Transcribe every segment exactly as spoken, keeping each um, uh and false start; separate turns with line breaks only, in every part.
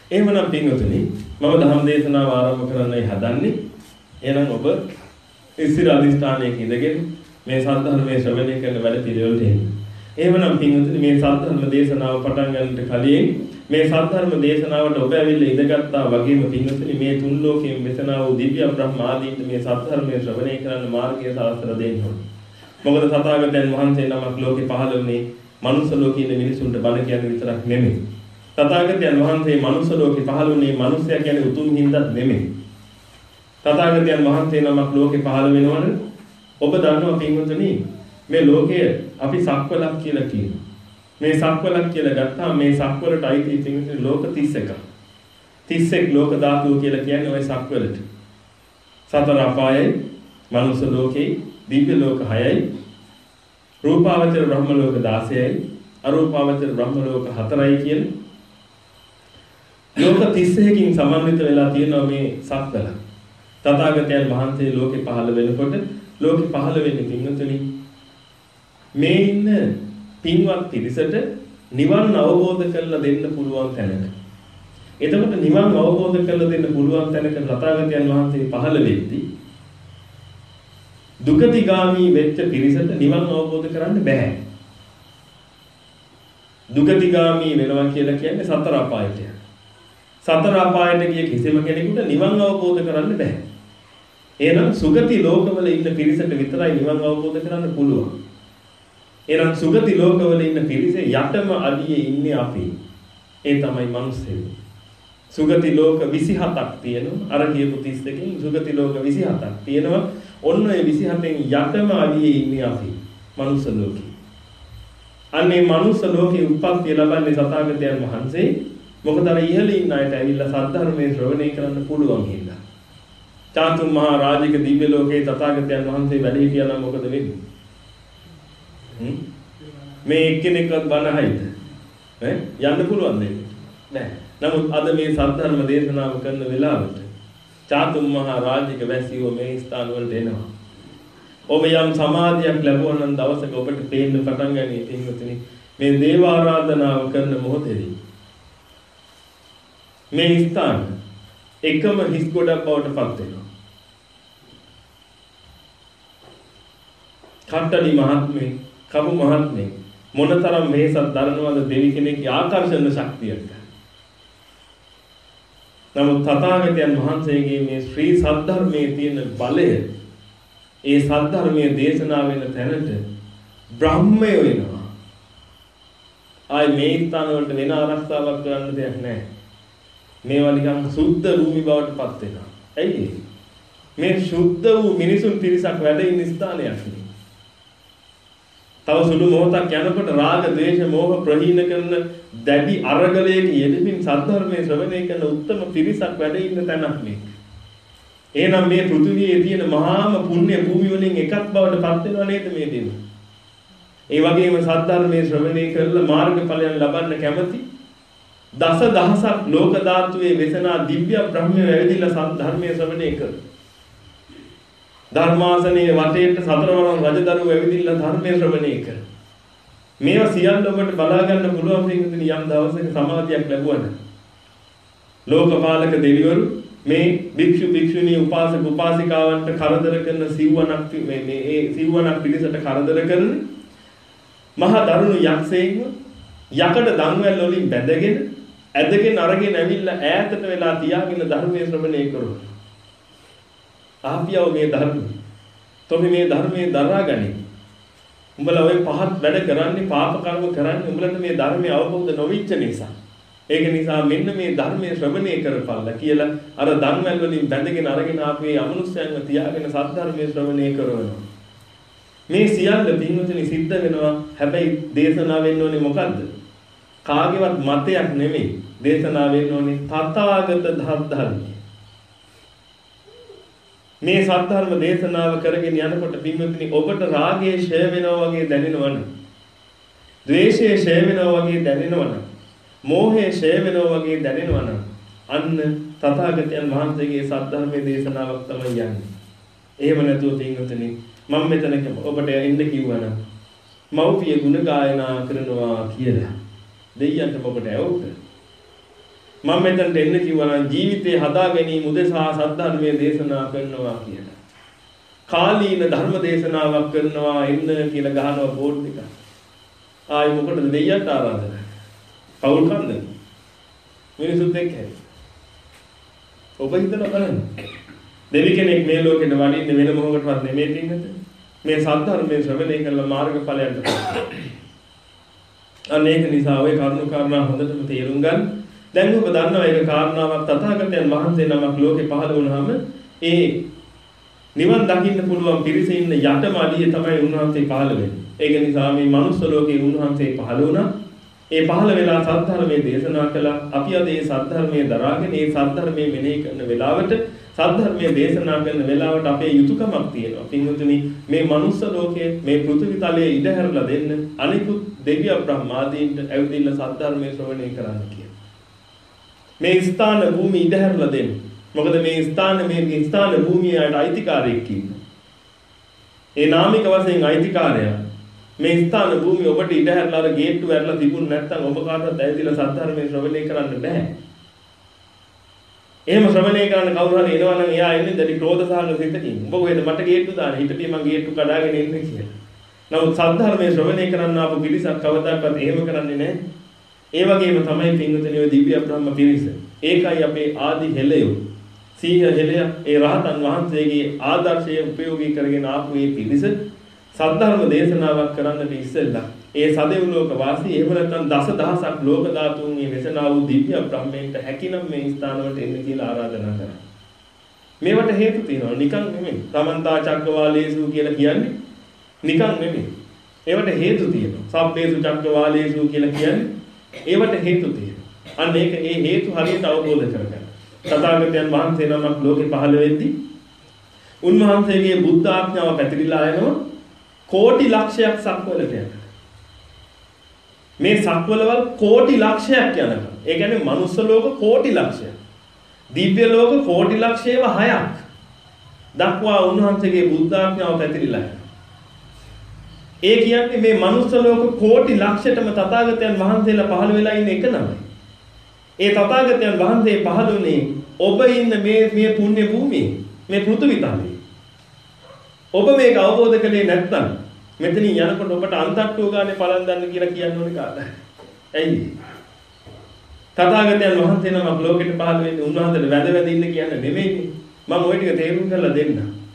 එහෙමනම් පින්වතුනි මම ධර්ම දේශනාව ආරම්භ කරන්නයි හදන්නේ. එහෙනම් ඔබ ඉස්සිර අධිෂ්ඨානයක ඉඳගෙන මේ සද්ධර්මයේ ශ්‍රවණය කරන වැඩ පිළිවෙලට එන්න. එහෙමනම් පින්වතුනි මේ සද්ධර්ම දේශනාව පටන් ගන්නට කලින් මේ සද්ධර්ම දේශනාවට ඔබ ඇවිල්ලා ඉඳගත්තා වගේම පින්වතුනි මේ තුන් ලෝකයෙන් මෙතනා වූ දිව්‍ය බ්‍රහ්ම ආදීන්ට මේ සද්ධර්මයේ ශ්‍රවණය කරන්න මාර්ගය සලසලා දෙන්න ඕනේ. මොකද තථාගතයන් වහන්සේ නමක් ලෝකේ පහළ වුණේ මනුස්ස ලෝකේ ඉන්න මිනිසුන්ට බණ කියන විතරක් නෙමෙයි. තථාගතයන් වහන්සේ මනුස්ස ලෝකේ පහළ වුණේ මිනිසයා කියන්නේ උතුම් හින්දාත් නෙමෙයි. තථාගතයන් වහන්සේ නමක් ලෝකේ පහළ වෙනවනේ ඔබ දන්නවා පින්වතුනි මේ ලෝකය අපි සක්වලක් කියලා කියනවා. මේ සක්වලක් කියලා ගත්තාම මේ සක්වලට අයිති පින්වතුනි ලෝක තිස් එකක්. තිස් එක් ලෝක ධාතුව කියලා කියන්නේ ওই සක්වලට. සතර අපායයි, මනුස්ස ලෝකේ, දිව්‍ය ලෝක හයයි, රූපාවචර බ්‍රහ්ම ලෝක දාසයයි, අරූපාවචර බ්‍රහ්ම ලෝක හතරයි කියලා ලෝක තිස් එකකින් සමන්විත වෙලා තියෙනවා මේ සක්වල. තථාගතයන් වහන්සේ ලෝකේ පහළ වෙනකොට ලෝකේ පහළ වෙන්නේ පින්වතුනි මේ ඉන්න පින්වත් පිරිසට නිවන් අවබෝධ කරලා දෙන්න පුළුවන් තැනක. එතකොට නිවන් අවබෝධ කරලා දෙන්න පුළුවන් තැනක තථාගතයන් වහන්සේ පහළ වෙද්දී දුගතිගාමී වෙච්ච පිරිසට නිවන් අවබෝධ කරන්න බෑ. දුගතිගාමී වෙනවා කියලා කියන්නේ සතර අපායට යන. සතර අපායට ගිය කිසිම කෙනෙකුට නිවන් අවබෝධ කරන්න බෑ. එහෙනම් සුගති ලෝකවල ඉන්න පිරිසට විතරයි නිවන් අවබෝධ කරන්න පුළුවන්. එහෙනම් සුගති ලෝකවල ඉන්න පිරිසේ යටම අඩියේ ඉන්නේ අපි. ඒ තමයි මිනිස්සු. සුගති ලෝක විසි හතක් තියෙනවා. අර කියපු තිස් එකකින් සුගති ලෝක විසි හතක් තියෙනවා. ඔන්න ඔය විසි හතෙන් යටම අඩියේ ඉන්නේ අපි. මනුස්ස ලෝකේ. අනේ මනුස්ස ලෝකේ උප්පත්තිය ලබන්නේ තථාගතයන් වහන්සේ. මොකද අර ඉහළ ඉන්න අයට ඇවිල්ලා සද්ධර්මයේ ශ්‍රවණය කරන්න පුළුවන් හින්දා. චාතුම් මහා රාජික දිව්‍ය ලෝකේ තථාගතයන් වහන්සේ වැඩ හිටියා නම් මොකද වෙන්නේ? හ්ම් මේ එක්කෙනෙක්වත් බණ අහයිද? ඈ යන්න පුළුවන් දෙයක් නෑ. නමුත් අද මේ සද්ධර්ම දේශනාව කරන වෙලාවට චාතුම් මහා රාජික වැසියෝ මේ ස්ථාන වලට එනවා. ඔබ යම් සමාධියක් ලැබුවා නම් දවසක ඔබට පේන්න පටන් ගන්නේ පින්වතුනි මේ දේව ආරාධනාව කරන මොහොතේදී මේ ස්ථාන එකම හිස් ගොඩක් බවට පත් වෙනවා. කට්ටලි මහත්මේ, කබු මහත්මේ මොනතරම් මේසක් දරනවද දෙවි කෙනෙක්ගේ ආකර්ෂණ ශක්තියට. නමුත් තථාගතයන් වහන්සේගේ මේ ශ්‍රී සද්ධර්මයේ තියෙන බලය ඒ සද්ධර්මයේ දේශනා වෙන තැනට බ්‍රහ්මය වෙනවා. ආයි මේ ස්ථාන වලට වෙන ආරක්ෂාවක් කරන්න දෙයක් නැහැ. මේවා නිකන් සුද්ධ භූමි බවට පත් වෙනවා. ඇයි මේ සුද්ධ වූ මිනිසුන් පිරිසක් වැඩ ඉන්න ස්ථානයක් නේ. තව සුළු මොහොතක් යනකොට රාග, ද්වේෂ, මෝහ ප්‍රහීන කරන දැඩි අරගලයක යෙදෙමින් සද්ධර්මයේ ශ්‍රවණය කරන උත්තම පිරිසක් වැඩ ඉන්න තැනක් මේ. එහෙනම් මේ පෘථිවියේ තියෙන මහාම පුණ්‍ය භූමිය වලින් එකක් බවට පත් වෙනව නේද මේ දෙන. ඒ වගේම සද්ධර්මයේ ශ්‍රවණය කරලා මාර්ගඵලයන් ලබන්න කැමති දස දහසක් ලෝක ධාතුවේ වෙසනා දිව්‍ය බ්‍රහ්මය වැවිදිලා සද්ධර්මයේ ශ්‍රවණය කර. ධර්මාසනයේ වටේට සතරවරම් රජදරුවෝ වැවිදිලා ධර්මයේ ශ්‍රවණය කර. මේවා සියල්ල ඔබට බලා ගන්න පුළුවන් පින්වතුනි යම් දවසක සමාධියක් ලැබුවද. ලෝකපාලක දෙවිවරු මේ භික්ෂු භික්ෂුණී උපාසක උපාසිකාවන්ට කරදර කරන සිව්වණක් මේ මේ ඒ සිව්වණක් පිළිසට කරදර කරන මහා දරුණු යක්ෂයෙක්ව යකඩ දන්වැල් වලින් බැඳගෙන ඇදගෙන අරගෙන ඇවිල්ලා ඈතට වෙලා තියාගෙන ධර්මයේ ශ්‍රවණය කරනවා. ආපියව මේ ධර්ම. තොපි මේ ධර්මයේ දරාගනි. උඹලා ඔය පහත් වැඩ කරන්නේ පාප කර්ම කරන්නේ උඹලට මේ ධර්මයේ අවබෝධ නොවිච්ච නිසා. ඒක නිසා මෙන්න මේ ධර්මයේ ශ්‍රවණය කරපළා කියලා අර දන්වැල් වලින් බැඳගෙන අරගෙන ආපේ අමනුෂ්‍යයන්ව තියාගෙන සද්ධර්මයේ ශ්‍රවණය කරනවා. මේ සියල්ල පින්වතුනි සිද්ධ වෙනවා. හැබැයි දේශනා වෙන්න ඕනේ මොකද්ද? කාගේවත් මතයක් නෙමෙයි. දේශනා වෙන්න ඕනේ තථාගත ධර්මය. මේ සද්ධර්ම දේශනාව කරගෙන යනකොට පින්වතුනි ඔබට රාගයේ ඡය වෙනවා වගේ දැනෙනවනේ. ද්වේෂයේ ඡය වෙනවා වගේ දැනෙනවනේ. මෝහයේ ඡය වෙනවා වගේ දැනෙනවනේ. අන්න තථාගතයන් වහන්සේගේ සද්ධර්මයේ දේශනාවක් තමයි යන්නේ. එහෙම නැතුව පින්වතුනි මම මෙතන ඔබට එන්න කිව්වනම් මෞපිය ගුණ ගායනා කරනවා කියලා දෙයියන්ට ඔබට ඇවුද? මම මෙතනට එන්න කිව්වා නම් ජීවිතේ හදා ගැනීම උදෙසා සද්ධර්මයේ දේශනා කරනවා කියලා. කාලීන ධර්ම දේශනාවක් කරනවා එන්න කියලා ගහනවා බෝඩ් එක. ආයි මොකටද දෙයියන්ට ආරාධනා? පවුල් කන්ද? මිනිසුත් එක්ක හැරි. ඔබ හිතලා බලන්න. දෙවි කෙනෙක් මේ ලෝකෙට වඩින්නේ වෙන මොහොතකටවත් නෙමෙයි පින්නත. මේ සද්ධර්මයේ ශ්‍රවණය කරලා මාර්ගඵලයන්ට පත්. අනේක නිසා ඔය කරුණු කාරණා හොඳටම තේරුම් ගන්න. දැන් ඔබ දන්නවා ඒක කාරණාවක් තථාගතයන් වහන්සේ නමක් ලෝකේ පහළ වුණාම ඒ නිවන් දකින්න පුළුවන් පිරිස ඉන්න යටම අඩිය තමයි උන්වහන්සේ පහළ වෙන්නේ. ඒක නිසා මේ මනුස්ස ලෝකේ උන්වහන්සේ පහළ වුණා. ඒ පහළ වෙලා සද්ධර්මයේ දේශනා කළා. අපි අද මේ සද්ධර්මයේ දරාගෙන මේ සද්ධර්මයේ මෙනෙහි කරන වෙලාවට සද්ධර්මයේ දේශනා කරන වෙලාවට අපේ යුතුයකමක් තියෙනවා. පින්වතුනි මේ මනුස්ස ලෝකයේ මේ පෘථිවි තලයේ ඉඩ හැරලා දෙන්න අනිකුත් දෙවිය බ්‍රහ්මාදීන්ට ඇවිදින්න සද්ධර්මයේ ශ්‍රවණය කරන්න කියලා. මේ ස්ථාන භූමි ඉඩ හැරලා දෙන්න. මොකද මේ ස්ථාන මේ ස්ථාන භූමියට අයිතිකාරයෙක් ඉන්නවා. ඒ නාමික වශයෙන් අයිතිකාරයා මේ ස්ථාන භූමිය ඔබට ඉඩ හැරලා අර ගේට්ටු ඇරලා තිබුණ නැත්නම් ඔබ කාටවත් ඇවිදලා සද්ධර්මයේ ශ්‍රවණය කරන්න බෑ. එහෙම ශ්‍රවණය කරන්න කවුරු හරි එනවා නම් එයා එන්නේ දැඩි ක්‍රෝධ සහගත සිතකින්. ඔබ කොහෙද මට ගේට්ටු දාන්න හිටපිය මං ගේට්ටු කඩාගෙන එන්නේ කියලා. නමුත් සද්ධර්මයේ ශ්‍රවණය කරන්න ආපු පිරිසක් කවදාකවත් එහෙම කරන්නේ නැහැ. ඒ වගේම තමයි පින්වතුනි ඔය දිව්‍ය බ්‍රහ්ම පිරිස. ඒකයි අපේ ආදි හෙළයෝ. සීහ හෙළය ඒ රහතන් වහන්සේගේ ආදර්ශය උපයෝගී කරගෙන ආපු මේ පිරිස සද්ධර්ම දේශනාවක් කරන්නට ඉස්සෙල්ලා ඒ සදෙව්ලෝක වාසී එහෙම නැත්නම් දසදහසක් ලෝක ධාතුන් මේ වෙසනා වූ දිව්‍ය බ්‍රහ්මයන්ට හැකිනම් මේ ස්ථානවලට එන්න කියලා ආරාධනා කරා. මේවට හේතු තියෙනවා නිකන් නෙමෙයි. සමන්තා චක්කවාලේසු කියලා කියන්නේ නිකන් නෙමෙයි. ඒවට හේතු තියෙනවා. සබ්බේසු චක්කවාලේසු කියලා කියන්නේ ඒවට හේතු තියෙනවා. අන්න ඒක ඒ හේතු හරියට අවබෝධ කරගන්න. තථාගතයන් වහන්සේ නමක් ලෝකේ පහළ වෙද්දී උන්වහන්සේගේ බුද්ධ ආඥාව පැතිරිලා යනවා කෝටි ලක්ෂයක් සක්වලට යනවා. මේ සක්වලවල් කෝටි ලක්ෂයක් යනවා. ඒ කියන්නේ මනුස්ස ලෝක කෝටි ලක්ෂයක්. දිව්‍ය ලෝක කෝටි ලක්ෂයව හයක්. දක්වා උන්වහන්සේගේ බුද්ධ ආඥාව පැතිරිලා යනවා. ඒ කියන්නේ මේ මනුස්ස ලෝක කෝටි ලක්ෂයටම තථාගතයන් වහන්සේලා පහළ වෙලා ඉන්න එක නමයි. ඒ තථාගතයන් වහන්සේ පහළුනේ ඔබ ඉන්න මේ මේ පුණ්‍ය භූමියේ මේ පෘථිවි තලයේ. ඔබ මේක අවබෝධ කළේ නැත්නම් මෙතනින් යනකොට ඔබට අන්තට්ටුව ගානේ පලන් දන්න කියලා කියන්න ඕනේ කාටද? ඇයි? තථාගතයන් වහන්සේ නමක් ලෝකෙට පහළ වෙන්නේ උන්වහන්සේට වැඳ වැඳ ඉන්න කියන්නේ නෙමෙයිනේ. මම ওই ටික තේරුම් කරලා දෙන්න.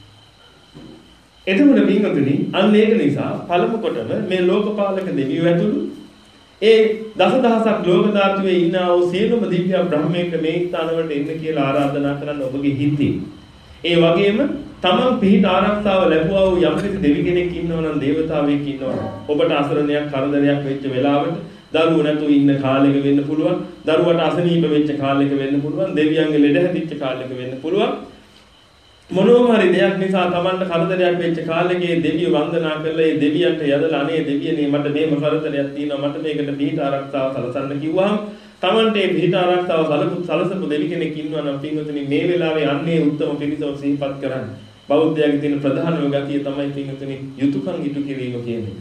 එතකොට පින්වතුනි අන්න ඒක නිසා පළමු කොටම මේ ලෝකපාලක දෙවියෝ ඇතුළු ඒ දසදහසක් ලෝක ධාතුවේ ඉන්න ආ වූ සියලුම දිව්‍ය බ්‍රහ්මයන්ට මේ ස්ථානවලට එන්න කියලා ආරාධනා කරන්න ඔබගේ හිතේ. ඒ වගේම තමන් පිහිට ආරක්ෂාව ලැබුවා වූ යම්කිසි දෙවි කෙනෙක් ඉන්නවා නම් දේවතාවෙක් ඉන්නවා නම් ඔබට අසරණයක් කරදරයක් වෙච්ච වෙලාවට දරුවෝ නැතුව ඉන්න කාලෙක වෙන්න පුළුවන් දරුවට අසනීප වෙච්ච කාලෙක වෙන්න පුළුවන් දෙවියන්ගේ ලෙඩ හැදිච්ච කාලෙක වෙන්න පුළුවන් මොනෝම හරි දෙයක් නිසා තමන්ට කරදරයක් වෙච්ච කාලෙකේ දෙවිය වන්දනා කරලා ඒ දෙවියන්ට යදලා අනේ දෙවියනේ මට මේම කරදරයක් තියෙනවා මට මේකට පිහිට ආරක්ෂාව සලසන්න කිව්වහම තමන්ට මේ පිහිට ආරක්ෂාව සලසපු සලසපු දෙවි කෙනෙක් ඉන්නවා නම් පින්වතුනි මේ වෙලාවේ අන්නේ උත්තම පිරිසව සිහිපත් කරන්න බෞද්ධයාගේ තියෙන ප්‍රධානම ගතිය තමයි පින්වතුනි යුතුයකම් ඉටු කිරීම කියන්නේ.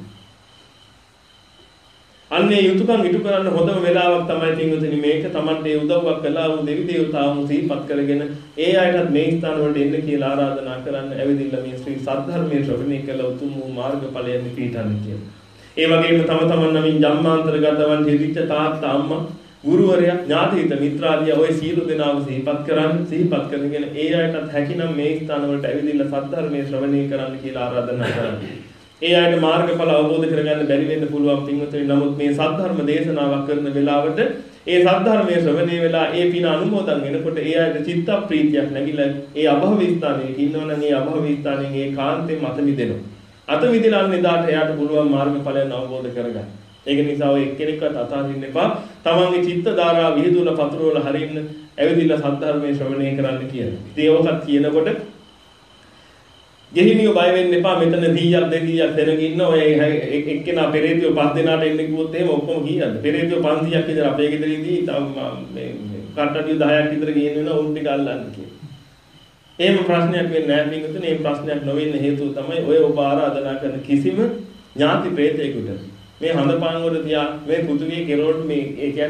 අන්නේ යුතුයකම් ඉටු කරන්න හොඳම වෙලාවක් තමයි පින්වතුනි මේක තමන්ට උදව්වක් කළා වූ දෙවි දේවතාවුන් සිහිපත් කරගෙන ඒ අයටත් මේ ස්ථාන වලට එන්න කියලා ආරාධනා කරන්න ඇවිදින්න මේ ශ්‍රී සද්ධර්මයේ ශ්‍රවණය කළ උතුම් වූ මාර්ගඵලයෙන් පිටන්න කියලා. ඒ වගේම තම තමන් නමින් ජම්මාන්තරගතවන් හිරිච්ච තාත්තා අම්මා ගුරුවරයා ඥාතිහිත මිත්‍රාදියා ඔය සියලු දෙනාම සිහිපත් කරන්න සිහිපත් කරගෙන ඒ අයටත් හැකිනම් මේ ස්ථාන වලට ඇවිදින්න සද්ධර්මයේ ශ්‍රවණය කරන්න කියලා ආරාධනා කරන්න. ඒ අයට මාර්ගඵල අවබෝධ කරගන්න බැරි වෙන්න පුළුවන් පින්වතුනි. නමුත් මේ සද්ධර්ම දේශනාවක් කරන වෙලාවට ඒ සද්ධර්මයේ ශ්‍රවණය වෙලා ඒ පින අනුමෝදන් වෙනකොට ඒ අයට චිත්ත ප්‍රීතියක් නැගිලා ඒ අභව ස්ථානයේ ඉන්නවනම් ඒ අභව ස්ථානයෙන් ඒ කාන්තෙන් අත මිදෙනවා. අත මිදලා අන්නේදාට එයාට පුළුවන් මාර්ගඵලයන් අවබෝධ කරගන්න. ඒක නිසා ඔය එක්කෙනෙක්වත් අතාරින්න එපා. තමන්ගේ චිත්ත ධාරා විහිදුල පතුරවල හරින්න ඇවිදින්න සද්ධර්මයේ ශ්‍රවණය කරන්න කියලා. ඉතින් ඒකත් කියනකොට ගෙහිමියෝ බය වෙන්න එපා. මෙතන සීයක් දෙකීයක් දෙනක ඉන්න ඔය එක්කෙනා පෙරේතයෝ පස් දෙනාට එන්න කිව්වොත් එහෙම ඔක්කොම කීයද? පෙරේතයෝ පන්සීයක් විතර අපේ ගෙදරදී මේ කට්ටඩිය දහයක් විතර ගේන්න වෙනවා උන් ටික අල්ලන්න කියලා. එහෙම ප්‍රශ්නයක් වෙන්නේ නැහැ පිටුතුනේ. මේ ප්‍රශ්නයක් නොවෙන්න හේතුව තමයි ඔය ඔබ ආරාධනා කරන කිසිම ඥාති ප්‍රේතයෙකුට මේ හඳපාන් වල තියා මේ පුතුගේ කෙරෝල්ට මේ ඒ කියන්නේ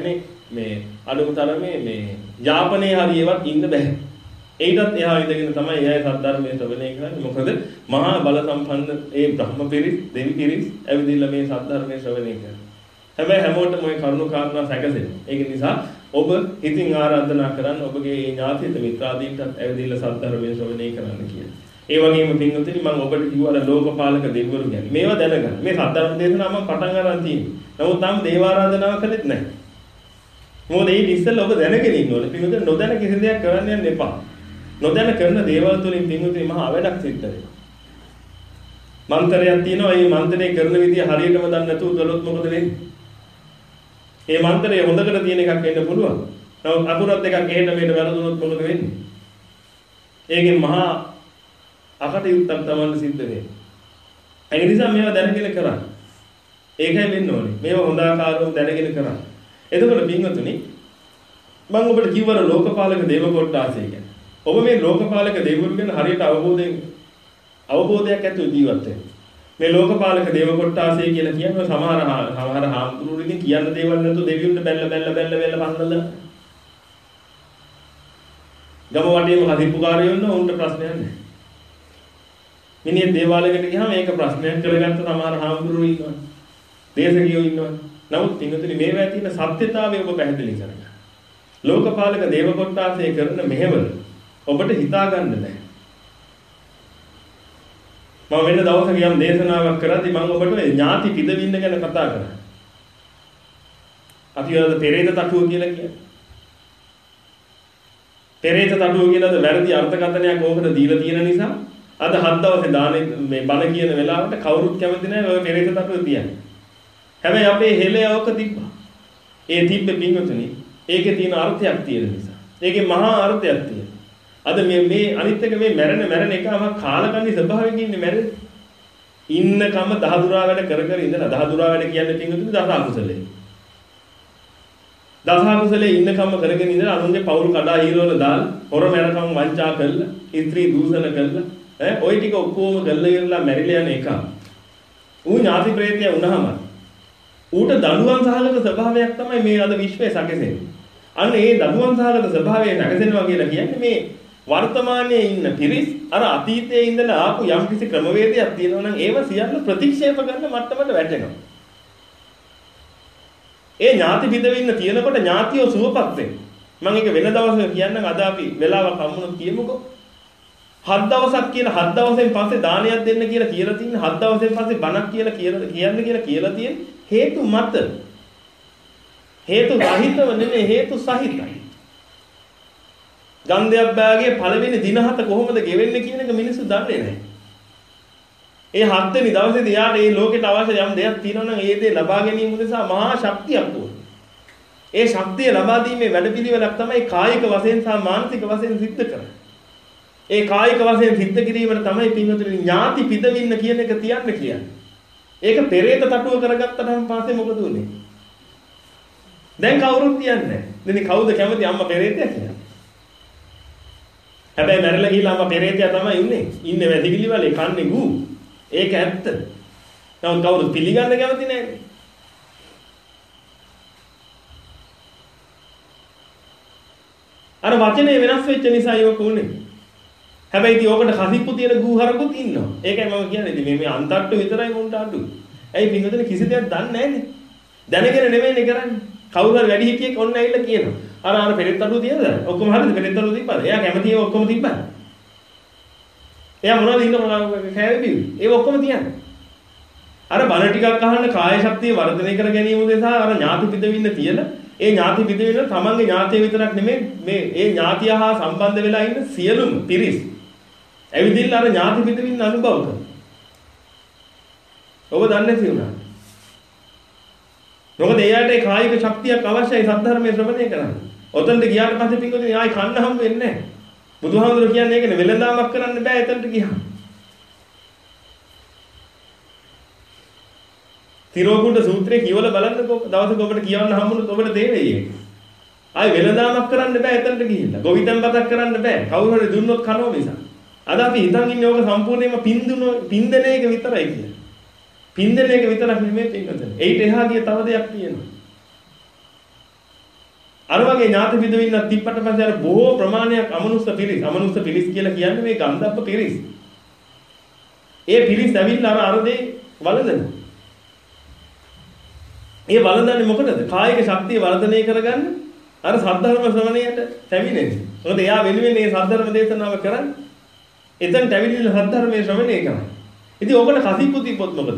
මේ අනුම තරමේ මේ යාපනයේ හරියවත් ඉන්න බෑ. ඒකත් එහා ඉඳගෙන තමයි එයයි සද්ධර්මයේ ශ්‍රවණය කරන්නේ. මොකද මහා බල සම්පන්න ඒ බ්‍රහ්ම පිරිස්, දෙවි පිරිස් ඇවිදින්න මේ සද්ධර්මයේ ශ්‍රවණය කරනවා. හැබැයි හැමෝටම ওই කරුණු කාරණා සැකසෙනවා. ඒක නිසා ඔබ ඉතින් ආරාධනා කරන්න ඔබගේ ඥාතිත මිත්‍රාදීන්ටත් ඇවිදින්න සද්ධර්මයේ ශ්‍රවණය කරන්න කියලා. ඒ වගේම පින්වතුනි මම ඔබට කිව්වා ලෝකපාලක දෙවිවරු ගැන. මේවා දැනගන්න. මේ සද්ධර්ම දේශනාව මම පටන් ගන්න තියෙන්නේ. නමුත් තාම දේව ආරාධනාව කළෙත් නැහැ. මොකද ඒ ඉස්සෙල්ලා ඔබ දැනගෙන ඉන්න ඕනේ. පින්වතුනි නොදැන කිසි දෙයක් කරන්න යන්න එපා. නොදැන කරන දේවල් තුලින් පින්වතුනි මහා අවඩක් සිද්ධ වෙනවා. මන්ත්‍රයක් තියෙනවා. මේ මන්ත්‍රේ කරන විදිය හරියටම දන්නේ නැතුව කළොත් මොකද වෙන්නේ? මේ මන්ත්‍රය හොඳකට තියෙන එකක් වෙන්න පුළුවන්. නමුත් අකුරත් දෙකක් එහෙට මෙහෙට වැරදුනොත් මොකද වෙන්නේ? ඒකෙන් මහා අකටයුත්තක් තමයි සිද්ධ වෙන්නේ. ඒ නිසා මේවා දැනගෙන කරන්න. ඒකයි වෙන්න ඕනේ. මේවා හොඳ ආකාරව දැනගෙන කරන්න. එතකොට පින්වතුනි මම ඔබට කිව්වර ලෝකපාලක දේව කොට්ටාසය ගැන. ඔබ මේ ලෝකපාලක දේවුන් ගැන හරියට අවබෝධයෙන් අවබෝධයක් ඇතුව ජීවත් වෙන්න. මේ ලෝකපාලක දේව කොට්ටාසය කියලා කියන්නේ සමහර සමහර හාමුදුරුවෝ ඉතින් කියන්න දේවල් නැතුව දෙවියන්ට බැල්ල බැල්ල බැල්ල බැල්ල පන්නලා ගම වටේම හදිප්පුකාරයෝ ඉන්න උන්ට ප්‍රශ්නයක් නැහැ. මිනිහ දේවාලයකට ගියාම ඒක ප්‍රශ්නයක් කරගත්ත සමහර හාමුදුරුවෝ ඉන්නවා. දේශකියෝ ඉන්නවා. නමුත් පින්වතුනි මේවා තියෙන සත්‍යතාවය ඔබ පැහැදිලි කරගන්න. ලෝකපාලක දේව කොට්ටාසය කරන මෙහෙවල ඔබට හිතා ගන්න බෑ. මම වෙන දවසක යම් දේශනාවක් කරද්දී මම ඔබට ඥාති පිදවින්න ගැන කතා කරා. අපි වල පෙරේත තටුව කියලා කියන්නේ. පෙරේත තටුව කියලාද වැරදි අර්ථකථනයක් ඕකට දීලා තියෙන නිසා අද හත් දවසේ දානේ මේ බණ කියන වෙලාවට කවුරුත් කැමති නැහැ ඔය පෙරේත තටුව තියන්න. හැබැයි අපේ හෙලේ අවක තිබ්බා. ඒ තිබ්බේ පින්වතුනි ඒකේ තියෙන අර්ථයක් තියෙන නිසා. ඒකේ මහා අර්ථයක් තියෙනවා. අද මේ මේ අනිත් එක මේ මැරෙන මැරෙන එකම කාලකන්ණි ස්වභාවයෙන් ඉන්නේ මැරෙන්නේ. ඉන්නකම දහදුරා වැඩ කර කර ඉඳලා දහදුරා වැඩ කියන්නේ පින්වතුනි දස අකුසලේ. දස අකුසලේ ඉන්නකම කරගෙන ඉඳලා අනුන්ගේ පවුල් කඩා හීරවල දාලා හොර මැරකම් වංචා කළා, ස්ත්‍රී දූෂණ කළා, ඈ ওই ටික ඔක්කොම කළා ඉවරලා මැරිලා යන එක. ඌ ඥාති ප්‍රේතය වුණාම ඌට දඬුවම් සහගත ස්වභාවයක් තමයි මේ අද විශ්වයේ සැකසෙන්නේ. අන්න ඒ දඬුවම් සහගත ස්වභාවය සැකසෙනවා කියලා කියන්නේ මේ වර්තමානයේ ඉන්න පිරිස් අර අතීතයේ ඉඳලා ආපු යම් කිසි ක්‍රමවේදයක් තියෙනවා නම් ඒව සියල්ල ප්‍රතික්ෂේප කරන මට්ටමට වැටෙනවා. ඒ ඥාති බිඳවෙන්න තියෙනකොට ඥාතියෝ සුවපත් වෙනවා. මම ඒක වෙන දවසක කියන්නම් අද අපි වෙලාවක් හම්බුනොත් කියමුකෝ. හත් දවසක් කියලා හත් දවසෙන් පස්සේ දානයක් දෙන්න කියලා කියලා තියෙන හත් දවසෙන් පස්සේ බණක් කියලා කියලා කියන්න කියලා කියලා තියෙන හේතු මත. හේතු රහිතව නෙමෙයි හේතු සහිතයි. ගන්ධයක් බෑගේ පළවෙනි දින හත කොහොමද ගෙවෙන්නේ කියන එක මිනිස්සු දන්නේ නැහැ. ඒ හත් වෙනි දවසේදී යාට මේ ලෝකෙට අවශ්‍ය යම් දෙයක් තියෙනවා නම් ඒ දේ ලබා ගැනීම උදෙසා මහා ශක්තියක් ඕන. ඒ ශක්තිය ලබා දීමේ වැඩපිළිවෙලක් තමයි කායික වශයෙන් සහ මානසික වශයෙන් සිද්ධ කරන්නේ. ඒ කායික වශයෙන් සිද්ධ කිරීමට තමයි පින්වතුනි ඥාති පිදවින්න කියන එක තියන්න කියන්නේ. ඒක පෙරේත තටුව කරගත්තටම පස්සේ මොකද උනේ? දැන් කවුරුත් කියන්නේ නැහැ. ඉතින් කවුද කැමති අම්මා පෙරේතයා කියලා? හැබැයි මැරලා ගිහලා අම්මා පෙරේතයා තමයි ඉන්නේ. ඉන්නේ වැදිකිලි වලේ කන්නේ ගු. ඒක ඇත්ත. නමුත් කවුරුත් පිළිගන්න කැමති නැහැ. අර වචනේ වෙනස් වෙච්ච නිසා ඒක උනේ. හැබැයි ඉතින් ඕකට කසිප්පු තියෙන ගූහරකුත් ඉන්නවා. ඒකයි මම කියන්නේ. ඉතින් මේ මේ අන්තට්ටු විතරයි මුන්ට අඩු. ඇයි පින්වතුනි කිසි දෙයක් දන්නේ නැහැනේ. දැනගෙන නෙමෙයිනේ කරන්නේ. කවුරු හරි වැඩි හිටියෙක් ඔන්න ඇවිල්ලා කියනවා. අර අර පෙරේත අඩුව තියනද? ඔක්කොම හරිද? පෙරේත අඩුව තිබ්බද? එයා කැමති ඒවා ඔක්කොම තිබ්බද? එයා මොනවද ඉන්න මොනවද කෑවේ බිව්වේ? ඒව ඔක්කොම තියන්නේ. අර බණ ටිකක් අහන්න කාය ශක්තිය වර්ධනය කර ගැනීම උදෙසා අර ඥාති පිටවින්න තියලා ඒ ඥාති පිටවින්න තමන්ගේ ඥාතිය විතරක් නෙමෙයි මේ ඒ ඥාතිය හා සම්බන්ධ වෙලා ඉන්න සියලුම පිරිස් ඇවිදින්න අර ඥාති පිටවින්න අනුභව කරනවා. ඔබ දන්නේ නැති වුණා. මොකද එයාට ඒ කායික ශක්තියක් අවශ්‍යයි සද්ධර්මයේ ශ්‍රවණය කරන්න. ඔතනට ගියාට පස්සේ පිටුදින ආයි කන්න හම්බ වෙන්නේ නැහැ. බුදුහාමුදුරුවෝ කියන්නේ ඒකනේ වෙලඳාමක් කරන්න බෑ එතනට ගියාම. තිරෝකුණ්ඩ සූත්‍රය කියවලා බලන්නකෝ දවසක ඔබට කියවන්න හම්බුනොත් ඔබට තේරෙයි ඒක. ආයි වෙලඳාමක් කරන්න බෑ එතනට ගිහිල්ලා. ගොවිතැන්පතක් කරන්න බෑ. කවුරු හරි දුන්නොත් කනවා මිසක්. අද අපි හිතන් ඉන්නේ ඕක සම්පූර්ණයෙන්ම පින්දුන පින්දන එක විතරයි කියලා. පින්දන එක විතරක් නෙමෙයි පින්වතුනි. ඒිට එහා ගිය තව දෙයක් තියෙනවා. අර වගේ ඥාති බිඳවින්නක් තිබ්බට පස්සේ අර බොහෝ ප්‍රමාණයක් අමනුස්ස පිරිස් අමනුස්ස පිරිස් කියලා කියන්නේ මේ ගන්ධබ්බ පිරිස්. ඒ පිරිස් ඇවිල්ලා අර අර දේ වළඳන. ඒ වළඳන්නේ මොකටද? කායික ශක්තිය වර්ධනය කරගන්න අර සද්ධර්ම ශ්‍රවණයට පැමිණෙන්නේ. මොකද එයා වෙනුවෙන් මේ සද්ධර්ම දේශනාව කරන්නේ. එතෙන් පැමිණිලා සද්ධර්මයේ ශ්‍රවණය කරන්නේ. ඉතින් ඔබට කසිප්පු තිබ්බොත් මොකද?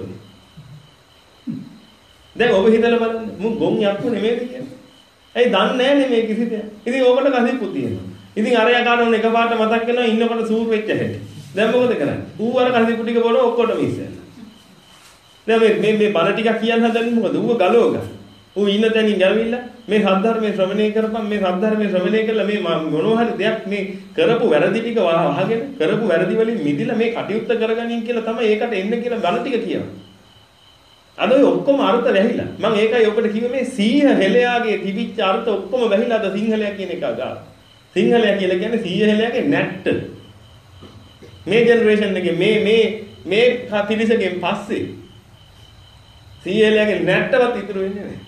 දැන් ඔබ හිතලා බලන්න මුන් ගොන් යක්කු නෙමෙයිද කියන්නේ. ඇයි දන්නේ නැන්නේ මේ කිසි දෙයක්. ඉතින් ඕකට කසිප්පු තියෙනවා. ඉතින් අරයා ගන්න එකපාරට මතක් වෙනවා ඉන්නකොට සූර් වෙච්ච හැටි. දැන් මොකද කරන්නේ? ඌ අර කසිප්පු ටික බොන ඔක්කොටම ඉස්සෙල්ලා. දැන් මේ මේ මේ බල ටික කියන්න හදන්නේ මොකද? ඌව ගලවග. ඌ ඉන්න තැනින් ගලවිලා මේ සද්ධර්මයේ ශ්‍රවණය කරපම් මේ සද්ධර්මයේ ශ්‍රවණය කළා මේ මොනවා හරි දෙයක් මේ කරපු වැරදි ටික වහගෙන කරපු වැරදි වලින් මිදිලා මේ කටයුත්ත කරගනින් කියලා තමයි ඒකට එන්න කියලා බල ටික කියනවා. අද ඔය ඔක්කොම අර්ථ වැහිලා. මම ඒකයි ඔබට කිව්වේ මේ සීහ හෙලයාගේ තිබිච්ච අර්ථ ඔක්කොම වැහිලාද සිංහලයා කියන එක ගාව. සිංහලයා කියලා කියන්නේ සීහ හෙලයාගේ නැට්ට. මේ ජෙනරේෂන් එකේ මේ මේ මේ කතිලිසගෙන් පස්සේ සීහ හෙලයාගේ නැට්ටවත් ඉතුරු වෙන්නේ නැහැ.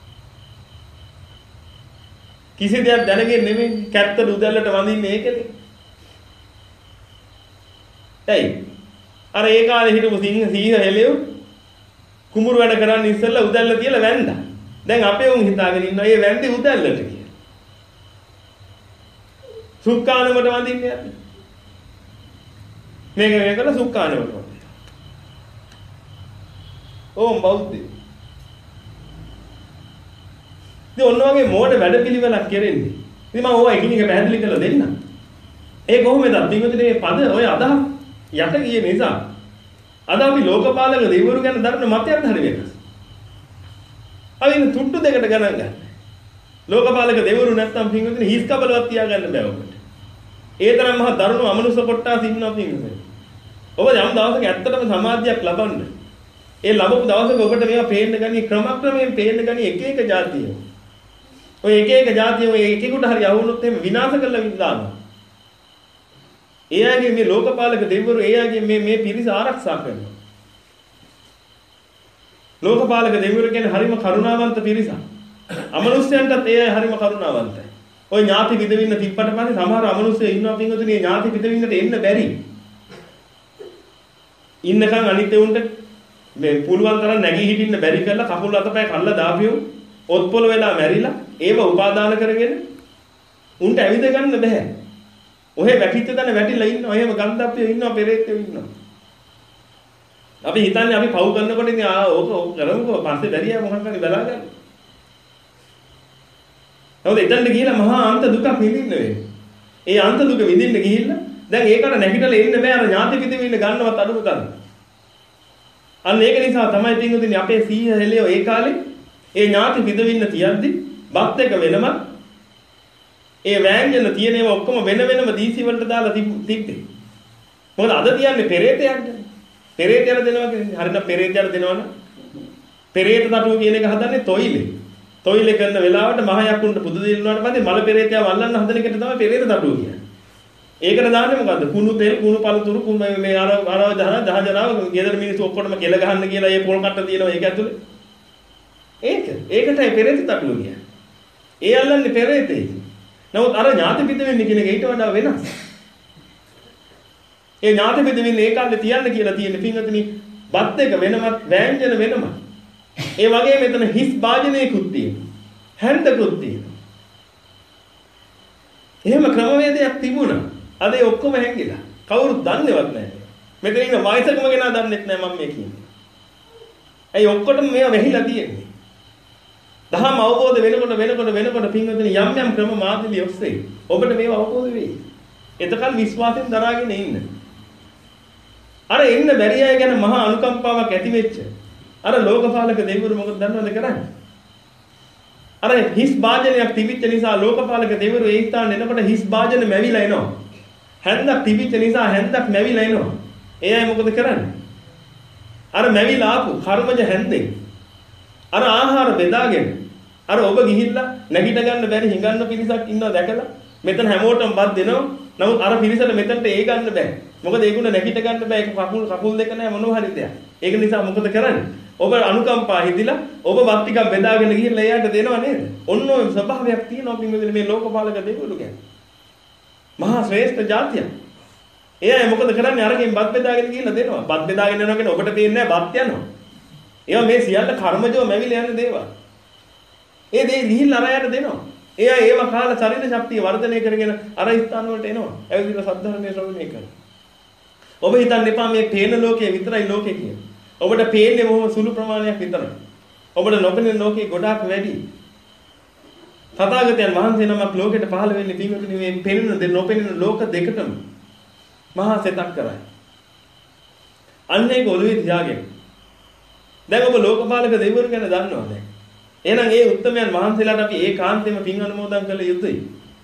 කිසි දෙයක් දැනගෙන නෙමෙයි කැත්ත උදැල්ලට වඳින්නේ ඒකනේ. ඇයි? අර ඒ කාලේ හිටපු සිංහ සීහ හෙලයෝ කුඹුරු වැඩ කරන්න ඉස්සෙල්ලා උදැල්ල තියලා වැන්දා. දැන් අපේ උන් හිතාගෙන ඉන්නවා මේ වැන්දේ උදැල්ලට කියලා. සුක්කානමට වඳින්නේ අපි. මේක මේකල සුක්කානමට වඳිනවා. ඕම් බෞද්ධ. ඉතින් ඔන්න වගේ මෝඩ වැඩපිළිවෙලක් කරන්නේ. ඉතින් මම ඕවා එකින් එක පැහැදිලි කරලා දෙන්නම්. ඒ කොහොමද? පින්වතුනි මේ පද ඔය අදහස් යට ගියේ නිසා අද අපි ලෝකපාලක දෙවිවරු ගැන දරන මතයත් හරි වෙනස්. අපි ඉතින් තුට්ටු දෙකට ගණන් ගන්න. ලෝකපාලක දෙවිවරු නැත්තම් පින්වතුනි හිස් කබලවත් තියාගන්න බෑ ඔබට. ඒ තරම් මහ දරුණු අමනුෂ්‍ය කොට්ටාස ඉන්නවා පින්වතුනි. ඔබ යම් දවසක ඇත්තටම සමාධියක් ලබන්න. ඒ ලැබපු දවසක ඔබට මේවා පේන්න ගනි ක්‍රමක්‍රමයෙන් පේන්න ගනි එක එක જાතිය. ඔය එක එක જાතිය ඔය එකෙකුට හරි යවුනොත් එහෙම විනාශ කරලා විඳානවා. එයාගේ මේ ලෝකපාලක දෙවිවරු එයාගේ මේ මේ පිරිස ආරක්ෂා කරනවා. ලෝකපාලක දෙවිවරු කියන්නේ හරිම කරුණාවන්ත පිරිසක්. අමනුෂ්‍යයන්ටත් ඒ හරිම කරුණාවන්තයි. ඔය ඥාති විදවින්න තිබ්බට පස්සේ සමහර අමනුෂ්‍යයෝ ඉන්නවා පින්වතුනි ඥාති විදවින්නට එන්න බැරි. ඉන්නකන් අනිත් උන්ට මේ පුළුවන් තරම් නැගී හිටින්න බැරි කරලා කකුල් අතපය කල්ලා දාපියු ඔත්පොළ වෙලා මැරිලා ඒව උපාදාන කරගෙන උන්ට ඇවිද ගන්න බෑ. ඔහෙ වැටිච්ච තැන වැටිලා ඉන්නවා. එහෙම ගන්ධබ්බියෝ ඉන්නවා, පෙරේතයෝ ඉන්නවා. අපි හිතන්නේ අපි පව් කරනකොට ඉතින් ආ ඕක ඕක කරමුකෝ පස්සේ බැරියා මොකක් හරි බලා ගන්න. නමුත් එතනට ගිහිල්ලා මහා අන්ත දුකක් විඳින්න වෙන්නේ. ඒ අන්ත දුක විඳින්න ගිහිල්ලා දැන් ඒකට නැගිටලා එන්න බෑ අර ඥාති පිටින් ඉන්න ගන්නවත් අඩුම තරම්. අන්න ඒක නිසා තමයි පින්වතුනි අපේ සීහ හෙලියෝ ඒ කාලේ ඒ ඥාති පිටින් තියද්දි බත් එක වෙනම ඒ වෑංජන තියෙන ඒවා ඔක්කොම වෙන වෙනම දීසි වලට දාලා තිබ්බේ. මොකද අද තියන්නේ පෙරේතයන්ට. පෙරේතයර දෙනවා කියන්නේ හරිනම් පෙරේතයර දෙනවනම් පෙරේත තටුව කියන එක හදන්නේ තොইলে. තොইলে කරන වෙලාවට මහ යකුන්ට පුදු දෙන්නාට පස්සේ මල පෙරේතයා වල්ලන්න හදන එකට තමයි පෙරේත තටුව කියන්නේ. ඒකට දාන්නේ මොකද්ද? කුණු තෙල් කුණු පළතුරු කුණු මේ අර අර දහන දහ ජනාව ගෙදර මිනිස්සු ඔක්කොටම කෙල ගහන්න කියලා ඒ පොල් කට්ට තියෙනවා ඒක ඇතුලේ. ඒක ඒකටයි පෙරේත තටුව කියන්නේ. ඒ අල්ලන්නේ පෙරේතේ. නමුත් අර ඥාති පිට වෙන්නේ කියන එක ඊට වඩා වෙනස්. ඒ ඥාති පිට වෙන්නේ ඒ කාලේ තියන්න කියලා තියෙන පින්වතුනි බත් එක වෙනමත් වෑංජන වෙනමත්. ඒ වගේ මෙතන හිස් වාජනයකුත් තියෙනවා. හැන්දකුත් තියෙනවා. එහෙම ක්‍රමවේදයක් තිබුණා. අද ඒ ඔක්කොම හැංගිලා. කවුරුත් දන්නේවත් නැහැ. මෙතන ඉන්න වයසකම කෙනා දන්නෙත් නැහැ මම මේ කියන්නේ. ඇයි ඔක්කොටම මේවා වැහිලා තියෙන්නේ? දහම අවබෝධ වෙනකොට වෙනකොට වෙනකොට පින්වතුනි යම් යම් ක්‍රම මාර්ගලිය ඔස්සේ ඔබට මේව අවබෝධ වෙයි. එතකල් විශ්වාසයෙන් දරාගෙන ඉන්න. අර එන්න බැරි අය ගැන මහා අනුකම්පාවක් ඇති වෙච්ච අර ලෝකපාලක දෙවිවරු මොකද දන්නවද කරන්නේ? අර හිස් වාජනයක් තිබිච්ච නිසා ලෝකපාලක දෙවිවරු ඒ ස්ථානේ එනකොට හිස් වාජන මැවිලා එනවා. හැන්දක් තිබිච්ච නිසා හැන්දක් මැවිලා එනවා. ඒ අය මොකද කරන්නේ? අර මැවිලා ආපු කර්මජ හැන්දෙන් අර ආහාර බෙදාගෙන අර ඔබ ගිහිල්ලා නැගිට ගන්න බැරි හිඟන්න පිරිසක් ඉන්නවා දැකලා මෙතන හැමෝටම බත් දෙනවා. නමුත් අර පිරිසට මෙතනට ඒ ගන්න බෑ. මොකද ඒගොල්ලෝ නැගිට ගන්න බෑ. ඒක කකුල් කකුල් දෙක නැහැ මොනවා හරි දෙයක්. ඒක නිසා මොකද කරන්නේ? ඔබ අනුකම්පා හිතිලා ඔබ වත් ටිකක් බෙදාගෙන ගිහිල්ලා එයාට දෙනව නේද? ඔන්න ඔය ස්වභාවයක් තියෙනවා පින්වතුනි මේ ලෝකපාලක දෙවිවරු කියන්නේ. මහා ශ්‍රේෂ්ඨ ජාතියක්. එයා මොකද කරන්නේ අරගෙන බත් බෙදාගෙන ගිහිල්ලා දෙනවා. බත් බෙදාගෙන යනවා කියන්නේ ඔබට පේන්නේ නැහැ බත් යනවා. ඒවා මේ සියල්ල කර්මජව මැවිලා යන දේවල්. ඒ දේ ගිහිල්ලා අරයට දෙනවා. එයා ඒව කාලා ශරීර ශක්තිය වර්ධනය කරගෙන අර ස්ථාන වලට එනවා. ඇවිල්ලා සද්ධර්මයේ ශ්‍රවණය කරනවා. ඔබ හිතන්න එපා මේ පේන ලෝකයේ විතරයි ලෝකේ කියන්නේ. ඔබට පේන්නේ මොහොම සුළු ප්‍රමාණයක් විතරයි. ඔබට නොපෙනෙන ලෝකේ ගොඩාක් වැඩි. තථාගතයන් වහන්සේ නමක් ලෝකෙට පහළ වෙන්නේ පින්වතුනි මේ පෙනෙන දෙ නොපෙනෙන ලෝක දෙකටම මහා සෙතක් කරයි. අන්න ඒක ඔළුවේ තියාගෙන. දැන් ඔබ ලෝකපාලක දෙවිවරු ගැන දන්නවා දැන්. එහෙනම් ඒ උත්තමයන් වහන්සේලාට අපි ඒකාන්තයෙන්ම පින් අනුමෝදන් කළ යුතුයි.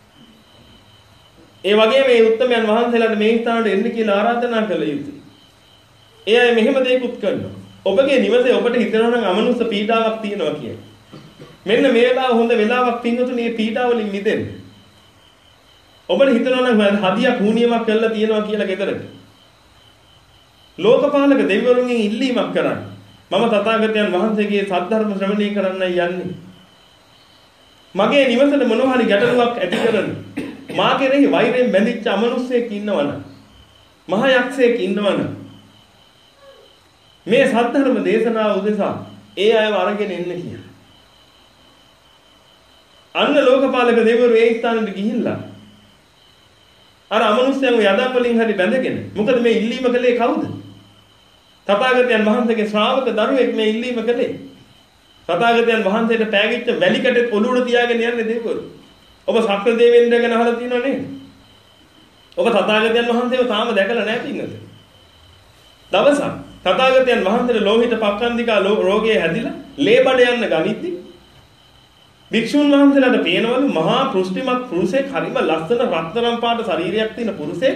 ඒ වගේම මේ උත්තමයන් වහන්සේලාට මේ ස්ථානට එන්න කියලා ආරාධනා කළ යුතුයි. ඒ අය මෙහෙම දෙයක්ත් කරනවා. ඔබගේ නිවසේ ඔබට හිතනවා නම් අමනුෂ්‍ය පීඩාවක් තියෙනවා කියලා. මෙන්න මේ වෙලාව හොඳ වෙලාවක් පින්වතුනි මේ පීඩාව වලින් මිදෙන්න. ඔබට හිතනවා නම් හදියක් හුනියමක් කරලා තියෙනවා කියලා ගෙදරට. ලෝකපාලක දෙවිවරුන්ගෙන් ඉල්ලීමක් කරන්න. මම තථාගතයන් වහන්සේගේ සද්ධර්ම ශ්‍රවණය කරන්නයි යන්නේ. මගේ නිවසට මොනවා හරි ගැටලුවක් ඇති කරන මා කෙරෙහි වෛරයෙන් බැඳිච්ච අමනුෂ්‍යයෙක් ඉන්නවනම් මහා යක්ෂයෙක් ඉන්නවනම් මේ සද්ධර්ම දේශනාව උදෙසා ඒ අයව අරගෙන එන්න කියලා. අන්න ලෝකපාලක දෙවිවරු ඒ ස්ථානෙට ගිහිල්ලා අර අමනුෂ්‍යයන්ව යදම් වලින් හරි බැඳගෙන මොකද මේ ඉල්ලීම කළේ කවුද? තථාගතයන් වහන්සේගේ ශ්‍රාවක දරුවෙක් මේ ඉල්ලීම කළේ. තථාගතයන් වහන්සේට පෑගිච්ච වැලි කටෙත් ඔලුවට තියාගෙන යන්නේ දෙවිවරු. ඔබ සක්‍ර දේවේන්ද්‍ර ගැන අහලා තියෙනව නේද? ඔබ තථාගතයන් වහන්සේව තාම දැකලා නැහැ පින්නද? දවසක් තථාගතයන් වහන්සේට ලෝහිත පක්ඛන්දිකා රෝගය හැදිලා ලේ බඩ යන්න ගනිද්දි භික්ෂුන් වහන්සේලාට පේනවලු මහා පෘෂ්ටිමත් පුරුෂයෙක් හරිම ලස්සන රත්තරන් පාට ශරීරයක් තියෙන පුරුෂයෙක්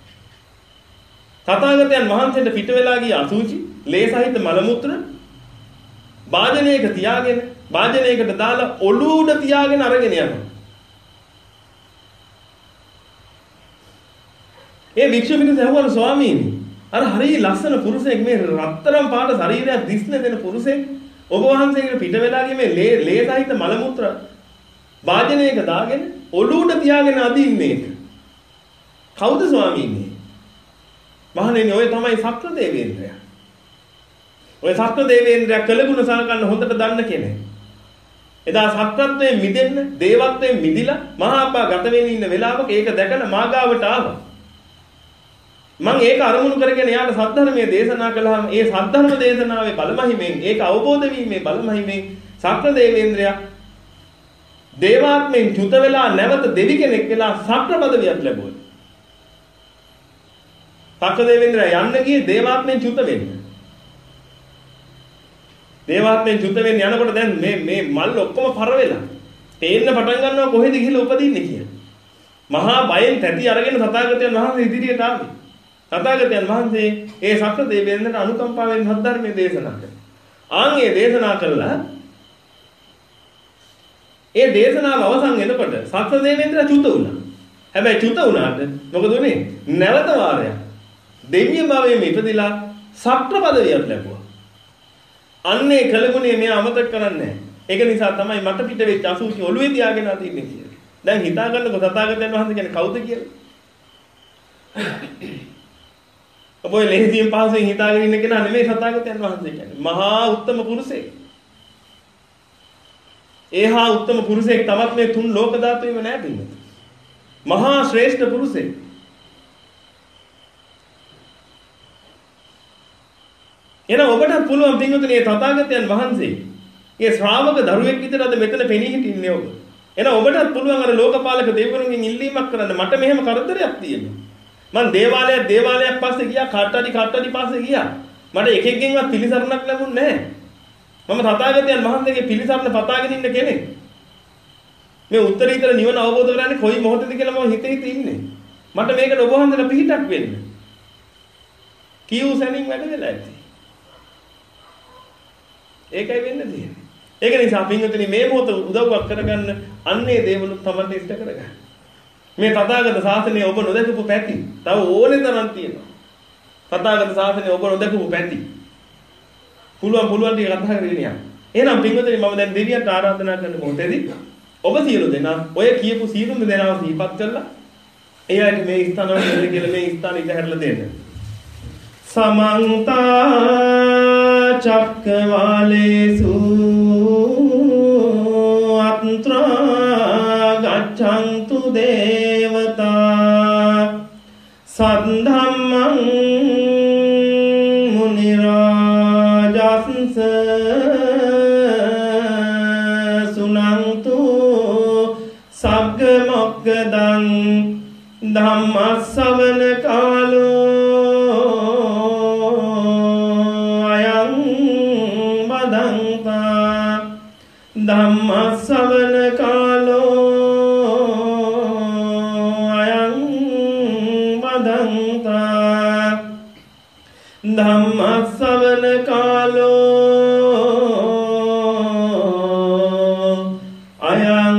තථාගතයන් වහන්සේට පිට වෙලා ගිය අසුචි ලේ සහිත මල මුත්‍ර වාජනයක තියාගෙන වාජනයකට දාලා ඔළුව උඩ තියාගෙන අරගෙන යනවා. ඒ භික්ෂුව මිනිස් ඇහුවලු ස්වාමීනි අර හරිය ලස්සන පුරුෂයෙක් මේ රත්තරන් පාට ශරීරයක් දිස්න දෙන පුරුෂයෙක් ඔබ වහන්සේකට පිට වෙලා ගිය මේ ලේ ලේ සහිත මල මුත්‍ර වාජනයක දාගෙන ඔළුව උඩ තියාගෙන අදින්නේ කවුද ස්වාමීනි? මහණෙනි ඔය තමයි සක්‍ර දේවේන්ද්‍රයා. ඔය සක්‍ර දේවේන්ද්‍රයා කළගුණ සලකන්න හොඳට දන්න කෙනෙක්. එදා සක්‍රත්වයෙන් මිදෙන්න, දේවත්වයෙන් මිදිලා මහා අපා ගත වෙමින් ඉන්න වෙලාවක ඒක දැකලා මාගාවට ආවා. මම ඒක අරමුණු කරගෙන යාට සද්ධර්මයේ දේශනා කළාම ඒ සද්ධර්ම දේශනාවේ බලමහිමෙන් ඒක අවබෝධ වීමේ බලමහිමෙන් සක්‍ර දේවේන්ද්‍රයා දේවාත්මෙන් චුත වෙලා නැවත දෙවි කෙනෙක් වෙලා සක්‍ර පදවියක් ලැබුවා. සක්‍ර දේවේන්ද්‍රයා යන්න ගියේ දේවාත්මෙන් චුත වෙන්න. දේවාත්මෙන් චුත වෙන්න යනකොට දැන් මේ මේ මල් ඔක්කොම පර වෙලා පේන්න පටන් ගන්නවා කොහෙද ගිහලා උපදින්නේ කියලා. මහා බයෙන් තැති අරගෙන තථාගතයන් වහන්සේ ඉදිරියට ආවේ. තථාගතයන් වහන්සේ ඒ සක්‍ර දේවේන්ද්‍රට අනුකම්පාවෙන් සද්ධර්මයේ දේශනා කළා. ආන් ඒ දේශනා කළා. ඒ දේශනාව අවසන් වෙනකොට සක්‍ර දේවේන්ද්‍ර චුත වුණා. හැබැයි චුත වුණාට මොකද උනේ? නැවත වාරයක් දෙවියන් භවයේ ඉපදිලා සක්‍ර පදවියක් ලැබුවා. අන්නේ කළගුණේ මෙයා අමතක කරන්නේ නැහැ. ඒක නිසා තමයි මට පිට වෙච්ච අසුචි ඔළුවේ තියාගෙන අදින්නේ කියලා. දැන් හිතා ගන්නකො තථාගතයන් වහන්සේ කියන්නේ කවුද කියලා? ඔබ ඔය ලෙහෙසියෙන් පහසුවෙන් හිතාගෙන ඉන්න කෙනා නෙමෙයි තථාගතයන් වහන්සේ කියන්නේ. මහා උත්තම පුරුෂයෙක්. ඒහා උත්තම පුරුෂයෙක් තවත් මේ තුන් ලෝක ධාතුවේම නැහැ පින්නත. මහා ශ්‍රේෂ්ඨ පුරුෂයෙක්. එහෙනම් ඔබට පුළුවන් පින්වතුනි මේ තථාගතයන් වහන්සේ ඒ ශ්‍රාවක දරුවෙක් විතර අද මෙතන පෙනී හිටින්නේ ඔබ. එහෙනම් ඔබටත් පුළුවන් අර ලෝකපාලක දෙවිවරුන්ගෙන් ඉල්ලීමක් කරන්න මට මෙහෙම කරදරයක් තියෙනවා. මං දේවාලයක් දේවාලයක් පස්සේ ගියා කට්ටඩි කට්ටඩි පස්සේ ගියා. මට එකෙක්ගෙන්වත් පිළිසරණක් ලැබුණේ නැහැ. මම තථාගතයන් වහන්සේගේ පිළිසරණ පතාගෙන ඉන්න කෙනෙක්. මේ උත්තරීතර නිවන අවබෝධ කරගන්නේ කොයි මොහොතේද කියලා මම හිතේ හිතේ ඉන්නේ. මට මේකට ඔබ වහන්සේලා පිහිටක් වෙන්න. කියු සැනින් වැඩ වෙලා ඇති. ඒකයි වෙන්න තියෙන්නේ. ඒක නිසා පින්වතුනි මේ මොහොත උදව්වක් කරගන්න අන්නේ දේවලු තමයි ඉෂ්ට කරගන්න. මේ තථාගත ශාසනය ඔබ නොදකපු පැති තව ඕනේ තරම් තියෙනවා. තථාගත ශාසනය ඔබ නොදකපු පැති. පුළුවන් පුළුවන් ටික කතා කරගෙන යන්න. එහෙනම් පින්වතුනි මම දැන් දෙවියන්ට ආරාධනා කරන මොහොතේදී ඔබ සියලු දෙනා ඔය කියපු සියලුම දෙනාව සිහිපත් කරලා ඒ අයට මේ ස්ථානවල ඉන්න කියලා මේ ස්ථාන ඉඳ හැරලා දෙන්න. සමන්ත චක්කවාලේසු අත්‍රා ගච්ඡන්තු දේවතා සද්ධම්මං මුනි රාජස්ස සුනන්තු සග්ග මොක්ඛදං ධම්ම ශ්‍රවණ කාලෝ අයං බදංතා ධම්ම ශ්‍රවණ කාලෝ අයං බදංතා ධම්ම ශ්‍රවණ කාලෝ අයං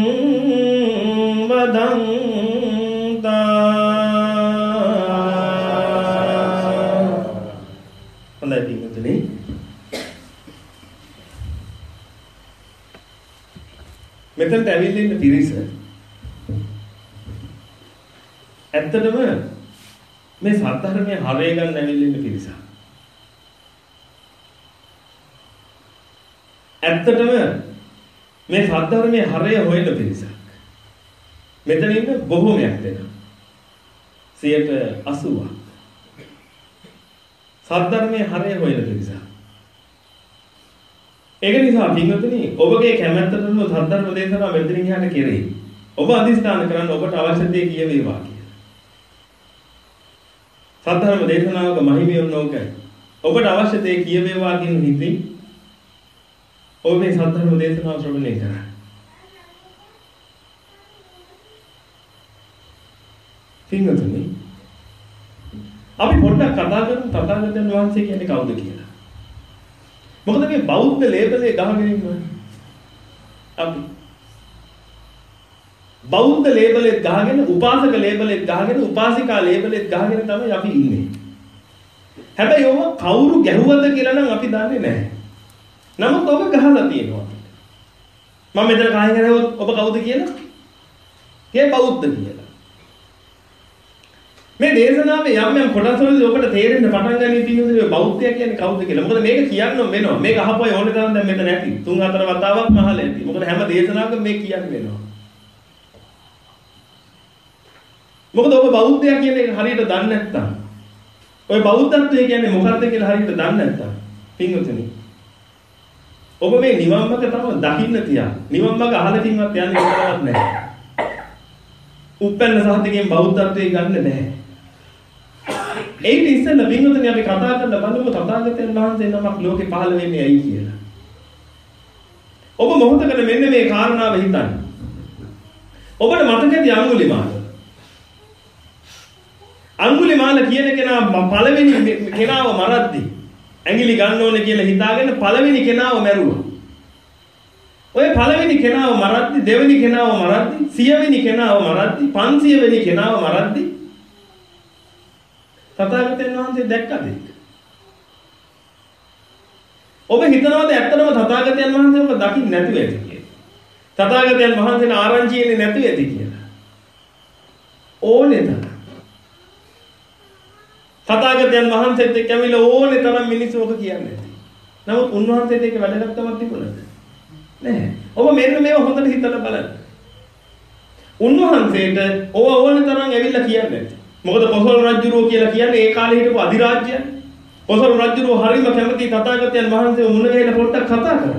මෙතනට ඇවිල්ලා ඉන්න පිරිස ඇත්තටම මේ සත්‍යධර්මයේ හරය ගන්න ඇවිල්ලා ඉන්න පිරිස. ඇත්තටම මේ සත්‍යධර්මයේ හරය හොයන පිරිසක්. මෙතන ඉන්න බොහෝමයක් දෙනා. සියයට අසූවක්. සත්‍යධර්මයේ හරය හොයන පිරිසක්. ඒක නිසා පින්වතුනි ඔබගේ කැමැත්තටම සද්ධර්ම දේශනාව මෙතනින් යහට කෙරෙහි. ඔබ අධිෂ්ඨාන කරන්න ඔබට අවශ්‍ය දේ කියවේවා කියලා. සද්ධර්ම දේශනාවක මහිමිය වුණෝකයි. ඔබට අවශ්‍ය දේ කියවේවා කියන හිතින් ඔබ මේ සද්ධර්ම දේශනාව ශ්‍රවණය කරන්න. පින්වතුනි අපි පොඩ්ඩක් කතා කරමු තථාගතයන් වහන්සේ කියන්නේ කවුද කියලා. මොකද මේ බෞද්ධ ලේබලේ ගහගෙන ඉන්නවා. අපි බෞද්ධ ලේබලේ ගහගෙන උපාසක ලේබලේ ගහගෙන උපාසිකා ලේබලේ ගහගෙන තමයි අපි ඉන්නේ. හැබැයි ඔබ කවුරු ගැහුවද කියලා නම් අපි දන්නේ නැහැ. නමුත් ඔබ ගහලා තියෙනවා. මම මෙතන කායෙන් කරේවත් ඔබ කවුද කියලා? ඒ බෞද්ධ කියලා. මේ දේශනාවේ යම් යම් කොටස් වලදී ඔබට තේරෙන්න පටන් ගන්න ඉතින් බෞද්ධය කියන්නේ කවුද කියලා. මොකද මේක කියන්න වෙනවා. මේක අහපුවයි ඕනේ තරම් දැන් මෙතන නැති. තුන් හතර වතාවක් මහල ඇති. මොකද හැම දේශනාවකම මේක කියන්න වෙනවා. මොකද ඔබ බෞද්ධය කියන එක හරියට දන්නේ නැත්නම් ඔය බෞද්ධත්වය කියන්නේ මොකක්ද කියලා හරියට දන්නේ නැත්නම් පින්වතුනි ඔබ මේ නිවන් මාර්ග තමයි දකින්න තියා. නිවන් මාර්ග අහලකින්වත් යන්නේ ඉතරවත් නැහැ. උපැන්න සහතිකෙන් බෞද්ධත්වයේ ගන්න නැහැ. ඒක ඉස්සෙල්ලා පින්වතුනි අපි කතා කරලා බලමු තථාගතයන් වහන්සේ නමක් ලෝකේ පහළ වෙන්නේ ඇයි කියලා. ඔබ මොහොතකට මෙන්න මේ කාරණාව හිතන්න. ඔබට මතකද අඟුලිමාල? අඟුලිමාල කියන කෙනා පළවෙනි කෙනාව මරද්දී ඇඟිලි ගන්න ඕනේ කියලා හිතාගෙන පළවෙනි කෙනාව මැරුවා. ඔය පළවෙනි කෙනාව මරද්දී දෙවෙනි කෙනාව මරද්දී සියවෙනි කෙනාව මරද්දී පන්සිය වෙනි කෙනාව මරද්දී තථාගතයන් වහන්සේ දැක්කද ඒක? ඔබ හිතනවාද ඇත්තටම තථාගතයන් වහන්සේ ඔබ දකින්න නැතුව ඇති කියලා? තථාගතයන් වහන්සේන ආරංචියනේ නැතුව ඇති කියලා. ඕනේ තරම්. තථාගතයන් වහන්සේත් එක්ක ඇවිල්ලා ඕනේ තරම් මිනිස්සු ඔක කියන්නේ. නමුත් උන්වහන්සේට ඒක වැදගත්කමක් තිබුණාද? නැහැ. ඔබ මෙන්න මේව හොඳට හිතලා බලන්න. උන්වහන්සේට ඔව ඕනේ තරම් ඇවිල්ලා කියන්නේ නැති. මොකද කොසල් රජුරෝ කියලා කියන්නේ ඒ කාලේ හිටපු අධිරාජ්‍යය. කොසල් රජුරෝ හරිම කැමති තථාගතයන් වහන්සේ මුණ ගැහිලා පොඩ්ඩක් කතා කරා.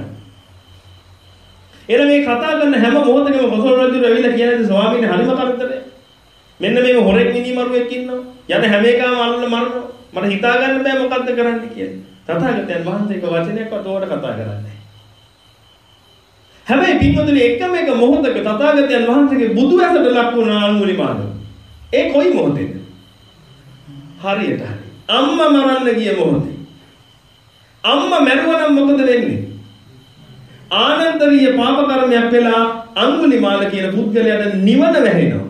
එන මේ කතා කරන හැම මොහොතකම කොසල් රජුරෝ ඇවිල්ලා කියන්නේ ස්වාමීන් හරිම කරදරේ. මෙන්න මේක හොරෙක් මිනිමරුවෙක් ඉන්නවා. යන හැම එකම අල්ලලා මරනවා. මට හිතා ගන්න බෑ මොකද්ද කරන්න කියලා. තථාගතයන් වහන්සේක වචනයක්වත් ඕකට කතා කරන්නේ නැහැ. හැබැයි පින්වතුනි එකම එක මොහොතක තථාගතයන් වහන්සේගේ බුදු ඇසට ලක් වුණා අඟුලිමාල. ඒ කොයි මොහොතේද? හරියට හරි. අම්මා මරන්න ගිය මොහොතේ. අම්මා මැරුවා නම් මොකද වෙන්නේ? ආනන්තරීය පාප කර්මයක් වෙලා අඟුලිමාල කියන පුද්ගලයාට නිවන වැහෙනවා.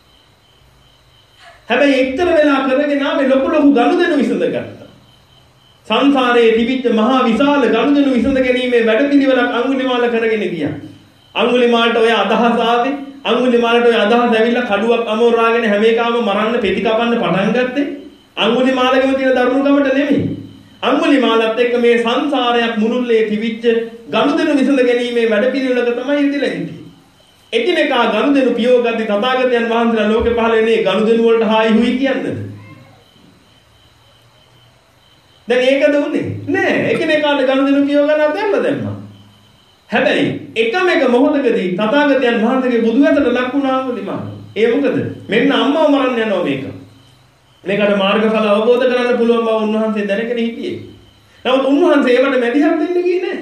හැබැයි එක්තර වෙලා කරගෙන ආවේ ලොකු ලොකු ගනුදෙනු විසඳගත්තා. සංසාරයේ තිබිච්ච මහා විශාල ගනුදෙනු විසඳ ගැනීමේ වැඩපිළිවෙලක් අඟුලිමාල කරගෙන ගියා. අඟුලිමාලට ඔය අදහස ආවේ අඟුලිමාලට ඔය අදහස ඇවිල්ලා කඩුවක් අමෝරාගෙන හැම එකම මරන්න පෙති කපන්න පටන් ගත්තේ අඟුලිමාලගෙම තියෙන දරුණුකමට නෙමෙයි. අඟුලිමාලත් එක්ක මේ සංසාරයක් මුළුල්ලේ තිබිච්ච ගනුදෙනු විසඳ ගැනීමේ වැඩපිළිවෙලක තමයි ඉඳලා හිටියේ. එකිනෙකා ගනුදෙනු පියෝගද්දි තථාගතයන් වහන්සේලා ලෝකේ පහළ වෙන්නේ ගනුදෙනු වලට හායි හුයි කියන්නේ. දැන් ඒකද උනේ නෑ එකිනෙකාට ගනුදෙනු කියව ගන්න දැම්ම දැම්මා. හැබැයි එකම එක මොහොතකදී තථාගතයන් වහන්සේගේ බුදු ඇතට ලක් වුණා අඟුලිමාල. ඒ මොකද මෙන්න අම්මව මරන්න යනවා මේක. මේකට මාර්ගඵල අවබෝධ කරගන්න පුළුවන් බව උන්වහන්සේ දැනගෙන හිටියේ. නමුත් උන්වහන්සේ ඒවට මැදිහත් වෙන්න ගියේ නෑ.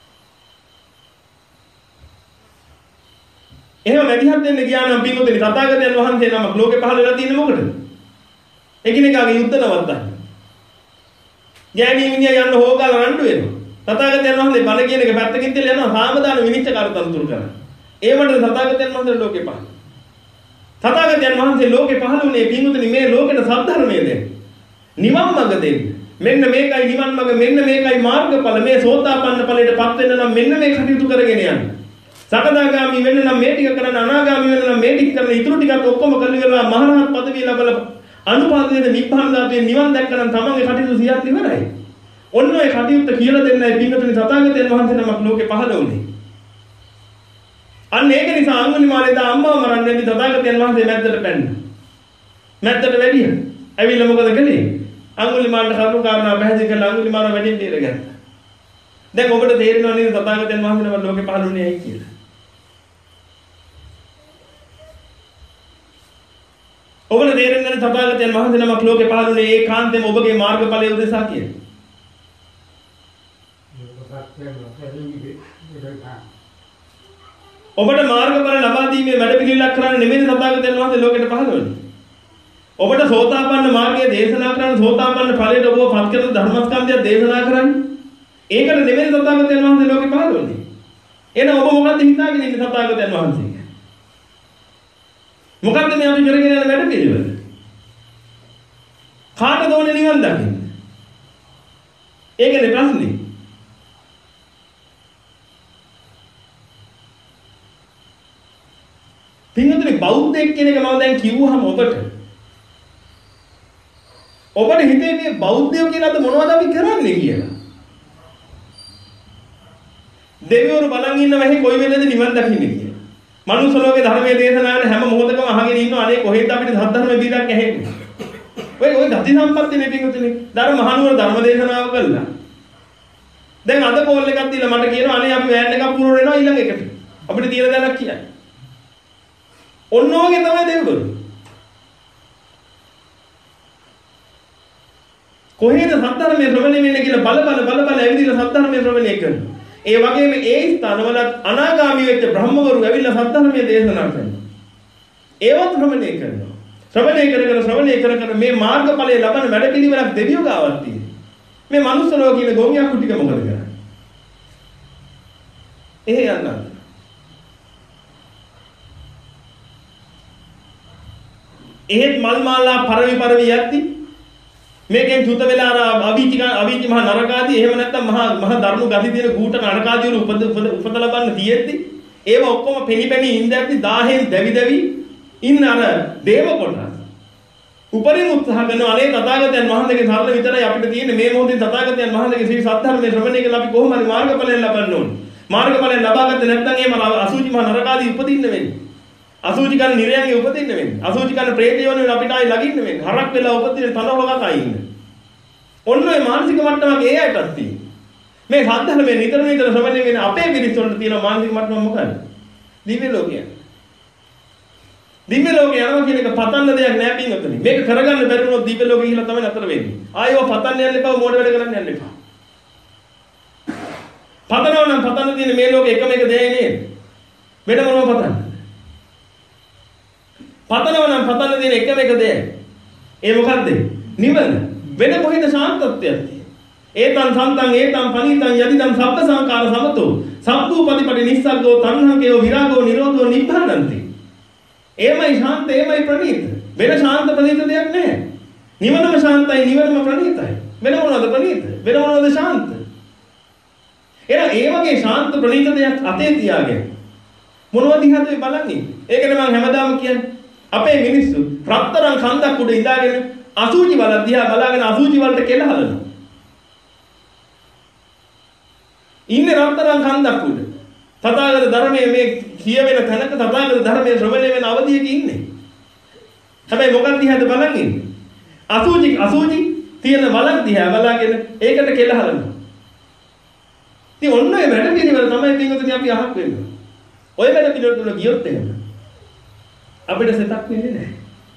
එහෙම මැදිහත් වෙන්න ගියා නම් පිටුතේ තථාගතයන් වහන්සේ නමක් ලෝකේ පහළ වෙලා තියෙන්නේ මොකටද? එකිනෙකාගේ යුද්ධ නවත්තන්න. ගෑණි මිනිහා යන්න හොගාලා රණ්ඩු වෙනවා. තථාගතයන් වහන්සේ බණ කියන එක පැත්තකින් තියලා යනවා සාමදාන විනිශ්චයකාර තනතුරු කරන්න. ඒ වගේ තථාගතයන් වහන්සේ ලෝකේ පහළ. තථාගතයන් වහන්සේ ලෝකේ පහළ වුණේ පින්වතුනි මේ ලෝකෙට සත්‍ය දෙන්න. නිවන් මඟ දෙන්න. මෙන්න මේකයි නිවන් මඟ මෙන්න මේකයි මාර්ගඵල මේ සෝතාපන්න ඵලයටපත් වෙන්න නම් මෙන්න මේ කටයුතු කරගෙන යන්න. සකදාගාමි වෙන්න නම් මේ ටික කරන්න අනාගාමි වෙන්න නම් මේ ටික කරන්න ඉතුරු ටිකත් ඔක්කොම කරලා මහරහත් පදවිය ලැබලා අනුපාදිත නිබ්බාන ධාතුවේ නිවන් දැක්කනම් තමන්ගේ කටයුතු සියල්ල ඉවරයි. ඔන්න ඔය කටයුත්ත කියලා දෙන්නයි පින්වතුනි තථාගතයන් වහන්සේ නමක් ලෝකේ පහළ වුණේ. අන්න ඒක නිසා අඟුලිමාලේ දා අම්මව මරන්නේදී තථාගතයන් වහන්සේ මැද්දට පැන්න. මැද්දට වැඩියා. ඇවිල්ලා මොකද කළේ? අඟුලිමාලට කරුණු කාරණා පැහැදිලි කරලා අඟුලිමාල වැඩින් බේරගත්තා. දැන් ඔබට තේරෙනව නේද තථාගතයන් වහන්සේ නමක් ලෝකේ පහළ වුණේ ඇයි කියලා? ඔබට තේරෙන්නේ නැහැ තථාගතයන් වහන්සේ නමක් ලෝකේ පහළ වුණේ ඒකාන්තයෙන්ම ඔබගේ මාර්ගඵලය උදෙසා කියලා. ඔබට මාර්ගඵල ලබා දීමේ වැඩපිළිවෙලක් කරන්න නෙමෙයි තථාගතයන් වහන්සේ ලෝකෙට පහළ වෙන්නේ. ඔබට සෝතාපන්න මාර්ගය දේශනා කරන්න සෝතාපන්න ඵලයට ඔබව පත් කරන ධර්මස්කන්ධය දේශනා කරන්න. ඒකට නෙමෙයි තථාගතයන් වහන්සේ ලෝකෙ පහළ වෙන්නේ. එහෙනම් ඔබ මොකද්ද හිතාගෙන ඉන්නේ තථාගතයන් වහන්සේ? මොකද්ද මේ අපි කරගෙන යන වැඩපිළිවෙල? කාටද ඕනේ නිවන් දකින්න? ඒකනේ ප්‍රශ්නේ. පින්වතුනි බෞද්ධයෙක් කියන එක මම දැන් කිව්වහම ඔබට ඔබට හිතේ මේ බෞද්ධයෝ කියලාද මොනවද අපි කරන්නේ කියලා. දෙවිවරු බලන් ඉන්න වෙහි කොයි වෙලේද නිවන් දකින්නේ කියලා. මනුස්ස ලෝකේ ධර්මයේ දේශනා කරන හැම මොහොතකම අහගෙන ඉන්නවා අනේ කොහෙද අපිට සද්ධර්ම බීරක් ඇහෙන්නේ. ඔය ඔය ගති සම්පත්තිනේ පින්වතුනි. ධර්ම මහනුවර ධර්ම දේශනාව කළා. දැන් අද කෝල් එකක් දීලා මට කියනවා අනේ අපි වෑන් එකක් පුරවන වෙනවා ඊළඟ එකට. අපිට තියෙන දැනක් කියන්න. ඔන්න ඔයගේ තමයි දෙවිවරු. කොහේද සද්ධර්මයේ ශ්‍රවණය වෙන්නේ කියලා බල බල බල බල ඇවිදලා සද්ධර්මයේ ශ්‍රවණය කරනවා. ඒ වගේම ඒ ස්ථානවල අනාගාමී වෙච්ච බ්‍රහ්මවරු ඇවිල්ලා සද්ධර්මයේ දේශනා කරනවා. ඒවත් ශ්‍රවණය කරනවා. ශ්‍රවණය කර කර ශ්‍රවණය කර කර මේ මාර්ගඵලයේ ලබන වැඩපිළිවෙලක් දෙවියෝ ගාවක් තියෙනවා. මේ මනුස්ස ලෝකයේ ගොවියා කුටික මොකද කරන්නේ? එහෙ යනවා. එහෙත් මල් මාලා පරවි පරවි යද්දි මේකෙන් චුත වෙලා අර අවීචි අවීචි මහ නරකාදී එහෙම නැත්නම් මහා මහා ධර්ම ගති දින ගූට නරකාදී වල උපද උපද ලබන්න තියෙද්දි ඒව ඔක්කොම පෙනි පෙනි ඉඳද්දි දාහෙන් දැවි දැවි ඉන්න අර දේව කොටස් උපරිම උත්සාහ කරන අනේ තථාගතයන් වහන්සේගේ සරල විතරයි අපිට තියෙන්නේ මේ මොහොතේ තථාගතයන් වහන්සේගේ ශ්‍රී සත්‍යධර්මයේ ශ්‍රවණය කළා අපි කොහොම හරි මාර්ගඵලයෙන් ලබන්න ඕනේ මාර්ගඵලයෙන් ලබාගත්තේ නැත්නම් එහෙම අසුචි මහ නරකාදී උපදින්න වෙන්නේ අසුචි කන නිරයන්ගේ උපදින්න වෙන්නේ. අසුචි කන ප්‍රේතයෝනේ අපිට ආයි ලගින්න වෙන්නේ. හරක් වෙලා උපදින තනවලක ආයි ඉන්න. ඔන්න ඔය මානසික මට්ටමක ඒ අයටත් තියෙනවා. මේ සද්ධර්මයේ නිතර නිතර ශ්‍රවණය වෙන අපේ පිරිසොන්ට තියෙන මානසික මට්ටම මොකක්ද? දිව්‍ය ලෝකය. දිව්‍ය ලෝකය යනවා කියන එක පතන්න දෙයක් නෑ පින්වතුනි. මේක කරගන්න බැරි වුණොත් දිව්‍ය ලෝකෙ ගිහිල්ලා තමයි නතර වෙන්නේ. ආයෙව පතන්න යන්න එපා මොඩ වැඩ කරන්න යන්න එපා. පතනවා නම් පතන්න තියෙන මේ ලෝකෙ එකම එක දෙයයි නේද? වෙන මොනව පතන්න? පතනවා නම් පතන්න තියෙන එකම එක දෙයයි. ඒ මොකද්ද? නිවන. වෙන කොහෙද ශාන්තත්වයක් තියෙන්නේ? ඒතං සම්තං ඒතං පනිතං යදිදං සබ්බ සංකාර සමතෝ සම්පූපතිපටි නිස්සග්ගෝ තණ්හංකේව විරාගෝ නිරෝධෝ නිබ්බානන්ති. එමයි ශාන්ත එමයි ප්‍රණීත. වෙන ශාන්ත ප්‍රණීත දෙයක් නැහැ. නිවනම ශාන්තයි නිවනම ප්‍රණීතයි. වෙන මොනවද ප්‍රණීත? වෙන මොනවද ශාන්ත? එහෙනම් ඒ වගේ ශාන්ත ප්‍රණීත දෙයක් අතේ තියාගෙන මොනවද දිහාද මේ බලන්නේ? ඒකනේ මම හැමදාම කියන්නේ. අපේ මිනිස්සු රත්තරන් කන්දක් උඩ ඉඳාගෙන අසූචි වල දිහා බලාගෙන අසූචි වලට කෙල හලනවා. ඉන්නේ රත්තරන් කන්දක් උඩ. තථාගත ධර්මයේ මේ කියවෙන තැනක තථාගත ධර්මයේ ශ්‍රවණය වෙන අවධියක ඉන්නේ. හැබැයි මොකක්ද දිහාද බලන් ඉන්නේ? අසූචි අසූචි තියෙන වලක් දිහා බලාගෙන ඒකට කෙල හලනවා. ඉතින් ඔන්න ඔය වැඩ පිළිවෙල තමයි පින්වතුනි අපි අහක් වෙන්නේ. ඔය වැඩ පිළිවෙල තුල ගියොත් එහෙම අපිට සෙතක් වෙන්නේ නැහැ.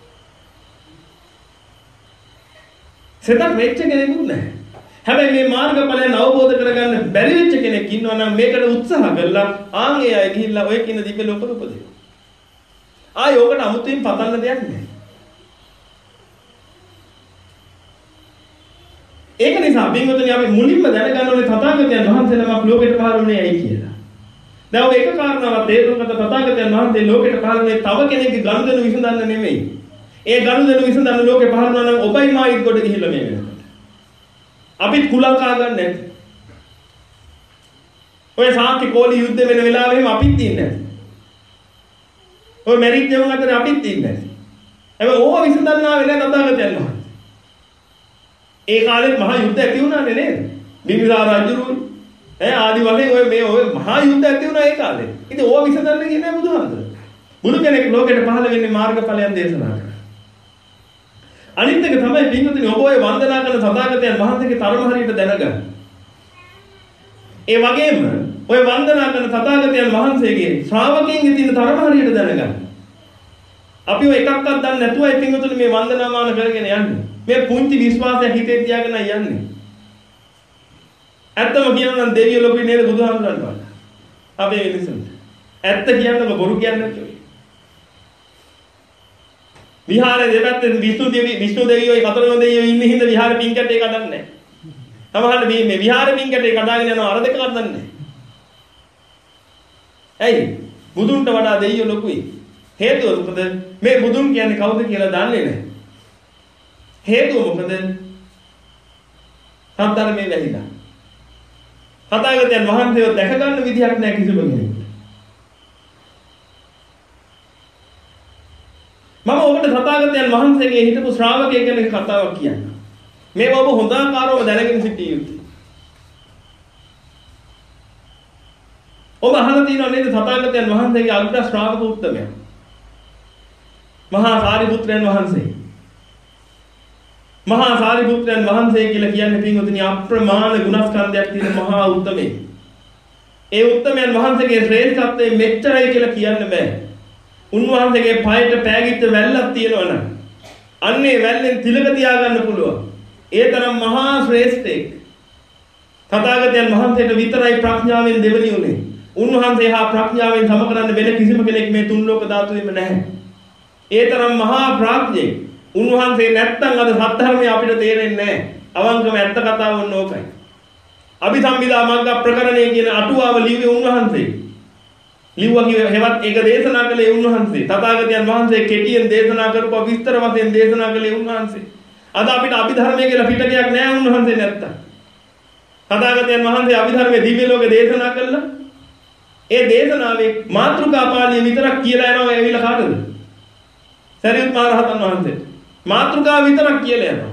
සෙතක් වෙච්ච කෙනෙකුත් නැහැ. හැබැයි මේ මාර්ගඵලයන් අවබෝධ කරගන්න බැරි වෙච්ච කෙනෙක් ඉන්නවා නම් මේකට උත්සාහ කරලා ආන් ඒ අය ගිහිල්ලා ඔය කියන දිව්‍ය ලෝකෙ උපදිනවා. ආයි ඕකට අමුතුවෙන් පතන්න දෙයක් නැහැ. ඒක නිසා බින්වතුනි අපි මුලින්ම දැනගන්න ඕනේ තථාගතයන් වහන්සේ නමක් ලෝකෙට පහළ වුණේ ඇයි කියලා. දැන් ඔය එක කාරණාවක් තේරුම් ගත්ත තථාගතයන් වහන්සේ ලෝකෙට පහළ වුණේ තව කෙනෙක්ගේ ගනුදෙනු විසඳන්න නෙමෙයි. ඒ ගනුදෙනු විසඳන්න ලෝකෙ පහළ වුණා නම් ඔබයි මායිත් කොට ගිහිල්ලා මේ වෙනවා. අපිත් කුලං කා ගන්න නැති. ඔය සාක්‍ය කෝලි යුද්ධ වෙන වෙලාවෙ එහෙම අපිත් ඉන්නේ නැති. ඔය මැරිච්ච යම අතර අපිත් ඉන්නේ නැති. හැබැයි ඕවා විසඳන්න ආවේ නැහැ තථාගතයන් වහන්සේ. ඒ කාලේ මහා යුද්ධ ඇති වුණානේ නේද? බිම්බිසාර රජුරුයි ඈ ආදි වශයෙන් ඔය මේ ඔය මහා යුද්ධ ඇති වුණා ඒ කාලේ. ඉතින් ඕවා විසඳන්න ගියේ නැහැ බුදුහාමුදුර. බුදු කෙනෙක් ලෝකෙට පහළ වෙන්නේ මාර්ගඵලයන් දේශනා කරලා. අනිත් එක තමයි පින්වතුනි ඔබ ඔය වන්දනා කරන තථාගතයන් වහන්සේගේ තරම හරියට දැනගන්න. ඒ වගේම ඔය වන්දනා කරන තථාගතයන් වහන්සේගේ ශ්‍රාවකයන්ගේ තියෙන තරම හරියට දැනගන්න. අපි ඔය එකක්වත් දන්නේ නැතුවයි පින්වතුනි මේ වන්දනාමාන කරගෙන යන්නේ. මේ පුංචි විශ්වාසයක් හිතේ තියාගෙන යන්නේ. ඇත්තම කියනවා නම් දෙවියෝ ලෝකේ නේද බුදුහාමුදුරන් වහන්සේ. අපේ මිනිස්සුන්ට. ඇත්ත කියන්නකො බොරු කියන්නේ නැතුව. විහාරේ දෙපැත්තේ විෂ්ණු දෙවි විෂ්ණු දෙවියෝ කතරගම දෙවියෝ ඉන්නේ හින්දා විහාරේ පින්කටේ කඩන්නේ නැහැ. සමහරවිට මේ මේ විහාරේ පින්කටේ කඩාගෙන යනවා අර දෙක කඩන්නේ නැහැ. ඇයි? බුදුන්ට වඩා දෙවියෝ ලොකුයි. හේතුව මොකද? මේ බුදුන් කියන්නේ කවුද කියලා දන්නේ නැහැ. හේතුව මොකද? සත්‍යධර්මයේ වැහිලා. තථාගතයන් වහන්සේව දැක ගන්න විදිහක් නැහැ කිසිම කෙනෙකුට. මම ඔබට තථාගතයන් වහන්සේගේ හිටපු ශ්‍රාවකයෙක් ගැන කතාවක් කියන්න. මේව ඔබ හොඳාකාරව දැනගෙන සිටිය යුතුයි. ඔබ අහලා තියෙනව නේද තථාගතයන් වහන්සේගේ අග්‍ර ශ්‍රාවක උත්තමයා? මහා සාරිපුත්‍රයන් වහන්සේ. මහා සාරිපුත්‍රයන් වහන්සේ කියලා කියන්නේ පින්වතුනි අප්‍රමාණ ගුණස්කන්ධයක් තියෙන මහා උත්තමයෙක්. ඒ උත්තමයන් වහන්සේගේ ශ්‍රේෂ්ඨත්වයේ මෙච්චරයි කියලා කියන්න බෑ. උන්වහන්සේගේ පයට පෑගිච්ච වැල්ලක් තියෙනවනම් අන්නේ වැල්ලෙන් තිලක තියාගන්න පුළුවන්. ඒ තරම් මහා ශ්‍රේෂ්ඨෙක්. තථාගතයන් වහන්සේට විතරයි ප්‍රඥාවෙන් දෙවනි උනේ. උන්වහන්සේ හා ප්‍රඥාවෙන් සම කරන්න වෙන කිසිම කෙනෙක් මේ තුන් ලෝක ධාතුවේම නැහැ. ඒ තරම් මහා ප්‍රඥෙක්. උන්වහන්සේ නැත්තම් අද සත්‍ය අපිට තේරෙන්නේ නැහැ. අවංකම ඇත්ත කතාව වුණ ඕකයි. අභිසම්බිදා මග්ග ප්‍රකරණය කියන අටුවාව ලිව්වේ උන්වහන්සේ. ලිව්වා කිව්ව හෙවත් ඒක දේශනා කළේ උන්වහන්සේ. තථාගතයන් වහන්සේ කෙටියෙන් දේශනා කරපුවා විස්තර වශයෙන් දේශනා කළේ උන්වහන්සේ. අද අපිට අභිධර්මය කියලා පිටකයක් නැහැ උන්වහන්සේ නැත්තම්. තථාගතයන් වහන්සේ අභිධර්මයේ දිව්‍ය ලෝකේ දේශනා කළා. ඒ දේශනාවේ මාතෘකා පාළිය විතරක් කියලා යනවා ඇවිල්ලා කාටද? සරියුත් මහ රහතන් වහන්සේ. මාතෘකාව විතරක් කියලා යනවා.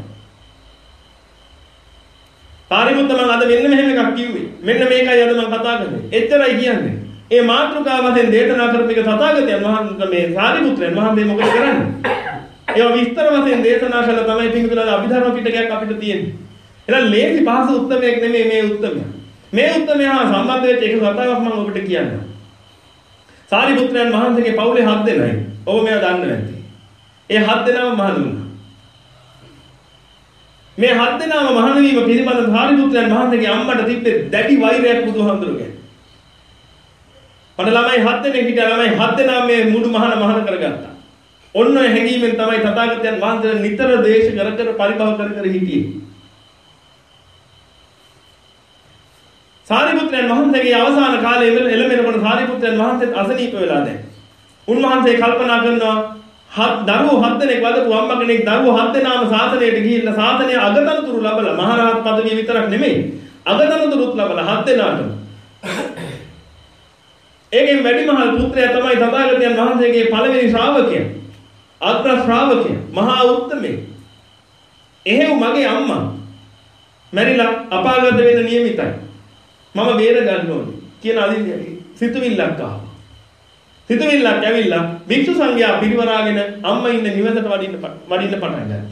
පාරිමුත්ත මම අද මෙන්න මෙහෙම එකක් කිව්වේ. මෙන්න මේකයි අද මම කතා කරන්නේ. එච්චරයි කියන්නේ. ඒ මාතෘකාව වශයෙන් දේශනා කරපු එක තථාගතයන් වහන්සේ මේ සාරිපුත්‍රයන් වහන්සේ මොකද කරන්නේ? ඒවා විස්තර වශයෙන් දේශනා කළා තමයි පිටුදලා අභිධර්ම පිටකයක් අපිට තියෙන්නේ. එහෙනම් ලේසි පහසු උත්තරයක් නෙමෙයි මේ උත්තරය. මේ උත්තරය හා සම්බන්ධ වෙච්ච එක කතාවක් මම ඔබට කියන්නම්. සාරිපුත්‍රයන් වහන්සේගේ පවුලේ හත් දෙනයි. ඔබ මේවා දන්නේ නැති. ඒ හත් දෙනාම මහණ වුණා. මේ හත් දෙනාම මහණ වීම පිළිබඳව සාරිපුත්‍රයන් වහන්සේගේ අම්මට තිබ්බේ දැඩි වෛරයක් බුදුහාමුදුරුවෝ. පණ ළමයි හත් දෙනෙක් හිටියා ළමයි හත් දෙනා මේ මුඩු මහණ මහණ කරගත්තා. ඔන්න ඔය හැඟීමෙන් තමයි තථාගතයන් වහන්සේ නිතර දේශ කර කර පරිභව කර කර හිටියේ. සාරිපුත්‍රයන් වහන්සේගේ අවසාන කාලයේ එළමෙනකොට සාරිපුත්‍රයන් වහන්සේත් අසනීප වෙලා දැන්. උන්වහන්සේ කල්පනා කරනවා හත් දරුවෝ හත් දෙනෙක් වදපු අම්මා කෙනෙක් දරුවෝ හත් දෙනාම සාසනයට ගිහිල්ලා සාසනය අගතනතුරු ලැබලා මහරහත් පදවිය විතරක් නෙමෙයි අගතනතුරුත් ලැබලා හත් දෙනාටම. ඒකෙන් වැඩිමහල් පුත්‍රයා තමයි තථාගතයන් වහන්සේගේ පළවෙනි ශ්‍රාවකයා. අග්‍ර ශ්‍රාවකයා, මහා උත්තමේ. එහෙව් මගේ අම්මා මැරිලා අපාගත වෙන්න නියමිතයි. මම බේර ගන්න ඕනේ කියන අදින්න සිතුවිල්ලක් ආවා. සිතුවිල්ලක් ඇවිල්ලා භික්ෂු සංඝයා පිරිවරාගෙන අම්මා ඉන්න නිවසට වඩින්න වඩින්න පටන් ගත්තා.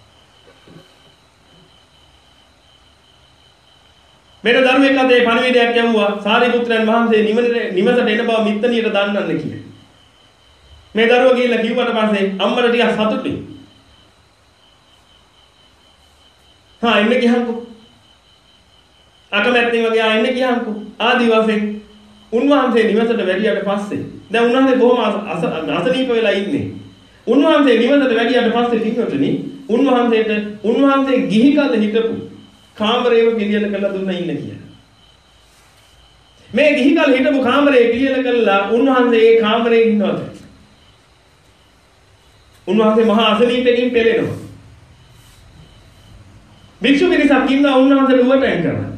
මෙන්න දරුවෙක් අතේ පණිවිඩයක් යවුවා සාරිපුත්‍රයන් වහන්සේ නිවසට එන බව මිත්තණියට දන්නන්න කියලා. මේ දරුවා ගිහිල්ලා කිව්වට පස්සේ අම්මට ටිකක් සතුටුයි. හා එන්න ගියහන්කෝ. අකමැත්තෙන් වගේ ආ එන්න ගියහන්කෝ. ආදි වශයෙන් උන්වහන්සේ නිවසට වැඩියට පස්සේ දැන් උන්වහන්සේ බොහොම අසනීප වෙලා ඉන්නේ. උන්වහන්සේ නිවසට වැඩියට පස්සේ පිටුටනේ උන්වහන්සේට උන්වහන්සේ ගිහි කල හිටපු කාමරේව පිළියෙල කරලා දුන්නා ඉන්න කියලා. මේ ගිහි කල හිටපු කාමරේ පිළියෙල කළා උන්වහන්සේ ඒ කාමරේ ඉන්නවද? උන්වහන්සේ මහා අසනීපයෙන් පෙළෙනවා. භික්ෂු පිරිසක් ඉන්නවා උන්වහන්සේට උවටෙන් කරනවා.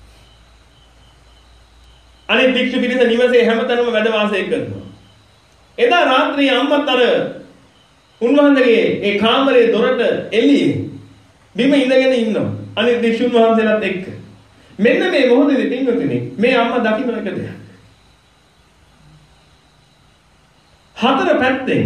අනිත් භික්ෂු පිරිස නිවසේ හැමතැනම වැඩ වාසය කරනවා. එදා රාත්‍රියේ අම්මත් අර උන්වහන්සේගේ ඒ කාමරේ දොරට එළියේ බිම ඉඳගෙන ඉන්නවා. අනිත් භික්ෂුන් වහන්සේලාත් එක්ක. මෙන්න මේ මොහොතේදී පින්වතුනි මේ අම්මා දකින්න එක දෙයක්. හතර පැත්තෙන්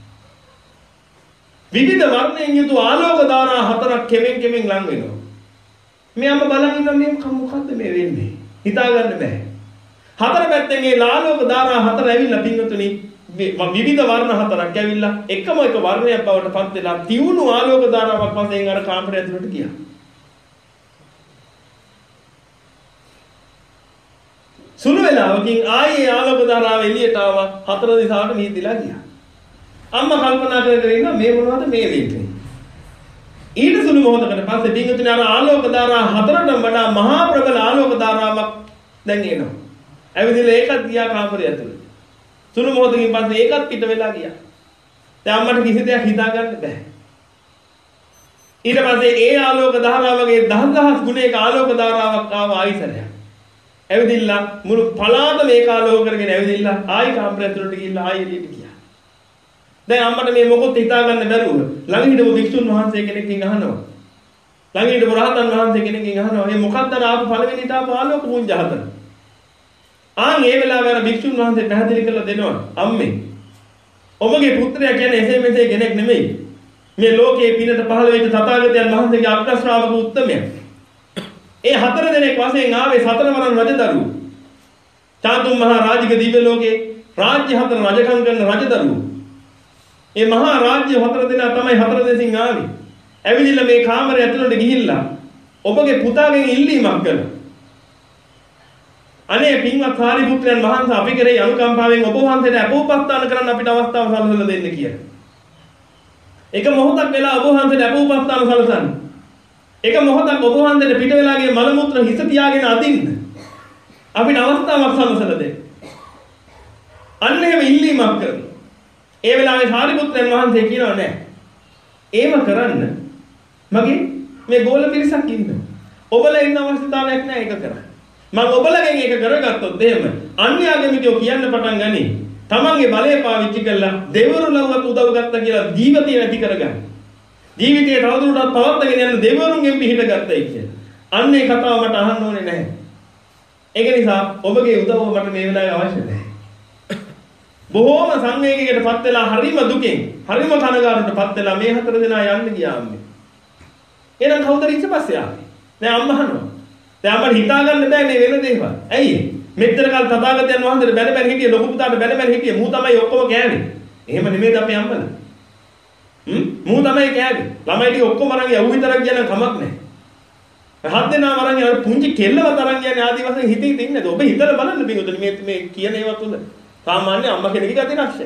විවිධ වර්ණයෙන් යුතු ආලෝක ධාරා හතරක් කෙමෙන් කෙමෙන් ලං වෙනවා. මේ අම්මා බලන් ඉන්නවා මේ මොකද්ද මේ වෙන්නේ? හිතා ගන්න බෑ. හතර පැත්තෙන් මේ ආලෝක ධාරා හතර ඇවිල්ලා පින්වතුනි විවිධ වර්ණ හතරක් ඇවිල්ලා එකම එක වර්ණයක් බවට පත් වෙලා තියුණු ආලෝක ධාරාවක් වශයෙන් අර කාමරය ඇතුළට ගියා. සුළු වෙලාවකින් ආයේ ආලෝක ධාරාව එළියට ආවා හතර දිශාවට මිහිදිලා ගියා. අම්මා කල්පනා කර කර ඉන්නවා මේ මොනවද මේ වෙන්නේ? ඊට සුළු මොහොතකට පස්සේ පින්වතුනි අර ආලෝක ධාරා හතරටම වඩා මහා ප්‍රබල ආලෝක ධාරාවක් දැන් එනවා. ඇවිදලා ඒකත් ගියා කාමරය ඇතුළට. සුළු මොහොතකින් පස්සේ ඒකත් පිට වෙලා ගියා. දැන් අම්මට කිසි දෙයක් හිතා ගන්න බෑ. ඊට පස්සේ ඒ ආලෝක ධාරාවගේ දහදහස් ගුණයක ආලෝක ධාරාවක් ආවා ආයිසරයක්. ඇවිදිලා මුළු පලාතම ඒක ආලෝක කරගෙන ඇවිදිලා ආයි කාමරය ඇතුළට ගිහිල්ලා ආයි එළියට ගියා. දැන් අම්මට මේ මොකොත් හිතා ගන්න බැරුව ළඟ හිටපු වික්ෂුන් වහන්සේ කෙනෙක්ගෙන් අහනවා. ළඟ හිටපු රහතන් වහන්සේ කෙනෙක්ගෙන් අහනවා මේ මොකක්ද ආපු පළවෙනිට ආපු ආලෝක පුංජ හතර. ආන් ඒ වෙලාවේ අර වික්ෂුන් වහන්සේ පැහැදිලි කරලා දෙනවා අම්මේ. ඔබගේ පුත්‍රයා කියන්නේ එසේ මෙසේ කෙනෙක් නෙමෙයි. මේ ලෝකයේ පිනට පහළ වෙච්ච තථාගතයන් වහන්සේගේ අග්‍ර ශ්‍රාවක උත්තමයා. ඒ හතර දෙනෙක් වශයෙන් ආවේ සතරවරන් රජදරුවෝ. චාතුම් මහා රාජික දිව්‍ය ලෝකේ රාජ්‍ය හතර රජකම් කරන රජදරුවෝ. මේ මහා රාජ්‍ය හතර දෙනා තමයි හතර දෙසින් ආවේ. ඇවිදින්න මේ කාමරය ඇතුළට ගිහිල්ලා ඔබගේ පුතාගෙන් ඉල්ලීමක් කළා. අනේ පින්වත් සාරිපුත්‍රයන් වහන්සේ අපි කෙරෙහි අනුකම්පාවෙන් ඔබ වහන්සේට අපෝපස්ථාන කරන්න අපිට අවස්ථාව සලසලා දෙන්න කියලා. එක මොහොතක් වෙලා ඔබ වහන්සේට අපෝපස්ථාන සලසන්න. එක මොහොතක් ඔබ වහන්සේට පිට වෙලා ගිය මල මුත්‍ර හිස තියාගෙන අදින්න. අපිට අවස්ථාවක් සලසලා දෙන්න. අන්න එහෙම ඉල්ලීමක් කරනවා. ඒ වෙලාවේ සාරිපුත්‍රයන් වහන්සේ කියනවා නෑ. ඒව කරන්න මගේ මේ ගෝල පිරිසක් ඉන්නවා. ඔබලා ඉන්න අවස්ථාවක් නෑ ඒක කරන්න. මම ඔබලගෙන් ඒක කරගත්තොත් එහෙම අන්‍යාගමිකයෝ කියන්න පටන් ගනි. තමන්ගේ බලය පාවිච්චි කරලා දෙවරු ලව්වත් උදව් ගත්තා කියලා ජීවිතය නැති කරගන්න. ජීවිතේ තවදුරටත් පවත්වාගෙන යන දෙවරුන්ගෙන් පිහිට ගත්තයි කියලා. අන්න ඒ කතාව මට අහන්න ඕනේ නැහැ. ඒක නිසා ඔබගේ උදව්ව මට මේ වෙලාවේ අවශ්‍ය නැහැ. බොහෝම සංවේගයකටපත් වෙලා හරිම දුකෙන් හරිම කනගාටුවටපත් වෙලා මේ හතර දෙනා යන්න ගියා අම්මේ. එහෙනම් කවුද ඊපස්සේ ආවේ? දැන් අම්මා අහනවා. දැන් අපිට හිතා ගන්න බෑ මේ වෙන දේවල්. ඇයි? මෙච්චර කාල තථාගතයන් වහන්සේට බැන බැන හිටියේ ලොකු පුතාට බැන බැන හිටියේ මූ තමයි ඔක්කොම කෑවේ. එහෙම නෙමෙයිද අපේ අම්මලා? හ්ම් මූ තමයි කෑවේ. ළමයි ටික ඔක්කොම අරන් යවු විතරක් කියන කමක් නැහැ. හත් දෙනා වරන් යන පුංචි කෙල්ලව තරන් යන්නේ ආදි වශයෙන් හිතේ තින්නේ නැද? ඔබ හිතලා බලන්න බින්දුනේ මේ මේ කියන ඒවා තුල. සාමාන්‍ය අම්මා කෙනෙක්ගේ ගතිය රක්ෂය.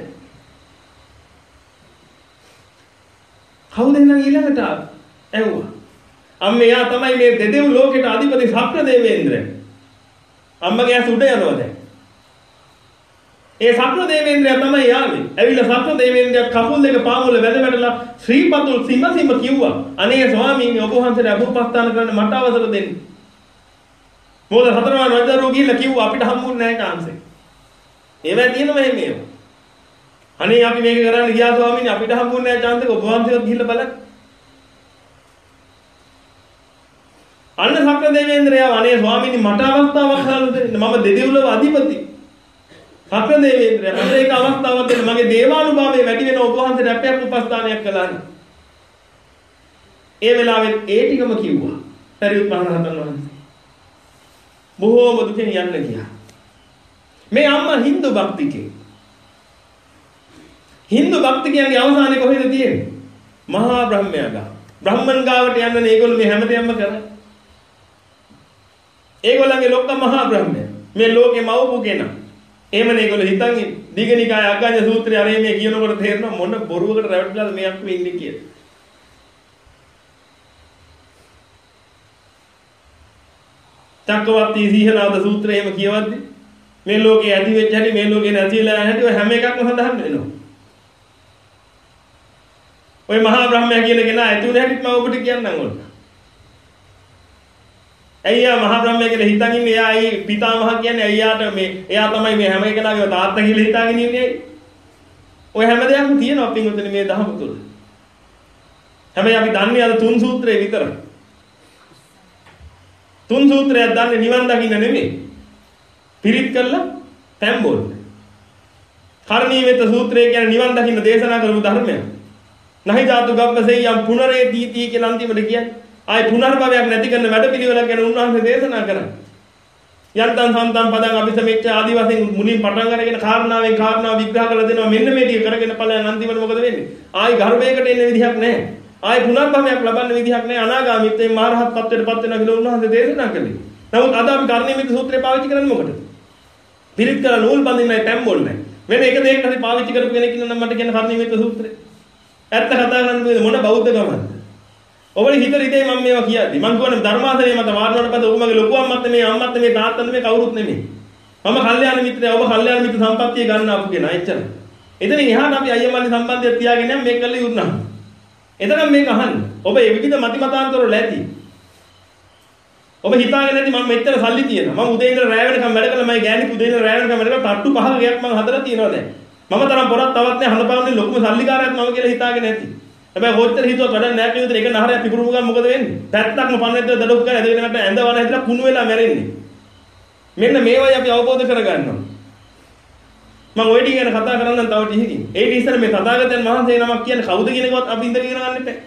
කවුද එහෙනම් ඊළඟට ඇහුවා? අම්මේ යා තමයි මේ දෙදෙව් ලෝකෙට අධිපති ශක්‍ර දේවේන්ද්‍ර. අම්මගේ ඇස් උඩ යනවා දැන්. ඒ සක්‍ර දේවේන්ද්‍රයා තමයි යාවේ. ඇවිල්ලා සක්‍ර දේවේන්ද්‍රයා කකුල් දෙක පාමුල වැද වැටලා ශ්‍රීපතුල් සිම සිම කිව්වා. අනේ ස්වාමීනි ඔබ වහන්සේට අභිපස්ථාන කරන්න මට අවසර දෙන්න. මොකද හතරවන රජදරුවෝ ගිහිල්ලා කිව්වා අපිට හම්බුන්නේ නැහැ chance එක. ඒවැ තියෙනවා එහෙම ඒවා. අනේ අපි මේක කරන්න ගියා ස්වාමීනි අපිට හම්බුන්නේ නැහැ chance එක ඔබ වහන්සේවත් ගිහිල්ලා බලන්න. අන්න සක්‍ර දේවේන්ද්‍රයා අනේ ස්වාමීනි මට අවස්ථාවක් හදලා දෙන්න. මම දෙදෙව්ලොව අධිපති. සක්‍ර දේවේන්ද්‍රයා මට ඒක අවස්ථාවක් දෙන්න. මගේ දේවානුභාවයේ වැඩි වෙන ඔබ වහන්සේට අපයක් උපස්ථානයක් කළා නේ. ඒ වෙලාවෙත් ඒ ටිකම කිව්වා. සරියුත් මහ රහතන් වහන්සේ. බොහෝම දුකෙන් යන්න ගියා. මේ අම්මා Hindu භක්තිකේ. Hindu භක්තිකයන්ගේ අවසානයේ කොහෙද තියෙන්නේ? මහා බ්‍රහ්මයා ගාව. බ්‍රහ්මන් ගාවට යන්න මේගොල්ලෝ මේ හැමතැනම කරන්නේ. ඒගොල්ලන්ගේ ලොක්ක මහා බ්‍රහ්මයා. මේ ලෝකේ මවපු කෙනා. එහෙමනේ ඒගොල්ලෝ හිතන් ඉන්නේ. දීඝනිකාය අග්ගඤ්ඤ සූත්‍රය අරේ මේ කියනකොට තේරෙනවා මොන බොරුවකට රැවටිලාද මේ අක්කු ඉන්නේ කියලා. චක්කවර්ති සීහනාද සූත්‍රය එහෙම කියවද්දි මේ ලෝකේ ඇති වෙච්ච හැටි මේ ලෝකේ නැති වෙලා යන හැටි ඔය හැම එකක්ම සඳහන් වෙනවා. ඔය මහා බ්‍රහ්මයා කියන කෙනා ඇති වුණ හැටිත් මම ඔබට කියන්නම් ඕන. අයියා මහා බ්‍රහ්මයා කියලා හිතන් ඉන්නේ එයා අයි පිතාමහ කියන්නේ අයියාට මේ එයා තමයි මේ හැම එකනාගේ තාත්තා කියලා හිතාගෙන ඉන්නේ. ඔය හැම දෙයක්ම තියෙනවා පින්වතුනි මේ දහම තුල. හැබැයි අපි දන්නේ අර තුන් සූත්‍රේ විතරයි. තුන් සූත්‍රයක් දන්නේ නිවන් දකින්න නෙමෙයි. පිරිත් කළා තැම්බොල්. කරණීයමෙත සූත්‍රය කියන්නේ නිවන් දකින්න දේශනා කරපු ධර්මයක්. නහි ධාතු ගබ්බසෙයම් පුනරේ දීති කියලා අන්තිමට කියන්නේ. ආයි පුනර්භවයක් නැති කරන වැඩපිළිවෙලක් ගැන උන්වහන්සේ දේශනා කරා. යන්තම් සම්තම් පදං අபிසමෙච්ච ආදි වශයෙන් මුලින් පටන් අරගෙන කාරණාවෙන් කාරණාව විග්‍රහ කරලා දෙනවා. මෙන්න මේ ටික කරගෙන ඵලයන් අන්තිමට මොකද වෙන්නේ? ආයි ගර්භයකට එන්න විදිහක් නැහැ. ආයි පුනර්භවයක් ලබන්න විදිහක් නැහැ. අනාගාමීත්වයෙන් මාරහත් ත්වයට පත් වෙනවා කියලා උන්වහන්සේ දේශනා කළේ. නමුත් අද අපි කරණීයමෙත සූත්‍රය පාවිච්චි කරන්නේ මොකටද? පිරිත් කරලා නූල් බඳින්නයි තැම්බොල් නැහැ. වෙන එක දෙයකට හරි පාවිච්චි කරපු කෙනෙක් ඉන්නවා නම් මට කියන කරණීයමෙත සූත්‍රය. ඇත්ත කතා කරන්නේ මොන බෞද්ධ ගමන්ද? ඔබේ හිත රිදේ මම මේවා කියද්දි මම කියන්නේ ධර්මාසනයේ මත වාරණවට පස්සේ ඔබ මගේ ලොකු අම්මත් නෙමෙයි අම්මත් නෙමෙයි තාත්තත් නෙමෙයි කවුරුත් නෙමෙයි. මම කල්යාණ මිත්‍රයා ඔබ කල්යාණ මිත්‍ර සම්පත්තිය ගන්න ආපු කෙනා එච්චරයි. එතනින් එහාට අපි අයියමල්ලි සම්බන්ධයක් තියාගෙන යන්න මේක කළේ උන්නා. එතනම් මේක අහන්න. ඔබ මේ විවිධ මති මතාන්තර වල ඇති. ඔබ හිතාගෙන නැති මම මෙච්චර සල්ලි තියෙනවා. මම උදේ ඉඳලා රැය වෙනකම් වැඩ කළා. මම ගෑණි උදේ ඉඳලා රැය වෙනකම් වැඩ කළා. තට්ටු පහක ගයක් මම හදලා තියෙනවා දැන්. මම තරම් පොරක් තවත් නැහැ හඳපාන්නේ ලොකුම සල්ලිකාරයෙක් මම කියලා හිතාගෙන නැති. හැබැයි හොච්චර හිතුවත් වැඩක් නැහැ කියන එක නහරයක් පිපුරුම ගමන් මොකද වෙන්නේ? පැත්තක්ම පන්නේද දඩොක් කරලා ඇදගෙන යනට ඇඳවන හිටලා කුණු වෙලා මැරෙන්නේ. මෙන්න මේවයි අපි අවබෝධ කරගන්නවා. මම ඔය ටික ගැන කතා කරන්නම් තව ටිකකින්. ඒ ඉතින් මේ තථාගතයන් වහන්සේ නමක් කියන්නේ කවුද කියන එකවත් අපි ඉඳගෙන ඉගෙන ගන්න එපා.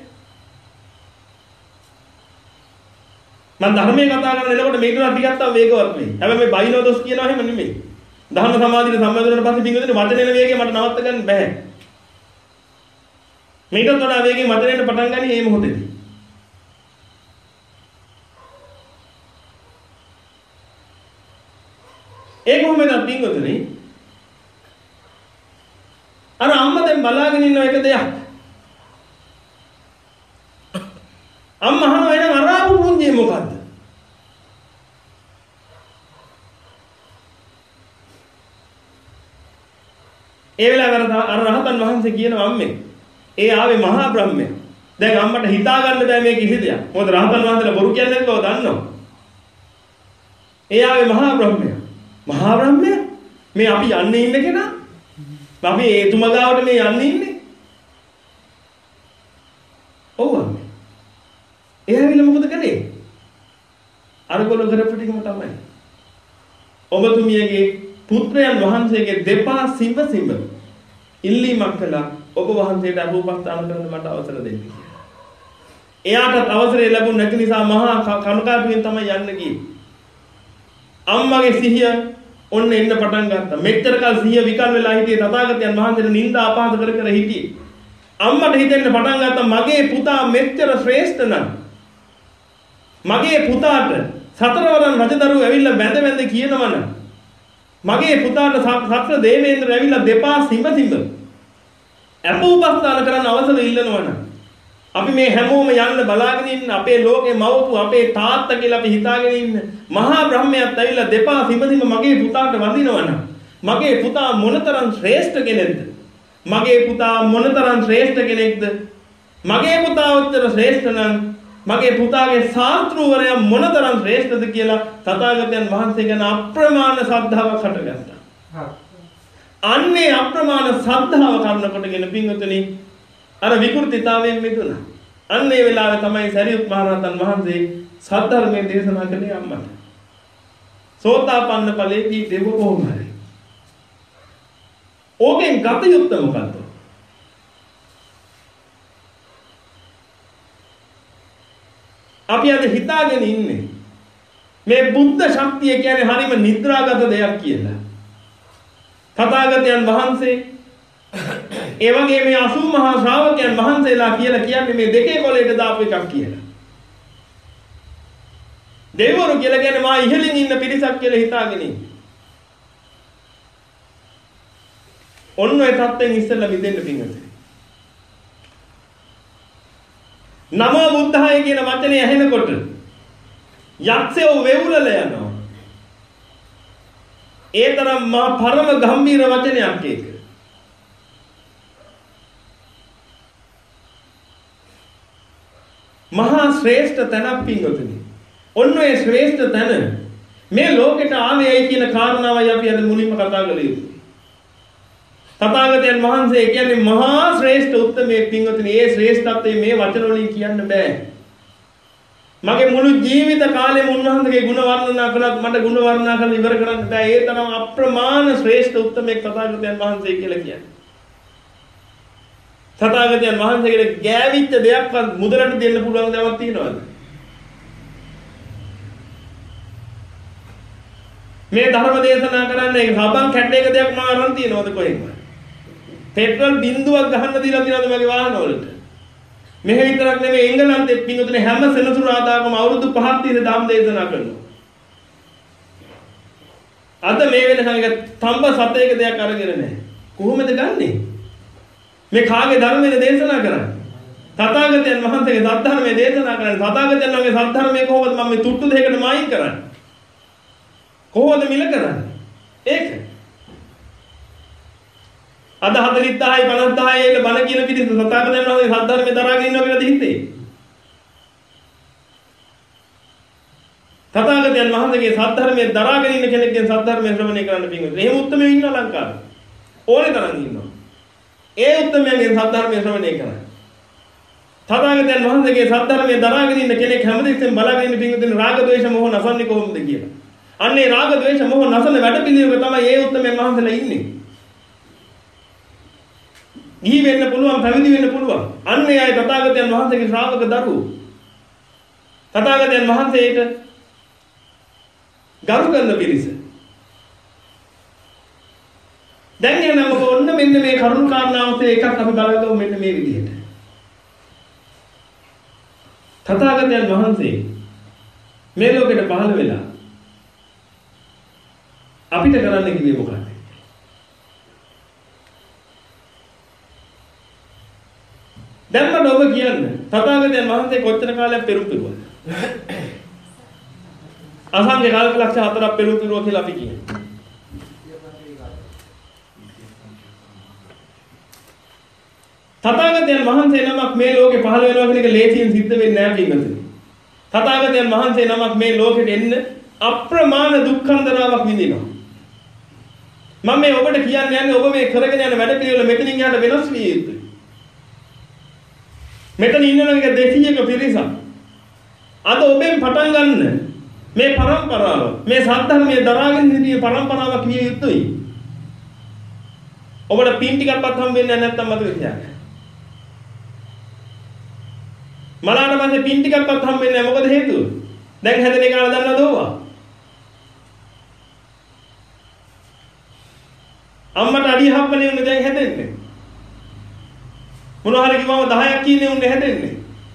මම ධර්මයේ කතා කරන එනකොට මේක උනා ටිකක් තව වේගවත් වෙයි. හැබැයි මේ බයිනෝ දොස් කියනවා එහෙම නෙමෙයි. ධර්ම සමාධියට සම්බන්ධ වෙනාට පස්සේ පින්වතුනි වචනෙන වේගය මට නවත්ත ගන්න බෑ. මේකට වඩා වේගෙන් වචනෙන්න පටන් ගන්නේ මේ මොහොතේදී. ඒ කොහොමද පින්වතුනි? අර අම්මා දැන් බලාගෙන ඉන්න එක දෙයක්. අම්මා අහනවා එහෙනම් අරාපු පුංජේ මොකද්ද? ඒ වෙලාවට අර රහතන් වහන්සේ කියනවා අම්මේ ඒ ආවේ මහා බ්‍රහ්මයා. දැන් අම්මට හිතා ගන්න බෑ මේ කිසි දෙයක්. මොකද රහතන් වහන්සේලා බොරු කියන්නේ නැති බව දන්නවා. ඒ ආවේ මහා බ්‍රහ්මයා. මහා බ්‍රහ්මයා මේ අපි යන්නේ ඉන්න කෙනා. අපි ඒ තුමගාවට මේ යන්නේ ඉන්නේ. ඔව් අම්මේ. ඒ ඇවිල්ලා මොකද කළේ? අරගොල්ලෝ කරපු ටිකම තමයි. ඔබතුමියගේ පුත්‍රයන් වහන්සේගේ දෙපා සිඹ සිඹ ඉල්ලීමක් කළා. ඔබ වහන්සේට අභූපස්ථාන කරන්න මට අවසර දෙන්න කියලා. එයාට අවසරය ලැබුණ නැති නිසා මහා කනකාටුවෙන් තමයි යන්න ගියේ. අම්මගේ සිහිය ඔන්න එන්න පටන් ගත්තා. මෙච්චර කල් සිහිය විකල් වෙලා හිටියේ තථාගතයන් වහන්සේට නිନ୍ଦා අපහාස කර කර හිටියේ. අම්මට හිතෙන්න පටන් ගත්තා මගේ පුතා මෙච්චර ශ්‍රේෂ්ඨ නම් මගේ පුතාට සතරවරන් රජදරුවෝ ඇවිල්ලා බැඳ බැඳ කියනවනම් මගේ පුතාට සක්‍ර දේවේන්ද්‍ර ඇවිල්ලා දෙපා සිඹ සිඹ අපෝපස්ථාන කරන්න අවසර ඉල්ලනවනම් අපි මේ හැමෝම යන්න බලාගෙන ඉන්න අපේ ලෝකේ මවපු අපේ තාත්තා කියලා අපි හිතාගෙන ඉන්න මහා බ්‍රහ්මයාත් ඇවිල්ලා දෙපා සිඹ සිඹ මගේ පුතාට වඳිනවනම් මගේ පුතා මොනතරම් ශ්‍රේෂ්ඨ කෙනෙක්ද? මගේ පුතා මොනතරම් ශ්‍රේෂ්ඨ කෙනෙක්ද? මගේ පුතා උත්තර ශ්‍රේෂ්ඨ නම් මගේ පුතාගේ ශාස්ත්‍රූවරයා මොනතරම් ශ්‍රේෂ්ඨද කියලා තථාගතයන් වහන්සේ ගැන අප්‍රමාණ ශ්‍රද්ධාවක් හටගත්තා. අන්නේ අප්‍රමාණ ශ්‍රද්ධාව කරන කොටගෙන පින්වතුනි අර විකෘතිතාවයෙන් මිදුණා. අන්නේ වෙලාවේ තමයි සරියුත් මහ රහතන් වහන්සේ සද්ධර්මයේ දේශනා කළේ අම්මට. සෝතාපන්න ඵලයේදී දෙව කොහොම හරි. ඕකෙන් ගත යුත්තේ මොකද්ද? අපි අද හිතාගෙන ඉන්නේ මේ බුද්ධ ශක්තිය කියන්නේ හරිම නිද්‍රාගත දෙයක් කියලා. තථාගතයන් වහන්සේ ඒ වගේ මේ අසූ මහා ශ්‍රාවකයන් වහන්සේලා කියලා කියන්නේ මේ දෙකේ කොලේට දාපු එකක් කියලා. දෙවිවරු කියලා කියන්නේ මා ඉහළින් ඉන්න පිරිසක් කියලා හිතාගෙන ඉන්නේ. ඔන්න ඔය තත්ත්වෙන් ඉස්සෙල්ලා මිදෙන්න පිංගුතුනි. නමෝ බුද්ධාය කියන වචනේ ඇහෙනකොට යක්ෂයෝ වෙවුලල යනවා. ඒ තරම් මහා පරම ගම්බීර වචනයක් ඒක. මහා ශ්‍රේෂ්ඨ තැනක් පිංගුතුනි. ඔන්න ඔය ශ්‍රේෂ්ඨ තැන මේ ලෝකෙට ආවේයි කියන කාරණාවයි අපි අද මුලින්ම කතා කළේ. තථාගතයන් වහන්සේ කියන්නේ මහා ශ්‍රේෂ්ඨ උත්තමයේ පින්වතුනි. ඒ ශ්‍රේෂ්ඨත්වයේ මේ වචන වලින් කියන්න බෑ. මගේ මුළු ජීවිත කාලෙම උන්වහන්සේගේ ගුණ වර්ණනා කළත් මට ගුණ වර්ණනා කරලා ඉවර කරන්න බෑ. ඒ තරම් අප්‍රමාණ ශ්‍රේෂ්ඨ උත්තමයේ තථාගතයන් වහන්සේ කියලා කියන්නේ. තථාගතයන් වහන්සේගේ ගෑවිච්ච දෙයක්වත් මුදලට දෙන්න පුළුවන් දේවල් තියනවද? මේ ධර්ම දේශනා කරන්නේ රබන් කැට් එක දෙයක් මම අරන් තියනවද කොහෙන්ද? පෙට්‍රල් බින්දුවක් ගහන්න දීලා තියෙනවද මගේ වාහන වලට? මෙහෙ විතරක් නෙමෙයි එංගලන්තෙත් පින්වතුනි හැම සෙනසුරාදාකම අවුරුදු පහක් තියෙන ධම් දේශනා කරනවා. අද මේ වෙනකන් එක තඹ සතේක දෙයක් අරගෙන නැහැ. කොහොමද ගන්නෙ? මේ කාගේ ධර්මයේ දේශනා කරන්නේ? තථාගතයන් වහන්සේගේ සද්ධර්මයේ දේශනා කරන්නේ. තථාගතයන් වහන්සේගේ සද්ධර්මයේ කොහොමද මම මේ තුට්ටු දෙකකට මායින් කරන්නේ? කොහොමද මිල කරන්නේ? ඒක අද හතළිස් දහයි පනස් දහයි ඒල බණ කියන පිටින් තථාගතයන් වහන්සේ සද්ධර්මයේ දරාගෙන ඉන්නවා කියලාද හිතේ? තථාගතයන් වහන්සේගේ සද්ධර්මයේ දරාගෙන ඉන්න කෙනෙක්ගෙන් සද්ධර්මයේ ශ්‍රවණය කරන්න පිංගුතුනි. එහෙම උත්තරමෙ ඉන්නවා ලංකාවේ. ඕනේ තරම් ඉන්නවා. ඒ උත්තරමයන්ගෙන් සද්ධර්මයේ ශ්‍රවණය කරන්න. තථාගතයන් වහන්සේගේ සද්ධර්මයේ දරාගෙන ඉන්න කෙනෙක් හැමදෙස්සෙන් බලාගෙන ඉන්න පිංගුතුනි රාග ද්වේෂ මොහ නසන්නේ කොහොමද කියලා. අන්නේ රාග ද්වේෂ මොහ නසන වැඩ පිළිවෙල තමයි ඒ උත්තරමයන් වහන්සේලා ඉන්නේ. ගිහි වෙන්න පුළුවන් පැවිදි වෙන්න පුළුවන්. අන්නේ අය තථාගතයන් වහන්සේගේ ශ්‍රාවක දරුවෝ. තථාගතයන් වහන්සේට ගරු කරන පිරිස. දැන් එනම ඔන්න මෙන්න මේ කරුණු කාරණාවත් එකක් අපි බලගමු මෙන්න මේ විදිහට. තථාගතයන් වහන්සේ මේ ලෝකෙට පහළ වෙලා අපිට කරන්න කිව්වේ මොකක්ද? දැන් මම ඔබ කියන්න තථාගතයන් වහන්සේ කොච්චර කාලයක් පෙරම් පිරුවද? අසංඛ්‍ය කල්ප ලක්ෂ හතරක් පෙරම් පිරුවා කියලා අපි කියන්නේ. තථාගතයන් වහන්සේ නමක් මේ ලෝකේ පහළ වෙනවා කියන එක ලේසියෙන් සිද්ධ වෙන්නේ නැහැ පින්වතුනි. තථාගතයන් වහන්සේ නමක් මේ ලෝකෙට එන්න අප්‍රමාණ දුක්ඛන්දරාවක් විඳිනවා. මම මේ ඔබට කියන්න යන්නේ ඔබ මේ කරගෙන යන වැඩ පිළිවෙල මෙතනින් යහට වෙනස් විය යුතුයි. මෙතන ඉන්නවනේ දෙසීයක පිරිසක්. අද ඔබෙන් පටන් ගන්න මේ પરම්පරාව මේ සද්ධර්මයේ දරාගෙන හිටිය પરම්පරාවක් විය යුතුයි. ඔබට පින් ටිකක්වත් හම්බෙන්නේ නැත්නම් මතක තියාගන්න. මලාට පස්සේ පින් ටිකක්වත් හම්බෙන්නේ නැහැ. මොකද හේතුව? දැන් හැදෙන එක ආලා දන්නවද ඕවා? අම්මට අඩිය හම්බෙන්නේ උන්නේ දැන් හැදෙන්නේ. මොනවා හරි කිව්වම දහයක් කියන්නේ උන්නේ හැදෙන්නේ.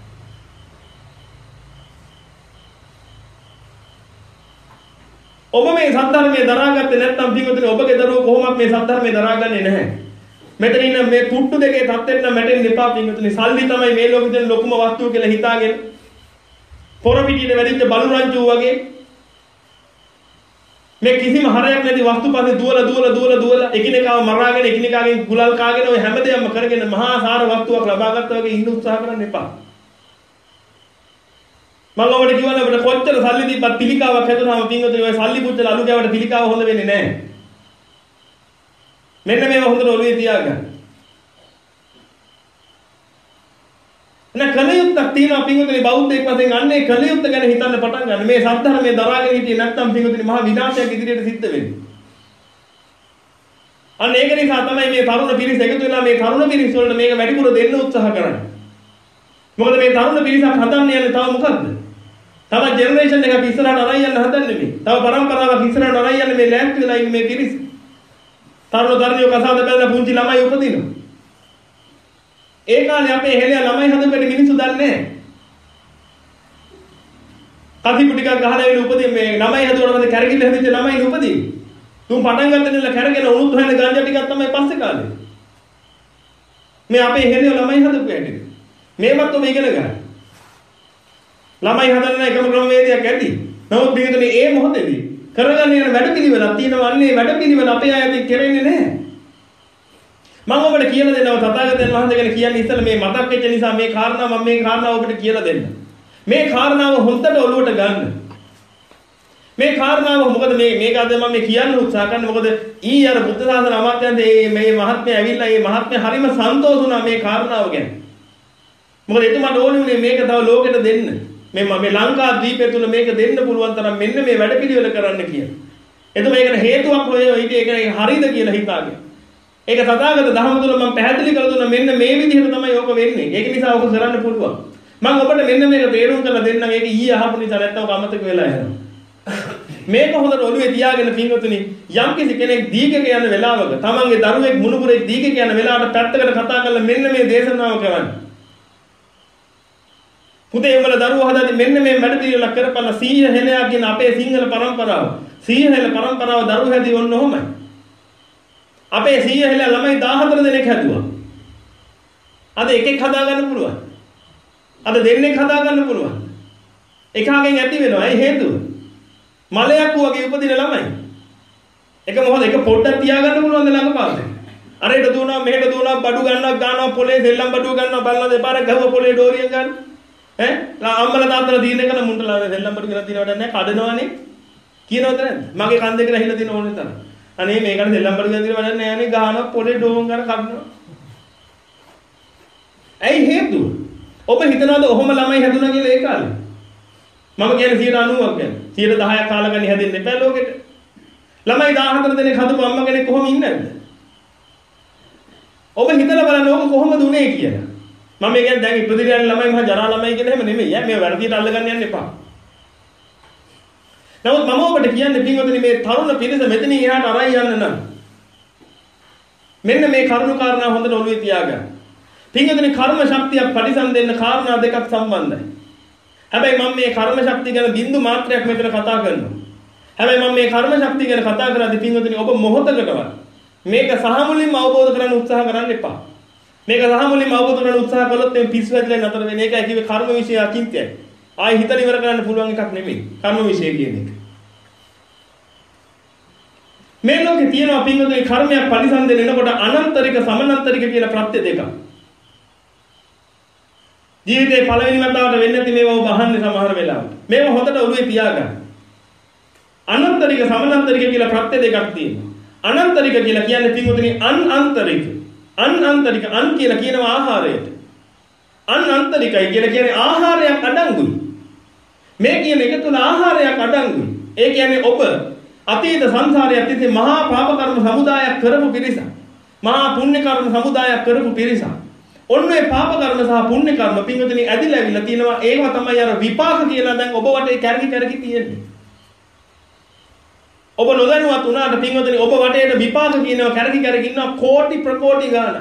ඔබ මේ සද්ධර්මයේ දරාගත්තේ නැත්නම් පිටුතුනේ ඔබගේ දරුවෝ කොහොමද මේ සද්ධර්මයේ දරාගන්නේ නැහැ. මෙතන ඉන්න මේ තුට්ටු දෙකේ තත්ත්වෙට නම් මැටෙන්න එපා පිටුතුනේ. සල්ලි තමයි මේ ලෝකෙ තියෙන ලොකුම වස්තුව කියලා හිතාගෙන පොර පිටියේ වැඩිච්ච බලු රංචුව වගේ මේ කිසිම හරයක් නැති වස්තු පස්සේ දුවලා දුවලා දුවලා දුවලා එකිනෙකාව මරාගෙන එකිනෙකාගෙන් ගුලල් කාගෙන ඔය හැමදේම කරගෙන මහා සාර වස්තුවක් ලබා ගත්තා වගේ ඉන්න උත්සාහ කරන්න එපා. මම ඔබට කියවනේ ඔබට කොච්චර සල්ලි දීපත් පිළිකාවක් හැදුනාම පින්වතුනි ඔය සල්ලි පුච්චලා අලු කෑවට පිළිකාව හොඳ වෙන්නේ නැහැ. මෙන්න මේව හොඳට ඔළුවේ තියාගන්න. නැ කලියුත්තක් තියෙනවා පින්වතුනි බෞද්ධයෙක් වශයෙන් අන්නේ කලියුත්ත ගැන හිතන්න පටන් ගන්න. මේ සද්ධර්මයේ දරාගෙන හිටියේ නැත්නම් පින්වතුනි මහා විනාශයක් ඉදිරියට සිද්ධ වෙන්නේ. අන්න ඒක නිසා තමයි මේ තරුණ පිරිස එකතු වෙලා මේ තරුණ පිරිස වලට මේක වැඩිපුර දෙන්න උත්සාහ කරන්නේ. මොකද මේ තරුණ පිරිසක් හදන්න යන්නේ තව මොකද්ද? තව ජෙනරේෂන් එකක් ඉස්සරහට අරන් යන්න හදන්නේ මේ. තව පරම්පරාවක් ඉස්සරහට අරන් යන්නේ මේ ලෑස්ති වෙලා ඉන්නේ මේ පිරිස. තරුණ දරුවෝ කසාද බැලලා පුංචි ළමයි උපදිනවා. ඒ කාලේ අපේ හෙළයා ළමයි හදපෙට මිනිස්සු දන්නේ නැහැ. කතිපු ටිකක් ගහලා එළ උපදින මේ ළමයි හදුවට පස්සේ කැරකිල්ල හැදිච්ච ළමයි උපදින. තුන් පටන් ගන්න ඉන්න කැරගෙන උණුත් හොයන ගංජා ටිකක් තමයි පස්සේ කාලේ. මේ අපේ හෙළයා ළමයි හදපු හැටි. මේවත් ඔබ ඉගෙන ගන්න. ළමයි හදන්න එකම ක්‍රමවේදයක් ඇති. නමුත් බින්දුනේ ඒ මොහොතේදී කරගන්න යන වැඩපිළිවෙලක් තියෙනවා. අන්නේ වැඩපිළිවෙල අපේ අයදී කෙරෙන්නේ නැහැ. මම ඔබට කියලා දෙනවා තථාගතයන් වහන්සේ ගැන කියන්නේ ඉතින් මේ මතක් වෙච්ච නිසා මේ කාරණා මම මේ කාරණාව ඔබට කියලා දෙන්න. මේ කාරණාව හොඳට ඔලුවට ගන්න. මේ කාරණාව මොකද මේ මේක අද මම මේ කියන්න උත්සාහ කරන්නේ මොකද ඊ අර බුද්ධ ශාසන අමාත්‍යාංශයේ මේ මහත්මයා ඇවිල්ලා මේ මහත්මයා හරිම සන්තෝෂ වුණා මේ කාරණාව ගැන. මොකද එතුමාට ඕනේ උනේ මේක තව ලෝකෙට දෙන්න. මේ මේ ලංකා දීපය තුල මේක දෙන්න පුළුවන් තරම් මෙන්න මේ වැඩපිළිවෙල කරන්න කියලා. එතකොට මේකට හේතුවක් හොය ඒක හරියද කියලා හිතාගෙන. ඒක තථාගත ධර්ම තුල මම පැහැදිලි කරලා දුන්නා මෙන්න මේ විදිහට තමයි ඕක වෙන්නේ. ඒක නිසා ඕක කරන්න පුළුවන්. මම ඔබට මෙන්න මේක තේරුම් කරලා දෙන්නම්. ඒක ඊයේ අහපු නිසා නැත්තම් ඔක අමතක වෙලා යනවා. මේක හොඳට ඔළුවේ තියාගෙන පින්වතුනි යම් කිසි කෙනෙක් දීගක යන වෙලාවක තමන්ගේ දරුවෙක් මුණුපුරේ දීගක යන වෙලාවට පැත්තකට කතා කරලා මෙන්න මේ දේශනාව කරන්න. පුතේ උඹලා දරුවෝ හදාදී මෙන්න මේ වැඩ පිළිවෙලක් කරපළා සීය හෙලයක් කියන අපේ සිංහල පරම්පරාව. සීය හෙල පරම්පරාව දරුවෝ හැදී ඔන්න ඔහොමයි. අපේ සීය හෙල ළමයි දහහතර දෙනෙක් හැදුවා. අද එකෙක් හදා ගන්න පුළුවන්. අද දෙන්නෙක් හදා ගන්න පුළුවන්. එකහකින් ඇති වෙනවා. ඒ හේතුව මලයක් වගේ උපදින ළමයි. එක මොහොත එක පොඩ්ඩක් තියාගන්න පුළුවන් ද ළඟ පාසෙ. අරේට දුවනවා මෙහෙට දුවනවා බඩු ගන්නවා ගන්නවා පොලේ දෙල්ලම් බඩුව ගන්නවා බලනවා දෙපාරක් ගහුව පොලේ ඩෝරියෙන් ගන්න. ඈ අම්මලා තාත්තලා දීන එකන මුන්ටලා දෙල්ලම් බඩු කියලා දිනවට නැහැ කඩනවනේ. කියනවද නැද්ද? මගේ කන් දෙක රහිලා දින ඕනේ තරම්. අනේ මේකට දෙල්ලම් බඩු කියලා දිනවට නැහැ නේ ගහනවා පොලේ ඩෝන් ගන්න කඩනවා. ඇයි හේතුව? ඔබ හිතනවාද ඔහොම ළමයි හැදුනා කියලා ඒ කාලේ? මම කියන්නේ සියයට අනූවක් ගැන. සියයට දහයක් කාලා ගන්න හැදෙන්න එපා ලෝකෙට. ළමයි දහහතර දෙනෙක් හදපු අම්මා කෙනෙක් කොහොම ඉන්නේ නැද්ද? ඔබ හිතලා බලන්න ඕක කොහොමද උනේ කියලා. මම කියන්නේ දැන් ඉපදින යන ළමයි මහා ජරා ළමයි කියලා එහෙම නෙමෙයි. ඈ මේ වැඩියට අල්ලගන්න යන්න එපා. නමුත් මම ඔබට කියන්නේ පින්වතුනි මේ තරුණ පිරිස මෙතනින් එහාට අරයි යන්න නම් මෙන්න මේ කරුණු කාරණා හොඳට ඔළුවේ තියාගන්න. පින්වතුනි කර්ම ශක්තියක් පරිසම් දෙන්න කාරණා දෙකක් සම්බන්ධයි. හැබැයි මම මේ කර්ම ශක්තිය ගැන බින්දු මාත්‍රයක් මෙතන කතා කරනවා. හැබැයි මම මේ කර්ම ශක්තිය ගැන කතා කරද්දී පින්වතුනි ඔබ මොහොතකටවත් මේක සහ මුලින්ම අවබෝධ කරගන්න උත්සාහ කරන්න එපා. මේක සහ මුලින්ම අවබෝධ කරගන්න උත්සාහ කළොත් මේ පිස්සු වැදලා නතර වෙන එකයි කිව්වේ කර්ම විශ්ය අකින්තයයි. ආයි හිතලා ඉවර කරන්න පුළුවන් එකක් නෙමෙයි. කර්ම විශ්ය කියන එක. මේ ලෝකේ තියෙනවා පින්වතුනි කර්මයක් පරිසම් දෙන්න එනකොට අනන්තරික සමානන්තරික කියලා ප්‍රත්‍ය දෙකක්. ජීවිතේ පළවෙනි වතාවට වෙන්නේ නැති මේවා ඔබ අහන්නේ සමහර වෙලාවට. මේවා හොඳට ඔළුවේ තියාගන්න. අනන්තරික සමානන්තරික කියලා ප්‍රත්‍ය දෙකක් තියෙනවා. අනන්තරික කියලා කියන්නේ පින්වතුනි අන් අන්තරික. අන් අන්තරික අන් කියලා කියනවා ආහාරයට. අන් අන්තරිකයි කියලා කියන්නේ ආහාරයක් අඩංගුයි. මේ කියන එක තුල ආහාරයක් අඩංගුයි. ඒ කියන්නේ ඔබ අතීත සංසාරයේ තිස්සේ මහා පාප කර්ම සමුදායක් කරපු පිරිසක්. මහා පුණ්‍ය කර්ම සමුදායක් කරපු පිරිසක්. ඔන්න ඒ පාප කර්ම සහ පුණ්‍ය කර්ම පින්වතුනි ඇදිලා ඇවිල්ලා තියෙනවා. ඒවා තමයි අර විපාක කියලා දැන් ඔබ වටේ කැරකි කැරකි තියෙන්නේ. ඔබ නොදැනුවත් වුණාට පින්වතුනි ඔබ වටේට විපාක කියනවා කැරකි කැරකි ඉන්නවා කෝටි ප්‍රකෝටි ගාණක්.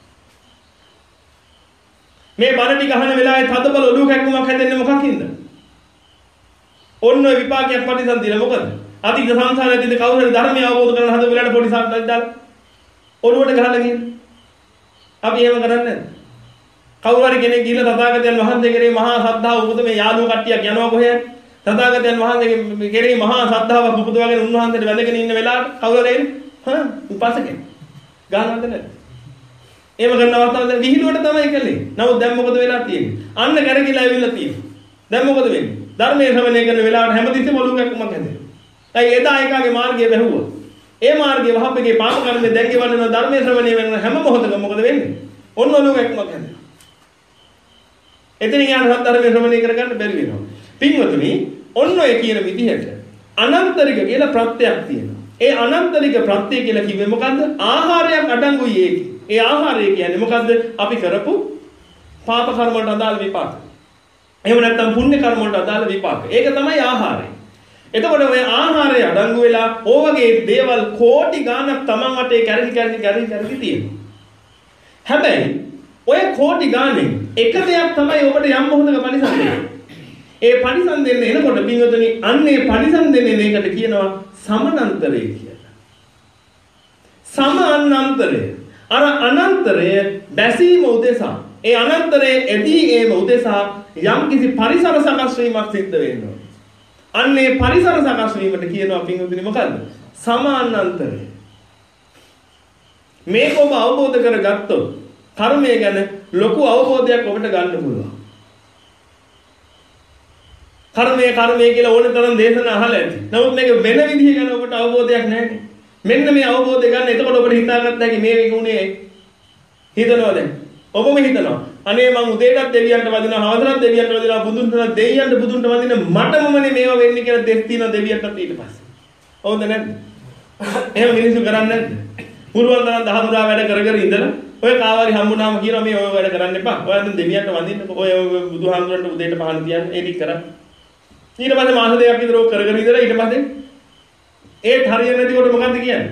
මේ බණ ටික අහන වෙලාවේ තදබල ඔලුව කැක්කුමක් හැදෙන්නේ මොකකින්ද? ඔන්න ඔය විපාකයක් ප්‍රතිසන් දින මොකද? අතීත සංසාරයේදී කවුරු හරි ධර්මය අවබෝධ කරගෙන හද වෙලාවට පොඩි සාක්ෂාත් දාලා ඔලුවට ගහලා ගිහින් අපි එහෙම කරන්නේ නැද්ද? කවුරු හරි කෙනෙක් ගිහලා තථාගතයන් වහන්සේ කෙරේ මහා ශ්‍රද්ධාව උපත මේ යාළුවෝ කට්ටියක් යනවා කොහෙද? තථාගතයන් වහන්සේගේ කෙරෙහි මහා ශ්‍රද්ධාවක් උපදවාගෙන උන්වහන්සේට වැඳගෙන ඉන්න වෙලාවට කවුරුද එන්නේ? හා උපාසකෙක්. ගානවද නැද්ද? ඒව කරන අවස්ථාවේ විහිළුවට තමයි කළේ. නමුත් දැන් මොකද වෙලා තියෙන්නේ? අන්න කරගිලා ඇවිල්ලා තියෙන්නේ. දැන් මොකද වෙන්නේ? ධර්මයේ ශ්‍රවණය කරන වෙලාවට හැමතිස්සෙම ඔලුවකක්මක් හැදෙනවා. ඇයි එදා එකාගේ මාර්ගය වැහුවා. ඒ මාර්ගයේ වහපගේ පාප කර්මෙ දැන් ගෙවන්න ධර්මයේ ශ්‍රවණය වෙන හැම මොහොතකම මොකද වෙන්නේ? ඔන්න ඔලුවකක්මක් හැදෙනවා. එතනින් යන ධර්මයේ ශ්‍රවණය කරගන්න බැරි වෙනවා. පින්වතුනි, ඔන්න ඔය කියන විදිහට අනන්තරික කියලා ප්‍රත්‍යක් තියෙනවා. ඒ අනන්තරික ප්‍රත්‍ය කියලා කිව්වේ මොකද්ද? ආහාරයක් අඩංගුයි ඒකේ. ඒ ආහාරය කියන්නේ මොකද්ද? අපි කරපු පාප කර්ම වලට අදාළ විපාක. එහෙම නැත්නම් පුණ්‍ය කර්ම වලට අදාළ විපාක. ඒක තමයි ආහාරය. එතකොට ඔය ආහාරය අඩංගු වෙලා ඕවගේ දේවල් කෝටි ගාණක් Taman වටේ කැරලි කැරලි කැරලි කැරලි තියෙනවා. හැබැයි ඔය කෝටි ගාණෙන් එක දෙයක් තමයි ඔබට යම් මොහොතක පරිසම් දෙන්නේ. ඒ පරිසම් දෙන්න එනකොට පින්වතුනි අන්නේ පරිසම් දෙන්නේ මේකට කියනවා සමානන්තරය කියලා. සම අනන්තරය. අර අනන්තරය බැසීම උදෙසා ඒ අනන්තරයේ එදී ඒම උදෙසා යම් කිසි පරිසර සකස් වීමක් සිද්ධ වෙනවා. අන්නේ පරිසර සකස් වීමට කියනවා පින්වතුනි මොකද්ද? සමානන්තරය. මේක ඔබ අවබෝධ කරගත්තොත් කර්මය ගැන ලොකු අවබෝධයක් ඔබට ගන්න පුළුවන්. කර්මය කර්මය කියලා ඕන තරම් දේශනා අහලා ඇති. නමුත් මේක වෙන විදිහ ගැන ඔබට අවබෝධයක් නැහැ. මෙන්න මේ අවබෝධය ගන්න එතකොට ඔබට හිතාගත්ත හැකි මේ ගුණේ හිතනවා දැන්. ඔබම හිතනවා අනේ මං උදේටත් දෙවියන්ට වදිනවා හවසටත් දෙවියන්ට වදිනවා බුදුන්ට දෙවියන්ට බුදුන්ට වදින මටමමනේ මේවා වෙන්නේ කියලා දෙස් තියෙනවා දෙවියන්ටත් ඊට පස්සේ. හවුද නැද්ද? එහෙම මිනිස්සු කරන්නේ නැද්ද? පුරුවන් තරම් දහදුරා වැඩ කර කර ඉඳලා ඔය කාවාරි හම්බුනාම කියනවා මේ ඔය වැඩ කරන්න එපා. ඔයාලා දෙවියන්ට වදින්න ඔය බුදුහාමුදුරන්ට උදේට පහන තියන්න ඒ ටික කරා. ඊට පස්සේ මාස දෙකක් විතර ඔය කර කර ඉඳලා ඊට පස්සේ ඒත් හරියන්නේ නැතිකොට මොකද්ද කියන්නේ?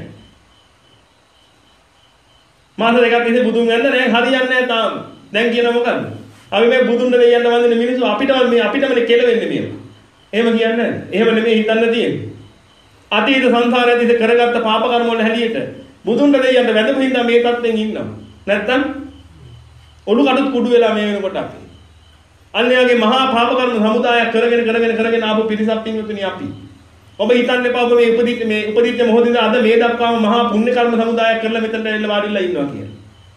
මාස දෙකක් ඉඳි බුදුන් ගන්න නෑ හරියන්නේ නෑ තාම. දැන් කියන මොකද්ද? අපි මේ බුදුන් දෙවියන්ට වඳින මිනිස්සු අපිටම මේ අපිටමනේ කෙලවෙන්නේ මේවා. එහෙම කියන්නේ නෑ. එහෙම නෙමෙයි හිතන්න තියෙන්නේ. අතීත සංසාරයේදී ඉත කරගත්ත පාප කර්ම වල හැලියට බුදුන් දෙවියන්ට වැඳපු හින්දා මේ තත්ත්වෙන් ඉන්නවා. නැත්තම් ඔලු කඩුත් කුඩු වෙලා මේ වෙනකොට අපි. අන්‍යයන්ගේ මහා පාප කර්ම සමුදායක් කරගෙන කරගෙන කරගෙන ආපු පිරිසක් පින්වතුනි අපි. ඔබ හිතන්න එපා ඔබ මේ උපදිට මේ උපදිට මොහොතින්ද අද මේ දක්වාම මහා පුණ්‍ය කර්ම සමුදායක් කරලා මෙතනට එල්ල වාඩිලා ඉන්නවා කියලා.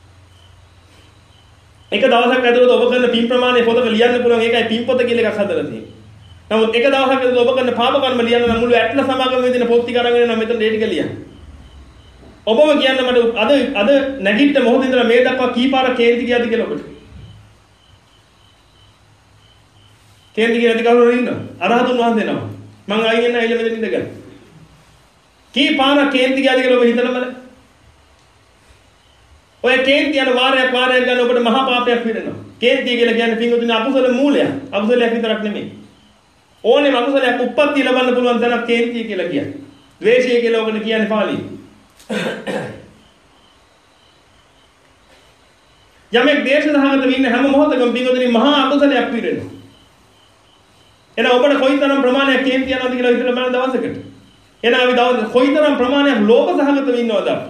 එක දවසක් ඇතුළත ඔබ කරන පින් ප්‍රමාණය පොතක ලියන්න පුළුවන් ඒකයි පින් පොත කියලා එකක් හදලා තියෙන්නේ. නමුත් එක දවසක් ඇතුළත ඔබ කරන පාප කර්ම ලියන්න නම් මුළු ඇටල සමාගම වේදින පොත් ටික අරගෙන නම් මෙතන ඩේට් එක ලියන්න. ඔබම කියන්න මට අද අද නැගිට මොහොතින්ද මේ දක්වා කීපාරක් කේන්ති ගියාද කියලා ඔබට. කේන්ති ගියාද කවුරු ඉන්නවද? අරහතුන් වහන්සේ නම. මං ආයෙත් එන්න ඇවිල්ලා මෙතන ඉඳගන්න. කී පාරක් කේන්ති ගියාද කියලා ඔබ හිතලා බලන්න. ඔය කේන්ති යන වාරයක් වාරයක් ගන්න ඔබට මහා පාපයක් වෙනවා. කේන්ති කියලා කියන්නේ පින්වතුනි අකුසල මූලයක්. අකුසලයක් විතරක් නෙමෙයි. ඕනෙම අකුසලයක් උප්පත්ති ලබන්න පුළුවන් තැනක් කේන්ති කියලා කියන්නේ. ද්වේෂය කියලා ඔකට කියන්නේ පාළියේ. යමෙක් දේශ සහගත වෙන්න හැම මොහොතකම පින්වතුනි මහා අකුසලයක් පිරෙනවා. එන ඔබට කොයිතරම් ප්‍රමාණයක් කේන්ති යනවද කියලා හිතලා බලන දවසකට. එන අපි දවස් කොයිතරම් ප්‍රමාණයක් ලෝභ සහගතව ඉන්නවද අපි?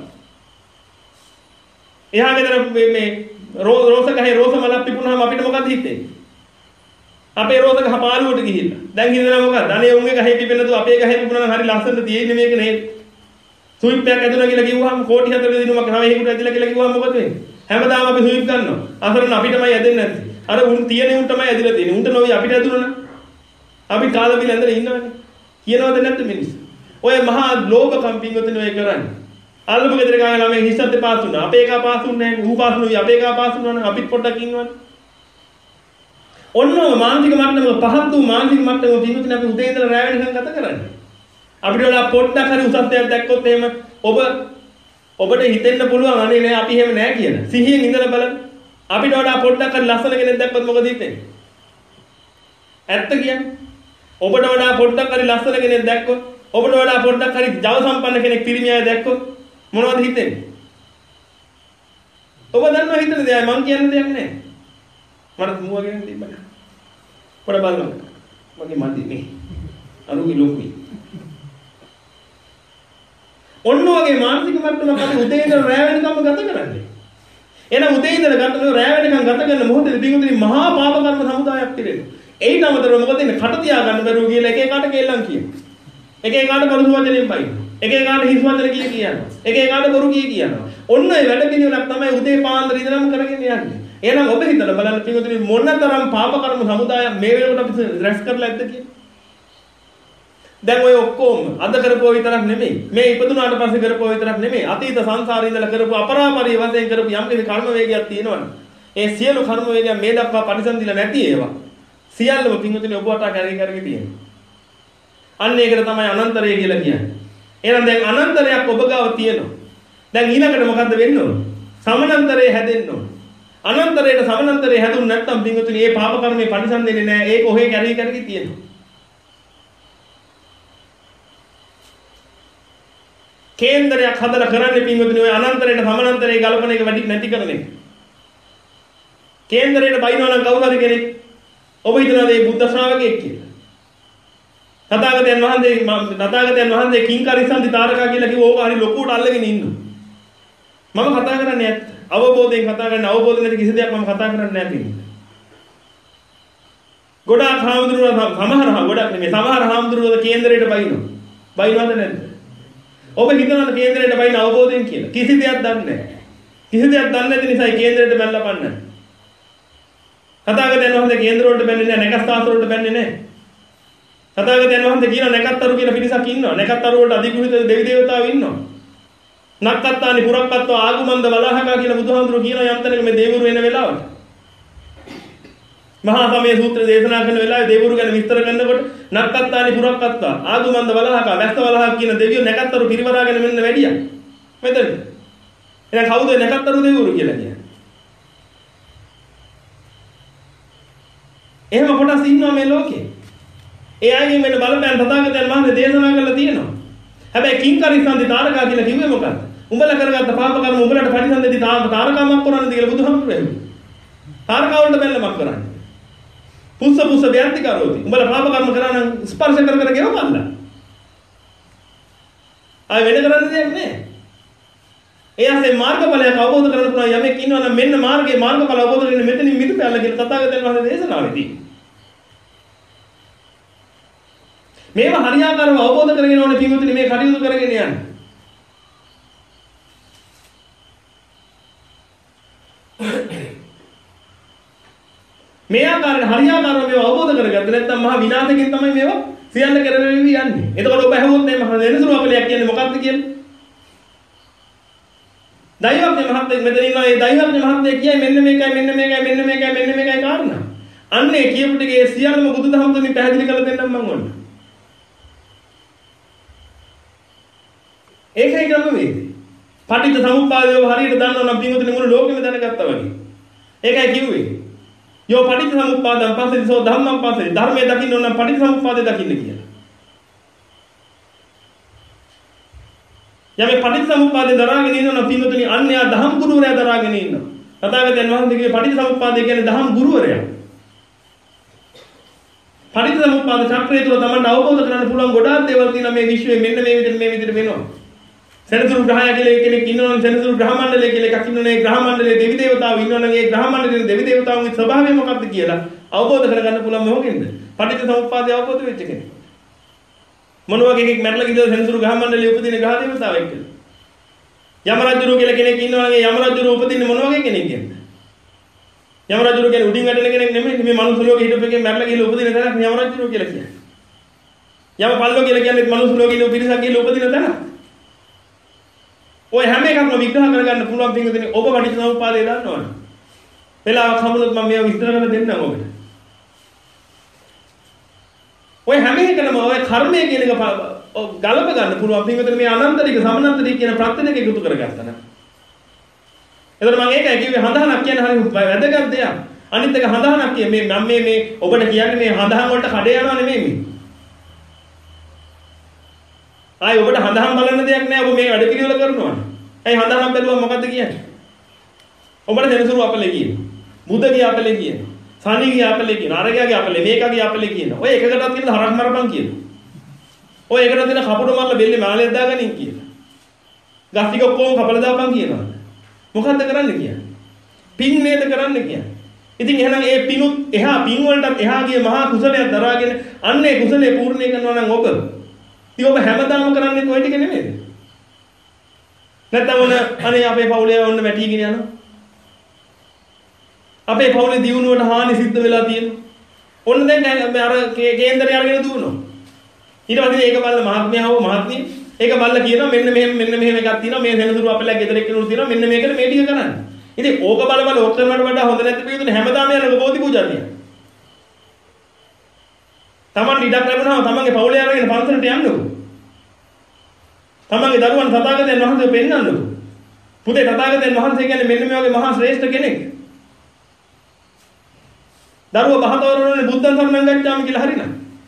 එහා ගෙදර මේ මේ රෝස ගහේ රෝස මලක් පිපුණාම අපිට මොකද හිතෙන්නේ? අපේ රෝස ගහ පාළුවට ගිහිල්ලා. දැන් හිතනවා මොකක්ද? අනේ උන්ගේ ගහේ පිපෙන්නතු අපේ ගහේ පිපුණා නම් හරි ලස්සනට තියෙන්නේ මේක නේද? සුයිප්පයක් ඇදුණා කියලා කිව්වහම කෝටි හතරක දිනුමක් හවෙහෙකුට ඇදලා කියලා කිව්වහම මොකද වෙන්නේ? හැමදාම අපි සුයිප් ගන්නවා. අසරණ අපිටමයි ඇදෙන්නේ නැති. අර උන් තියෙන උන් තමයි ඇදලා තියෙන්නේ. උන්ට නොවි අපිට ඇදුණා. අපි කාලා බිල ඇඳලා ඉන්නවනේ. කියනවද නැද්ද මිනිස්සු? ඔය මහා ලෝභකම් පින්වතුනි ඔය කරන්නේ. අල්ලපු ගෙදර ගාන ළමයි හිස්සත් පාස් වුණා. අපේ එකා පාස් වුණේ නැහැ. ඌ පාස් වුණා. අපේ එකා පාස් වුණා නම් අපිත් පොඩ්ඩක් ඉන්නවනේ. ඔන්න මානසික මට්ටම පහත් වූ මානසික මට්ටම පින්වතුනි අපි උදේ ඉඳලා රැ වෙනකන් ගත කරන්නේ. අපිට වඩා පොඩ්ඩක් හරි උසස් දෙයක් දැක්කොත් එහෙම ඔබ ඔබට හිතෙන්න පුළුවන් අනේ නෑ අපි එහෙම නෑ කියලා. සිහියෙන් ඉඳලා බලන්න. අපිට වඩා පොඩ්ඩක් හරි ලස්සන කෙනෙක් දැක්කොත් මොකද හිතෙන්නේ? ඇත්ත කියන්නේ. ඔබට වඩා පොඩ්ඩක් හරි ලස්සන කෙනෙක් දැක්කොත් ඔබට වඩා පොඩ්ඩක් හරි ජව සම්පන්න කෙනෙක් පිරිමි අය දැක්කොත් මොනවද හිතෙන්නේ? ඔබ දන්නවා හිතන දේ මං කියන්න දෙයක් නෑ. මට මුවගෙන තිබ්බා. පොඩ බලන්න. මගේ මන්දි නේ. අනුගේ ලොකුයි. ඔන්න ඔයගේ මානසික මට්ටමක් අපි උදේ ඉඳලා රැ වෙනකම් ගත කරන්නේ. එහෙනම් උදේ ඉඳලා ගත කරන රැ වෙනකම් ගත කරන මොහොතේ පිටුතුනි මහා පාප කර්ම සමුදායක් පිරෙනවා. ඒ නමතර මොකද ඉන්නේ කට තියා ගන්න බැරුව කියලා එක එකාට කෙල්ලන් කියන. එක එකාට බොරු වචනෙන් බයින. එක එකාට හිස් වචන කිය කියනවා. එක එකාට බොරු කිය කියනවා. ඔන්න ඒ වැඩ පිළිවෙලක් තමයි උදේ පාන්දර ඉඳලම කරගෙන යන්නේ. එහෙනම් ඔබ හිතලා බලන්න පිටුතුනි මොනතරම් පාප කර්ම සමුදායක් මේ වෙනකොට අපි රැස් කරලා ඇද්ද කියලා. දැන් ඔය ඔක්කොම අද කරපුවා විතරක් නෙමෙයි. මේ ඉපදුනාට පස්සේ කරපුවා විතරක් නෙමෙයි. අතීත සංසාරේ ඉඳලා කරපු අපරාපරිය වශයෙන් කරපු යම් කිසි කර්ම වේගයක් තියෙනවනේ. ඒ සියලු කර්ම වේගයන් මේ දක්වා පරිසම්දිලා නැති ඒවා. සියල්ලම පිටුතුනි ඔබ වටා කැරේ කරගෙන තියෙනවා. අන්න ඒකට තමයි අනන්තරය කියලා කියන්නේ. එහෙනම් දැන් අනන්තරයක් ඔබ ගාව තියෙනවා. දැන් ඊළඟට මොකද්ද වෙන්න ඕන? සමානතරය හැදෙන්න ඕන. අනන්තරයට සමානතරය හැදුන්නේ නැත්නම් පිටුතුනි මේ පාප කර්මේ පරිසම්දෙන්නේ නැහැ. ඒක ඔහේ කැරේ කරගෙන තියෙනවා. කේන්දරයක් හදලා කරන්නේ පින්වතුනි ඔය අනන්තරයට සමානතරයේ ගලපන එක වැඩි නැති කරන එක. කේන්දරයට බයිනවා නම් කවුරු හරි කෙනෙක් ඔබ හිතනවා මේ බුද්ධ ශ්‍රාවකයෙක් කියලා. තථාගතයන් වහන්සේ තථාගතයන් වහන්සේ කිංකරිසන්ති තාරකා කියලා කිව්ව ඕක හරි ලොකුට අල්ලගෙන ඉන්නවා. මම කතා කරන්නේ ඇත්ත. අවබෝධයෙන් කතා කරන්නේ අවබෝධ නැති කිසි දෙයක් මම කතා කරන්නේ නැහැ පින්වතුනි. ගොඩාක් හාමුදුරුවෝ සමහර ගොඩක් නෙමෙයි සමහර හාමුදුරුවෝ කේන්දරයට බයිනවා. බයිනවද නැද්ද? ඔබ හිතනවාද කේන්දරයට බයින අවබෝධයෙන් කියලා? කිසි දෙයක් දන්නේ නැහැ. කිසි දෙයක් දන්නේ නැති නිසායි කේන්දරයට බැලලා පන්නන්නේ. තථාගතයන් වහන්සේ කේන්දර වලට බැන්නේ නැහැ, නැකස්ථාස වලට බැන්නේ නැහැ. තථාගතයන් වහන්සේ කියන නැකත්තරු කියලා පිරිසක් ඉන්නවා. නැකත්තරු වලට අධිගුහිත දෙවි දේවතාවෝ ඉන්නවා. නක්කත්තානි පුරක්කත්වා ආගුමන්ද වලහකා කියලා බුදුහාමුදුරුවෝ කියන යන්තරක මේ දේවරු එන වෙලාවට. මහා සමය සූත්‍ර දේශනා කරන වෙලාවේ දේවරු ගැන විස්තර කරනකොට නක්කත්තානි පුරක්කත්වා ආගුමන්ද වලහකා වැස්ස වලහක කියන දෙවියෝ නැකත්තරු පිරිවරාගෙන මෙන්න වැඩියා. මෙතන. එහෙනම් කවුද නැකත්තරු දෙවිවරු කියලා කියන්නේ? එහෙම කොටස් ඉන්නවා මේ ලෝකේ. ඒ අයගෙන් වෙන බලපෑම් තථාගතයන් වහන්සේ දේශනා කරලා තියෙනවා. හැබැයි කිංකරිසන්ති තාරකා කියලා කිව්වේ මොකක්ද? උඹලා කරගත්ත පාප කර්ම උඹලට පරිසන්දෙදි තාරකාමක් කරන්නද කියලා බුදුහාමුදුරුවෝ ඇහුවා. තාරකා වලට බැලමක් කරන්නේ. පුස්ස පුස්ස ව්‍යන්ති කරෝති. උඹලා පාප කර්ම කරා නම් ස්පර්ශ කර කර ගෙවපල්ලා. ආය වෙන කරන්න දෙයක් නැහැ. ඒ ඇසේ මාර්ගඵලයක් අවබෝධ කරගන්න පුළුවන් යමෙක් ඉන්නවා නම් මෙන්න මාර්ගයේ මාර්ගඵල අවබෝධ කරගෙන මෙතනින් මිදපැල්ලා කියලා තථාගතයන් වහන්සේ දේශනාවේදී. මේවා හරියාකාරව අවබෝධ කරගෙන ඕනේ පින්වතුනි මේ කටයුතු කරගෙන යන්න. මේ ආකාරයට හරියාකාරව මේවා අවබෝධ කරගත්ත නැත්නම් මහා විනාශකෙන් තමයි මේවා සියල්ල කරවෙවි යන්නේ. එතකොට ඔබ අහුවොත් මේ මහා වෙනසුරු අපලයක් කියන්නේ මොකක්ද කියලා? දෛවඥ මහත්තයෙක් මෙතන ඉන්නවා. ඒ දෛවඥ මහත්තයා කියයි මෙන්න මේකයි මෙන්න මේකයි මෙන්න මේකයි මෙන්න මේකයි කාරණා. අන්නේ කියපු ටිකේ සියල්ලම බුදුදහම තුලින් පැහැදිලි කරලා දෙන්නම් මම ඕන. ඒකයි ක්‍රමවේදය. පටිච්ච සමුප්පාදය හරියට දන්නවා නම් පින්වතුනි මුළු ලෝකෙම දැනගත්තා වගේ. ඒකයි කිව්වේ. යෝ පටිච්ච සමුප්පාදං පස්සේ සෝ ධම්මං පස්සේ ධර්මයේ දකින්න ඕන නම් පටිච්ච සමුප්පාදය දකින්න කියලා. යමෙක් පටිච්ච සමුප්පාදය දරාගෙන ඉන්නවා නම් පින්වතුනි අන්‍යයා දහම් ගුරුවරයා දරාගෙන ඉන්නවා. තථාගතයන් වහන්සේ කිව්වේ පටිච්ච සමුප්පාදය කියන්නේ දහම් ගුරුවරයා. පටිච්ච සමුප්පාද චක්‍රය තුළ තමයි අවබෝධ කරගන්න පුළුවන් ගොඩාක් දේවල් තියෙනවා මේ විශ්වයේ මෙන්න මේ විදිහට මේ විදිහට වෙනවා. සෙනසුරු ග්‍රහය කියලා කෙනෙක් ඉන්නවනම් සෙනසුරු ග්‍රහ මණ්ඩලය කියලා එකක් ඉන්නවනේ ග්‍රහ මණ්ඩලයේ දෙවි දේවතාවෝ ඉන්නවනම් ඒ ග්‍රහ මණ්ඩලයේ දෙවි දේවතාවුන්ගේ ස්වභාවය මොකක්ද කියලා අවබෝධ කරගන්න පුළුවන් මොකෙන්ද? පටිච්ච සමුප්පාදය අවබෝධ වෙච්ච කෙනෙක්. මොන වගේ එකෙක් මැරලා ගිහලා සෙනසුරු ග්‍රහ මණ්ඩලයේ උපදින ග්‍රහ දේවතාවෙක් කියලා. යම රජුරු කියලා කෙනෙක් ඉන්නවනම් ඒ යම රජුරු උපදින්නේ මොන වගේ කෙනෙක්ද? යම රජුරු කියන්නේ උඩින් වැටෙන කෙනෙක් නෙමෙයි මේ මනුස්ස ලෝකෙ හිටපු එකෙන් මැරලා ගිහලා උපදින තැනක් යම රජුරු කියලා කියන්නේ. යම පල්ලෝ කියලා කියන්නේ මනුස්ස ලෝකෙ ඉන්න පිරිසක් ගිහලා උපදින තැනක්. ඔය හැම එකක්ම විග්‍රහ කරගන්න පුළුවන් පින්වතුනි ඔබ පටිච්ච සමුප්පාදය දන්නවනේ. වෙලාවක් හමුනොත් මම මේවා විස්තර කරලා දෙන්නම් ඔබට. ඔය හැම එකකම ඔය කර්මය කියන එක ගලප ගන්න පුළුවන් පින්වතුනි මේ අනන්තරික සමානතරික කියන ප්‍රත්‍ය දෙක එකතු කරගත්තා නම්. එතකොට මම ඒකයි කිව්වේ හඳහනක් කියන්නේ හරි වැදගත් දෙයක්. අනිත් එක හඳහනක් කිය මේ මම මේ මේ ඔබට කියන්නේ මේ හඳහන් වලට කඩේ යනවා නෙමෙයි මේ. ආයි ඔබට හඳහන් බලන්න දෙයක් නෑ ඔබ මේ වැඩ පිළිවෙල කරනවානේ. ඇයි හඳහන් බැලුවා මොකද්ද කියන්නේ? ඔබට දෙනසුරු අපලේ කියනවා. බුදගේ අපලේ කියනවා. සනිගේ අපලේ කියනවා. අරගයාගේ අපලේ මේකගේ අපලේ කියනවා. ඔය එකකටවත් කියන හරක් මරපන් කියනවා. ඔය එකට දෙන කපුඩු මරලා බෙල්ලේ මාළයක් දාගනින් කියලා. ගස් ටික ඔක්කොම කපලා දාපන් කියනවා. මොකද්ද කරන්න කියන්නේ? පින් නේද කරන්න කියන්නේ. ඉතින් එහෙනම් ඒ පිනුත් එහා පින් වලට එහා ගිය මහා කුසලයක් දරාගෙන අන්නේ කුසලයේ පූර්ණේ කරනවා නම් ඔබ ඉතින් ඔබ හැමදාම කරන්නේ කොයි ටික නෙමෙයිද? නැත්නම් ඔන්න අනේ අපේ පවුලේ ඔන්න වැටිගෙන යනවා. අපේ පවුලේ දියුණුවට හානි සිද්ධ වෙලා තියෙනවා. ඔන්න දැන් අර කේන්දරය අරගෙන දුවනවා. ඊට පස්සේ ඒක බලලා මහත්මයා හව මහත්මිය ඒක බලලා කියනවා මෙන්න මෙහෙම මෙන්න මෙහෙම එකක් තියෙනවා මේ සෙනසුරු අපලක් ගෙදර එක්කනු තියෙනවා මෙන්න මේකට මේ ටික කරන්න. ඉතින් ඕක බල බල ඕක කරනවට වඩා හොඳ නැති පිළිතුරු හැමදාම යන බෝධි පූජා තියන. Taman ඉඩක් ලැබුණාම තමන්ගේ පවුලේ අරගෙන පන්සලට යන්නකෝ. තමන්ගේ දරුවන් තථාගතයන් වහන්සේ පෙන්වන්නකෝ. පුතේ තථාගතයන් වහන්සේ කියන්නේ මෙන්න මේ වගේ මහා ශ්‍රේෂ්ඨ කෙනෙක්. දරුවෝ බහතවරුනේ බුද්ධං සරණං ගච්ඡාමි කියලා හරිනම්.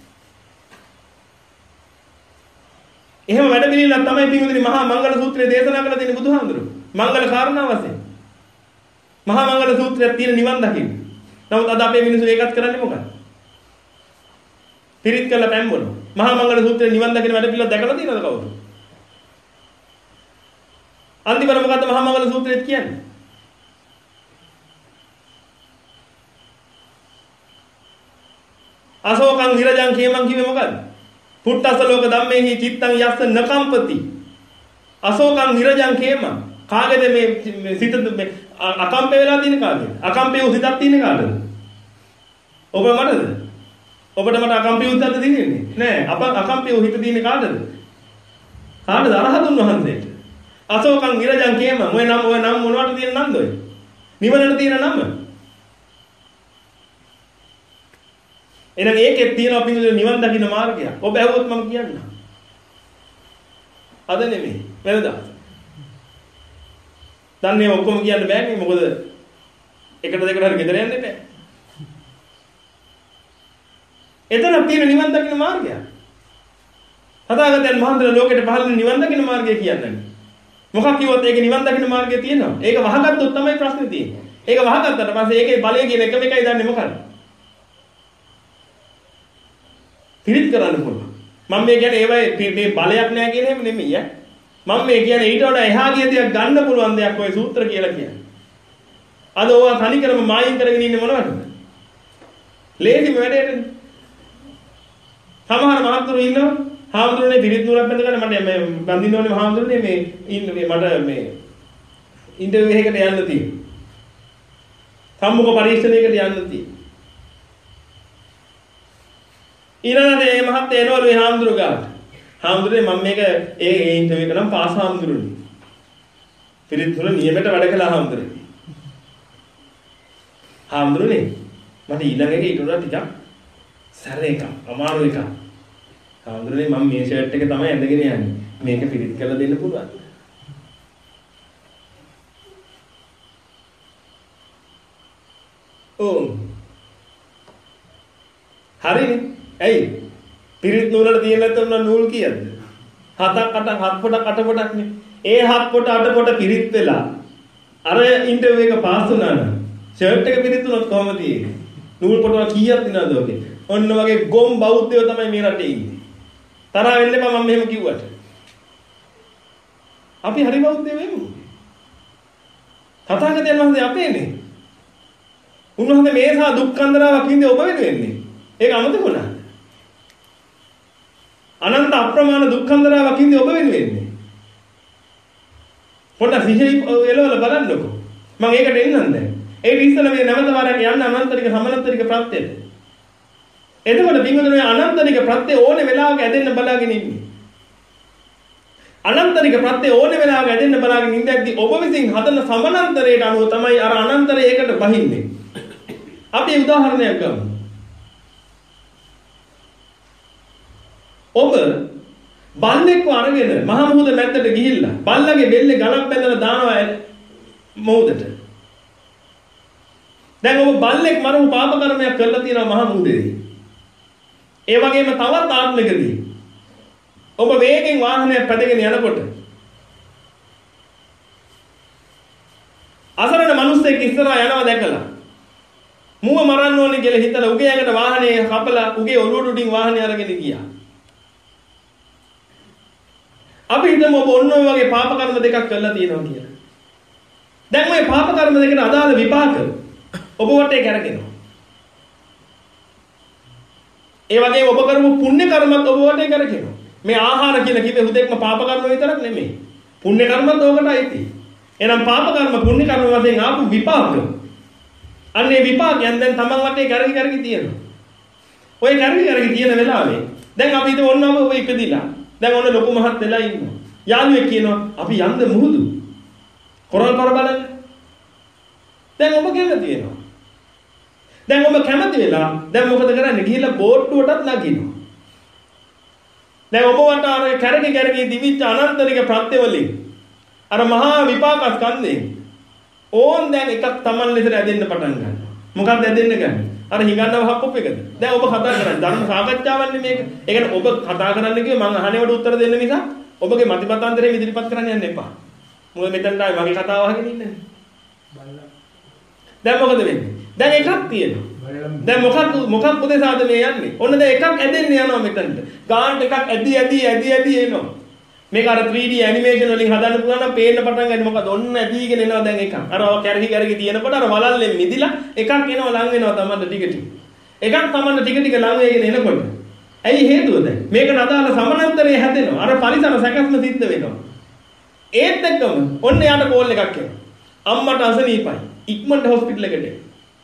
එහෙම වැඩ පිළිවෙලක් තමයි පින්වතුනි මහා මංගල සූත්‍රයේ දේශනා කරලා තියෙන බුදුහාමුදුරුවෝ. මංගල කාරණා වශයෙන්. මහා මංගල සූත්‍රයේ තියෙන නිවන් දකින්න. නමුත් අද අපේ මිනිස්සු ඒකත් කරන්නේ මොකක්ද? පිරිත් කළ පැම්බොන. මහා මංගල සූත්‍රයේ නිවන් දකින්න වැඩ පිළිවෙල දැකලා තියෙනවද කවුද? අන්තිමට මොකද්ද මහා මංගල සූත්‍රයේ කියන්නේ? අශෝකං විරජං කේමං කිව්වේ මොකද්ද? පුත්තස ලෝක ධම්මේහි චිත්තං යස්ස නකම්පති. අශෝකං විරජං කේමං කාගේද මේ සිත මේ අකම්පේ වෙලා තියෙන කාගේද? අකම්පේ උසිතක් තියෙන කාටද? ඔබ මටද? ඔබට මට අකම්පේ උසිතක් තියෙන්නේ නෑ. අප අකම්පේ උසිත තියෙන කාටද? කාටද? අරහතුන් වහන්සේට. අශෝකං විරජං කේමං ඔය නම් ඔය නම් මොනවට තියෙන නම්ද ඔය? නිවනට තියෙන නම. එහෙනම් ඒකේ තියෙන අපි නිවන් දකින්න මාර්ගයක්. ඔබ ඇහුවොත් මම කියන්නම්. අද නෙමෙයි. වෙනදා. දන්නේ ඔක්කොම කියන්න බෑනේ. මොකද එකට දෙකට හරි ගෙදර යන්න බෑ. එතන තියෙන නිවන් දකින්න මාර්ගයක්. තථාගතයන් වහන්සේ ලෝකෙට පහළ නිවන් දකින්න මාර්ගය කියන්නේ. මොකක් කිව්වොත් ඒක නිවන් දකින්න මාර්ගය තියෙනවා. ඒක වහගත්තොත් තමයි ප්‍රශ්නේ තියෙන්නේ. ඒක වහගත්තට පස්සේ ඒකේ බලය කියන එකම එකයි දන්නේ මොකක්ද? පිරිත් කරන්න පුළුවන්. මම මේ කියන්නේ ඒවයි මේ බලයක් නැහැ කියන හැම නෙමෙයි ඈ. මම මේ කියන්නේ ඊට වඩා එහා ගිය දෙයක් ගන්න පුළුවන් දෙයක් ඔය සූත්‍ර කියලා කියන්නේ. අද ඕවා තනි කරම මායින් කරගෙන ඉන්නේ මොනවද? ලේසිම වැඩේට. සමහර මහත්තුරු ඉන්නවා. හාමුදුරනේ පිරිත් නූලක් බඳගෙන මට මේ බඳින්න ඕනේ හාමුදුරනේ මේ ඉන්නේ මට මේ ඉන්ටර්විව් එකකට යන්න තියෙනවා. සම්මුඛ පරීක්ෂණයකට යන්න තියෙනවා. ඊළඟට මේ මහත්තයා එනවලු මේ හාමුදුරු ගාවට. හාමුදුරනේ මම මේක ඒ ඒ ඉන්ටර්විව් එක නම් පාස් හාමුදුරුනේ. පිරිත් තුල නියමයට වැඩ කළා හාමුදුරනේ. හාමුදුරනේ මට ඊළඟ එක ඊට වඩා ටිකක් සැර එකක් අමාරු එකක්. හාමුදුරනේ මම මේ ෂර්ට් එක තමයි ඇඳගෙන යන්නේ. මේක පිරිත් කරලා දෙන්න පුළුවන්. ඕ හරිනේ. ඇයි? පිරිත් නූල් වල තියෙන නැත්නම් නූල් කීයද? හතක් අටක් හත් පොටක් අට පොටක් නේ. ඒ හත් පොට අට පොට පිරිත් වෙලා අර ඉන්ටර්විව් එක පාස් වුණා නම් ෂර්ට් එක පිරිත් වුණොත් කොහමද තියෙන්නේ? නූල් පොට වල කීයක් දිනවද ඔගේ? ඔන්න වගේ ගොම් බෞද්ධයෝ තමයි මේ රටේ ඉන්නේ. තරහ වෙන්න එපා මම මෙහෙම කිව්වට. අපි හරි බෞද්ධයෝ වෙමු. තථාගතයන් වහන්සේ අපේනේ. උන්වහන්සේ මේසා දුක්ඛන්දරාවක් විඳි ඔබ වෙනුවෙන්නේ. ඒක අමතක වුණා. අනන්ත අප්‍රමාණ දුක්ඛන්දරාවක් විඳි ඔබ වෙනුවෙන්නේ. පොඩ්ඩක් සිහිය එළවල බලන්නකෝ. මම ඒකට එන්නම් දැන්. ඒක ඉස්සෙල්ලා මේ නැවත වාරයක් යන්න අනන්තරික සමානතරික ප්‍රත්‍යයට. එතකොට බින්දුනේ අනන්තරික ප්‍රත්‍ය ඕනේ වෙලාවක ඇදෙන්න බලාගෙන ඉන්නේ. අනන්තරික ප්‍රත්‍ය ඕනේ වෙලාවක ඇදෙන්න බලාගෙන ඉඳද්දි ඔබ විසින් හදන සමානතරයට අනුව තමයි අර අනන්තරයකට බහින්නේ. අපි උදාහරණයක් ගමු. ඔබ බල්ලෙක්ව අරගෙන මහ මුහුද මැද්දට ගිහිල්ලා බල්ලගේ බෙල්ලේ ගලක් බැඳලා දානවා මුහුදට. දැන් ඔබ බල්ලෙක් මරපු පාප කර්මයක් කරලා තියෙනවා මහ මුහුදේදී. ඒ වගේම තවත් ආත්මයකදී ඔබ වේගෙන් වාහනයක් පැදගෙන යනකොට අසරණ මිනිස්සෙක් ඉස්සරහා යනවා දැකලා මුව මරන්න ඕනේ කියලා හිතලා උගේ ඇඟට වාහනේ කපලා උගේ ඔළුවට උඩින් වාහනේ අරගෙන ගියා. අපි හිතමු ඔබ ඔන්න ඔය වගේ පාප කර්ම දෙකක් කරලා තියෙනවා කියලා. දැන් මේ පාප කර්ම දෙකට අදාළ විපාක ඔබ වටේ කරකිනවා. ඒ වගේ ඔබ කරපු පුණ්‍ය කර්මත් ඔබ වටේ කරකිනවා. මේ ආහාර කියලා කිව්වේ හුදෙක්ම පාප කර්ම විතරක් නෙමෙයි. පුණ්‍ය කර්මත් ඕකට අයිති. එහෙනම් පාප කර්ම පුණ්‍ය කර්ම වශයෙන් ආපු විපාක. අන්නේ විපාකයන් දැන් තමන් වටේ කරකි කරකි තියෙනවා. ඔය කරකි කරකි තියෙන වෙලාවේ දැන් අපි ඉතින් ඔන්නම ඔය ඉපදිලා. දැන් ඔන්න ලොකු මහත් වෙලා ඉන්නවා. යාළුවෙක් කියනවා අපි යන්න මුහුදු. කොරල් පර බලන්න. දැන් ඔබ කැමති වෙනවා. දැන් ඔබ කැමති වෙලා දැන් මොකද කරන්නේ? ගිහිල්ලා බෝට්ටුවටත් නගිනවා. දැන් ඔබ වට අර කරකි කරකි දිවිච්ච අනන්තරික ප්‍රත්‍යවලින් අර මහා විපාක ස්කන්ධයෙන් ඕන් දැන් එකක් Taman ලෙසට ඇදෙන්න පටන් ගන්නවා. මොකක්ද ඇදෙන්න ගන්නේ? අර හිඟන්නව හප්පොප් එකද? දැන් ඔබ කතා කරන්නේ ධර්ම සාකච්ඡාවන්නේ මේක. ඒ කියන්නේ ඔබ කතා කරන්න කිව්වේ මම අහනේවට උත්තර දෙන්න නිසා ඔබගේ මතිමතාන්තරේ ඉදිරිපත් කරන්න යන්න එපා. මොකද මෙතනට ආවේ මගේ කතාව අහගෙන ඉන්නේ. දැන් මොකද වෙන්නේ? දැන් එකක් තියෙනවා. දැන් මොකක්ද මොකක් උදෙසාද මේ යන්නේ? ඔන්න දැන් එකක් ඇදෙන්න යනවා මෙතනට. ගාන්ට් එකක් ඇදි ඇදි ඇදි ඇදි එනවා. මේක අර three D animation වලින් හදන්න පුළුවන් නම් පේන්න පටන් ගන්නේ මොකද? ඔන්න ඇදීගෙන එනවා දැන් එකක්. අර කැරකි කැරකි තියෙනකොට අර වලල්ලෙන් මිදිලා එකක් එනවා ලඟ වෙනවා Tamanට ටික ටික. එකක් Tamanට ටික ටික ලඟ වෙගෙන එනකොට. ඇයි හේතුව දැන්? මේකට අදාළ සමානතරය හැදෙනවා. අර පරිසර සැකස්ම සිද්ධ වෙනවා. ඒත් එක්කම ඔන්න යාට කෝල් එකක් එනවා. අම්මට අසනීපයි. ඉක්මනට හොස්පිටල් එකට එන්න.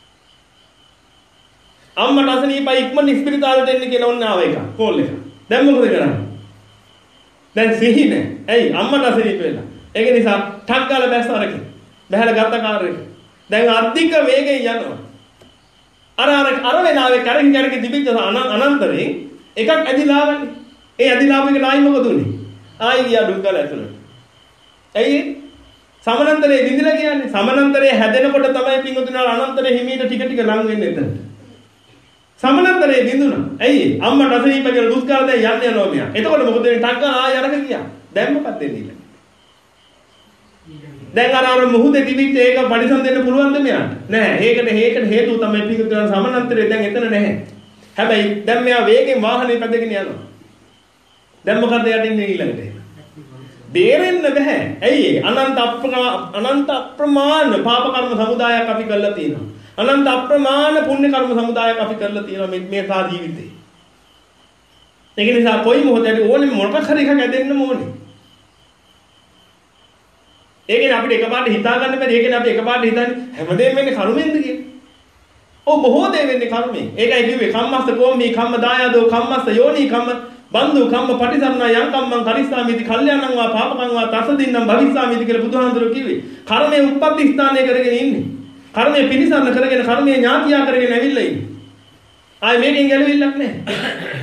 අම්මට අසනීපයි ඉක්මනට ස්පිරිතාලෙට එන්න කියලා ඔන්න ආව එක කෝල් එක. දැන් මොකද කරන්නේ? දැන් සිහි නැහැ. ඇයි? අම්මට අසනීප වෙලා. ඒක නිසා ටක් ගාලා බැස්ස අරගෙන. බහැලා ගත්ත කාර් එක. දැන් අධික වේගෙන් යනවා. අර අර අර වෙලාවේ කරකින් කරකින් තිබිච්ච අනන්තරයෙන් එකක් ඇදිලා ආවනේ. ඒ ඇදිලා ආපු එක නායි මොකද උනේ? ආයි ගියා ඩුංගල ඇතුළට. ඇයි? සමානතරයේ විඳිලා කියන්නේ. සමානතරයේ හැදෙනකොට තමයි පිංගුතුනාල අනන්තරයේ හිමීට ටික ටික ලං වෙන්නේ එතනට. සමානතරයේ විඳුණා. ඇයි? අම්මට අසනීප කියලා දුෂ්කර දැන් යන්න යනවා මෙයා. එතකොට මොකද වෙන්නේ? ටක් ගාලා ආය අරගෙන ගියා. දැන් මොකක්ද වෙන්නේ? දැන් අර අර මුහුදේ තිබිච්ච ඒක පරිසම් දෙන්න පුළුවන්ද මෙයාට? නෑ. ඒකට හේකට හේතුව තමයි පිංගුතුනාල සමානතරයේ දැන් එතන නැහැ. හැබැයි දැන් මෙයා වේගෙන් වාහනේ පැදගෙන යනවා. දැන් මොකද යටින්නේ ඊළඟට? බේරෙන්න බෑ. ඇයි ඒ? අනන්ත අනන්ත අප්‍රමාණ පාප කර්ම සමුදායක් අපි කරලා තියෙනවා. අනන්ත අප්‍රමාණ පුණ්‍ය කර්ම සමුදායක් අපි කරලා තියෙනවා මේ මේ සා ජීවිතේ. ඒක නිසා කොයි මොහොතේ ඕනේ මොකක් හරි එකක් ඇදෙන්න ඕනේ. ඒකනේ අපිට එකපාරට හිතා ගන්න බැරි. ඒකනේ අපි එකපාරට හිතන්නේ හැමදේම වෙන්නේ කර්මෙන්ද කියලා. ඔව් බොහෝ දේ වෙන්නේ කර්මයෙන්. ඒකයි කිව්වේ කම්මස්ස කෝමී කම්ම දායදෝ කම්මස්ස යෝනි කම්ම බන්දු කම්ම පටිසරණ යං කම්මං කරිස්සාමිති කල්යාණං වා පාපකං වා තසදින්නම් භවිස්සාමිති කියලා බුදුහාමුදුරුවෝ කිව්වේ. කර්මයේ උත්පත්ති ස්ථානය කරගෙන ඉන්නේ. කර්මයේ පිළිසරණ කරගෙන කර්මයේ ඥාතියා කරගෙන ඇවිල්ලා ඉන්නේ. ආයි මේකෙන් ගැලවෙන්නක් නැහැ.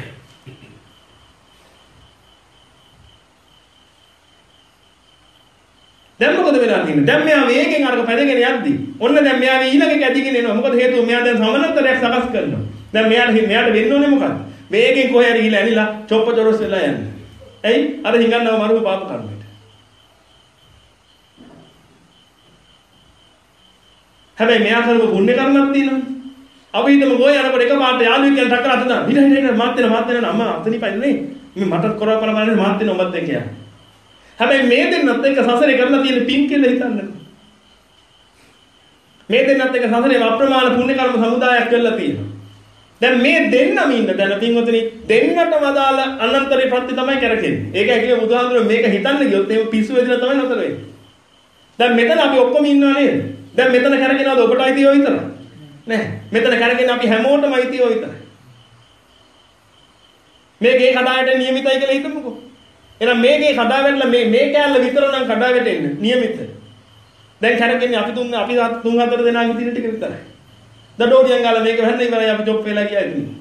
දැන් මොකද වෙලා තියෙන්නේ? දැන් මෙයා වේගෙන් අරක පැදගෙන යද්දි ඔන්න දැන් මෙයා ඊළඟ එක ඇදිගෙන එනවා. මොකද හේතුව මෙයා දැන් සමානතරයක් සකස් කරනවා. දැන් මෙයාට මෙයාට වෙන්න ඕනේ මොකක්ද? වේගෙන් කොහේ හරි ගිහලා ඇනිලා චොප්ප චොරස් වෙලා යන්නේ. ඇයි? අර හිඟන්නව මරුව පාප කර්මයට. හැබැයි මෙයා කරපු පුණ්‍ය කර්මයක් තියෙනවනේ. අපි හිතමු ගෝය යනකොට එකපාරට යාළුවෙක් කියලා ටක්කර අත දාන. හිට හිට හිට මාත් වෙන මාත් වෙන අම්මා අතනිපයි නේ. මේ මටත් කරව කල බලන්නේ මාත් වෙන ඔබත් එක්ක යන්න. හැබැයි මේ දෙන්නත් එක්ක සසරේ කරලා තියෙන පින් කියලා හිතන්න. මේ දෙන්නත් එක්ක සසරේ අප්‍රමාණ පුණ්‍ය කර්ම සමුදායක් කරලා තියෙනවා. දැන් මේ දෙන්නම ඉන්න දැන් පින්වතුනි දෙන්නටම අදාළ අනන්තරේ ප්‍රත්‍ය තමයි කරකෙන්නේ. ඒකයි කිව්වේ බුදුහාමුදුරුවෝ මේක හිතන්න ගියොත් එහෙම පිස්සු වෙදිලා තමයි නතර වෙන්නේ. දැන් මෙතන අපි ඔක්කොම ඉන්නවා නේද? දැන් මෙතන කරගෙනවද ඔබට අයිතිව විතරයි? නෑ. මෙතන කරගෙන අපි හැමෝටම අයිතිව විතරයි. මේකේ කඩාවට නියමිතයි කියලා හිතමුකෝ. එහෙනම් මේකේ කඩා වැටලා මේ මේ කෑල්ල විතර නම් කඩා වැටෙන්න නියමිත. දැන් කරගෙන්නේ අපි තුන් අපි තුන් හතර දෙනා විදිහට ටික විතරයි. දඩෝරියන් ගාලා මේක වැන්න ඉවරයි අපි ජොබ් වෙලා ගියා ඉතින්.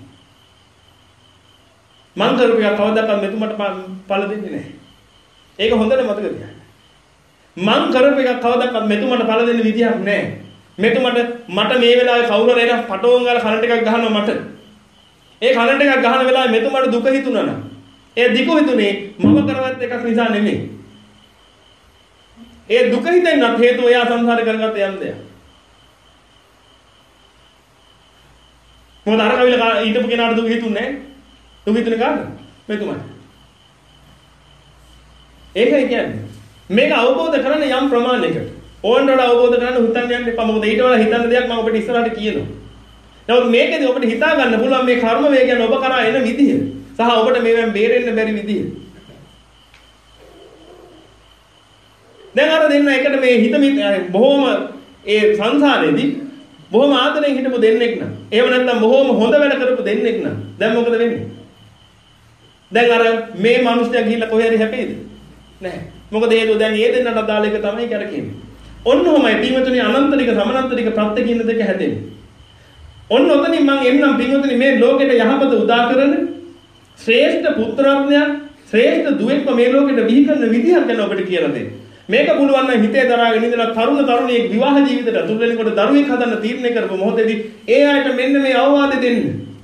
මං කරපු එක කවදාවත් මෙතුමට පළ දෙන්නේ නැහැ. ඒක හොඳට මතක තියාගන්න. මං කරපු එක කවදාවත් මෙතුමට පළ දෙන්න විදිහක් නැහැ. මෙතුමට මට මේ වෙලාවේ කවුරු හරි එන පටෝන් ගාලා කරන්ට් එකක් ගහනවා මට. ඒ කරන්ට් එකක් ගහන වෙලාවේ මෙතුමට දුක හිතුණා නම් ඒ දුක හිතුනේ මම කරවත් එකක් නිසා නෙමෙයි. ඒ දුක හිතෙන්නත් හේතුව එයා සංසාරේ කරගත්ත යම් දෙයක්. මොකද අර කවිල ඊටපු කෙනාට දුක හිතුන්නේ නැහැ. දුක හිතුනේ කාටද? මෙතුමයි. ඒකයි කියන්නේ. මේක අවබෝධ කරගන්න යම් ප්‍රමාණයකට. ඕනට වඩා අවබෝධ කරගන්න හිතන්න යන්න එපා. මොකද ඊට වඩා හිතන්න දෙයක් මම ඔබට ඉස්සරහට කියනවා. නමුත් මේකෙදි ඔබට හිතා ගන්න පුළුවන් මේ කර්ම වේ කියන්නේ ඔබ කරා එන විදිය. සහ ඔබට මේවෙන් බේරෙන්න බැරි විදිය. දැන් අර දෙන්න එකට මේ හිත බොහොම ඒ සංසාරේදී බොහොම ආදරෙන් හිටපු දෙන්නෙක් නා. එහෙම නැත්නම් බොහොම හොඳ වැඩ කරපු දෙන්නෙක් නා. දැන් මොකද වෙන්නේ? දැන් අර මේ මිනිස්සයා ගිහිල්ලා කොහේ හරි හැපෙයිද? නැහැ. මොකද හේතුව දැන් ඒ දෙන්නට අදාළ එක තමයි කරකෙන්නේ. ඔන්න ඔහමයි පින්වතුනි අනන්තරික සමානන්තරික ප්‍රත්‍ය කියන දෙක හැදෙන්නේ. ඔන්න ඔතනින් මම එන්නම් පින්වතුනි මේ ලෝකෙට යහපත උදා කරන ශ්‍රේෂ්ඨ පුත්‍රාත්මයක් ශ්‍රේෂ්ඨ දුවෙක්ම මේ ලෝකෙට බිහි කරන විදිහක් ගැන ඔබට කියලා දෙන්න. මේක පුළුවන් නම් හිතේ දරාගෙන ඉඳලා තරුණ තරුණියෙක් විවාහ ජීවිතයට අතුල් වෙනකොට දරුවෙක් හදන්න තීරණය කරපු මොහොතේදී ඒ අයට මෙන්න මේ අවවාද දෙන්න.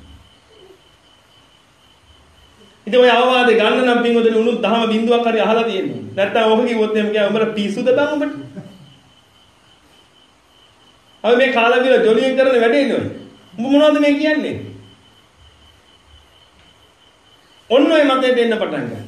ඉතින් ඔය අවවාද ගන්න නම් පින්වතුනි උණු දහම බිඳුවක් හරි අහලා තියෙනවා. නැත්තම් ඔක කිව්වොත් එහෙම කියයි උඹලා පිස්සුද බං උඹට? අපි මේ කාලා කියලා ජොලියෙන් කරන වැඩේ නේ ඔය. උඹ මොනවද මේ කියන්නේ? ඔන්න ඔය මතේ දෙන්න පටන් ගන්න.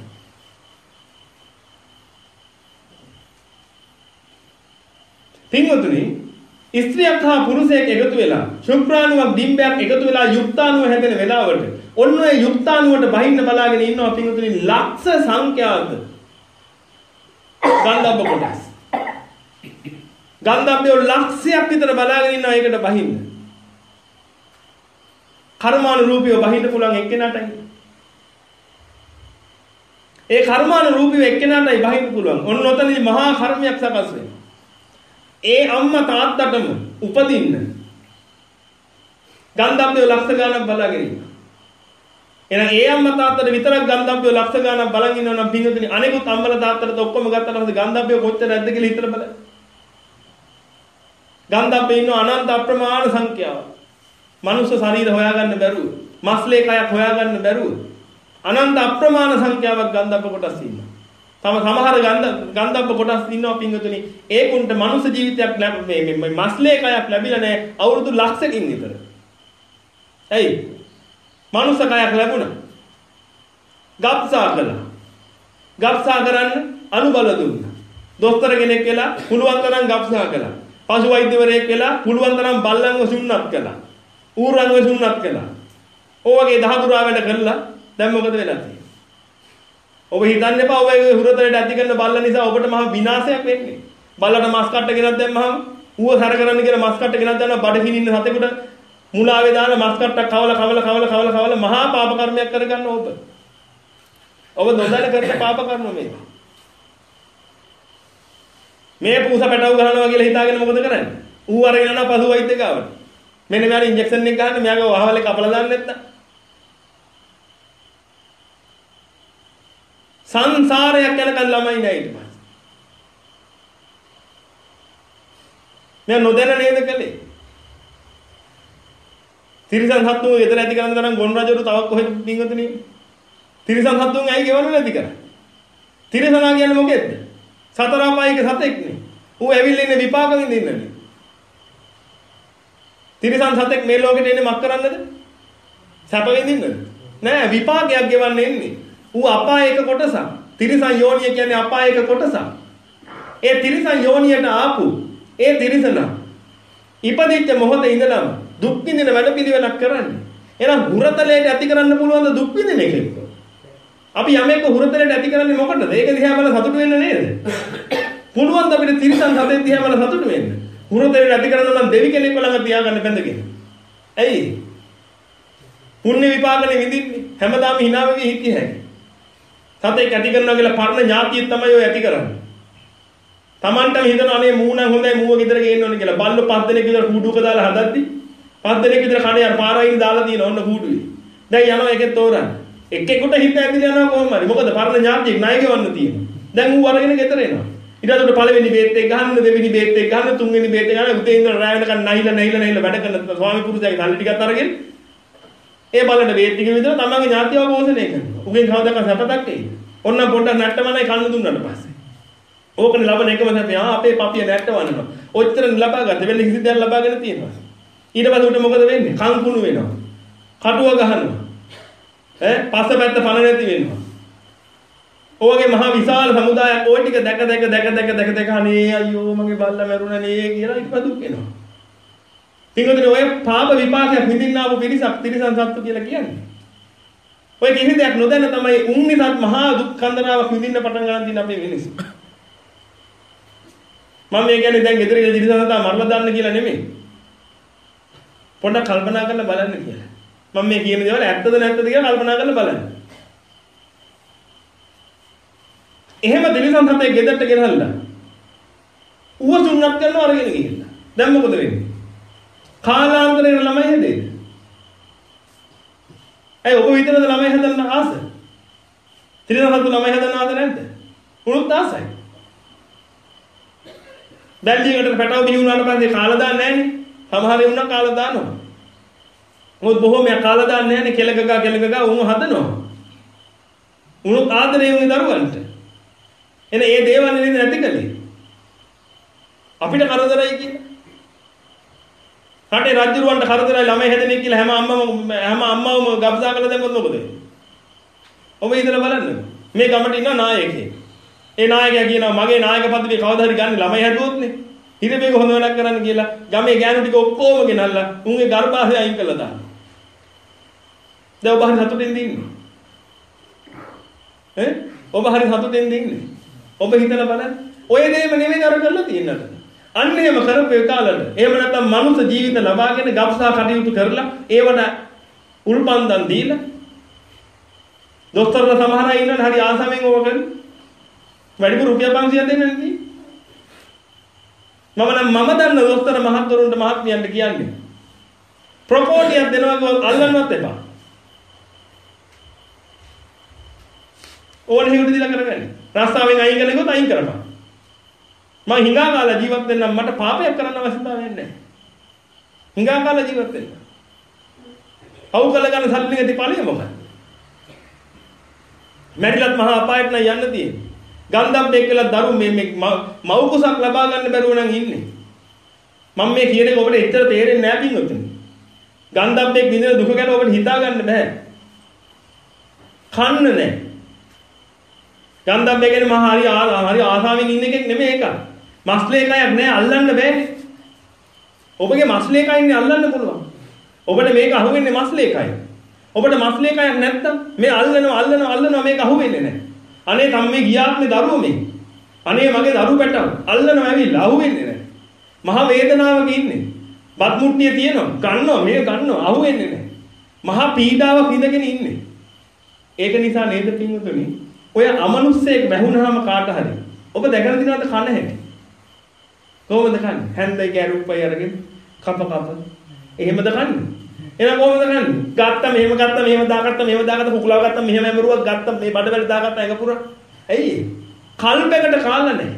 පින්වතුනි ස්ත්‍රියක් හා පුරුෂයෙක් එකතු වෙලා ශුක්‍රාණුවක් ඩිම්බයක් එකතු වෙලා යුක්තාණුව හැදෙන වෙලාවට ඔන්න ඔය යුක්තාණුවට බහින්න බලාගෙන ඉන්නවා පින්වතුනි ලක්ෂ සංඛ්‍යාත ගන්ධබ්බ කොටස්. ගන්ධබ්බය ලක්ෂයක් විතර බලාගෙන ඉන්නවා ඒකට බහින්න. කර්මානුරූපීව බහින්න පුළුවන් එක්කෙනාටයි. ඒ කර්මානුරූපීව එක්කෙනාටයි බහින්න පුළුවන්. ඔන්න ඔතනදී මහා කර්මයක් සකස් වෙනවා. ඒ අම්මා තාත්තටම උපදින්න ගන්ධබ්බය ලක්ෂ ගණන් බලාගෙන ඉන්නවා. එහෙනම් ඒ අම්මා තාත්තට විතරක් ගන්ධබ්බය ලක්ෂ ගණන් බලන් ඉන්නවා නම් පින්වතුනි අනෙකුත් අම්මලා තාත්තට ඔක්කොම ගත්තාට පස්සේ ගන්ධබ්බය කොච්චර ඇද්ද කියලා හිතලා බලන්න. ගන්ධබ්බය ඉන්න අනන්ත අප්‍රමාණ සංඛ්‍යාවක්. මනුෂ්‍ය ශරීර හොයාගන්න බැරුව, මස්ලේ කයක් හොයාගන්න බැරුව අනන්ත අප්‍රමාණ සංඛ්‍යාවක් ගන්ධබ්බ කොටස් ඉන්නවා. තම සමහර ගන්ධ ගන්ධබ්බ කොටස් ඉන්නවා පින්වතුනි ඒකුන්ට මනුෂ්‍ය ජීවිතයක් මේ මේ මස්ලේ කයක් ලැබිලා නැහැ අවුරුදු ලක්ෂකින් විතර. ඇයි? මනුෂ්‍ය කයක් ලැබුණා. ගබ්සා කළා. ගබ්සා කරන්න අනුබල දුන්නා. දොස්තර කෙනෙක් වෙලා පුළුවන් තරම් ගබ්සා කළා. පශු වෛද්‍යවරයෙක් වෙලා පුළුවන් තරම් බල්ලන්ව සුන්නත් කළා. ඌරන්ව සුන්නත් කළා. ඔයගේ දහතුරා වැඩ කළා. දැන් මොකද වෙලා තියෙන්නේ? ඔබ හිතන්න එපා ඔබ ඒ හුරතලට ඇති කරන බල්ල නිසා ඔබට මහ විනාශයක් වෙන්නේ. බල්ලට මස් කට්ට ගෙනත් දැම්මහම ඌව සැර කරන්න කියලා මස් කට්ට ගෙනත් දැම්මම බඩගිනි ඉන්න සතෙකුට මුලාවේ දාන මස් කට්ටක් කවල කවල කවල කවල කවල මහා පාප කර්මයක් කරගන්න ඔබ. ඔබ නොදැන කරන පාප කර්ම මේ. මේ පූස පැටව ගහනවා කියලා හිතාගෙන මොකද කරන්නේ? ඌ අරගෙන යනවා පසු වෛද්‍ය ගාවට. මෙන්න මෙයාට ඉන්ජෙක්ෂන් එක ගන්න මෙයාගේ වහවලේ කපලා දාන්න නැත්නම් සංසාරයක් යනකන් ළමයි නෑ ඊට පස්සේ. මම නොදැන නේද කලේ? තිරිසන් සත්තුන් ගෙදර ඇති කරන තරම් ගොන් රජුට තවක් කොහෙද පින්වතුනි? තිරිසන් සත්තුන් ඇයි ගෙවන්න නැති කරන්නේ? තිරිසනා කියන්නේ මොකෙද්ද? සතර අපායික සතෙක් නේ. ඌ ඇවිල්ලා ඉන්නේ විපාක විඳින්නනේ. තිරිසන් සතෙක් මේ ලෝකෙට එන්නේ මක් කරන්නද? සැප විඳින්නද? නෑ විපාකයක් ගෙවන්න එන්නේ. ඌ අපායක කොටසක්. තිරිසන් යෝනිය කියන්නේ අපායක කොටසක්. ඒ තිරිසන් යෝනියට ආපු ඒ තිරිසන ඉපදිච්ච මොහොතේ ඉඳලම දුක් විඳින වැඩ පිළිවෙලක් කරන්නේ. එහෙනම් හුරතලයට ඇති කරන්න පුළුවන් ද දුක් විඳින එකෙක්? අපි යමෙක් හුරතලයට ඇති කරන්නේ මොකටද? ඒක දිහා බලලා සතුටු වෙන්න නේද? පුළුවන් ද අපිට තිරිසන් සතෙක් දිහා බලලා සතුටු වෙන්න? හුරතලයට ඇති කරන්න නම් දෙවි කෙනෙක් ළඟ තියාගන්න බැඳගෙන. ඇයි? පුණ්‍ය විපාකනේ විඳින්නේ. හැමදාම hina වෙවි හිටිය හැකියි. සතෙක් ඇති කරනවා කියලා පරණ ඥාතියෙක් තමයි ඔය ඇති කරන්නේ. Tamanටම හිතන අනේ මූණන් හොඳයි මූව ගෙදර ගේන්න ඕනේ කියලා. බල්ලෝ පස් දෙනෙක් විතර කූඩුවක දාලා හදද්දි පස් දෙනෙක් විතර කණේ අර පාරයින් දාලා තියෙන ඕන්න කූඩුවේ. දැන් යනවා එකෙක් තෝරන්න. එක්කෙකුට හිත ඇවිල්ලා යනවා කොහොම හරි. මොකද පරණ ඥාතියෙක් ණය ගෙවන්න තියෙනවා. දැන් ඌ අරගෙන ගෙදර එනවා. ඊට පස්සේ පළවෙනි බේත් එක ගහන්න, දෙවෙනි බේත් එක ගහන්න, තුන්වෙනි බේත් එක ගහන්න, උදේ ඉඳලා රාය වෙනකන් නැහිලා නැහිලා නැහිලා වැඩ කරන ස්වාමි පුරුෂයාගේ සල්ලි ටිකක් අරගෙන ඒ බලන්න බේත් ටික විතර තමන්ගේ ඥාතියව පෝෂණය කරනවා. උගෙන් කවදාක සැපතක් එයි. ඔන්න පොඩ්ඩක් නැට්ටමනයි කන්න දුන්නාට පස්සේ. ඕකනේ ලබන එකම තමයි අපේ පපිය නැට්ටවන්නවා. ඔච්චර ලබා ගන්න වෙන කිසි දෙයක් ලබාගෙන තියෙනවා. ඊට පස්සේ උට මොකද වෙන්නේ? කන් කුණු වෙනවා. කටුව ගහනවා. ඈ පස්සපැත්ත පණ නැති වෙනවා. ඔයගේ මහා විශාල සමුදායක් ওই ටික දැක දැක දැක දැක දැක දැක අනේ අයියෝ මගේ බල්ලා මැරුණා නේ කියලා ඊට පස්සේ දුක් වෙනවා. පින්වතුනි ඔය පාප විපාකයක් විඳින්න ආපු පිරිසක් තිරිසන් සත්තු කියලා කියන්නේ. ඔය කිසි දෙයක් නොදැන තමයි උන් නිසාත් මහා දුක් කන්දරාවක් විඳින්න පටන් ගන්න තියෙන අපේ මිනිස්සු. මම මේ කියන්නේ දැන් ගෙදර ඉඳලා තිරිසන් සතා මරලා දාන්න කියලා නෙමෙයි. පොඩ්ඩක් කල්පනා කරලා බලන්න කියලා. මම මේ කියන දේවල් ඇත්තද නැත්තද කියලා කල්පනා කරලා බලන්න. එහෙම තිරිසන් සතේ ගෙදරට ගෙනල්ලා ඌව සුන්නත් කරනවා අරගෙන ගිහිල්ලා. දැන් මොකද වෙන්නේ? කාලාන්තරේ ළමයි හැදෙන්නේ. ඒ ඔබ විතරද ළමයි හදන්න ආස? තිරිසන් සතු ළමයි හදන්න ආස නැද්ද? උණුත් ආසයි. බැල්දියකට පැටව බිහි වුණාට පස්සේ කාලා දාන්නේ නැහනේ. සමහර ඒ වුණා කාලා දානවා. මොකද බොහෝ මෙයා කාලා දාන්නේ නැහනේ කෙලගගා කෙලගගා උන් හදනවා. උණුත් ආදරේ උනේ දරුවන්ට. එන ඒ දේවල් නේද නැති කලේ. අපිට කරදරයි කියන්නේ. රටේ රජුරවන්ට කරදරයි ළමයි හැදෙන්නේ කියලා හැම අම්මම හැම අම්මවම ගබ්සා කරලා දැම්මොත් මොකද වෙන්නේ? ඔබ ඉතල බලන්න. මේ ගමට ඉන්න නායකයෙක්. ඒ නායකයා කියනවා මගේ නායක පදවිය කවදා හරි ගන්න ළමයි හැදුවොත්නේ. හිර මේක හොඳ වැඩක් කරන්න කියලා ගමේ ගෑනු ටික ඔක්කොම ගෙනල්ලා උන්ගේ ගර්භාෂය අයින් කළා දාන්න. දැන් ඔබ හරි සතුටින් ඉන්නේ. ඈ? ඔබ හරි සතුටින් ඉන්නේ. ඔබ හිතලා බලන්න. ඔය දේම නෙමෙයි අර කරලා තියෙන්නට. අන්න එහෙම කරපේ කාලවල. එහෙම නැත්නම් මනුස්ස ජීවිත ලබාගෙන ගබ්සා කටයුතු කරලා ඒවට උල්පන්දම් දීලා දොස්තරලා සමහර අය ඉන්නවනේ හරි ආසාවෙන් ඕක කරන. වැඩිපුර රුපියල් පන්සියයක් දෙන්නේ නැති. මම නම් මම දන්න දොස්තර මහත්වරුන්ට මහත්මියන්ට කියන්නේ ප්‍රොපෝටියක් දෙනවා කිව්වොත් අල්ලන්නවත් එපා. ඕන හේතු දීලා කරගන්න. රස්සාවෙන් අයින් කරනකොට අයින් කරපන්. මම හිඟා කාලා ජීවත් වෙන්නම් මට පාපයක් කරන්න අවශ්‍යතාවයක් නැහැ. හිඟා කාලා ජීවත් වෙන්න. අවු කළ ගන්න සල්ලි නැති ඵලෙ මොකක්ද? මැරිලත් මහා අපායට නම් යන්න තියෙන්නේ. ගන්ධබ්බෙක් කියලා දරු මේ මේ මව් කුසක් ලබා ගන්න බැරුව නම් ඉන්නේ. මම මේ කියන එක ඔබට එච්චර තේරෙන්නේ නැහැ පින්වතුනි. ගන්ධබ්බෙක් විඳින දුක ගැන ඔබට හිතා ගන්න බෑ. කන්න නැහැ. ගන්ධබ්බෙක් කියන්නේ මහා හරි හරි ආසාවෙන් ඉන්න එකෙක් නෙමෙයි ඒක. මස්ලේ කයක් නෑ අල්ලන්න බෑනේ. ඔබගේ මස්ලේ කයින්නේ අල්ලන්න පුළුවන්. ඔබට මේක අහුවෙන්නේ මස්ලේ කයි. ඔබට මස්ලේ කයක් නැත්තම් මේ අල්ලනවා අල්ලනවා අල්ලනවා මේක අහුවෙන්නේ නැහැ. අනේ තම මේ ගියාත්මේ දරුවෝ මේ. අනේ මගේ දරුවෝ පැටව අල්ලනවා ඇවිල්ලා අහුවෙන්නේ නැහැ. මහා වේදනාවක ඉන්නේ. බත් මුට්ටිය තියෙනවා. ගන්නවා මේක ගන්නවා අහුවෙන්නේ නැහැ. මහා පීඩාවක් විඳගෙන ඉන්නේ. ඒක නිසා නේද පින්වතුනි ඔය අමනුස්සයෙක් වැහුනහම කාට හරි ඔබ දැකලා දිනවද කන හැටි කොහොමද කන්නේ හැන්දේ කැරුප්පයි අරගෙන කප කප එහෙමද කන්නේ එහෙනම් කොහොමද කන්නේ ගත්තා මෙහෙම ගත්තා මෙහෙම දාගත්තා මෙහෙම දාගත්තා කුකුලා ගත්තා මෙහෙම ඇමරුවක් ගත්තා මේ බඩවැල් දාගත්තා එක පුරා ඇයි කල්පයකට කාලා නැහැ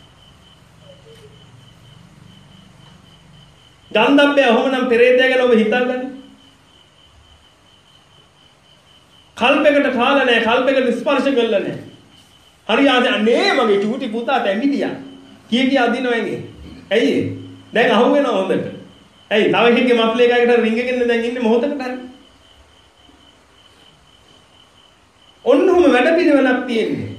ගන්ධබ්බය ඔහොමනම් පෙරේතය ගැන ඔබ හිතාගන්න කල්පයකට කාලා නැහැ කල්පයකට ස්පර්ශ කළා නැහැ හරි ආදී අනේ මගේ චූටි පුතාට ඇමිලියා කී කී අදිනවන්නේ ඇයි දැන් අහු වෙනව හොඳට ඇයි තව එකෙක්ගේ මස්ලේ එකකට රින්ගගෙන දැන් ඉන්නේ මොහොතකට හරි ඔන්නෝම වැඩ පිළිවෙලක් තියෙන්නේ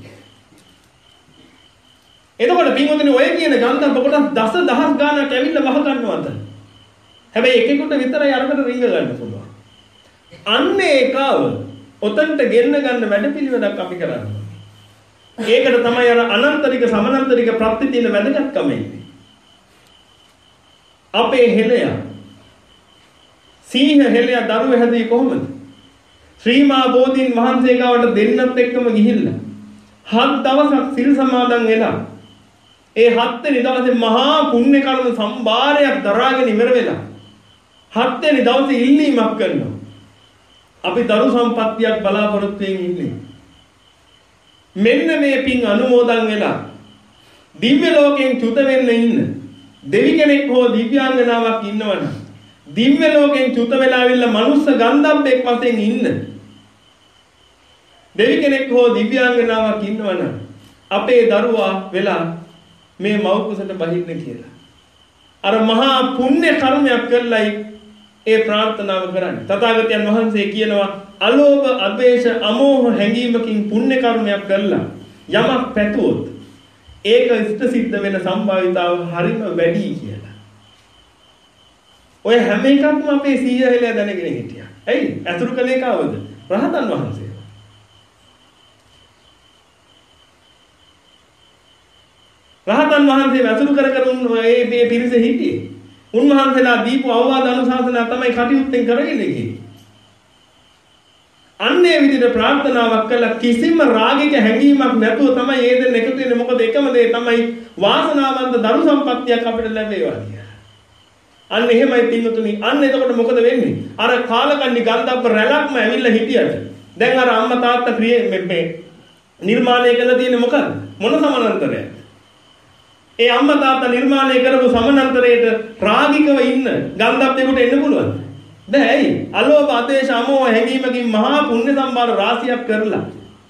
එතකොට පින්වතුනි ඔය කියන ගන්ධබ්බ කොටස් දස දහස් ගානක් ඇවිල්ලා වහ ගන්නවද හැබැයි එකෙකුට විතරයි අරකට රින්ග ගන්න පුළුවන් අන්න ඒකව ඔතනට ගෙන්න ගන්න වැඩපිළිවෙලක් අපි කරන්නේ. ඒකට තමයි අර අනන්තරික සමානන්තරික ප්‍රත්‍ය තියෙන වැදගත්කම ඉන්නේ. අපේ හෙළය සීහ හෙළය දරුව හැදී කොහොමද? ශ්‍රීමා බෝධීන් වහන්සේ ගාවට දෙන්නත් එක්කම ගිහිල්ලා හත් දවසක් සිල් සමාදන් වෙලා ඒ හත් වෙනි දවසේ මහා පුණ්‍ය කර්ම සම්භාරයක් දරාගෙන ඉවර වෙලා හත් වෙනි දවසේ ඉල්ලීමක් කරනවා. අපි දරු සම්පත්තියක් බලාපොරොත්තු වෙමින් ඉන්නේ. මෙන්න මේ පින් අනුමෝදන් වෙලා දිව්‍ය ලෝකයෙන් චුත වෙන්න ඉන්න දෙවි කෙනෙක් හෝ දිව්‍යාංගනාවක් ඉන්නවනම් දිව්‍ය ලෝකයෙන් චුත වෙලා ආවිල්ලා මනුස්ස ගන්ධබ්බෙක් වශයෙන් ඉන්න දෙවි කෙනෙක් හෝ දිව්‍යාංගනාවක් ඉන්නවනම් අපේ දරුවා වෙලා මේ මව් කුසට බහින්න කියලා. අර මහා පුණ්‍ය කර්මයක් කළයි ඒ ප්‍රාර්ථනාව කරන්නේ. තථාගතයන් වහන්සේ කියනවා අලෝභ, අද්වේෂ, අමෝහ හැඟීමකින් පුණ්‍ය කර්මයක් කළා. යමක් පැතුවොත් ඒක ඉෂ්ට සිද්ධ වෙන සම්භාවිතාව හරිම වැඩි කියලා. ඔය හැම එකක්ම අපේ සීයා හෙලයා දැනගෙන හිටියා. ඇයි? අතුරු කලේ කවද? රහතන් වහන්සේ. රහතන් වහන්සේ වැසුරු කර කර මේ මේ පිරිස හිටියේ. උන්වහන්සේලා දීපු අවවාද අනුශාසනා තමයි කටයුත්තෙන් කරගෙන ගියේ. අන්නේ විදිහට ප්‍රාර්ථනාවක් කළා කිසිම රාගික හැඟීමක් නැතුව තමයි ඒ දෙන්න එකතු වෙන්නේ. මොකද එකම දේ තමයි වාසනාවන්ත දරු සම්පත්තියක් අපිට ලැබේවා කියලා. අන්න එහෙමයි පින්වතුනි. අන්න එතකොට මොකද වෙන්නේ? අර කාලකන්ණි ගන්ධබ්බ රැලක්ම ඇවිල්ලා හිටියට දැන් අර අම්මා තාත්තා ක්‍රියේ මේ නිර්මාණය කරලා තියෙන්නේ මොකද්ද? මොන සමානතරයක්ද? ඒ අම්මා තාත්තා නිර්මාණය කරපු සමනන්තරයට රාගිකව ඉන්න ගන්ධබ්බේකට එන්න පුළුවන්ද? බෑ. ඇයි? අලෝභ ආදේශ අමෝහ හැඟීමකින් මහා පුණ්‍ය සම්භාර රාශියක් කරලා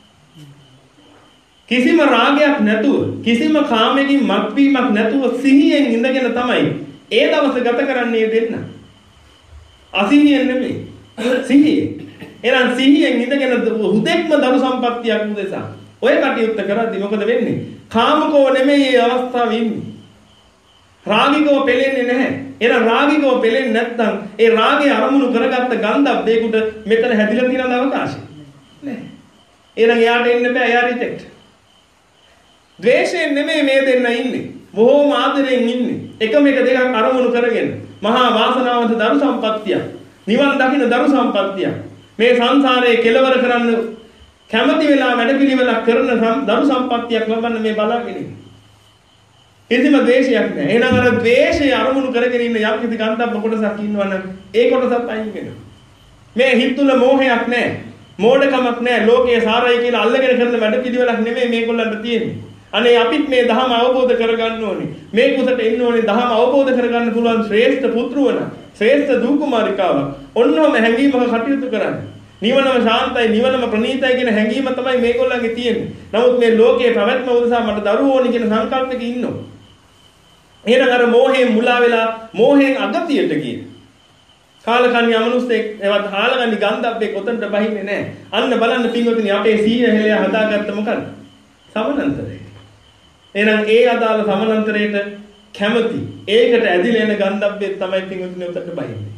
කිසිම රාගයක් නැතුව කිසිම කාමයකින් මත්වීමක් නැතුව සිහියෙන් ඉඳගෙන තමයි ඒ දවස ගත කරන්නේ දෙන්න. අසිහියෙන් නෙමෙයි. සිහියෙන්. එහෙනම් සිහියෙන් ඉඳගෙන හුදෙක්ම දරු සම්පත්තියක් උදෙසා ඔය කටයුත්ත කරද්දි මොකද වෙන්නේ? කාමකෝ නෙමෙයි මේ අවස්ථාවේ ඉන්නේ. රාගිකව පෙලෙන්නේ නැහැ. එහෙනම් රාගිකව පෙලෙන්නේ නැත්නම් ඒ රාගය අරමුණු කරගත්ත ගන්ධබ්බේකට මෙතන හැදිලා තියෙන අවකාශය නැහැ. එහෙනම් එයාට එන්න බෑ. එයා රිජෙක්ට්. ද්වේෂයෙන් නෙමෙයි මේ දෙන්න ඉන්නේ. බොහෝම ආදරෙන් ඉන්නේ. එකම එක දෙකක් අරමුණු කරගෙන මහා වාසනාවන්ත දරු සම්පත්තිය. නිවන් දකින්න දරු සම්පත්තිය. මේ සංසාරයේ කෙලවර කරන්න කැමති වෙලා වැඩපිළිවෙලක් කරන දරු සම්පත්තියක් ලබන්න මේ බලාගෙන ඉන්නේ. කිසිම ද්වේෂයක් නැහැ. එහෙනම් අර ද්වේෂය අරමුණු කරගෙන ඉන්න යම් කිසි ගන්ධබ්බ කොටසක් ඉන්නවනම් ඒ කොටසත් අයින් වෙනවා. මේ හිත තුල මෝහයක් නැහැ. මෝඩකමක් නැහැ. ලෝකයේ සාරයි කියලා අල්ලගෙන කරන වැඩපිළිවෙලක් නෙමෙයි මේගොල්ලන්ට තියෙන්නේ. අනේ අපිත් මේ ධහම අවබෝධ කරගන්න ඕනේ. මේ කුසට එන්න ඕනේ ධහම අවබෝධ කරගන්න පුළුවන් ශ්‍රේෂ්ඨ පුත්‍රවන, ශ්‍රේෂ්ඨ දූ කුමාරිකාවක්. ඔන්නෝම හැංගීමක කටයුතු කරන්න. නිවනම ශාන්තයි, නිවනම ප්‍රණීතයි කියන හැඟීම තමයි මේගොල්ලන්ගේ තියෙන්නේ. නමුත් මේ ලෝකයේ පැවැත්ම උදෙසා මට දරුවෝ ඕනි කියන සංකල්පයක ඉන්නවා. එහෙනම් අර මෝහයෙන් මුලා වෙලා මෝහයෙන් අගතියට ගියේ. කාලකන්ණි අමනුස්සෙක් එවත් කාලකන්ණි ගන්ධබ්බේ කොතනට බහින්නේ නැහැ. අන්න බලන්න පින්වතුනි අපේ සීය හෙලයා හදාගත්ත මොකද්ද? සමනන්තරය. එහෙනම් ඒ අදාළ සමනන්තරයට කැමති ඒකට ඇදිලා එන ගන්ධබ්බේ තමයි පින්වතුනි උතට බහින්නේ.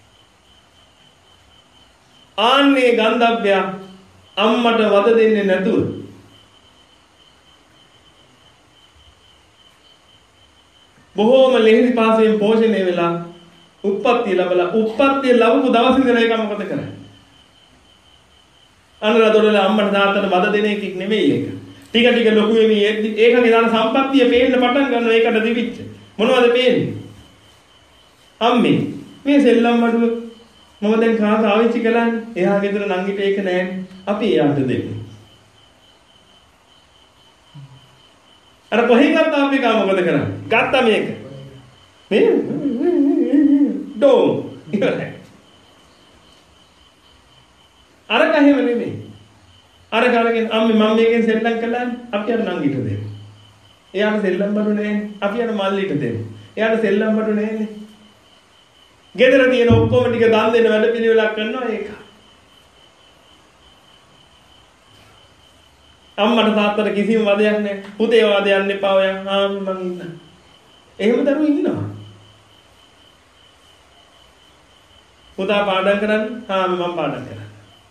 ආන්නේ ගන්ධබ්බය අම්මට වද දෙන්නේ නැතුව බොහෝම ලෙහෙසි පාසයෙන් පෝෂණය වෙලා උප්පත්තිය ලැබලා උප්පත්තිය ලැබපු දවස් ඉඳලා ඒක මොකද කරන්නේ? අනුරාධපුරේ අම්මට තාත්තට වද දෙන එකක් නෙමෙයි ඒක. ටික ටික ලොකු වෙමි ඒකගේ දාන සම්පත්තිය පේන්න පටන් ගන්නවා. ඒකට දිවිච්ච මොනවද පේන්නේ? අම්මේ මේ සෙල්ලම් මඩුව මම දැන් කාට ආවිච්චි කළානේ. එහා ගෙදර නංගිට ඒක නෑනේ. අපි එයාට දෙන්නේ. අර කොහෙන් ගත්ත අපි කා මොකද කරන්නේ? ගත්තා මේක. මේ ඩෝම් ඉවරයි. අර කහෙම නෙමෙයි. අර කාලෙකින් අම්මේ මම මේකෙන් සෙල්ලම් කළානේ. අපි අර නංගිට දෙන්නේ. එයාට සෙල්ලම් බඩු නෑනේ. අපි අර මල්ලිට දෙන්නේ. එයාට සෙල්ලම් බඩු නෑනේ. ගෙදර තියෙන ඔක්කොම ටික දන් දෙන්න වැඩ පිළිවෙලක් කරනවා ඒක. අම්මට තාත්තට කිසිම වදයක් නැහැ. පුතේ වාදයක් යන්න එපා ඔයා. ආ මං ඉන්න. එහෙම දරුවෝ ඉන්නවා. පුතා පාඩම් කරන්න. ආ මම පාඩම් කරන්න.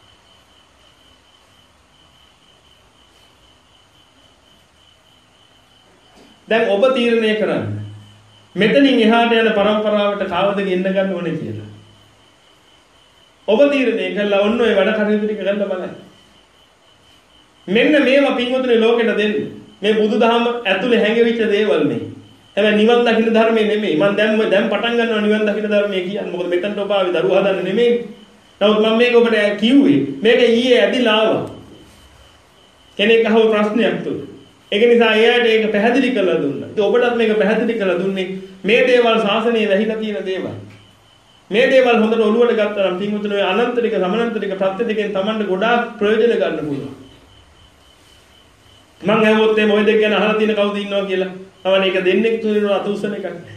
දැන් ඔබ තීරණය කරන්න. මෙතනින් එහාට යන પરම්පරාවට කාවද ගෙන්න ගන්න ඕනේ කියලා. ඔබ තීරණය කළා ඔන්න ඔය වැඩ කටයුතු ටික කරන්න බලන්න. මෙන්න මේවා පින්වතුනි ලෝකෙට දෙන්න. මේ බුදුදහම ඇතුලේ හැංගෙවිච්ච දේවල් මේ. හැබැයි නිවන් දකින්න ධර්මයේ නෙමෙයි. මම දැන් දැන් පටන් ගන්නවා නිවන් දකින්න ධර්මයේ කියන්නේ. මොකද මෙතනට ඔබ ආවේ දරුවා හදන්න නෙමෙයි. නමුත් මම මේක ඔබට කිව්වේ මේක ඊයේ ඇදිලා ආවා. කෙනෙක් අහුව ප්‍රශ්නයක් තුන. ඒක නිසා එයාට ඒක පැහැදිලි කරලා දුන්නා. ඉතින් ඔබටත් මේක පැහැදිලි කරලා දුන්නේ මේ දේවල් ශාසනයේ වැහිලා තියෙන දේවල්. මේ දේවල් හොඳට ඔළුවට ගත්තා නම් පින්වතුනි ඔය අනන්තරික සමනන්තරික ප්‍රත්‍ය දෙකෙන් Tamanට ගොඩාක් ප්‍රයෝජන ගන්න පුළුවන්. මං අහුවොත් මේ මොකද කියන අහලා තියෙන කවුද ඉන්නවා කියලා. අවන ඒක දෙන්නෙක් තුන අත උස්සන එකක් නෑ.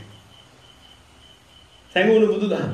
සංගුණ බුදුදහම.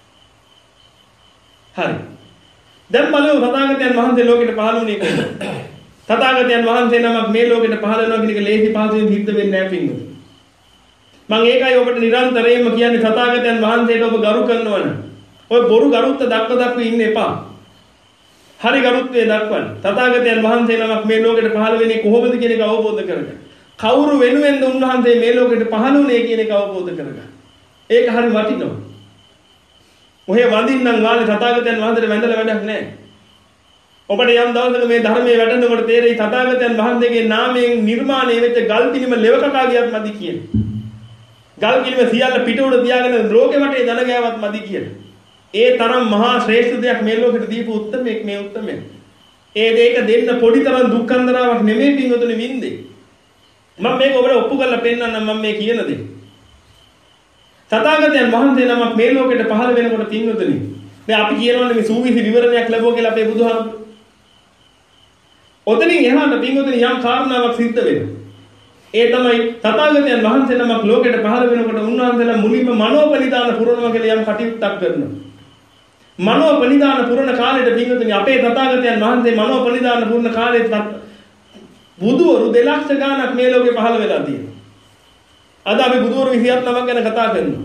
හරි. දැන් බලමු තථාගතයන් වහන්සේ ලෝකෙට පහළ වුණේ කොහොමද? තථාගතයන් වහන්සේ නමක් මේ ලෝකෙට පහළ වෙනවා කියන එක ලේසි පහසුවෙන් සිද්ධ වෙන්නේ නැහැ පින්වතුනි. මම ඒකයි ඔබට නිරන්තරයෙන්ම කියන්නේ තථාගතයන් වහන්සේට ඔබ ගරු කරනවා නම් ඔය බොරු ගරුත්ව දක්ව දක්ව ඉන්න එපා. හරි ගරුත්වයේ දක්වන්න. තථාගතයන් වහන්සේ නමක් මේ ලෝකෙට පහළ වෙන්නේ කොහොමද කියන එක අවබෝධ කරගන්න. කවුරු වෙනුවෙන්ද උන්වහන්සේ මේ ලෝකෙට පහළ වුණේ කියන එක අවබෝධ කරගන්න. ඒක හරි වටිනවා. ඔහේ වඳින්නම් වාලේ තථාගතයන් වහන්සේට වැඳලා වැඩක් නැහැ. ඔබට යම් දවසක මේ ධර්මයේ වැටෙනකොට තේරෙයි තථාගතයන් වහන්සේගේ නාමයෙන් නිර්මාණය වෙච්ච ගල් පිළිම ලෙවකකා ගියත් මදි කියන. ගල් පිළිම සියල්ල පිට උඩ තියාගෙන ලෝකෙ වටේ දන ගෑවත් මදි කියන. ඒ තරම් මහා ශ්‍රේෂ්ඨ දෙයක් මේ ලෝකෙට දීපු උත්තරමෙක් මේ උත්තරමෙක්. ඒ දෙයක දෙන්න පොඩි තරම් දුක්ඛන්දරාවක් නෙමෙයි පින්වතුනි වින්දේ. මම මේක ඔබට ඔප්පු කරලා පෙන්නන්නම් මම මේ කියන දේ. තථාගතයන් වහන්සේ නමක් මේ ලෝකෙට පහළ වෙනකොට පින්වතුනි දැන් අපි කියනවානේ මේ සූවිසි විවරණයක් ලැබුවා කියලා අපේ බුදුහාමුදුරුවෝ. ඔතනින් එහාට පින්වතුනි යම් කාරණාවක් සිද්ධ වෙනවා. ඒ තමයි තථාගතයන් වහන්සේ නමක් ලෝකෙට පහළ වෙනකොට උන්වහන්සේලා මුලින්ම මනෝපනිදාන පුරනවා කියලා යම් කටයුත්තක් කරනවා. මනෝපනිදාන පුරන කාලෙට පින්වතුනි අපේ තථාගතයන් වහන්සේ මනෝපනිදාන පුරන කාලෙත් බුදුවරු දෙලක්ෂ ගාණක් මේ ලෝකේ පහළ වෙලා තියෙනවා. අද අපි බුදුවරු විසිහත් නමක් ගැන කතා කරනවා.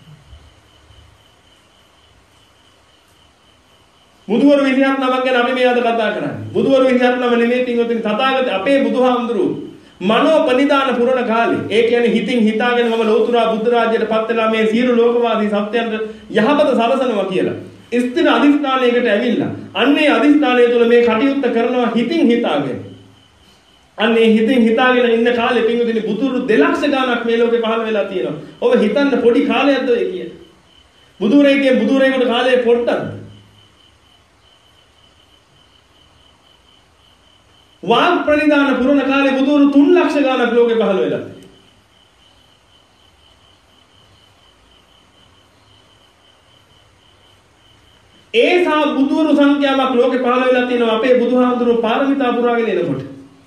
බුදුවරු විසිහත් නමක් ගැන අපි මේ අද කතා කරන්නේ. බුදුවරු විසිහත් නම නෙමෙයි පින්වතුනි තථාගත අපේ බුදුහාමුදුරුවෝ මනෝපනිදාන පුරණ කාලේ. ඒ කියන්නේ හිතින් හිතාගෙන මම ලෝතුරා බුද්ධ රාජ්‍යයට පත් වෙලා මේ සියලු ලෝකවාසී සත්‍යයන්ට යහපත සලසනවා කියලා. ස්ථිර අධිෂ්ඨානයකට ඇවිල්ලා අන්නේ අධිෂ්ඨානය තුළ මේ කටයුත්ත කරනවා හිතින් හිතාගෙන. අන්නේ හිතින් හිතාගෙන ඉන්න කාලේ පින්වතුනි බුදුරු දෙලක්ෂ ගාණක් මේ ලෝකේ පහළ වෙලා තියෙනවා. ඔබ හිතන්න පොඩි කාලයක්ද ඔය කියන්නේ. බුදුරේගේ බුදුරේකට කාලේ පොඩ්ඩක්ද? වාග් ප්‍රනිදාන පුරණ කාලේ බුදුරු තුන් ලක්ෂ ගාණක් ලෝකේ පහළ වෙලා තියෙනවා. ඒ සා බුදුරු සංඛ්‍යාවක් ලෝකේ පහළ වෙලා තියෙනවා අපේ බුදුහාමුදුරුවෝ පාරමිතා පුරාගෙන එනකොට.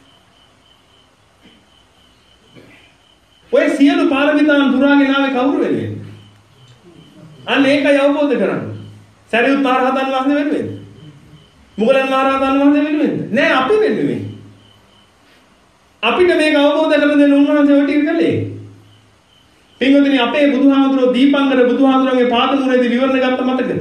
ඔය සියලු පාරමිතාන් පුරාගෙන ආවේ කවුරු වෙන්නේ? අන්න ඒකයි අවබෝධ කරගන්න. සරියුත් මහ රහතන් වහන්සේ වෙනුවෙන්ද? මුගලන් මහ රහතන් වහන්සේ වෙනුවෙන්ද? නෑ අපි වෙනුවෙන්. අපිට මේක අවබෝධ කරගන්න දෙන්න උන්වහන්සේ ඔය ටික කළේ. පින්වතුනි අපේ බුදුහාමුදුරුවෝ දීපංකර බුදුහාමුදුරුවන්ගේ පාදමූලයේදී විවරණ ගත්ත මතකද?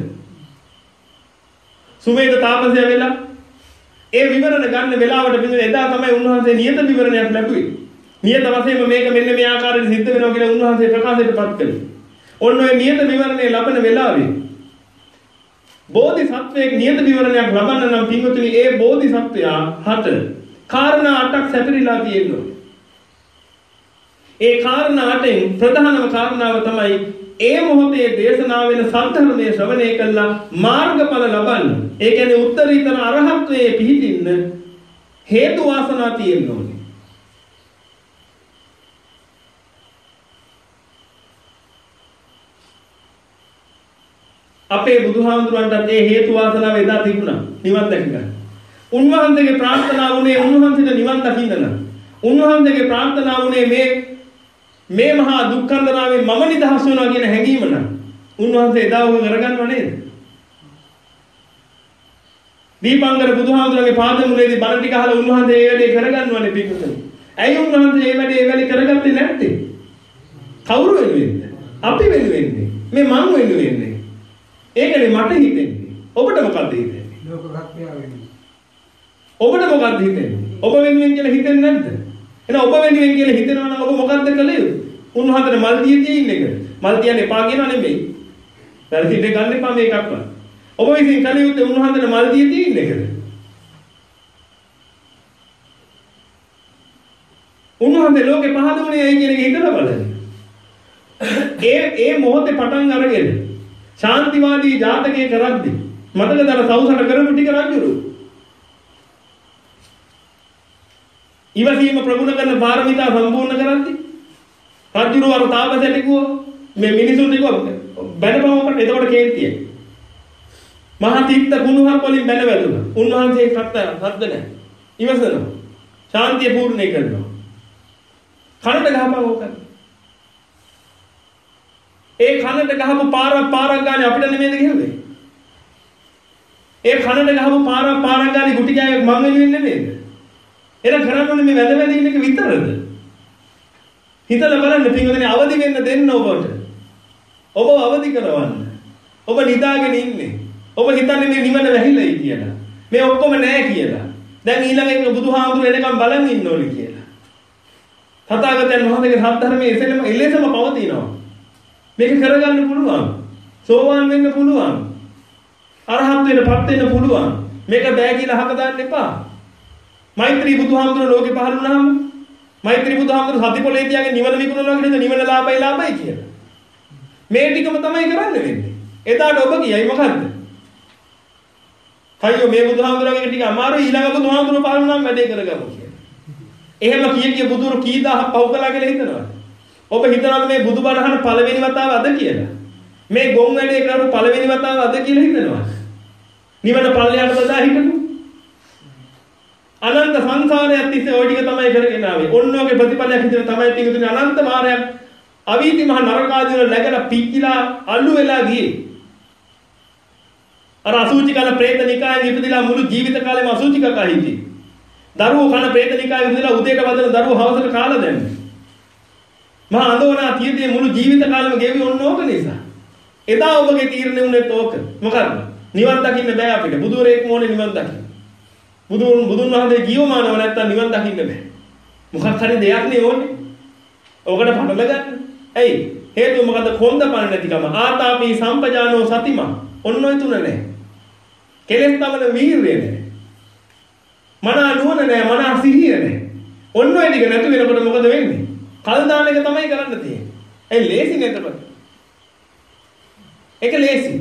සුවේද තාපසය වෙලා ඒ විවරණ ගන්න වෙලාවට පින්වතුනි එදා තමයි උන්වහන්සේ නියත විවරණයක් ලැබුවේ. නියත වශයෙන්ම මේක මෙන්න මේ ආකාරයට සිද්ධ වෙනවා කියලා උන්වහන්සේ ප්‍රකාශයටපත් කළේ. ඔන්න ඔය නියත විවරණය ලබන වෙලාවේ බෝධිසත්වයේ නියත විවරණයක් ලබන්න නම් පින්වතුනි ඒ බෝධිසත්වයා හට කාරණා අටක් සැපරිලා තියෙනවා. ඒ කාරණා අටෙන් ප්‍රධානම කාරණාව තමයි ඒ මොහොතේ දේශනා වෙන සත්‍යධර්මයේ ශ්‍රවණය කළා මාර්ගඵල ලබන්න. ඒ කියන්නේ උත්තරීතර අරහත්ත්වයේ පිහිටින්න හේතු වාසනා තියෙන්න ඕනේ. අපේ බුදුහාමුදුරන්ට ඒ හේතු වාසනාව එදා තිබුණා නිවන් දැකගන්න. උන්වහන්සේගේ ප්‍රාර්ථනාව උනේ උන්වහන්සේට නිවන් දකින්න නම්. උන්වහන්සේගේ ප්‍රාර්ථනාව උනේ මේ මේ මහා දුක්ඛන්දරාවෙන් මම නිදහස් වෙනවා කියන හැඟීම නම් උන්වහන්සේ එදා උග කරගන්නව නේද? දීපංකර බුදුහාමුදුරන්ගේ පාදමූලයේදී බණ ටික අහලා උන්වහන්සේ ඒ වැඩේ කරගන්නවනේ පිටුතුනි. ඇයි උන්වහන්සේ ඒ වැඩේ ඒ වැඩේ කරගත්තේ නැත්තේ? කවුරු වෙනුවෙන්ද? අපි වෙනුවෙන්නේ. මේ මං වෙනුවෙන්නේ. ඒකනේ මට හිතෙන්නේ. ඔබට මොකද්ද හිතෙන්නේ? ලෝකගතය වෙන්නේ. ඔබට මොකද්ද හිතෙන්නේ? ඔබ වෙනුවෙන් කියලා හිතෙන්නේ නැද්ද? එහෙනම් ඔබ වෙනුවෙන් කියලා හිතනවා නම් ඔබ මොකද්ද කළේ? උන්වහන්සේට මල් දීදී ඉන්න එක. මල් තියන්න එපා කියනවා නෙමෙයි. වැරදි දෙයක් ගන්න එපා මේකක්වත්. ඔබ විසින් කළ යුත්තේ උන්වහන්සේට මල් දීදී ඉන්න එකද? උන්වහන්සේ ලෝකේ පහළ වුණේ ඇයි කියන එක හිතලා බලන්න. ඒ ඒ මොහොතේ පටන් අරගෙන ශාන්තිවාදී ජාතකයේ කරද්දි මතකද අර සවුසට කරපු ටික රජුරු ඉවසීම ප්‍රගුණ කරන පාරමිතා සම්පූර්ණ කරද්දි රජුරු අර තාපසයට කිව්වා මේ මිනිසුන්ට කිව්වා බැනපවකට එතකොට කේන්තිය මහා තීත්ත ගුණහක් වලින් බැන වැදුණා. උන්වහන්සේ සත්‍ය සද්ද නැහැ. ඉවසනවා. ශාන්තිය පූර්ණේ කරනවා. කනට ගහපම ඕක. ඒ කනට ගහපු පාරක් පාරක් ගානේ අපිට නෙමෙයිද කියන්නේ? ඒ කනට ගහපු පාරක් පාරක් ගානේ ගුටි කෑයක් මං වෙනුවෙන් නෙමෙයිද? එහෙනම් කරන්න ඕනේ මේ වැඳ වැඳ ඉන්න එක විතරද? හිතලා බලන්න පින්වතුනි අවදි වෙන්න දෙන්න ඔබට. ඔබ අවදි කරවන්න. ඔබ නිදාගෙන ඉන්නේ. ඔබ හිතන්නේ මේ නිවන වැහිලායි කියලා. මේ ඔක්කොම නෑ කියලා. දැන් ඊළඟ එක බුදුහාමුදුරු එනකම් බලන් ඉන්න ඕනේ කියලා. තථාගතයන් වහන්සේගේ සත්‍ය ධර්මයේ එසෙම එලෙසම පවතිනවා. මේක කරගන්න පුළුවන්. සෝවාන් වෙන්න පුළුවන්. අරහත් වෙන්නපත් වෙන්න පුළුවන්. මේක බෑ කියලා අහක දාන්න එපා. මෛත්‍රී බුදුහාමුදුරු ලෝකේ පහළ වුණාම මෛත්‍රී බුදුහාමුදුරු සතිපොලේ තියාගෙන නිවන විකුණනවා කියන්නේ නිවන ලාභයි ලාභයි කියලා. මේ ටිකම තමයි කරන්න වෙන්නේ. එදාට ඔබ කියයි මොකද්ද? අයියෝ මේ බුදුහාමුදුරගේ ටික අමාරුයි ඊළඟ බුදුහාමුදුරු පහළ වුණාම වැඩේ කරගමු කියලා. එහෙම කිය කිය බුදුරු කී දහක් පව් කළා කියලා හිතනවා. ඔබ හිතනවාද මේ බුදුබණ අහන පළවෙනි වතාව අද කියලා? මේ ගොන් වැඩේ කරපු පළවෙනි වතාව අද කියලා හිතනවා. නිවන පල්ලයට බදා හිටපු. අනන්ත සංසාරයක් තිස්සේ ওই ටික තමයි කරගෙන ආවේ. ඔන්නෝගේ ප්‍රතිපලයක් විදිහට තමයි පිටුතුනි අනන්ත මාරයක් අවීති මහ නරකාදී වල läගලා පිච්චිලා අල්ලු වෙලා ගියේ. අර අසුචි කන പ്രേත නිකායෙන් ඉපදිලා මුළු ජීවිත කාලෙම අසුචි කකා හිටියේ. දරුවෝ කන പ്രേත නිකායෙන් ඉපදිලා උදේට වදන දරුවෝ හවසට කාලා දැම්මේ. මහා අඳෝනා තියදී මුළු ජීවිත කාලෙම ගෙවි ඔන්න ඕක නිසා. එදා ඔබගේ තීරණය උනේත් ඕක. මොකද්ද? නිවන් දකින්න බෑ අපිට. බුදුරේක් මොනේ නිවන් දකින්න. බුදුන් බුදුන් වහන්සේ ජීවමානව නැත්තම් නිවන් දකින්න බෑ. මොකක් හරි දෙයක් නේ ඕනේ. ඕකට පටල ගන්න. ඇයි? හේතුව මොකද? කොන්ද පණ නැතිකම. ආතාපි සම්පජානෝ සතිමා. ඔන්න ඔය තුන නෑ. කෙලෙස් තමන වීර්යය නෑ. මන නුවණ නෑ, මන සිහිය නෑ. ඔන්න ඔය ටික නැතු වෙනකොට මොකද වෙන්නේ? කල් දාන එක තමයි කරන්න තියෙන්නේ. ඒ ලේසි නේද? ඒක ලේසි.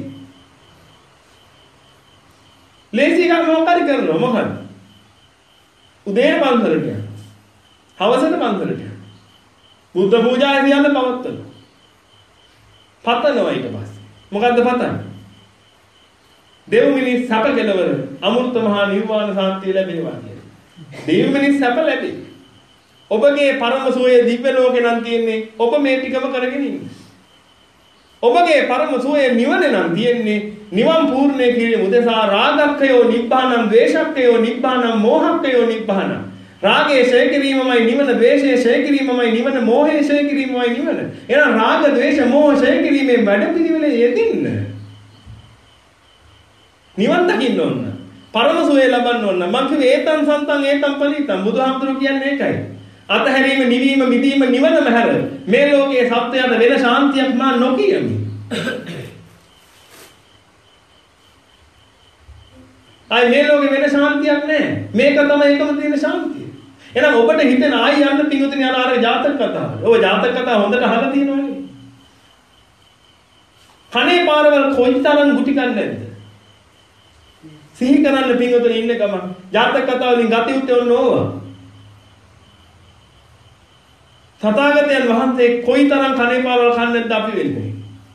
ලේසි එකක් මොකක්ද කරනවා මොකද? උදේට පන්සලට යනවා. හවසට පන්සලට යනවා. බුද්ධ පූජාවේ තියන්න පවත්වනවා. පතනවා ඊට පස්සේ. මොකද්ද පතන්නේ? දෙව් මිනිස් සැප කෙලවර අමෘත මහා නිර්වාණ සාන්තිය ලැබෙනවා කියන්නේ. දෙව් මිනිස් සැප ලැබේ. ඔබගේ පරම සෝයේ දිව්‍ය ලෝකේ නම් තියෙන්නේ ඔබ මේ ටිකම කරගෙන ඉන්නේ. ඔබගේ පරම සෝයේ නිවන නම් තියෙන්නේ නිවන් පූර්ණේ කිරීම උදෙසා රාගක්ඛයෝ නිබ්බානං ද්වේෂක්ඛයෝ නිබ්බානං මෝහක්ඛයෝ නිබ්බානං. රාගයේ ඡය කිරීමමයි නිවන, ද්වේෂයේ ඡය කිරීමමයි නිවන, මෝහයේ ඡය කිරීමමයි නිවන. එහෙනම් රාග ද්වේෂ මෝහ ඡය කිරීමේ වැඩ පිළිවෙලේ යෙදින්න. නිවන් දකින්න ඕන. පරම සෝය ලබන්න ඕන. මං කිව්වේ ඒතං සන්තං ඒතං පලිතං. බුදුහාමුදුරුවෝ කියන්නේ ඒකයි. අතහැරීම, නිවීම, මිදීම, නිවනම හැර මේ ලෝකයේ සත්‍යයට වෙන ශාන්තියක් මා නොකියමි. ආයි මේ ලෝකේ වෙන ශාන්තියක් නැහැ. මේක තමයි එකම තියෙන ශාන්තිය. එහෙනම් ඔබට හිතෙන ආයි යන්න පිටුතුනි යන අර ජාතක කතාව. ඔය ජාතක කතාව හොඳට අහලා තියෙනවනේ. කනේ පාරවල් කොයිතරම් ගුටි කන්නේ නැද්ද? සිහි කරන්න පිටුතුනි ඉන්න ගම ජාතක කතාව වලින් ගත යුත්තේ ඔන්න ඕවා. තථාගතයන් වහන්සේ කොයිතරම් කනේ පාරවල් කන්නේ නැද්ද අපි වෙන්නේ?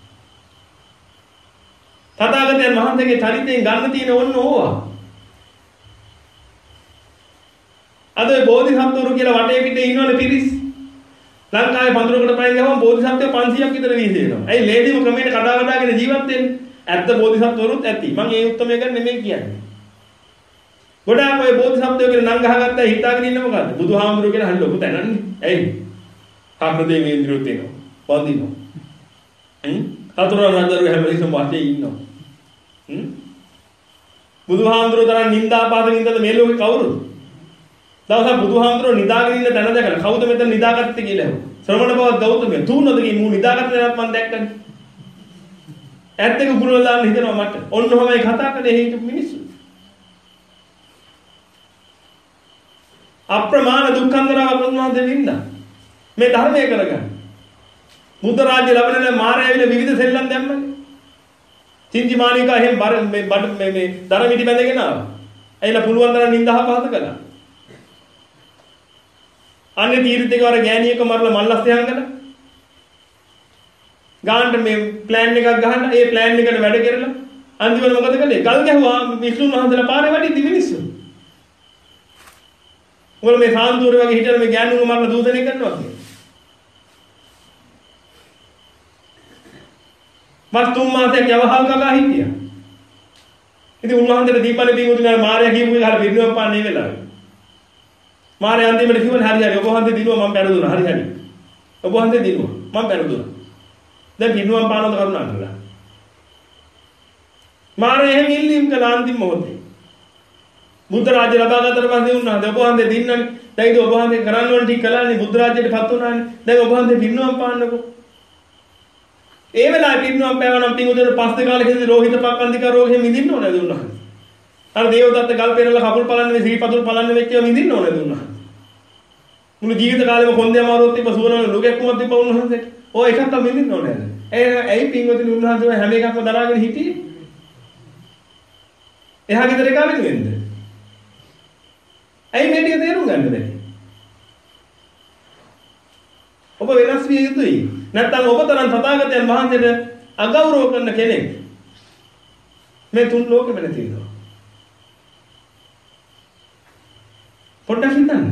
තථාගතයන් වහන්සේගේ චරිතයෙන් ගන්න තියෙන ඕන්න ඕවා. අද ඒ බෝධිසත්වරු කියලා වටේ පිටේ ඉන්නවනේ පිරිස්. ලංකාවේ පඳුරකට පයින් ගහම බෝධිසත්වයෝ පන්සියයක් විතර වීසෙනවා. ඇයි ලේදිම ක්‍රමයට කඩා වඩාගෙන ජීවත් වෙන්නේ? ඇත්ත බෝධිසත්වරුත් ඇති. මම ඒ උත්තරය ගන්න නෙමෙයි කියන්නේ. ගොඩාක් ඔය බෝධිසත්වයෝ කියලා නම් ගහගත්තා හිතාගෙන ඉන්න මොකද්ද? බුදුහාමුදුරුවෝ කියලා හරි ලොකු තැනන්නේ. ඇයි? කාමදේ මේන්ද්‍රියෝ තේනවා. වඳිනවා. හ්ම්? හතුරුන් අතර හැමලෙසම වාටේ ඉන්නවා. හ්ම්? බුදුහාමුදුරුවෝ තරම් නින්දාපාත නින්දද මේ ලෝකේ කවුරුද? දවසක් බුදුහාමුදුරුවෝ නිදාගෙන ඉන්න තැන දැකලා කවුද මෙතන නිදාගත්තේ කියලා ඇහුවා. ශ්‍රමණ බවත් ගෞතමයා තුනදගේ මූ නිදාගත්ත තැනක් මම දැක්කනේ. ඇත්ත එක උගුරවල දාන්න හිතනවා මට. ඔන්න ඔහමයි කතා කරන්නේ හිටපු මිනිස්සු. අප්‍රමාණ දුක්ඛන්දරාව උන්වහන්සේ වින්දා. මේ ධර්මය කරගන්න. බුද්ධ රාජ්‍ය ලැබෙන මායාවිල විවිධ සෙල්ලම් දැම්මනේ. චින්ති මාලිකා එහෙම බර මේ බඩ මේ මේ ධර්මිටි බැඳගෙන ආවා. ඇයිලා පුළුවන් තරම් නින්දා පහත කළා. අනේ තීර්ථයක වර ගෑණියක මරලා මල්ලස් යහංගන. ගානට මේ ප්ලෑන් එකක් ගහන්න ඒ ප්ලෑන් එකට වැඩ කරලා අන්තිමට මොකද කළේ? ගල් ගැහුවා විසුණු වහන්සේලා පාරේ වඩිද්දි මිනිස්සු. මොකද මේ සාන්තුරේ වගේ හිටලා මේ ගෑණියෝ මරලා දූෂණය කරනවා කියන්නේ. මස් තුන් මාසයක් යවහල් කකා හිටියා. ඉතින් උන්වහන්සේට දීපල පිටුතුනේ මාර්යා කියපු එක හරිය පිරිනවම් පාන්නේ වෙලාවේ. මාරේ අන්තිමට කිව්වනේ හරි හරි ඔබ වහන්සේ දිනුවා මම පෙරදුනා හරි හරි. ඔබ වහන්සේ දිනුවා මම පෙරදුනා. දැන් පින්නුවම් පානවද කරුණා කරලා. මාරේ එහෙම ඉල්ලීම් කළා අන්තිම මොහොතේ. බුද්ධ රාජ්‍ය ලබා ගන්නතර පස්සේ උන්වහන්සේ ඔබ වහන්සේ දින්නනේ. දැන් ඒක ඔබ වහන්සේ කරන්න ඕන ටික කළානේ බුද්ධ රාජ්‍යයට පත් වුණානේ. දැන් ඔබ වහන්සේ පින්නුවම් පාන්නකෝ. ඒ වෙලාවේ පින්නුවම් පෑවනම් පින් උදේට පස් දෙක කාලෙකදී රෝහිත පක්කන්තික රෝගෙ මිදින්න ඕනද උන්වහන්සේ. අර දේවදත්ත ගල් පෙරලා කකුල් පලන්නේ ශ්‍රීපතුල් පලන්නේ වෙච්ච ඒවා මිදින්න ඕනද උන්වහන්සේ. මුළු ජීවිත කාලෙම කොන්දේ අමාරුවත් තිබ්බ සුවන ලෝකයක් කොහොමද තිබ්බ උන්වහන්සේට. ඔය එකක් තමයි මිදින්න ඕනද. ඒ ඇයි පින්වතුනි උන්වහන්සේ හැම එකක්ම දරාගෙන හිටියේ? එහා ගෙදර එක වෙන වෙන්ද? ඇයි මේ ටික තේරුම් ගන්න බැරි? ඔබ වෙනස් විය යුතුයි. නැත්නම් ඔබ තරම් තථාගතයන් වහන්සේට අගෞරව කරන කෙනෙක් මේ තුන් ලෝකෙම නැති වෙනවා. පොඩ්ඩක් හිතන්න.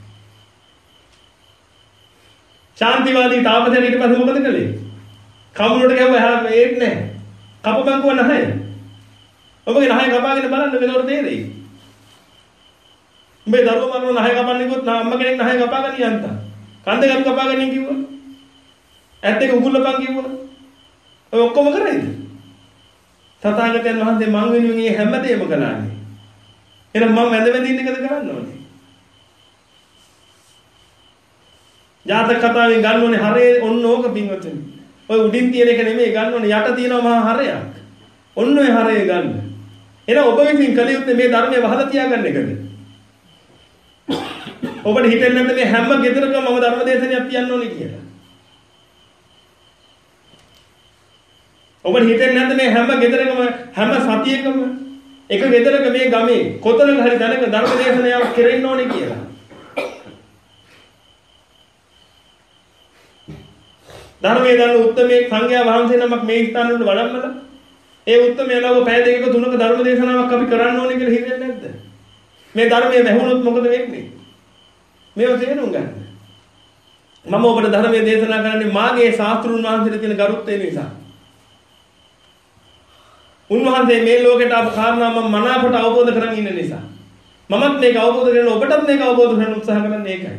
ශාන්තිවාදී තාපසයන් ඊට පස්සේ මොකද කළේ? කමුලට ගැහුවා එහා ඒත් නැහැ. කපපංකුව නැහැ. ඔබගේ නහය කපාගෙන බලන්න මේකට තේරෙයි. උඹේ දරුවෝ මරන නහය කපන්නේ කිව්වොත් අම්මා කෙනෙක් නහය කපාගෙන යන්තා. කන්ද ගම් කපාගෙන කිව්වොත් ඇත්ත එක උගුල්ලපන් කිව්වොත් ඔය ඔක්කොම කරයිද? තථාගතයන් වහන්සේ මං වෙනුවෙන් මේ හැමදේම කළානේ. එහෙනම් මම වැඳ වැඳ ඉන්න එකද කරන්න ඕනේ? ජාතක කතාවෙන් ගන්න ඕනේ හරේ ඔන්න ඕක පින්වතුනි. ඔය උඩින් තියෙන එක නෙමෙයි ගන්න ඕනේ යට තියෙනවා මහා හරයක්. ඔන්න ඔය හරය ගන්න. එහෙනම් ඔබ විසින් කළ යුත්තේ මේ ධර්මයේ වහලා තියාගන්න එකද? ඔබට හිතෙන්නේ නැද්ද මේ හැම ගෙදරකම මම ධර්ම දේශනයක් තියන්න ඕනේ කියලා? ඔබට හිතෙන්නේ නැද්ද මේ හැම ගෙදරකම හැම සතියකම එක ගෙදරක මේ ගමේ කොතනක හරි දැනක ධර්ම දේශනයක් කෙරෙන්න ඕනේ කියලා? ධර්මයේ දන්න උත්තමයේ සංඝයා වහන්සේ නමක් මේ ස්ථාන වල වඩම්මලා ඒ උත්තමයලව පැය දෙකක තුනක ධර්ම දේශනාවක් අපි කරන්න ඕනේ කියලා හිතෙන්නේ නැද්ද? මේ ධර්මයේ වැහුනොත් මොකද වෙන්නේ? මේව තේරුම් ගන්න. මම ඔබට ධර්මයේ දේශනා කරන්නේ මාගේ ශාස්ත්‍රුන් වහන්සේට තියෙන ගරුත්වය නිසා. උන්වහන්සේ මේ ලෝකයට ආපු කාරණා මම මනාකොට අවබෝධ කරගෙන ඉන්න නිසා. මමත් මේක අවබෝධ කරගෙන ඔබටත් මේක අවබෝධ කරගන්න උත්සාහ කරන්නේ ඒකයි.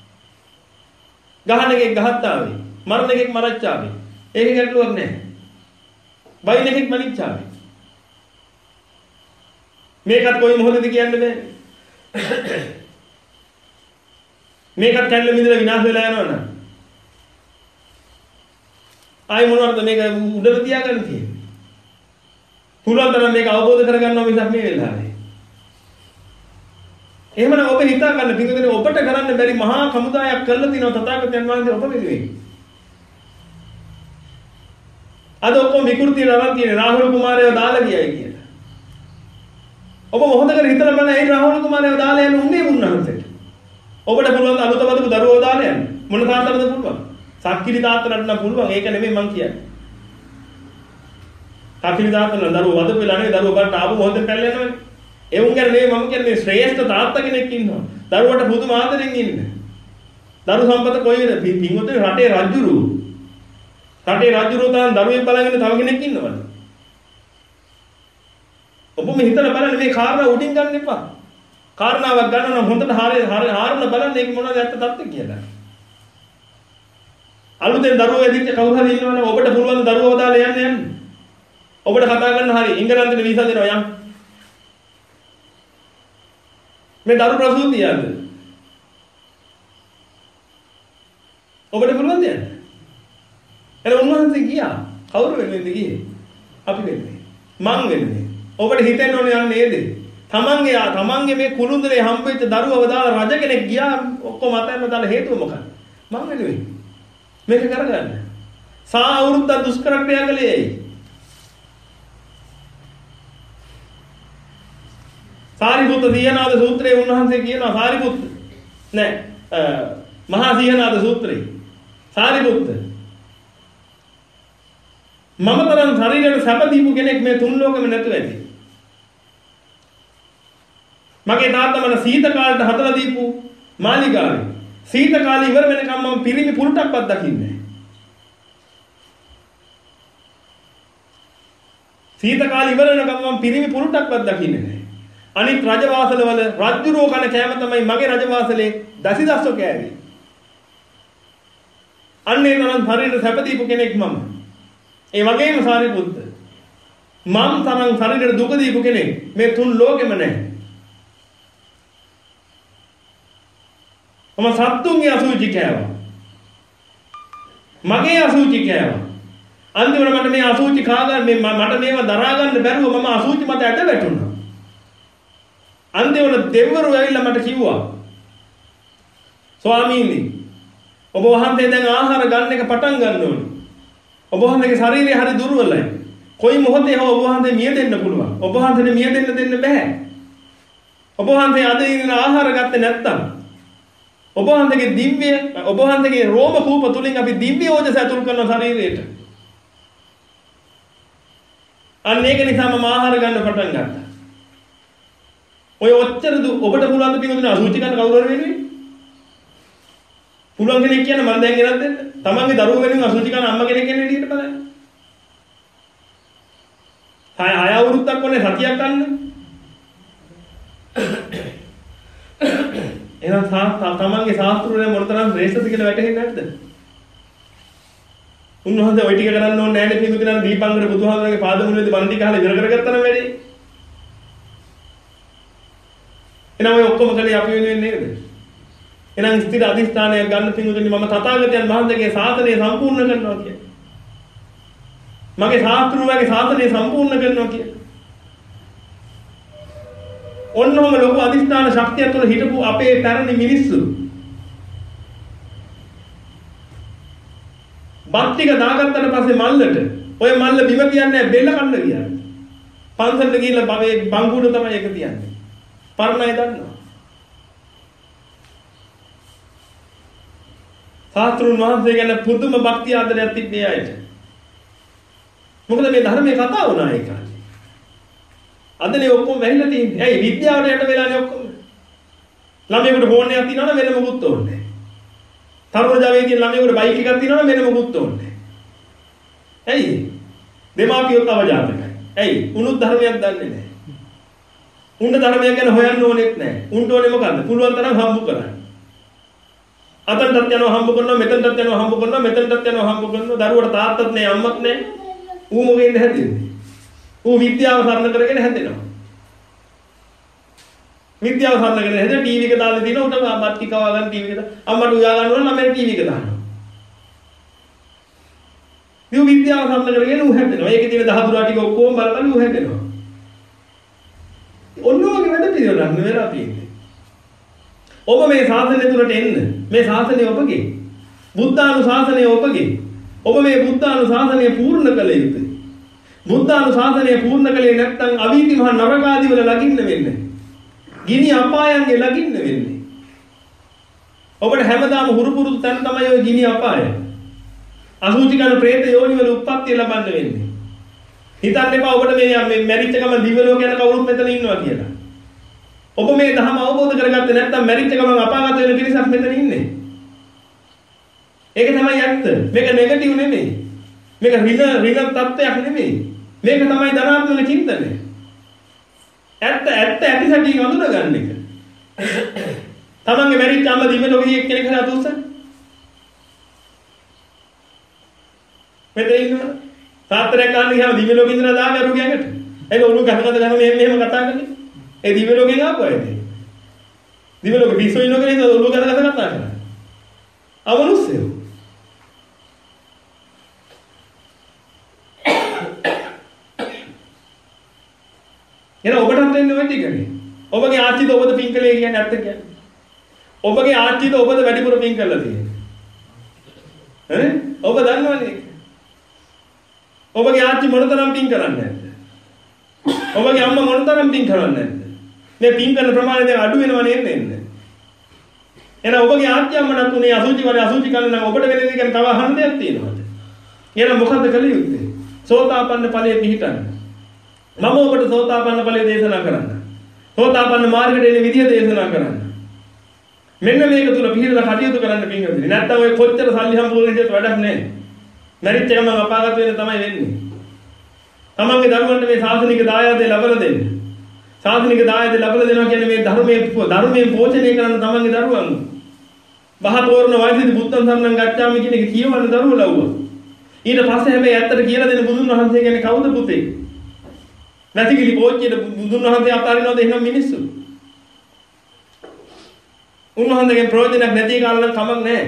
ගහන එකෙක් ගහත් ආවේ. මරණ එකෙක් මරච්ච ආවේ. ඒක ගැටලුවක් නැහැ. බයින් එකෙක් මනිච්ච ආවේ. මේකත් කොයි මොහොතේද කියන්න බෑ. මේකත් කැල්ල මිදලා විනාශ වෙලා යනවනේ. ආයි මොනවද මේක උඩට තියාගන්න තියෙන්නේ? පුළුවන් තරම් මේක අවබෝධ කරගන්නවා මිසක් මේ වෙලාවේ. එහෙමනම් ඔබ හිතා ගන්න පිටුදෙනේ ඔබට කරන්න බැරි මහා සමුදායක් කරලා තිනවා තථාගතයන් වහන්සේ ඔබ වෙනුවෙන්. අද ඔක්කොම විකෘතිය රවන් තියෙන රාහුල කුමාරයව දාලා ගියයි කියලා. ඔබ මොහොතකට හිතලා බලන්න ඒ රාහුල කුමාරයව දාලා යන්න උන්නේ මුන්නහන්සේට. ඔබට පුළුවන් අලුත වදපු දරුවෝ දාලා යන්න. මොන තාත්තටද පුළුවන්? සක්කිලි තාත්තට නම් පුළුවන්. ඒක නෙමෙයි මං කියන්නේ. සක්කිලි තාත්තට දරුවෝ වදපු වෙලා නෙවෙයි දරුවෝ බලන්න ආපු මොහොතේ පැල්ලෙනවනේ. ඒ උන් ගැන නෙමෙයි මම කියන්නේ ශ්‍රේෂ්ඨ තාත්තා කෙනෙක් ඉන්නවා. දරුවට පුදුම ආදරෙන් ඉන්න. දරු සම්පත කොයි වෙද? පින්වතුනි රටේ රජුරු. රටේ රජුරු තාන් දරුවෙක් බලගෙන තව කෙනෙක් ඉන්නවද? ඔබම හිතලා බලන්න මේ කාරණා උඩින් ගන්න එපා. කාරණාවක් ගන්න නම් හොඳට හරිය හාරලා බලන්න ඒක මොනවද ඇත්ත තත්ත්වය කියලා. අලුතෙන් දරුවෝ ඇදිච්ච කවුරු හරි ඉන්නවනම් ඔබට පුළුවන් දරුවෝ දාලා යන්න යන්න. ඔබට කතා කරන්න හරි ඉංගලන්තේ වීසා දෙනවා යම්. මේ දරු ප්‍රසූතියද? ඔබට පුළුවන් දෙයක්. එළ උන්වහන්සේ ගියා. කවුරු වෙන්නේද ගියේ? අපි වෙන්නේ. මං වෙන්නේ. ඔබට හිතෙන්න ඕනේ යන්නේ නේද? තමන්ගේ තමන්ගේ මේ කුළුඳුරේ හම්බෙච්ච දරුවව දාලා රජ කෙනෙක් ගියා ඔක්කොම අතහැරලා දාලා හේතුව මොකක්ද? මං වෙනුවෙන්. මේක කරගන්න. සා අවුරුද්දක් දුෂ්කර ක්‍රියා කළේ ඇයි? සාරිපුත්ත සීහනාද සූත්‍රයේ උන්වහන්සේ කියනවා සාරිපුත්ත නෑ මහා සීහනාද සූත්‍රයේ සාරිපුත්ත මම තරම් ශරීරයට සැප දීපු කෙනෙක් මේ තුන් ලෝකෙම නැතුව ඇති. මගේ තාත්තා මට සීත කාලේට හදලා දීපු මාලිගාවේ සීත කාලේ ඉවර වෙනකම් මම පිරිමි පුරුටක්වත් දකින්නේ නැහැ. සීත කාලේ ඉවර වෙනකම් මම පිරිමි පුරුටක්වත් දකින්නේ නැහැ. අනිත් රජවාසලවල රජුරෝ කන කෑම තමයි මගේ රජවාසලේ දසිදස්සෝ කෑවේ. අන්නේ තරම් ශරීර සැපදීපු කෙනෙක් මම. ඒ වගේම සාරිපුත්ත. මම තරම් ශරීරයට දුක දීපු කෙනෙක් මේ තුන් ලෝකෙම නැහැ. මම සත්තුන්ගේ අසුචි කෑවා. මගේ අසුචි කෑවා. අන්තිමට මට මේ අසුචි කා ගන්න මේ මට මේව දරා ගන්න බැරුව මම අසුචි මත ඇට වැටුණා. අන්තිමට දෙවිවරු ඇවිල්ලා මට කිව්වා ස්වාමීනි ඔබ වහන්සේ දැන් ආහාර ගන්න එක පටන් ගන්න ඕනේ. ඔබ වහන්සේගේ ශරීරය හරි දුර්වලයි. කොයි මොහොතේ හෝ ඔබ වහන්සේ මිය දෙන්න පුළුවන්. ඔබ වහන්සේට මිය දෙන්න දෙන්න බෑ. ඔබ වහන්සේ අද ඉන්න ආහාර ගත්තේ නැත්තම් ඔබ වහන්සේගේ දිව්‍ය ඔබ වහන්සේගේ රෝම කූප තුලින් අපි දිව්‍ය ඕජස ඇතුල් කරන ශරීරයට. අන්න ඒක නිසා මම ආහාර ගන්න පටන් ගත්තා. ඔය ඔච්චර දු ඔබට පුළුවන් ද පිටුදින අසුචි ගන්න කවුරු හරි වෙන්නේ? පුළුවන් කෙනෙක් කියන්නේ මම දැන් ගෙනත් දෙන්න. තමන්ගේ දරුවෝ වෙනුවෙන් අසුචි ගන්න අම්මා කෙනෙක් කියන විදිහට බලන්න. හය හය අවුරුද්දක් වනේ සතියක් ගන්න. එහෙනම් තමන්ගේ ශාස්ත්‍රවල මොනතරම් ශ්‍රේෂ්ඨද කියලා වැටහෙන්නේ නැද්ද? උන්වහන්සේ ওই ටික කරන්න ඕනේ නැහැ නේ පිටුදින දීපංගර බුදුහාමරගේ පාදමුලේදී බණ්ඩි කහලා ඉවර කරගත්තා නම් වැඩි. එහෙනම් ඔය ඔක්කොම කලේ අපි වෙනුවෙන් නේද? එහෙනම් ස්ථිර අධිෂ්ඨානයක් ගන්න පිටුදින මම තථාගතයන් වහන්සේගේ ශාසනය සම්පූර්ණ කරනවා කියන්නේ. මගේ ශාස්ත්‍රූවගේ ශාසනය සම්පූර්ණ කරනවා කියන්නේ. ඔන්නෝම ලොකු අධිෂ්ඨාන ශක්තිය තුළ හිටපු අපේ පැරණි මිනිස්සු බක්තික දාගත්තට පස්සේ මල්ලට ඔය මල්ල බිම කියන්නේ බෙල්ල කන්න කියන්නේ. පන්සලට ගිහිල්ලා බවේ බංගුඩ තමයි ඒක තියන්නේ. පරණයි දන්නවා. සාත්‍රුන් වහන්සේ ගැන පුදුම භක්තිය ආදරයක් තිබ්බේ අයට. මොකද මේ ධර්මයේ කතා වුණා ඒ කාලේ. අදනේ ඔක්කොම වැහිලා තියෙන්නේ. ඇයි විද්‍යාවට යට වෙලානේ ඔක්කොම. ළමයෙකුට ෆෝන් එකක් තියෙනවනම් වෙන මොකුත් ඕනේ නැහැ. තරුණ ජවයේ තියෙන ළමයෙකුට බයික් එකක් තියෙනවනම් වෙන මොකුත් ඕනේ නැහැ. ඇයි? දෙමාපියොත් අවජාතකයි. ඇයි? උනුත් ධර්මයක් දන්නේ නැහැ. උන්ට ධර්මය ගැන හොයන්න ඕනෙත් නැහැ. උන්ට ඕනේ මොකද්ද? පුළුවන් තරම් හම්බ කරන්න. අතන්ටත් යනවා හම්බ කරනවා, මෙතනටත් යනවා හම්බ කරනවා, මෙතනටත් යනවා හම්බ කරනවා. දරුවට තාත්තත් නැහැ, අම්මත් නැහැ. ඌ මොකෙන්ද හැදෙන්නේ? ඌ විද්‍යාව සරණ කරගෙන හැදෙනවා. විද්‍යාව සරණ කරගෙන හැදෙන ටීවී එක දාලා දින උට බත්ටි කවා ගන්න ටීවී එක. අම්මට උයා ගන්න ඕන නම් මම ටීවී එක දානවා. ඌ විද්‍යාව සරණ කරගෙන ඌ හැදෙනවා. ඒකේ තියෙන දහදුරා ටික ඔක්කොම බල බල ඌ හැදෙනවා. ඔන්නෝගේ වැඩ පිළිවෙලක් නෙවෙලා තියෙන්නේ. ඔබ මේ ශාසනය තුලට එන්න. මේ ශාසනය ඔබගේ. බුද්ධානුශාසනය ඔබගේ. ඔබ මේ බුද්ධානුශාසනය පූර්ණ කළ යුතුයි. බුද්ධානුශාසනය පූර්ණ කළේ නැත්නම් අවීති මහ නරකාදී වල ලගින්න වෙන්නේ. ගිනි අපායන්ගේ ලගින්න වෙන්නේ. ඔබට හැමදාම හුරු පුරුදු තැන තමයි ඔය ගිනි අපාය. අසුචි කරන പ്രേත යෝනි වල උප්පත්තිය ලබන්න වෙන්නේ. හිතන්න එපා ඔබට මේ මේ මැරිච්ච ගමන් දිව්‍ය ලෝක යන කවුරුත් මෙතන ඉන්නවා කියලා. ඔබ මේ ධර්ම අවබෝධ කරගත්තේ නැත්නම් මැරිච්ච ගමන් අපාගත වෙන පිරිසක් මෙතන ඉන්නේ. ඒක තමයි ඇත්ත. මේක නෙගටිව් නෙමෙයි. මේක ඍණ ඍණ තත්ත්වයක් නෙමෙයි. මේක තමයි ධනාත්මක චින්තනය. ඇත්ත ඇත්ත ඇති සැටියෙන් අඳුර ගන්න එක. තමන්ගේ මැරිච්ච අම්ම දිව්‍ය ලෝකයේ කෙනෙක් හරි අතුස්ස. මෙතන ඉන්නවා. තාත්තරයක් ගන්න ගියාම දිව්‍ය ලෝකෙ ඉඳලා දාග අරුගේ ඇඟට. ඒක උණු කහකට ගහම මෙහෙම මෙහෙම කතා කරන්නේ. ඒ දිව්‍ය ලෝකෙන් ආපු අයද? දිව්‍ය ලෝකෙ පිස්සු ඉන්නෝ කෙනෙක් උණු කහකට කතා කරනවා. අවනුස්සයෝ. එන ඔබටත් වෙන්නේ ඔය ටිකනේ. ඔබගේ ආච්චිද ඔබද පින් කළේ කියන්නේ නැත්ද කියන්නේ? ඔබගේ ආච්චිද ඔබද වැඩිපුර පින් කළා තියෙන්නේ. ඈ? ඔබ දන්නවනේ. ඔබගේ ආච්චි මොනතරම් පින් කරන්නේ නැද්ද? ඔබගේ අම්මා මොනතරම් පින් කරන්නේ නැද්ද? මේ පින් කරන ප්‍රමාණය දැන් අඩු වෙනව නේද එන්නේ? එහෙනම් ඔබගේ ආච්චි අම්මනත් උනේ අසුචි වල අසුචි කන නම් ඔබට වෙන දේ ගැන තව අහන්න දෙයක් තියෙනවද? එහෙනම් මොකද්ද කළ යුත්තේ? සෝතාපන්න ඵලයේ පිහිටන්න. මම ඔබට සෝතාපන්න ඵලයේ දේශනා කරන්න. සෝතාපන්න මාර්ගයට එන විදිය දේශනා කරන්න. මෙන්න මේක තුල පිළිදලා කටයුතු කරන්න පින්වතුනි. නැත්තම් ඔය කොච්චර සල්ලි හම්බුනේ හිටියත් වැඩක් නැහැ. මැරිච්ච ගමන් අපාගත වෙන තමයි වෙන්නේ. තමන්ගේ ධර්මවලට මේ සාසනික දායාදේ ලබලා දෙන්න. සාසනික දායද ලැබලා දෙනවා කියන්නේ මේ ධර්මයේ ධර්මයෙන් පෝෂණය කරන තමන්ගේ දරුවන්. බහතෝරන වයසේදී බුද්ධං සරණං ගච්ඡාමි කියන එක කියවන්න දරුවෝ ලව්වා. ඊට පස්සේ හැබැයි ඇත්තට කියලා දෙන බුදුන් වහන්සේ කියන්නේ කවුද පුතේ? නැතිකිලි පෝච්චියට බුදුන් වහන්සේ අතාරිනවද එහෙනම් මිනිස්සු? උන්වහන්සේගේ ප්‍රයෝජනයක් නැති කාලෙ නම් කමක් නැහැ.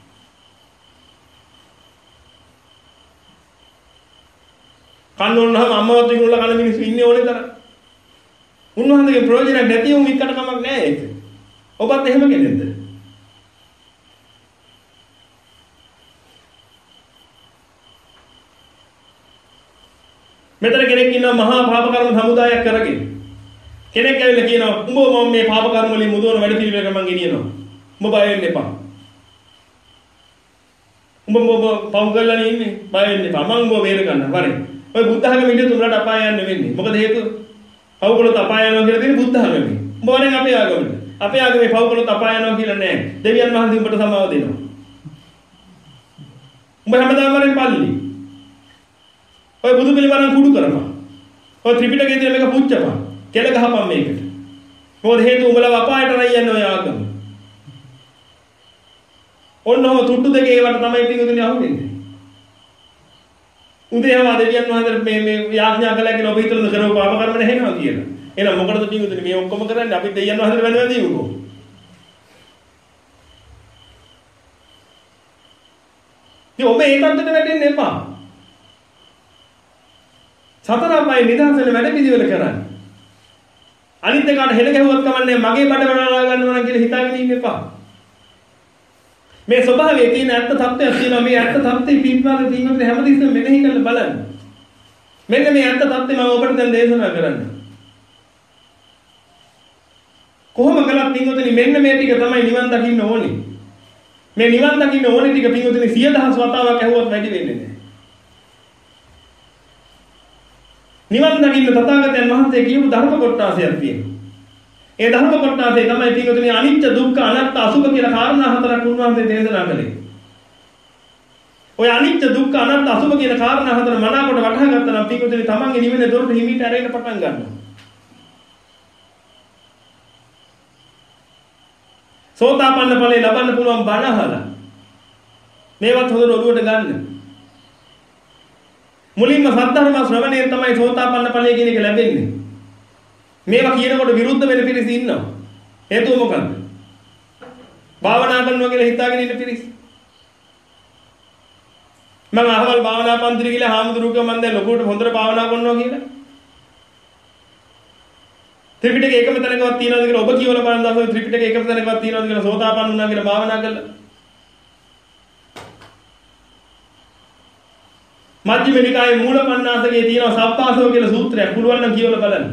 කන්නෝනහම අම්මවත් විකුණලා කන මිනිස්සු ඉන්නේ ඕනේ තරම්. උන්වහන්සේගේ ප්‍රයෝජනයක් නැති වුන් එකට කමක් නැහැ ඒක. ඔබත් එහෙම කෙනෙක්ද? මෙතන කෙනෙක් ඉන්නවා මහා පාප කර්ම සමුදායක් කරගෙන. කෙනෙක් ඇවිල්ලා කියනවා උඹ මම මේ පාප කර්ම වලින් මුදවන වැඩ පිළිවෙලක මං ගෙනියනවා. උඹ බය වෙන්න එපා. උඹ උඹ පව් කරලා ඉන්නේ බය වෙන්න එපා. මං උඹ බේර ගන්න වරේ. ඔය බුද්ධ ධර්මෙ ඉඳන් තුමලට අපාය යන්න වෙන්නේ. මොකද හේතුව? පව් කළොත් අපාය යනවා කියලා තියෙන බුද්ධ ධර්මෙ. උඹ වරෙන් අපේ ආගමට. අපේ ආගමේ පව් කළොත් අපාය යනවා කියලා නෑ. දෙවියන් වහන්සේ උඹට සමාව දෙනවා. උඹ හැමදාම වරෙන් පල්ලි. ඔය බුදු පිළිවරන් කුඩු කරපන්. ඔය ත්‍රිපිටකයේ තියෙන මේක පුච්චපන්. කෙල ගහපන් මේකට. මොකද හේතුව උඹලා අපායට රයි යන්නේ ඔය ආගම. ඔන්නම තුට්ටු දෙකේ ඒවට තමයි පිටුදුනේ අහුවෙන්නේ. උදේම දෙවියන් වහන්සේ මේ මේ යාඥා කළා කියලා ඔබ හිතනද කරව පාප කර්ම නැහෙනවා කියලා. එහෙනම් මොකටද පිටුදුනේ මේ ඔක්කොම කරන්නේ? අපි දෙවියන් වහන්සේට වැඳ වැඳ ඉවුකෝ. ඉතින් ඔබ ඒ තත්ත්වයට වැටෙන්න එපා. සතර අපායේ නිදහස් වෙන වැඩ පිළිවෙල කරන්න. අනිත් එකට හෙල ගැහුවත් කමන්නේ මගේ බඩ වඩලා ගන්නවා නම් කියලා හිතාගෙන ඉන්න එපා. මේ ස්වභාවයේ තියෙන ඇත්ත තත්ත්වයක් තියෙනවා. මේ ඇත්ත තත්ත්වේ පිටපාද තියෙනකොට හැමදෙස්සම මෙනෙහි කරලා බලන්න. මෙන්න මේ ඇත්ත තත්ත්වේ මම ඔබට දැන් දේශනා කරන්නේ. කොහොම කළත් පින්වතුනි මෙන්න මේ ටික තමයි නිවන් දකින්න ඕනේ. මේ නිවන් දකින්න ඕනේ ටික පින්වතුනි සිය දහස් වතාවක් ඇහුවත් වැඩි වෙන්නේ නැහැ. නිවන් දකින්න තථාගතයන් වහන්සේ කියපු ධර්ම කොටසක් තියෙනවා. ඒ ධර්ම කොටසේ තමයි පිටුතුනි අනිත්‍ය දුක්ඛ අනාත්ම අසුභ කියලා කාරණා හතරක් උන්වහන්සේ දේශනා කළේ. ඔය අනිත්‍ය දුක්ඛ අනාත්ම අසුභ කියන කාරණා හතර මනාකොට වටහා ගත්තා නම් පිටුතුනි තමන්ගේ නිවෙන දොරට හිමීට ඇරෙන්න පටන් ගන්නවා. සෝතාපන්න ඵලය ලබන්න පුළුවන් බණ අහලා මේවත් හොඳට ඔළුවට ගන්න. මුලින්ම සද්ධර්ම ශ්‍රවණයෙන් තමයි සෝතාපන්න ඵලය කියන එක ලැබෙන්නේ. මේවා කියනකොට විරුද්ධ වෙන පිරිස ඉන්නවා. හේතුව මොකක්ද? භාවනා කරනවා කියලා හිතාගෙන ඉන්න පිරිස. මම අහවල් භාවනා පන්තිර කියලා හාමුදුරුවෝ මම දැන් ලොකුට හොඳට භාවනා කරනවා කියලා. ත්‍රිපිටකේ එකම තැනකවත් තියනවාද කියලා ඔබ කියවලා බලන්න දැන් ත්‍රිපිටකේ එකම තැනකවත් තියනවාද කියලා සෝතාපන්න වුණා කියලා භාවනා කළා. මජ්ක්‍ධිම නිකායේ මූලපණ්ණාසකයේ තියෙනවා සබ්බාසව කියලා සූත්‍රයක්. පුළුවන් නම් කියවලා බලන්න.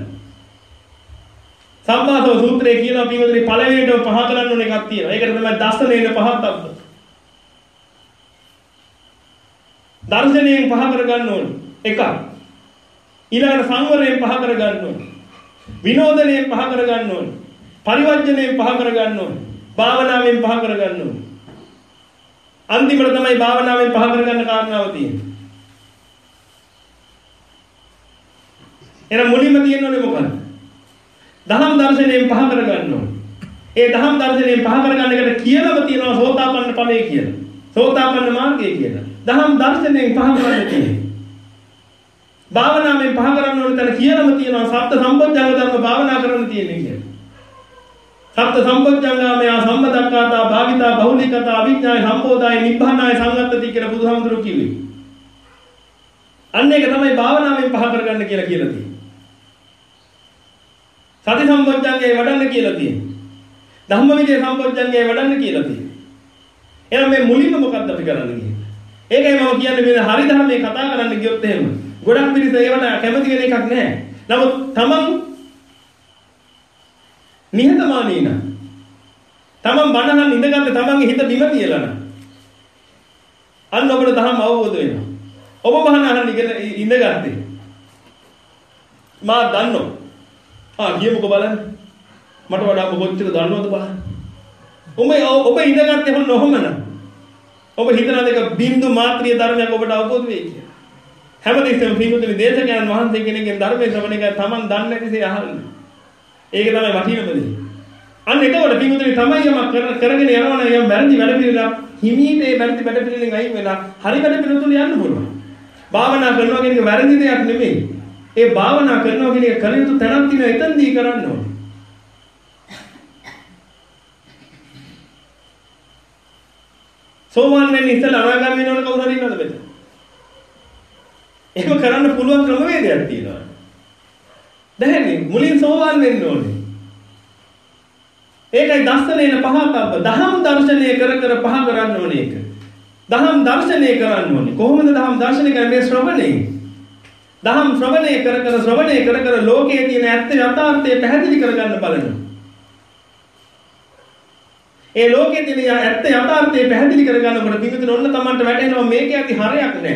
සබ්බාසව සූත්‍රයේ කියනවා පින්වතුනි පළවෙනිට පහ කරන්න ඕන එකක් තියෙනවා. ඒකට තමයි දර්ශනයෙන් පහක් අද්ද. දර්ශනයෙන් පහ කර ගන්න ඕන එකක්. ඊළඟට සංවරයෙන් පහ කර ගන්න ඕන. විනෝදනයෙන් පහ කර ගන්න ඕන. පරිවර්ජනයෙන් පහ කර ගන්න ඕන. භාවනාවෙන් පහ කර ගන්න ඕන. අන්තිමට තමයි භාවනාවෙන් පහ කර ගන්න කාරණාව තියෙන්නේ. එහෙනම් මුලින්ම තියෙන්නේ මොකක්ද? දහම් දර්ශනයෙන් පහ කර ගන්න ඕනේ. ඒ දහම් දර්ශනයෙන් පහ කර ගන්න එකට කියලාම තියෙනවා සෝතාපන්න ඵලය කියලා. සෝතාපන්න මාර්ගය කියලා. දහම් දර්ශනයෙන් පහ කරන්න තියෙන්නේ. භාවනාවෙන් පහ කරන්න ඕනේ තන කියලාම තියෙනවා සප්ත සම්පොච්චංග ධර්ම භාවනා කරන්න තියෙන්නේ කියලා. සප්ත සම්පොච්චංගාමය සම්මදක්ඛාතා භාවිතා බහුලිකතා අවිඥාය සම්පෝදාය නිබ්බානාය සංගතති කියලා බුදුහාමුදුරුවෝ කිව්වේ. අන්න ඒක තමයි භාවනාවෙන් පහ කරගන්න කියලා කියලා තියෙන්නේ. සති සම්පොච්චංගේ වඩන්න කියලා තියෙනවා. ධම්මවිචේ සම්පොච්චංගේ වඩන්න කියලා තියෙනවා. එහෙනම් මේ මුලින්ම මොකක්ද අපි කරන්න කියන්නේ? ඒකයි මම කියන්නේ මේ හරි ධර්මයේ කතා කරන්න ගියොත් එහෙම ගොඩක් පිළිස ඒවට කැමති වෙන එකක් නැහැ. නමුත් තමන් නිහතමානී නම් තමන් බණහන් ඉඳගන්න තමන්ගේ හිත බිම තියලා නම් අන්න ඔබට ධර්ම අවබෝධ වෙනවා. ඔබ බණහන් ඉඳගත්තේ මා දන්නෝ ආ ගියමුක බලන්න මට වඩා ඔබ කොච්චර දන්නවද බලන්න. ඔබ ඔබ ඉඳගත්තේ හොන්න ඔහොමන. ඔබ හිතන දෙක බින්දු මාත්‍රිය ධර්මයක් ඔබට අවබෝධ වෙයි කියලා. හැමදෙස්සම පිටුතුනි දේශකයන් වහන්සේ කෙනෙක්ගෙන් ධර්මයේ ශ්‍රවණය කර තමන් දන්නේ නැතිසේ අහන්න. ඒක තමයි වටිනම දේ. අන්න එතකොට පින්වතුනි තමයි යමක් කරගෙන යනවා නම් යම් වැරදි වැඩ පිළිවෙලක් හිමීට ඒ වැරදි වැඩ පිළිවෙලෙන් අයින් වෙලා හරි වැඩ පිළිවෙලට යන්න පුළුවන්. භාවනා කරනවා කියන එක වැරදි දෙයක් නෙමෙයි. ඒ භාවනා කරනවා කියන එක කල යුතු තැනක් තියෙනවා එතනදී කරන්න ඕනේ. සෝවාන් වෙන්නේ ඉතලා අනාගාමී වෙනවන කවුරු හරි ඉන්නවද මෙතන? එහෙම කරන්න පුළුවන් ක්‍රමවේදයක් තියෙනවා. දැන් මුලින් සෝවාන් වෙන්න ඕනේ. ඒකයි දර්ශනේන පහතබ්බ දහම් දර්ශනය කර කර පහ කරන්න ඕනේ ඒක. දහම් දර්ශනය කරන්න ඕනේ. කොහොමද දහම් දර්ශනය කරන්නේ? මේ ශ්‍රවණේ. දහම් ශ්‍රවණය කර කර ශ්‍රවණය කර කර ලෝකයේ තියෙන ඇත්ත යථාර්ථය පැහැදිලි කරගන්න බලනවා. ඒ ලෝකයේ තියෙන ඇත්ත යථාර්ථය පැහැදිලි කරගන්නකොට පිටුතුන ඔන්න Tamanට වැටෙනවා මේකේ ඇති හරයක් නැහැ.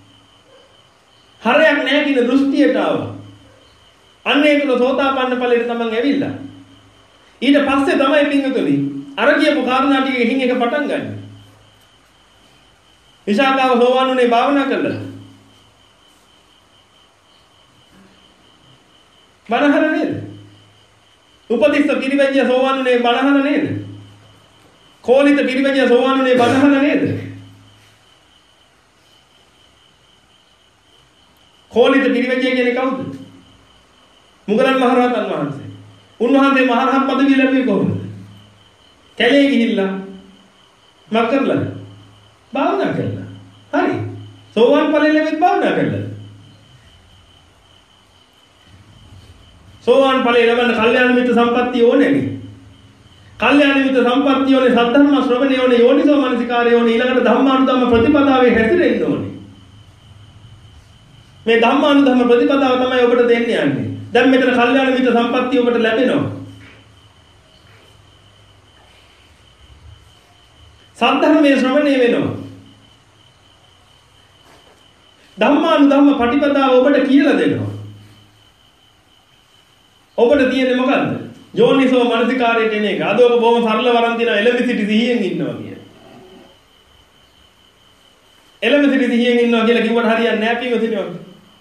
හරයක් නැහැ කියන දෘෂ්ටියට ආවා. අන්න ඒක තුල සෝතාපන්න ඵලයට Taman ඇවිල්ලා. ඊට පස්සේ තමයි පිටුතුනි අර කියපු කාරණා ටික එකින් එක පටන් ගන්න. විශාකාව සෝවාන් උනේ භාවනා කළා. බණහර නේද? උපතිස්ස පිරිවැජ්‍ය සෝවාන් උනේ බණහර නේද? කෝලිත පිරිවැජ්‍ය සෝවාන් උනේ බණහර නේද? කෝලිත පිරිවැජ්‍ය කියන්නේ කවුද? මුගලන් මහරහතන් වහන්සේ. උන්වහන්සේ මහරහත් පදවිය ලැබුවේ කොහොමද? කැලේ ගිහිල්ලා මක් කරලා භාවනා කළා. හරි. සෝවාන් ඵලෙ ලැබෙත් භාවනා කළා. සෝවාන් ඵලෙ ලැබෙන්න කල්යාණ මිත්‍ර සම්පත්තිය ඕනේ නේ. කල්යාණ මිත්‍ර සම්පත්තිය ඕනේ සද්ධර්ම ශ්‍රවණය ඕනේ යෝනිසෝ මනසිකාරය ඕනේ ඊළඟට ධම්මානුධම්ම ප්‍රතිපදාවේ හැසිරෙන්න ඕනේ. මේ ධම්මානුධම්ම ප්‍රතිපදාව තමයි ඔබට දෙන්නේ යන්නේ. දැන් මෙතන කල්යාණ මිත්‍ර සම්පත්තිය ඔබට ලැබෙනවා. සද්ධර්මයේ ශ්‍රවණය වෙනවා. ධම්මානුධම්ම ප්‍රතිපදාව ඔබට කියලා දෙනවා. ඔබට තියෙන්නේ මොකද්ද? යෝනිසෝ මනසිකාරයට එන එක. අද ඔබ බොහොම සරල වරන් තියනවා එළඹ සිටි සිහියෙන් ඉන්නවා කිය. එළඹ සිටි සිහියෙන් ඉන්නවා කියලා කිව්වට හරියන්නේ නැහැ පින්වතුනි.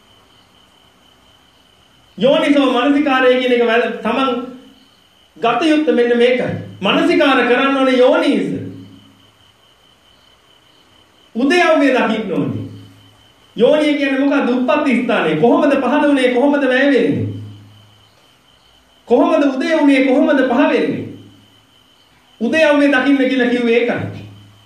යෝනිසෝ මනසිකාරය කියන එක තමන් ගත යුත්තේ මෙන්න මේකයි. මනසිකාර කරන්න ඕනේ යෝනිස. උදයව්වේ දකින්න ඕනේ. යෝනිය කියන්නේ මොකක්ද? උප්පත්ති ස්ථානය. කොහොමද පහළ වුනේ? කොහොමද වැය වෙන්නේ? කොහොමද උදේ වුනේ? කොහොමද පහ වෙන්නේ? උදයව්වේ දකින්න කියලා කිව්වේ ඒකයි.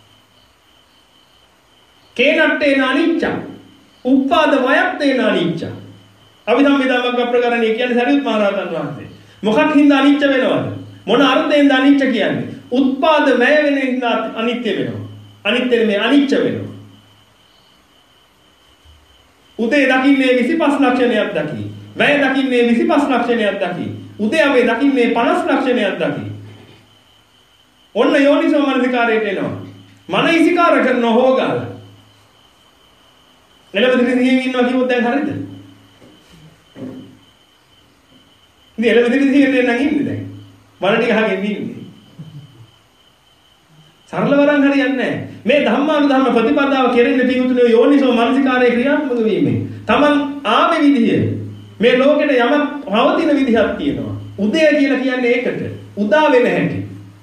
කේනට්ටේන අනිච්ච. උප්පාද වයත්තේන අනිච්ච. අවිධම්මිදාමග්ග ප්‍රකරණය කියන්නේ සරියුත් මහ රහතන් වහන්සේ. මොකක් හින්දා අනිච්ච වෙනවද? මොන අර්ථයෙන්ද අනිච්ච කියන්නේ? උත්පාද වැය වෙන හින්දා අනිත්‍ය වෙනවා. අනිත්‍ය මේ අනිච්ච වෙනවා. උදේ දකින්නේ විසිපස් ලක්ෂණයක් දකි. වැය දකින්නේ විසිපස් ලක්ෂණයක් දකි. උදයවේ දකින්නේ පනස් ලක්ෂණයක් දකි. ඔන්න යෝනිසෝ මනසිකාරයට එනවා. මන ඉසිකාර කරන හොගාල. එළඹ දිවිසියෙන් ඉන්නවා කිව්වොත් දැන් හරියද? ඉතින් එළඹ දිවිසියෙන් නම් ඉන්නේ දැන්. මන ටික අහගෙන ඉන්නේ. සරල වරන් හරියන්නේ නැහැ. මේ ධම්මානුධම්ම ප්‍රතිපදාව කෙරෙන්නේ පිටුතුනේ යෝනිසෝ මනසිකාරයේ ක්‍රියාත්මක වීමෙන්. Taman ආවේ විදිය මේ ලෝකෙට යමක් පවතින විදිහක් තියෙනවා. උදය කියලා කියන්නේ ඒකට. උදා වෙන හැටි.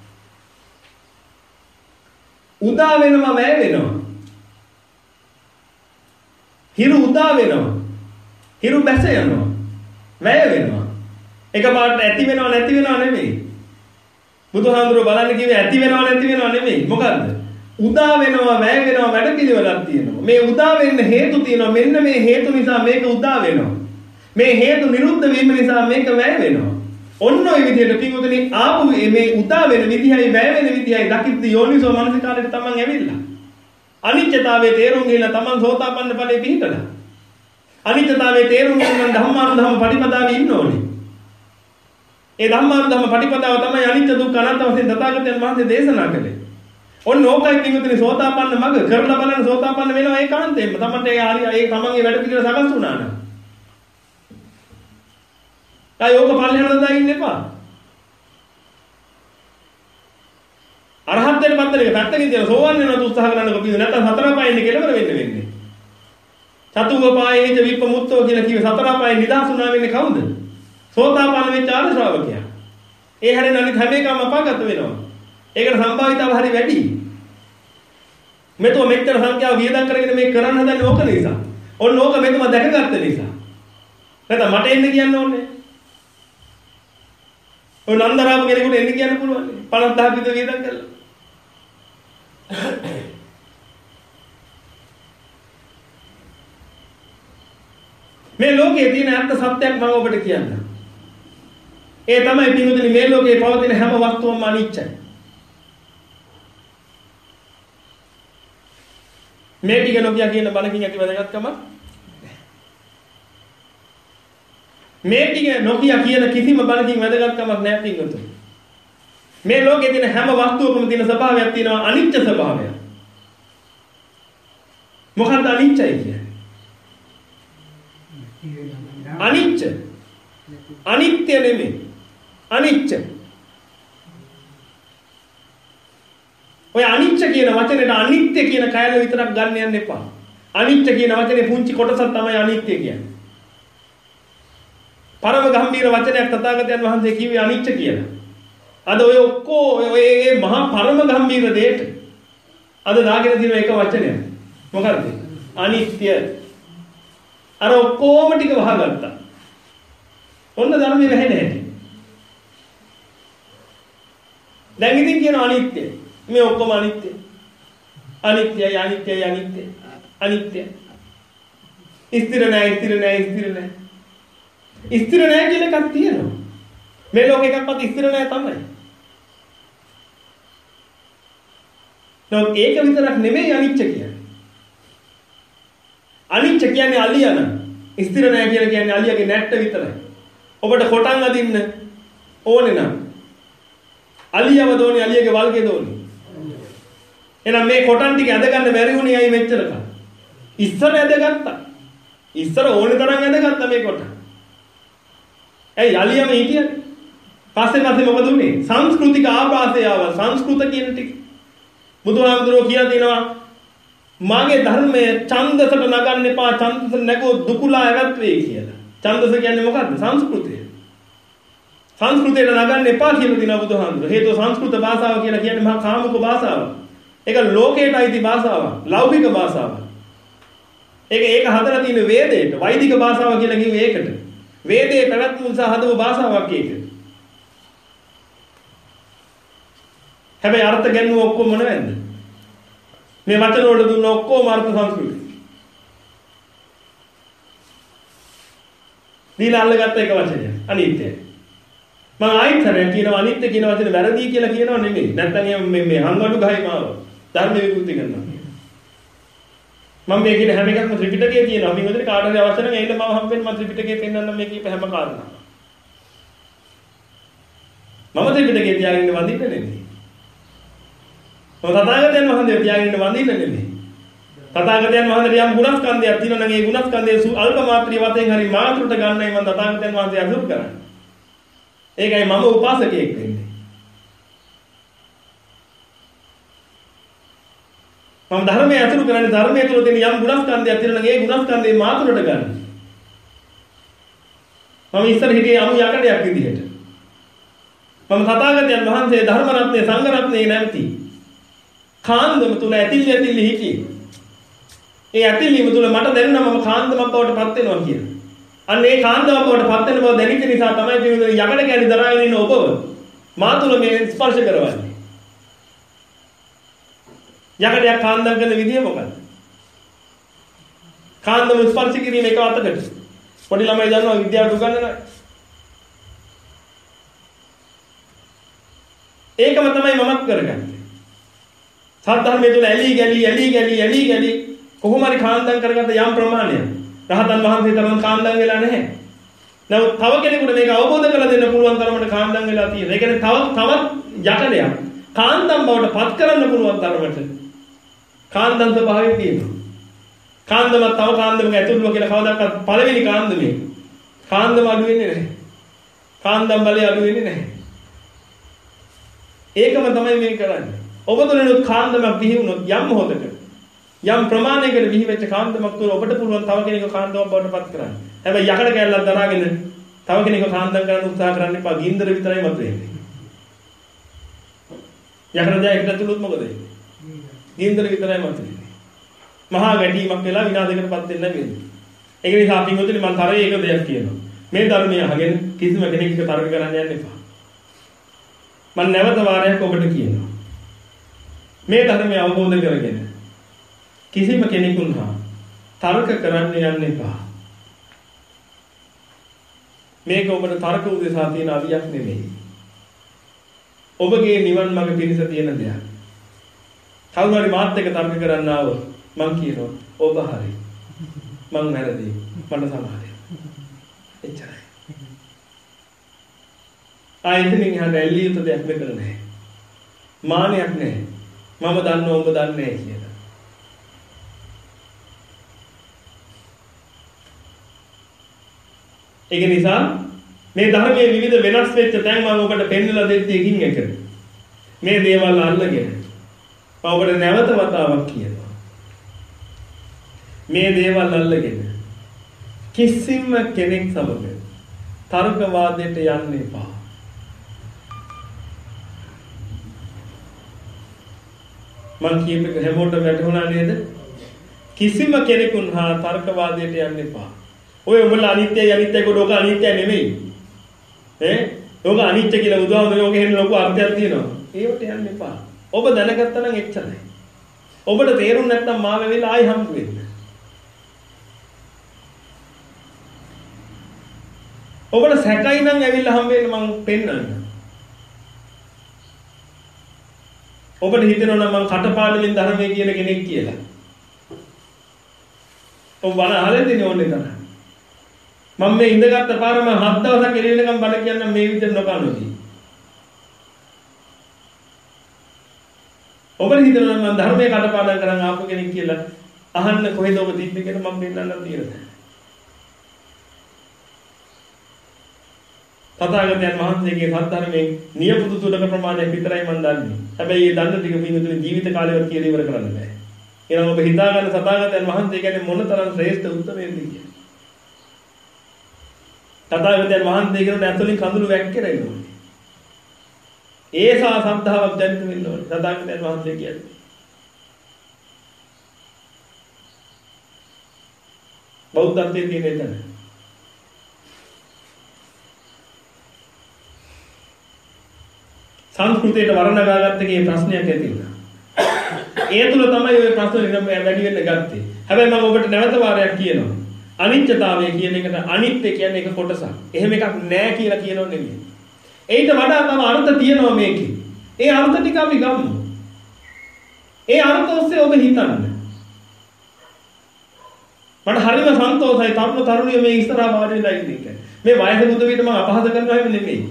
උදා වෙනවා වැය වෙනවා. හිරු උදා වෙනවා. හිරු බැස යනවා. වැය වෙනවා. එකපාරට ඇති වෙනව නැති වෙනව නෙමෙයි. බුදුහාමුදුරුවෝ බලන්න කිව්වේ ඇති වෙනව නැති වෙනව නෙමෙයි. මොකද්ද? උදා වෙනවා වැය වෙනවා වැඩ පිළිවෙලක් තියෙනවා. මේ උදා වෙන්න හේතු තියෙනවා. මෙන්න මේ හේතු නිසා මේක උදා වෙනවා. මේ හේතු නිරුද්ධ වීම නිසා මේක වැය වෙනවා. ඔන්න ඔය විදිහට පිටුතුනි ආපු මේ උදා වෙන විදිහයි වැය වෙන විදිහයි දකිද්ද යෝනිසෝ මනසිකාරයට තමන් ඇවිල්ලා. අනිත්‍යතාවයේ තේරුම් ගිහලා තමන් සෝතාපන්න ඵලයේ පිහිටලා. අනිත්‍යතාවයේ තේරුම් ගන්න ධම්මානුධම්ම පටිපදාවේ ඉන්න ඕනේ. ඒ ධම්මානුධම්ම පටිපදාව තමයි අනිත්‍ය දුක්ඛ අනාත්ම වශයෙන් තථාගතයන් වහන්සේ දේශනා කළේ. ඔන්න ඕකයි පිටුතුනි සෝතාපන්න මඟ කරලා බලන්න සෝතාපන්න වෙනවා ඒකාන්තයෙන්ම. තමන්ට ඒ හරිය ඒ තමන්ගේ වැඩ පිළිවෙල සකස් වුණා නම්. ආ යෝග පල්ලෙහාට දාගෙන ඉන්න එපා. අරහත් වෙන පන්දලේ පැත්තකින් තියලා සෝවන් වෙනවා උත්සාහ කරනකොට පිළිද නැත්නම් සතර පායෙන්නේ කෙලවර වෙන්න වෙන්නේ. චතුව පායෙහිද විප්පමුත්තෝ කියලා කිව්වේ සතර පායෙන් නිදහස් වුණා වෙන්නේ කවුද? සෝතාපන්න වෙච්ච ආර්ය ශ්‍රාවකයා. ඒ හැරෙන අනිත් හැම එකම අපාගත වෙනවා. ඒකට සම්භාවිතාව හරි වැඩි. මෙතන මෙච්චර සංඛ්‍යාව වියදම් කරගෙන මේ කරන්න හදන්නේ ඕක නිසා. ඔන්න ඕක මෙතන දැකගත්ත නිසා. නැත්නම් මට එන්න කියන්න ඕනේ. ඔය නන්දරාම කෙනෙකුට එන්න කියන්න පුළුවන්. පනස් දහයක් විතර වියදම් කළා. මේ ලෝකයේ තියෙන ඇත්ත සත්‍යයක් මම ඔබට කියන්නම්. ඒ තමයි පිටුදුනි මේ ලෝකේ පවතින හැම වස්තුවක්ම අනිත්‍යයි. මේ ටික නොකිය කියන බණකින් ඇති වැදගත්කම මේ ටික නොකිය කියන කිසිම බණකින් වැදගත්කමක් නැහැ පිටුදුනි. මේ ලෝකේ තියෙන හැම වස්තුවකම තියෙන ස්වභාවයක් තියෙනවා අනිත්‍ය ස්වභාවයක්. මොකක්ද අනිත්‍යයි කියන්නේ? අනිත්‍ය අනිත්‍ය නෙමෙයි අනිත්‍ය. ඔය අනිත්‍ය කියන වචනේට අනිත්‍ය කියන කයල විතරක් ගන්න යන්න එපා. අනිත්‍ය කියන වචනේ පුංචි කොටසක් තමයි අනිත්‍ය කියන්නේ. පරම ගම්භීර වචනයක් තථාගතයන් වහන්සේ කිව්වේ අනිත්‍ය කියලා. අද ඔය ඔක්කොම ඔය මේ මහා පරම ගම්භීර දෙයට අද දාගෙන තියෙන එක වචනයක්. මොකක්ද? අනිත්‍ය. අර ඔක්කොම ටික වහගත්තා. ඔන්න ධර්මයේ වැහෙන්නේ නැහැ. දැන් ඉතින් කියන අනිත්‍ය. මේ ඔක්කොම අනිත්‍ය. අනිත්‍යයි අනිත්‍යයි අනිත්‍ය. අනිත්‍ය. ස්ථිර නැහැ ස්ථිර නැහැ ස්ථිර නැහැ. ස්ථිර නැහැ කියන එකක් තියෙනවා. මේ ලෝක එකක්වත් ස්ථිර නැහැ තමයි. නෝ ඒක විතරක් නෙමෙයි අනිත්‍ය කියන්නේ. අනිත්‍ය කියන්නේ අලියන. ස්ථිර නැහැ කියලා කියන්නේ අලියගේ නැට්ට විතරයි. ඔබට කොටන් අදින්න ඕනේ නම් අලියව දෝනේ අලියගේ වල්ගේ දෝනේ. එහෙනම් මේ කොටන් ටික ඇද ගන්න බැරි වුණේ ඇයි මෙච්චරක? ඉස්සර ඇදගත්තා. ඉස්සර ඕනේ තරම් ඇදගත්තා මේ කොටන්. ඇයි අලියම හිටියනේ? පස්සේ පස්සේ මොකද උනේ? සංස්කෘතික ආభాසය ආවා. සංස්කෘත කියන ටික. බුදුහාමුදුරුවෝ කියලා දෙනවා මාගේ ධර්මයේ ඡන්දසට නගන්න එපා. ඡන්දස නැගෝ දුකුලා ඇවත් වෙයි කියලා. ඡන්දස කියන්නේ මොකද්ද? සංස්කෘතිය. සංස්කෘතියට නගන්න එපා කියලා දිනා බුදුහාමුදුරුවෝ. හේතුව සංස්කෘත භාෂාව කියලා කියන්නේ මහා කාමුක භාෂාවක්. ඒක ලෝකයට අයිති භාෂාවක්. ලෞකික භාෂාවක්. ඒක ඒක හදලා තියෙන වේදයට වෛදික භාෂාව කියලා කිව්වේ ඒකට. වේදේ පැවැත්ම නිසා හදපු භාෂාවක් ඒක. හැබැයි අර්ථ ගැන්වුව ඔක්කොම මොනවද? මේ වචන වල දුන්න ඔක්කොම අර්ථ සංස්කෘතිය. දීලා අල්ලගත්ත එක වචනය අනිත්‍යයි. මම ආයිත් කරන්නේ කියනවා අනිත්‍ය කියන වචනේ වැරදි කියලා කියනව නෙමෙයි. නැත්නම් මේ මේ හංගඩු ගහයි මාව ධර්ම විකෘති කරනවා. මම මේ කියන හැම එකක්ම ත්‍රිපිටකයේ තියෙනවා. අපි මෙතන කාටද අවශ්‍ය නම් එන්න මම හම්බෙන්න මම ත්‍රිපිටකයේ පෙන්වන්න මේ කීප හැම කාරණාවක්. මම ත්‍රිපිටකයේ තියාගෙන වඳින්න නෙමෙයි. තථාගතයන් වහන්සේ තියාගෙන වඳින්න නෙමෙයි. තථාගතයන් වහන්සේ යම් ගුණස්කන්ධයක් තියෙනවා නම් ඒ ගුණස්කන්ධයේ අල්ප මාත්‍රිය වශයෙන් හරි මාතෘට ගන්නයි මම තථාගතයන් වහන්සේ අසුර කරන්නේ. ඒකයි මම උපාසකයෙක් වෙන්නේ. මම ධර්මයේ අසුර කරන්නේ ධර්මයේ තුල තියෙන යම් ගුණස්කන්ධයක් තියෙනවා නම් ඒ ගුණස්කන්ධේ මාතෘට ගන්න. මම ඉස්සර හිටියේ අමු යකඩයක් විදිහට. මම තථාගතයන් වහන්සේ ධර්ම රත්නේ සංඝ රත්නේ නැමැති කාන්දම තුල ඇතිලි ඇතිලි හිටියේ. ඒ ඇතිලිම තුල මට දැනුණා මම කාන්දමක් බවට පත් වෙනවා කියලා. අන්න ඒ කාන්දමක් බවට පත් වෙන බව දැනෙච්ච නිසා තමයි පිළිවෙල යකඩ කැලි දරාගෙන ඉන්න ඔබව මා තුල මේ ස්පර්ශ කරවන්නේ. යකඩයක් කාන්දම් කරන විදිය මොකක්ද? කාන්දම ස්පර්ශ කිරීම එක අතකට. පොඩි ළමයි දන්නවා විද්‍යාවට උගන්වනවා. ඒකම තමයි මමත් කරගන්නේ. සත්‍යධර්මයේ තුල ඇලි ගලි ඇලි ගලි ඇලි ගලි කොහොම හරි කාන්දම් කරගත්ත යම් ප්‍රමාණයක්. රහතන් වහන්සේ තරම් කාන්දම් වෙලා නැහැ. නමුත් තව කෙනෙකුට මේක අවබෝධ කරලා දෙන්න පුළුවන් තරමට කාන්දම් වෙලා තියෙනවා. ඒ කියන්නේ තව තවත් යකඩයක් කාන්දම් බවට පත් කරන්න පුළුවන් තරමට කාන්දම් ස්වභාවය තියෙනවා. කාන්දම තව කාන්දමක ඇතුළුව කියලා කවදාවත් පළවෙනි කාන්දමේ කාන්දම අඩු වෙන්නේ නැහැ. කාන්දම් බලය අඩු වෙන්නේ නැහැ. ඒකම තමයි මේ කරන්නේ. ඔබ තුළිනුත් කාන්දමක් බිහි වුණොත් යම් මොහොතක යම් ප්‍රමාණයකට බිහි වෙච්ච කාන්දමක් තුළ ඔබට පුළුවන් තව කෙනෙකුව කාන්දමක් බවට පත් කරන්න. හැබැයි යකඩ කැල්ලක් දරාගෙන තව කෙනෙකුව කාන්දම් කරන්න උත්සාහ කරන්න එපා. ගින්දර විතරයි මතුවෙන්නේ. යකඩ ජයකට ඇතුළත් මොකද වෙන්නේ? ගින්දර විතරයි මතුවෙන්නේ. මහා ගැටීමක් වෙලා විනාශයකටපත් වෙන්න වෙන්නේ. ඒක නිසා පින්වතුනි මම තරයේ එක දෙයක් කියනවා. මේ ධර්මය අහගෙන කිසිම කෙනෙක් එක තර්ක කරන්න යන්න එපා. මම නැවත වාරයක් ඔබට කියනවා. මේ ධර්මය අවබෝධ කරගෙන කිසිම කෙනෙකුන් හා තර්ක කරන්න යන්න එපා. මේක ඔබට තර්ක උදෙසා තියෙන අවියක් නෙමෙයි. ඔබගේ නිවන් මඟ පිණිස තියෙන දෙයක්. කවුරු හරි මාත් එක්ක තර්ක කරන්න ආවොත් මං කියනවා ඔබ හරි. මං වැරදි. මට සමාදේ. එච්චරයි. ආයෙත් නිහඬ ඇල්ලිය යුතු දෙයක් මෙතන නැහැ. මානයක් නැහැ. මම දන්නවා ඔබ දන්නේ නැහැ කියලා. ඒක නිසා මේ ධර්මයේ විවිධ වෙනස් වෙච්ච තැන් මම ඔබට පෙන්වලා දෙද්දී එකින් එක මේ දේවල් අල්ලගෙන මම ඔබට නැවත වතාවක් කියනවා. මේ දේවල් අල්ලගෙන කිසිම කෙනෙක් සමග තර්ක වාදයට යන්න එපා. මං කියපේක හැමෝටම වැටහුණා නේද? කිසිම කෙනෙකුන් හා තර්ක වාදයට යන්න එපා. ඔය උඹලා අනිත්‍යයි අනිත්‍යයි කොට ඔක අනිත්‍ය නෙමෙයි. ඈ ඔක අනිත්‍ය කියලා බුදුහාමුදුරුවෝ ඔකේ හෙන්න ලොකු අර්ථයක් තියෙනවා. ඒවට යන්න එපා. ඔබ දැනගත්තා නම් එච්චරයි. ඔබට තේරුම් නැත්නම් මාව වෙලා ආයි හම්බ වෙන්න. ඔබට සැකයි නම් ඇවිල්ලා හම්බ වෙන්න මං පෙන්නන්න. ඔබට හිතෙනවා නම් මං කටපාඩමින් ධර්මයේ කියන කෙනෙක් කියලා. ඔබ බණ අහලා තියෙන්නේ ඕනේ තමයි. මම මේ ඉඳගත්ත පාර මම හත් දවසක් එළිවෙනකම් බණ කියන්න මේ විදිහට නොකනෝදී. ඔබට හිතනවා නම් මම ධර්මයේ කටපාඩම් කරන් ආපු කෙනෙක් කියලා අහන්න කොහෙද ඔබ තිබ්බේ කියලා මම පෙන්නන්න තියෙනවා. තථාගතයන් වහන්සේගේ සත්‍ය නියපොතු තුනක ප්‍රමාණයක් විතරයි මම දන්නේ. හැබැයි මේ දන්න ටික පිළිතුරු ජීවිත කාලෙවත් කියලා ඉවර කරන්න බෑ. එහෙනම් ඔබ හිතා ගන්න තථාගතයන් වහන්සේ කියන්නේ මොනතරම් ශ්‍රේෂ්ඨ උත්තරයක්ද කියලා. තථාගතයන් වහන්සේ කියන ඇතුලින් කඳුළු වැක්කිරෙන්න ඕනේ. ඒසා සද්ධාවක් දැනෙන්න වෙන්න ඕනේ. තථාගතයන් වහන්සේ කියන්නේ. බෞද්ධත්වයේ තියෙන එතන. සංස්කෘතියට වර්ණගාගත්ත එකේ ප්‍රශ්නයක් ඇති වුණා. ඒ තුල තමයි ওই ප්‍රශ්න වැඩි වෙන්න ගත්තේ. හැබැයි මම ඔබට නැවත වාරයක් කියනවා. අනිත්‍යතාවය කියන එකට අනිත්‍ය කියන්නේ එක කොටසක්. එහෙම එකක් නෑ කියලා කියනෝ නෙමෙයි. ඒකට වඩා තව අර්ථ තියෙනවා මේකේ. ඒ අර්ථ ටික අපි ගමු. ඒ අර්ථ ඔස්සේ ඔබ හිතන්න. මට හරිම සන්තෝෂයි තරුණ තරුණිය මේ ඉස්සරහා වාඩි වෙලා ඉන්න එක. මේ වයස මුද විතර මම අපහාස කරනවා හැම නෙමෙයි.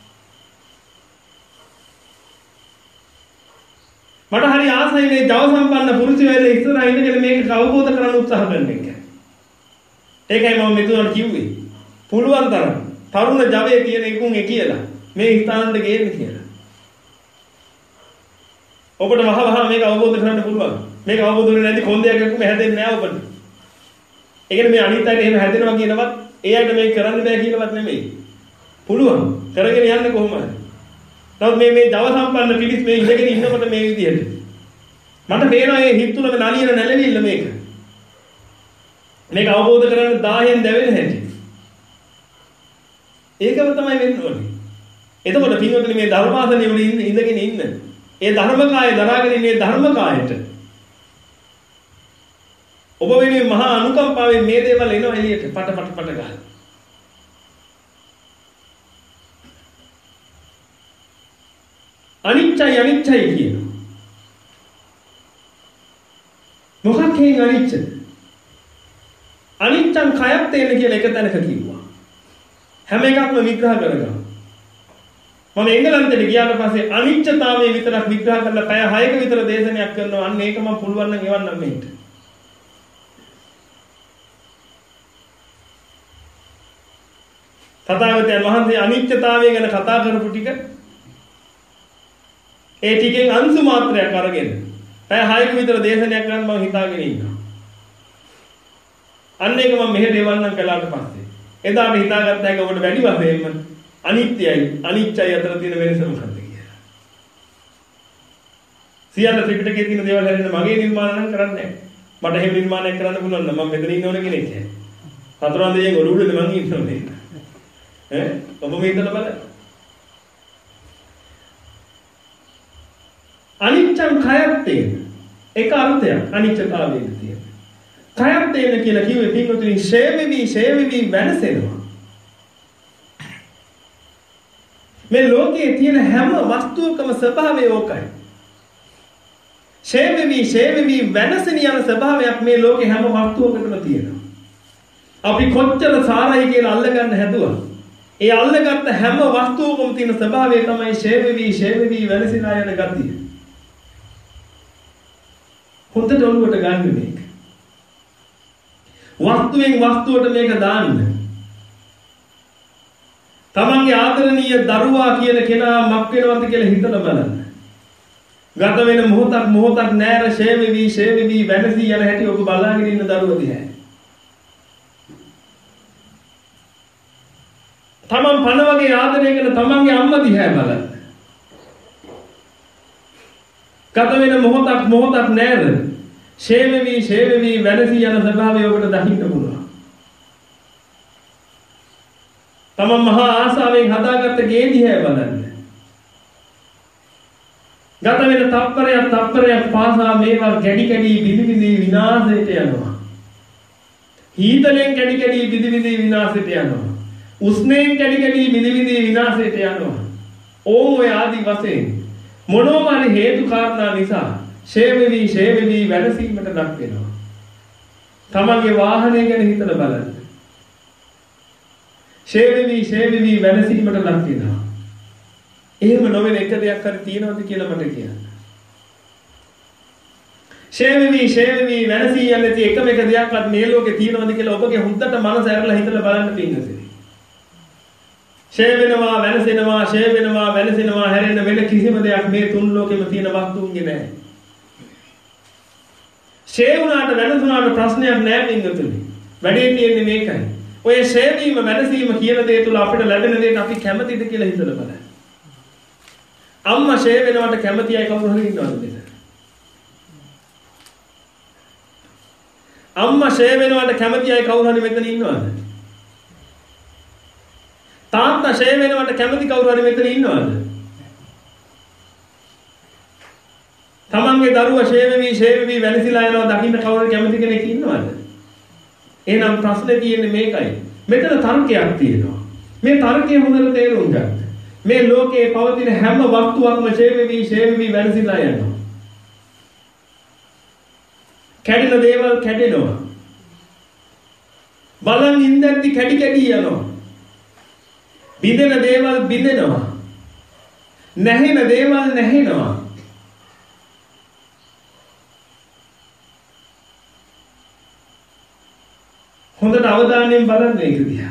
මට හරි ආසයි මේ ජව සම්පන්න පුරුෂයෝ ඉන්න ඉස්සරහා ඉඳගෙන මේක අවබෝධ කරගන්න උත්සාහ කරන එක. ඒකයි මම මෙතුණට කිව්වේ. පුළුවන් තරම් තරුණ ජවයේ තියෙන එකුන් ඒ කියලා මේ ස්ථානෙට ගේන්න කියලා. ඔබට වහ වහ මේක අවබෝධ කරගන්න පුළුවන්. මේක අවබෝධ වෙන්නේ නැති කොන්දයක් එක්කම හැදෙන්නේ නැහැ ඔබට. ඒ කියන්නේ මේ අනිත් අයට එහෙම හැදෙනවා කියනවත් ඒ අයට මේක කරන්න බෑ කියලාවත් නෙමෙයි. පුළුවන්. කරගෙන යන්න කොහොමද? නමුත් මේ මේ ජව සම්පන්න පිළිස් මේ ඉඳගෙන ඉන්නකොට මේ විදිහට මට පේනවා මේ හිත තුළ නලියන නැලවිල්ල මේක. මේක අවබෝධ කරගන්න දාහෙන් දැවෙන හැටි. ඒකම තමයි වෙන්න ඕනේ. එතකොට පින්වතුනි මේ ධර්මාසනයේ වල ඉඳගෙන ඉන්න. ඒ ධර්මකාය දරාගෙන ඉන්නේ ධර්මකායට. ඔබ වෙනුවෙන් මහා අනුකම්පාවෙන් මේ දේවල් එනවා එළියට පට පට පට ගන්න. අනිත්‍යයි අනිත්‍යයි කියනවා. මොකක් හේන් අනිත්‍යද? අනිත්‍යං කයක් තේන්න කියලා එක තැනක කිව්වා. හැම එකක්ම විග්‍රහ කරගන්න. මම එංගලන්තෙට ගියාට පස්සේ අනිත්‍යතාවය විතරක් විග්‍රහ කරලා පැය හයක විතර දේශනයක් කරනවා. අන්න ඒක මම පුළුවන් නම් එවන්නම් මේකට. තථාගතයන් වහන්සේ අනිත්‍යතාවය ගැන කතා කරපු ටික ඒ ටිකෙන් අංශු මාත්‍රයක් අරගෙන පැය හයක විතර දේශනයක් කරන්න මම හිතාගෙන ඉන්නවා. අන්න ඒක මම මෙහෙට එවන්නම් කළාට පස්සේ එදාට හිතාගත්ත එක ඔබට වැඩි වශයෙන්ම අනිත්‍යයි අනිත්‍යයි අතර තියෙන වෙනස මොකක්ද කියලා. සියල්ල ත්‍රිපිටකයේ තියෙන දේවල් හැරෙන්න මගේ නිර්මාණ නම් කරන්නේ නැහැ. මට එහෙම නිර්මාණයක් කරන්න පුළුවන් නම් මම මෙතන ඉන්න ඕන කෙනෙක් නෑ. හතරන් දෙයෙන් ඔළුවේද මං ඉන්න ඕනේ. ඈ ඔබ මේ හිතලා බලන්න. අනිච්චං කයත්තේන ඒක අර්ථයක් අනිච්චතාවයේ තියෙන. කයත්තේන කියලා කිව්වේ පින්වතුනි ෂේවෙවි ෂේවෙවි වෙනසෙනවා. මේ ලෝකයේ තියෙන හැම වස්තුවකම ස්වභාවය ඕකයි. ෂේවෙවි ෂේවෙවි වෙනසෙන යන ස්වභාවයක් මේ ලෝකේ හැම වස්තුවකටම තියෙනවා. අපි කොච්චර සාරයි කියලා අල්ලගන්න හැදුවා. ඒ අල්ලගත්ත හැම වස්තුවකම තියෙන ස්වභාවය තමයි ෂේවෙවි ෂේවෙවි වෙනසෙනා යන ගතිය. හොඳට ඔළුවට ගන්න මේක. වස්තුවෙන් වස්තුවට මේක දාන්න. තමන්ගේ ආදරණීය දරුවා කියන කෙනා මක් වෙනවද කියලා හිතලා බලන්න. ගත වෙන මොහොතක් මොහොතක් නෑර ෂේවෙවි ෂේවෙවි වෙනසී යන හැටි ඔබ බලාගෙන ඉන්න දරුවා දිහා. තමන් පණ වගේ ආදරය කරන තමන්ගේ අම්මා දිහා බලන්න. ගත වෙන මොහොතක් මොහොතක් නෑර ෂේවෙවි ෂේවෙවි වෙනසී යන ස්වභාවය ඔබට දකින්න පුළුවන්. තමන් මහා ආසාවෙන් හදාගත්ත ගේ දිහා බලන්න. ගත වෙන තප්පරයක් තප්පරයක් පාසා මේවා කැඩි කැඩි බිඳි බිඳි විනාශයට යනවා. හීතලෙන් කැඩි කැඩි බිඳි බිඳි විනාශයට යනවා. උස්නෙන් කැඩි කැඩි බිඳි බිඳි විනාශයට යනවා. ඕම ඔය ආදි වශයෙන් මොනෝම හරි හේතු කාරණා නිසා ෂේවෙවි ෂේවෙවි වෙනසීමට ලක් වෙනවා. තමන්ගේ වාහනය ගැන හිතලා බලන්න. ෂේවෙවි ෂේවෙවි වෙනසීමට ලක් වෙනවා. එහෙම නොවන එක දෙයක් හරි තියෙනවද කියලා මට කියන්න. ෂේවෙවි ෂේවෙවි වෙනසී යන්නේ එකම එක දෙයක්වත් මේ ලෝකේ තියෙනවද කියලා ඔබගේ හුද්දට මනස ඇරලා හිතලා බලන්න පින්නසේ. ෂේ වෙනවා වෙනසෙනවා ෂේ වෙනවා වෙනසෙනවා හැරෙන්න වෙන කිසිම දෙයක් මේ තුන් ලෝකෙම තියෙන වස්තුන්ගේ නැහැ. ෂේ වුණාට වෙනසුණාට ප්‍රශ්නයක් නැහැ පින්නතුනි. වැඩේ තියෙන්නේ මේකයි. ඔය ෂේ වීම වෙනසීම කියන දේ තුල අපිට ලැබෙන දේට අපි කැමතිද කියලා හිතලා බලන්න. අම්මා ෂේ වෙනවට කැමති අය කවුරු හරි ඉන්නවද මෙතන? අම්මා ෂේ වෙනවට කැමති අය කවුරු හරි මෙතන ඉන්නවද? තාත්තා ෂේ වෙනවට කැමති කවුරු හරි මෙතන ඉන්නවද? තමන්ගේ දරුවා ෂේ වෙවි ෂේ වෙවි වෙනසිලා යනවා දකින්න කවුරු හරි කැමති කෙනෙක් ඉන්නවද? එහෙනම් ප්‍රශ්නේ තියෙන්නේ මේකයි. මෙතන තර්කයක් තියෙනවා. මේ තර්කය හොඳට තේරුම් ගන්න. මේ ලෝකයේ පවතින හැම වස්තුවක්ම ෂේ වෙවි ෂේ වෙවි වෙනසිලා යනවා. කැඩෙන දේවල් කැඩෙනවා. බලන් ඉඳද්දි කැඩි කැඩි යනවා. බිඳෙන දේවල් බිඳෙනවා. නැහෙන දේවල් නැහෙනවා. හොඳට අවධානයෙන් බලන්න මේක දිහා.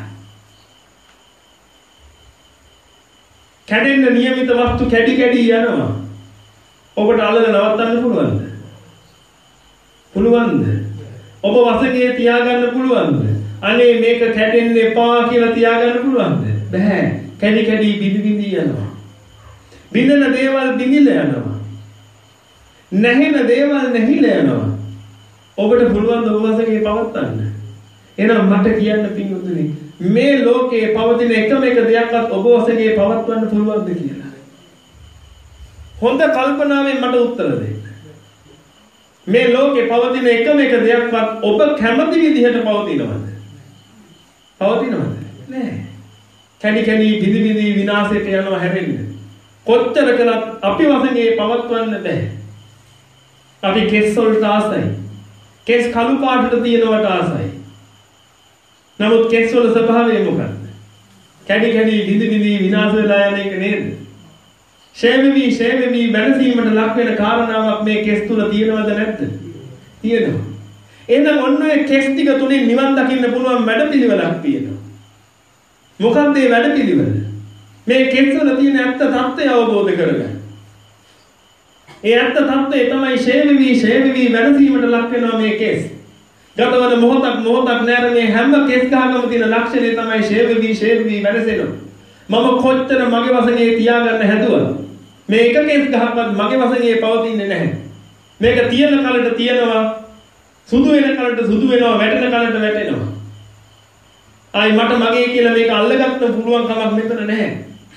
කැඩෙන්න નિયમિત වස්තු කැඩි කැඩි යනවා. ඔබට අල්ලගෙන නවත්තන්න පුළුවන්ද? පුළුවන්ද? ඔබ වශයෙන් තියාගන්න පුළුවන්ද? අනේ මේක කැඩෙන්න එපා කියලා තියාගන්න පුළුවන්ද? බෑ. කැඩි කැඩි බිඳි බිඳි යනවා. බිඳෙන දේවල් බිඳිලා යනවා. නැහෙන දේවල් නැහිලා යනවා. ඔබට පුළුවන් ද ඔබ වශයෙන් පවත්වන්න? එහෙනම් මට කියන්න පින්වතුනි මේ ලෝකයේ පවතින එකම එක දෙයක්වත් ඔබ වශයෙන් පවත්වන්න පුළුවන්ද කියලා. හොඳ කල්පනාවෙන් මට උත්තර දෙන්න. මේ ලෝකේ පවතින එකම එක දෙයක්වත් ඔබ කැමති විදිහට පවතිනවද? පවතිනවද? නෑ. කැඩි කැඩි බිඳි බිඳි විනාශයට යනවා හැරෙන්න. කොච්චර කළත් අපි වශයෙන් පවත්වන්න බෑ. අපි කෙස් වලට ආසයි. කෙස් කළු පාටට තියෙනවට ආසයි. නමුත් කෙස් වල ස්වභාවය මොකක්ද? කැඩි කැඩි බිඳි බිඳි විනාශ වෙලා යන එක නේද? ෂේවෙවි ෂේවෙවි වෙනසීමට ලක් වෙන කාරණාවක් මේ කෙස් තුල තියෙනවද නැද්ද? තියෙනවා. එහෙනම් ඔන්න ඔය කෙස් ටික තුලින් නිවන් දකින්න පුළුවන් වැඩපිළිවෙලක් තියෙනවා. මොකක්ද මේ වැඩපිළිවෙල? මේ කෙස් වල තියෙන ඇත්ත தත්ත්වය අවබෝධ කරගන්න. ඒ ඇත්ත தත්ත්වය තමයි ෂේවෙවි ෂේවෙවි වෙනසීමට ලක් වෙනවා මේ කෙස්. ගතවන මොහොතක් මොහොතක් නෑර මේ හැම කෙස් ගහකම තියෙන ලක්ෂණය තමයි ෂේවෙවි ෂේවෙවි වෙනසෙනවා. මම කොච්චර මගේ වශයෙන් තියාගන්න හැදුවා. මේ එක කේස් ගහක්වත් මගේ වශයෙන් පවතින්නේ නැහැ. මේක තියෙන කලට තියෙනවා, සුදු වෙන කලට සුදු වෙනවා, වැටෙන කලට වැටෙනවා. ආයි මට මගේ කියලා මේක අල්ලගන්න පුළුවන් කමක් මෙතන නැහැ.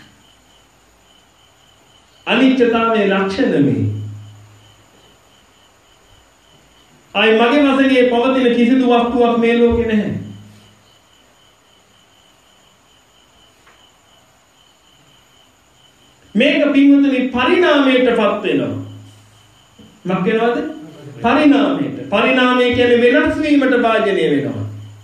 අනිත්‍යතාවයේ ලක්ෂණ මේ. ආයි මගේ වශයෙන් පවතින කිසිදු වස්තුවක් මේ ලෝකේ නැහැ. මේක පින්වතුනි පරිණාමයටපත් වෙනවා. මක් වෙනවද? පරිණාමයට. පරිණාමය කියන්නේ වෙනස් වීමට භාජනය වෙනවා.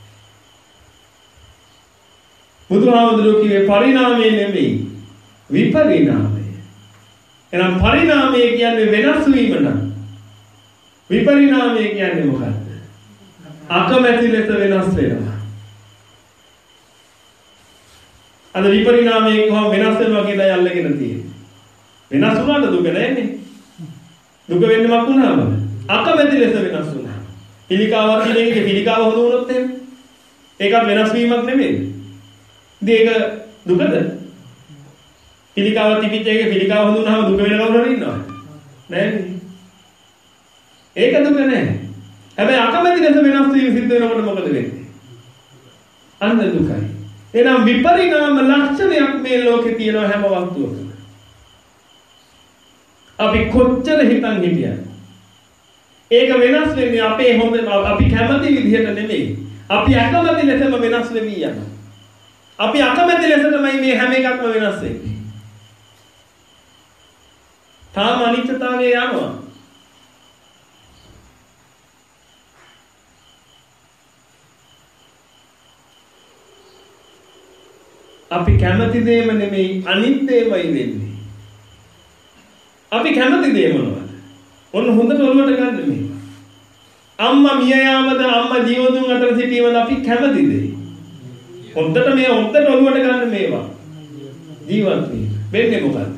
බුදුහාමුදුරුවෝ කිව්වේ පරිණාමය නෙමෙයි විපරිණාමය. එහෙනම් පරිණාමය කියන්නේ වෙනස් වීම නම් විපරිණාමය කියන්නේ මොකක්ද? අකමැති ලෙස වෙනස් වෙනවා. අද විපරිණාමය කොහොම වෙනස් වෙනවා කියලා අල්ලගෙන තියෙන්නේ. වෙනස් වුණාට දුක නැන්නේ. දුක වෙන්නේ මක් වුණාම? අකමැති ලෙස වෙනස් වුණා. පිළිකාවක් කියන එකේ පිළිකාව හොඳ වුණොත් එහෙම ඒකත් වෙනස් වීමක් නෙමෙයි. ඉතින් ඒක දුකද? පිළිකාව තිබිච්ච එකේ පිළිකාව හොඳ වුණාම දුක වෙන කවුරු හරි ඉන්නවද? නැහැ. ඒක දුක නැහැ. හැබැයි අකමැති ලෙස වෙනස් වීම සිද්ධ වෙනකොට මොකද වෙන්නේ? අන්න දුකයි. එහෙනම් විපරිණාම ලක්ෂණයක් මේ ලෝකේ තියෙනවා හැම වස්තුවකම. අපි කොච්චර හිතන් හිටියද? ඒක වෙනස් වෙන්නේ අපේ හොඳ අපි කැමති විදිහට නෙමෙයි. අපි අකමැති ලෙසම වෙනස් වෙවි යනවා. අපි අකමැති ලෙසටමයි මේ හැම එකක්ම වෙනස් වෙන්නේ. තාම අනිත්‍යතාවය යනවා. අපි කැමති දේම නෙමෙයි අනිත් දේමයි වෙන්නේ. අපි කැමති දේ මොනවද? ඔන්න හොඳට ඔළුවට ගන්න මේ. අම්මා මිය යාමද අම්මා ජීවතුන් අතර සිටීමද අපි කැමති දේ. හොඳට මේ හොඳට ඔළුවට ගන්න මේවා. ජීවත් වීම. වෙන්නේ මොකද්ද?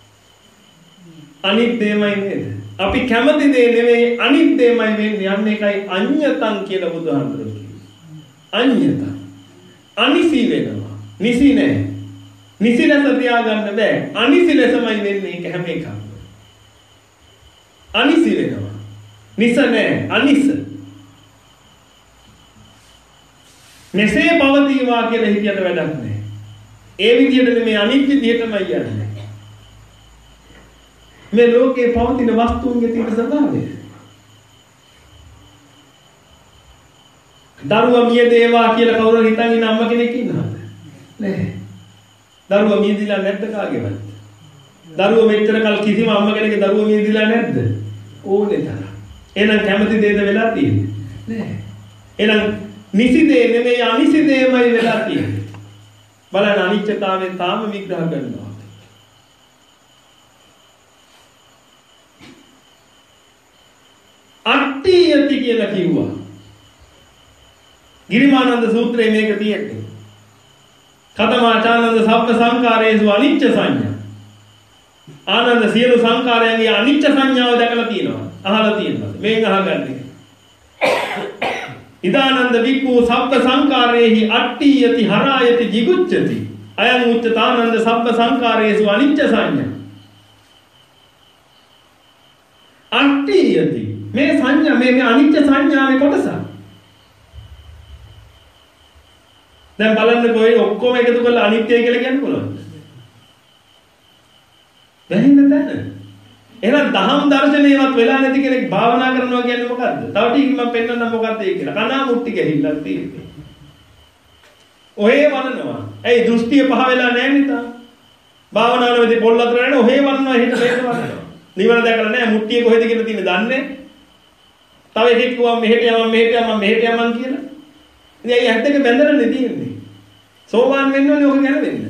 අනිත් දේමයි නේද? අපි කැමති දේ නෙමෙයි අනිත් දේමයි වෙන්නේ. අන්න ඒකයි අඤ්ඤතං කියලා බුදුහාමුදුරුවෝ කිව්වේ. අඤ්ඤතං. අනිසි වෙනවා. නිසි නෑ. නිසි ලෙස තියාගන්න බෑ. අනිසි ලෙසමයි වෙන්නේ ඒක හැම එකක්ම. අනිසි වෙනවා. නිස නෑ. අනිස. මෙසේ පවතිවා කියලා හිතියට වැඩක් නෑ. ඒ විදිහට නෙමෙයි අනිත් විදිහටමයි යන්නේ. මේ ලෝකේ පවතින වස්තුන්ගේ තියෙන ස්වභාවය. දරුවා මිය දේවා කියලා කවුරු හිතන් ඉන්න අම්ම කෙනෙක් ඉන්නවද? නෑ. දරුවා මියදිලා නැද්ද කාගේවත්? දරුවා මෙච්චර කල් කිසිම අම්ම කෙනෙක්ගේ දරුවා මියදිලා නැද්ද? ඕනේ තරම්. එහෙනම් කැමති දේද වෙලා තියෙන්නේ? නෑ. එහෙනම් නිසි දේ නෙමෙයි අනිසි දේමයි වෙලා තියෙන්නේ. බලන්න අනිත්‍යතාවයෙන් තාම විග්‍රහ කරනවා. අට්ඨියති කියලා කිව්වා. ගිරිමානන්ද සූත්‍රයේ මේක තියෙන්නේ. කතමාචානන්ද සබ්බ සංකාරයේසු අනිච්ච සංඥා. ආනන්ද සියලු සංකාරයන්ගේ අනිච්ච සංඥාව දැකලා තියෙනවා. අහලා තියෙනවා. මේක අහගන්න. ඉදානන්ද වික්ඛු සබ්බ සංකාරයේහි අට්ඨියති හරායති jigucchati. අයං උච්චතානන්ද සබ්බ සංකාරයේසු අනිච්ච සංඥා. අට්ඨියති මේ සංඥා මේ මේ අනිච්ච සංඥාවේ කොටස. දැන් බලන්න කොයි ඔක්කොම එකතු කරලා අනිත්‍යයි කියලා කියන්න පුළුවන්ද? බැහැ නේද? එහෙනම් දහම් දර්ශනේවත් වෙලා නැති කෙනෙක් භාවනා කරනවා කියන්නේ මොකද්ද? තව ටිකක් මම පෙන්නන්නම් මොකද්ද ඒක කියලා. කනා මුට්ටි ගහිල්ලක් තියෙන්නේ. ඔහේ වනනවා. ඇයි දෘෂ්ටිය පහ වෙලා නැහැ නේද? භාවනාවේදී පොල් අතර යන ඔහේ වනනවා හිට මේක වනනවා. නිවන දැකලා නැහැ මුට්ටිය කොහෙද කියලා තියෙන්නේ දන්නේ. තව එකෙක් කිව්වා මෙහෙට යමන් මෙහෙට යමන් මෙහෙට යමන් කියලා. ඉතින් ඇයි හැත් එක බැඳලානේ තියෙන්නේ. සෝවාන් වෙන්න ඕනේ ඔක ගැන වෙන්න.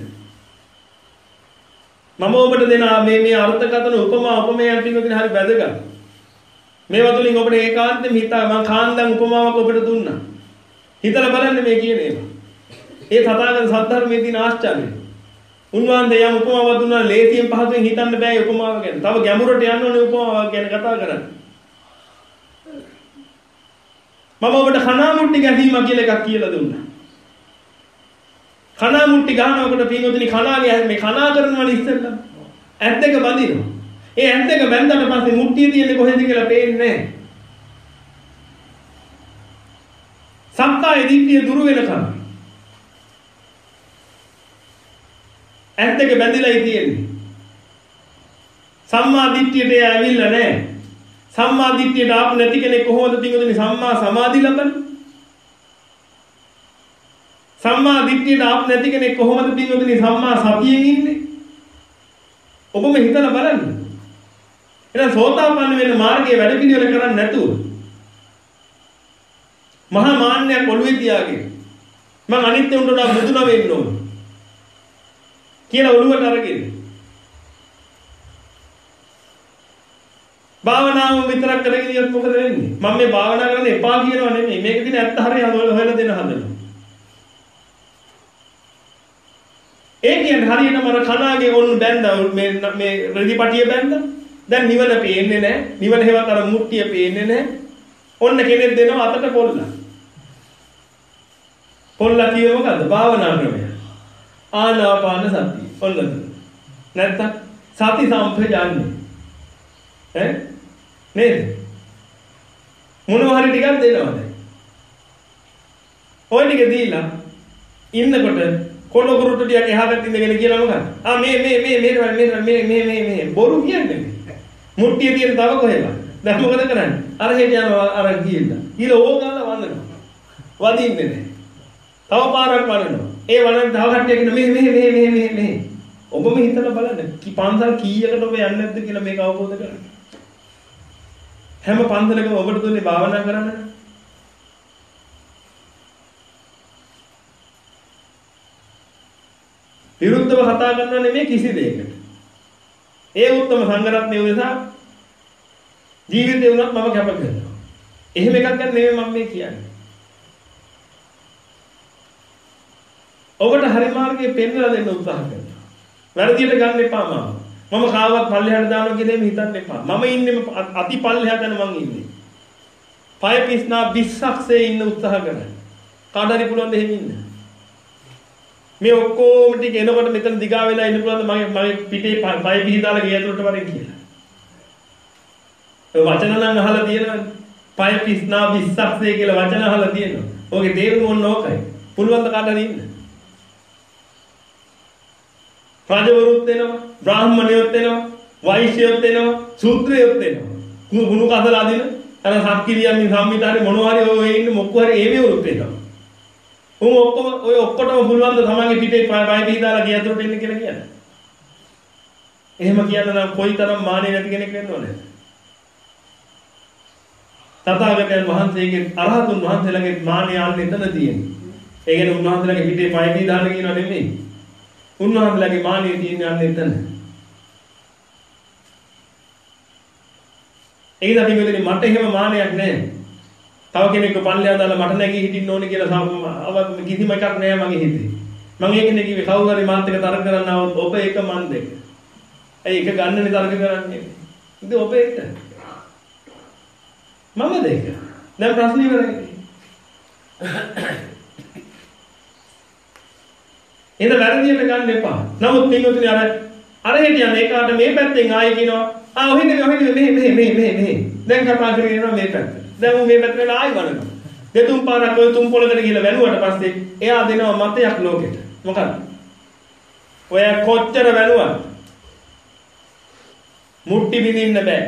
මම ඔබට දෙන මේ මේ අර්ථකථන උපමා උපමේයන් ටිකකින් හරි වැදගත්. මේවා තුලින් ඔබට ඒකාන්තයෙන් හිතා මම කාන්දන් උපමාවක් ඔබට දුන්නා. හිතලා බලන්න මේ කියන ඒවා. ඒ තථාගත සද්ධර්මයේ තියෙන ආශ්චර්යය. උන්වහන්සේ යම් උපමාවක් දුන්නා ලේසියෙන් පහසුවෙන් හිතන්න බෑ උපමාව ගැන. තව ගැඹුරට යන්න ඕනේ උපමාවක් ගැන කතා කරන්න. මම ඔබට කනාමුට්ටි ගැසීම කියලා එකක් කියලා දුන්නා. කනාමුට්ටි ගන්නකොට පින්වතුනි කනාගේ මේ කනා කරනවනේ ඉස්සෙල්ලා. ඇස් දෙක බඳිනවා. ඒ ඇස් දෙක බැඳලා පස්සේ මුට්ටිය තියෙන්නේ කොහෙද කියලා පේන්නේ නැහැ. සක්කාය දිට්ඨිය දුරු වෙනකම් ඇස් දෙක බැඳිලායි තියෙන්නේ. සම්මා දිට්ඨියට ඇවිල්ලා නැහැ. සම්මා දිට්ඨියට ආපු නැති කෙනෙක් කොහොමද පිටුදුනේ සම්මා සමාධි ලබන්නේ? සම්මා දිට්ඨියට ආපු නැති කෙනෙක් කොහොමද පිටුදුනේ සම්මා සතියෙන් ඉන්නේ? ඔබම හිතලා බලන්න. එහෙනම් සෝතාපන්න වෙන මාර්ගයේ වැඩ පිළිවෙල කරන්නේ නැතුව මහා මාන්නයක් ඔළුවේ තියාගෙන මම අනිත් උන්ට උනා බුදුන වෙන්න ඕන කියලා ඔළුවට අරගෙන භාවනාව විතරක් කරගෙන ඉයත් මොකද වෙන්නේ? මම මේ භාවනා කරන්න එපා කියනවා නෙමෙයි. මේක දින ඇත්ත හරිය හොයලා දෙන්න හදනවා. ඒ කියන්නේ හරියටම අර කනාගේ ඔන්න බැන්දා මේ මේ රෙදිපටිය බැන්දා. දැන් නිවන පේන්නේ නැහැ. නිවන හේවත් අර මුට්ටිය පේන්නේ නැහැ. ඔන්න කෙනෙක් දෙනවා අතට පොල්ල. පොල්ල කියේ මොකද්ද? භාවනා ක්‍රමය. ආනාපාන සතිය. ඔන්නද? නැත්තම් සති සම්පජාන්නේ. ඈ? නේද? මොනවා හරි ටිකක් දෙනවද? ඔය ටික දීලා ඉන්නකොට කොළ කුරුට්ටු ටිකක් එහාකට ඉඳගෙන කියලා මොකක්ද? ආ මේ මේ මේ මේ මේ මේ මේ මේ බොරු කියන්නේ. මුට්ටිය තියෙන තව කොහෙද? දැන් මොකද කරන්නේ? අර හෙට යනවා අර ගිහිල්ලා. ඊළ ඕගාලා වඳිනවා. වදින්නේ නැහැ. තව පාරක් වදිනවා. ඒ වදින තව කට්ටිය කියන මේ මේ මේ මේ මේ මේ. ඔබම හිතලා බලන්න. කි පන්සල් කීයකට ඔබ යන්නේ නැද්ද කියලා මේක අවබෝධ කරගන්න. හැම පන්සලකම ඔබට දුන්නේ භාවනා කරන්න. විරුද්ධව කතා කරනවා නෙමෙයි කිසි දෙයකට. ඒ උත්තම සංඝරත්නය උදෙසා ජීවිතේ උනත් මම කැප කරනවා. එහෙම එකක් ගන්න නෙමෙයි මම මේ කියන්නේ. ඔබට හරි මාර්ගයේ පෙන්වලා දෙන්න උත්සාහ කරනවා. වැරදියට ගන්න එපා මම. මම කාවත් පල්ලෙහාට දානවා කියලා එහෙම හිතන්න එපා. මම ඉන්නේ අති පල්ලෙහාට යන මං ඉන්නේ. පය පිස්නා විස්සක්සේ ඉන්න උත්සාහ කරනවා. කාටරි පුළුවන් ද එහෙම ඉන්න? මේ ඔක්කොම ටික එනකොට මෙතන දිගා වෙලා ඉන්න පුළුවන්ද මගේ මගේ පිටේ පය පිහිදාලා ගේ ඇතුළට වරෙන් කියලා. ඒ වචන නම් අහලා තියෙනවනේ. පය පිස්නා විස්සක්සේ කියලා වචන අහලා තියෙනවා. ඔගේ තේරුම ඕන ඕකයි. පුළුවන් ද කාටරි ඉන්න? රජවරුත් වෙනවා, බ්‍රාහ්මණයොත් වෙනවා, වෛශ්‍යයොත් වෙනවා, ශූද්‍රයොත් වෙනවා. කුණු කසලා අදින අර සක්කිරියන් සම්මිතාරේ මොනවා හරි ඔය ඉන්න මොකක් හරි ඒවෙවරුත් වෙනවා. උන් ඔක්කොම ඔය ඔක්කොටම පුළුවන් ද තමන්ගේ පිටේ පය පිහිදාලා ගිය අතට එන්න කියලා කියන්නේ. එහෙම කියන්න නම් කොයිතරම් මානෙ නැති කෙනෙක් වෙන්න ඕනද? තථාගතයන් වහන්සේගේ අරහතුන් වහන්සේලාගේ මානෙ යන්නේ එතන තියෙන්නේ. ඒ කියන්නේ උන්වහන්සේලාගේ පිටේ පය පිහිදාලා කියනවා නෙමෙයි. උන්වහන්සේලාගේ මානෙ තියෙන්නේ යන්නේ එතන. ඒකද අපි මෙතන මට එහෙම මානයක් නැහැ. තව කෙනෙක්ව පල්ලෙහා දාලා මට නැගී හිටින්න ඕනේ කියලා අවවත් කිසිම එකක් නැහැ මගේ හිතේ. මම ඒකනේ කිව්වේ කවුරු හරි මාත් එක්ක තරක කරන්න આવොත් ඔබ එක මන් දෙක. ඇයි එක ගන්නනේ තරක කරන්නේ? ඉතින් ඔබ එක. මම දෙක. දැන් ප්‍රශ්නේ ඉවරයි. එද වැරදියට ගන්න එපා. නමුත් පින්වතුනි අර අර හිටියන් ඒකාට මේ පැත්තෙන් ආයෙ කියනවා ආ ඔහෙනේ ඔහෙනේ මේ මේ මේ මේ මේ දැන් කතා කරගෙන යනවා මේ පැත්තට. දැන් ඌ මේ පැත්තට ආයෙ වරනවා. දෙතුන් පාරක් ඔය තුන් පොලකට ගිහලා වැළුවට පස්සේ එයා දෙනවා මතයක් ලෝකෙට. මොකක්ද? ඔය කොච්චර වැළුවත් මුට්ටි බින්දින්න බෑ.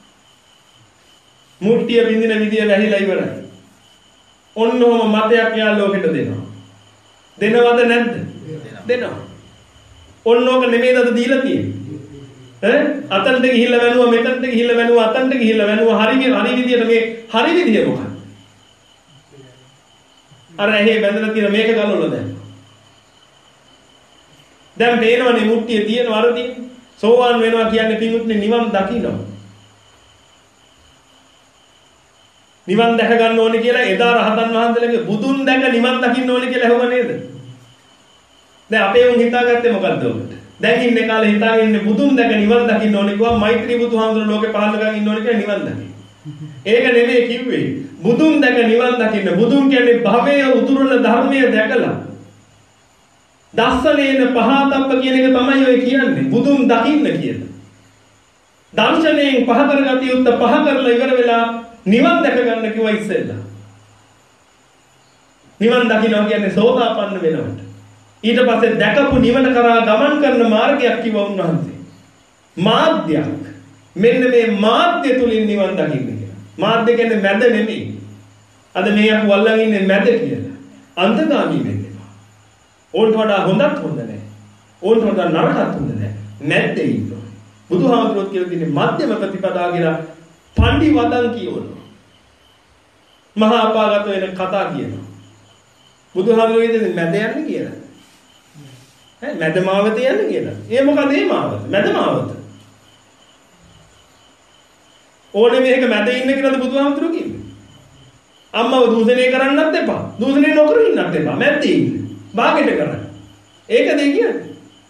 මුට්ටිය බින්දින විදිය වැහිලා ඉවරයි. ඔන්නෝම මතයක් එයා ලෝකෙට දෙනවා. දෙනවද නැද්ද? දෙනවා. ඔන්නෝක නෙමෙයිද අද දීලා තියෙන්නේ. ඈ අතන්ට ගිහිල්ලා වැළුවා මෙතනට ගිහිල්ලා වැළුවා අතන්ට ගිහිල්ලා වැළුවා හරි හරි විදියට මේ හරි විදිය මොකක්ද? අර ඇහි බැඳලා තියෙන මේක ගලවලා දැන්. දැන් පේනවනේ මුට්ටිය තියෙනවා අර තියෙන. සෝවාන් වෙනවා කියන්නේ පිඟුත්නේ නිවන් දකින්නවා. නිවන් දැක ගන්න ඕනේ කියලා එදා රහතන් වහන්සේලාගේ බුදුන් දැක නිවන් දකින්න ඕනේ කියලා ඇහුවා නේද? දැන් අපේ උන් හිතාගත්තේ මොකද්ද ඔකට? දැන් ඉන්නේ කාලේ හිතාගෙන ඉන්නේ බුදුන් දැක නිවන් දකින්න ඕනේ කිව්වා මෛත්‍රී බුදුහාමුදුරුවෝ ලෝකේ පහළ කරගෙන ඉන්න ඕනේ කියලා නිවන් දකින්න. ඒක නෙමෙයි කිව්වේ. බුදුන් දැක නිවන් දකින්න. බුදුන් කියන්නේ භවයේ උතුරන ධර්මයේ දැකලා දස්සනේන පහතබ්බ කියන එක තමයි ඔය කියන්නේ. බුදුන් දකින්න කියලා. දර්ශනයෙන් පහ කරගatiya යුත්ත පහ කරලා ඉවර වෙලා නිවන් දැක ගන්න කිව්වා ඉස්සෙල්ලා. නිවන් දකින්නවා කියන්නේ සෝතාපන්න වෙනවට. ඊට පස්සේ දැකපු නිවන කරා ගමන් කරන මාර්ගයක් කිව්වා උන්වහන්සේ. මාධ්‍යයක්. මෙන්න මේ මාධ්‍ය තුලින් නිවන් දකින්න කියලා. මාධ්‍ය කියන්නේ මැද නෙමෙයි. අද මේක වල්ලන් ඉන්නේ මැද කියලා. අන්තගාමී වෙන්න එපා. ඕන්ට වඩා හොඳක් හොඳ නැහැ. ඕන්ට වඩා නරකක් හොඳ නැහැ. මැද්දේ ඉන්නවා. බුදුහාමුදුරුවෝ කියලා තියෙන්නේ මධ්‍යම ප්‍රතිපදා කියලා පණ්ඩි වදන් කියවනවා. මහා අපාගත වෙන කතා කියනවා. බුදුහාමුදුරුවෝ කියන්නේ මැද යන්නේ කියලා. ඈ මැද මාවත යන්නේ කියලා. ඒ මොකද මේ මාවත? මැද මාවත. ඕනේ මේක මැද ඉන්න කියලාද බුදුහාමුදුරුවෝ කියන්නේ? අම්මව දූෂණය කරන්නත් එපා. දූෂණය නොකර ඉන්නත් එපා. මැද්දේ ඉන්න. භාගෙට කරන්න. ඒකද කියන්නේ.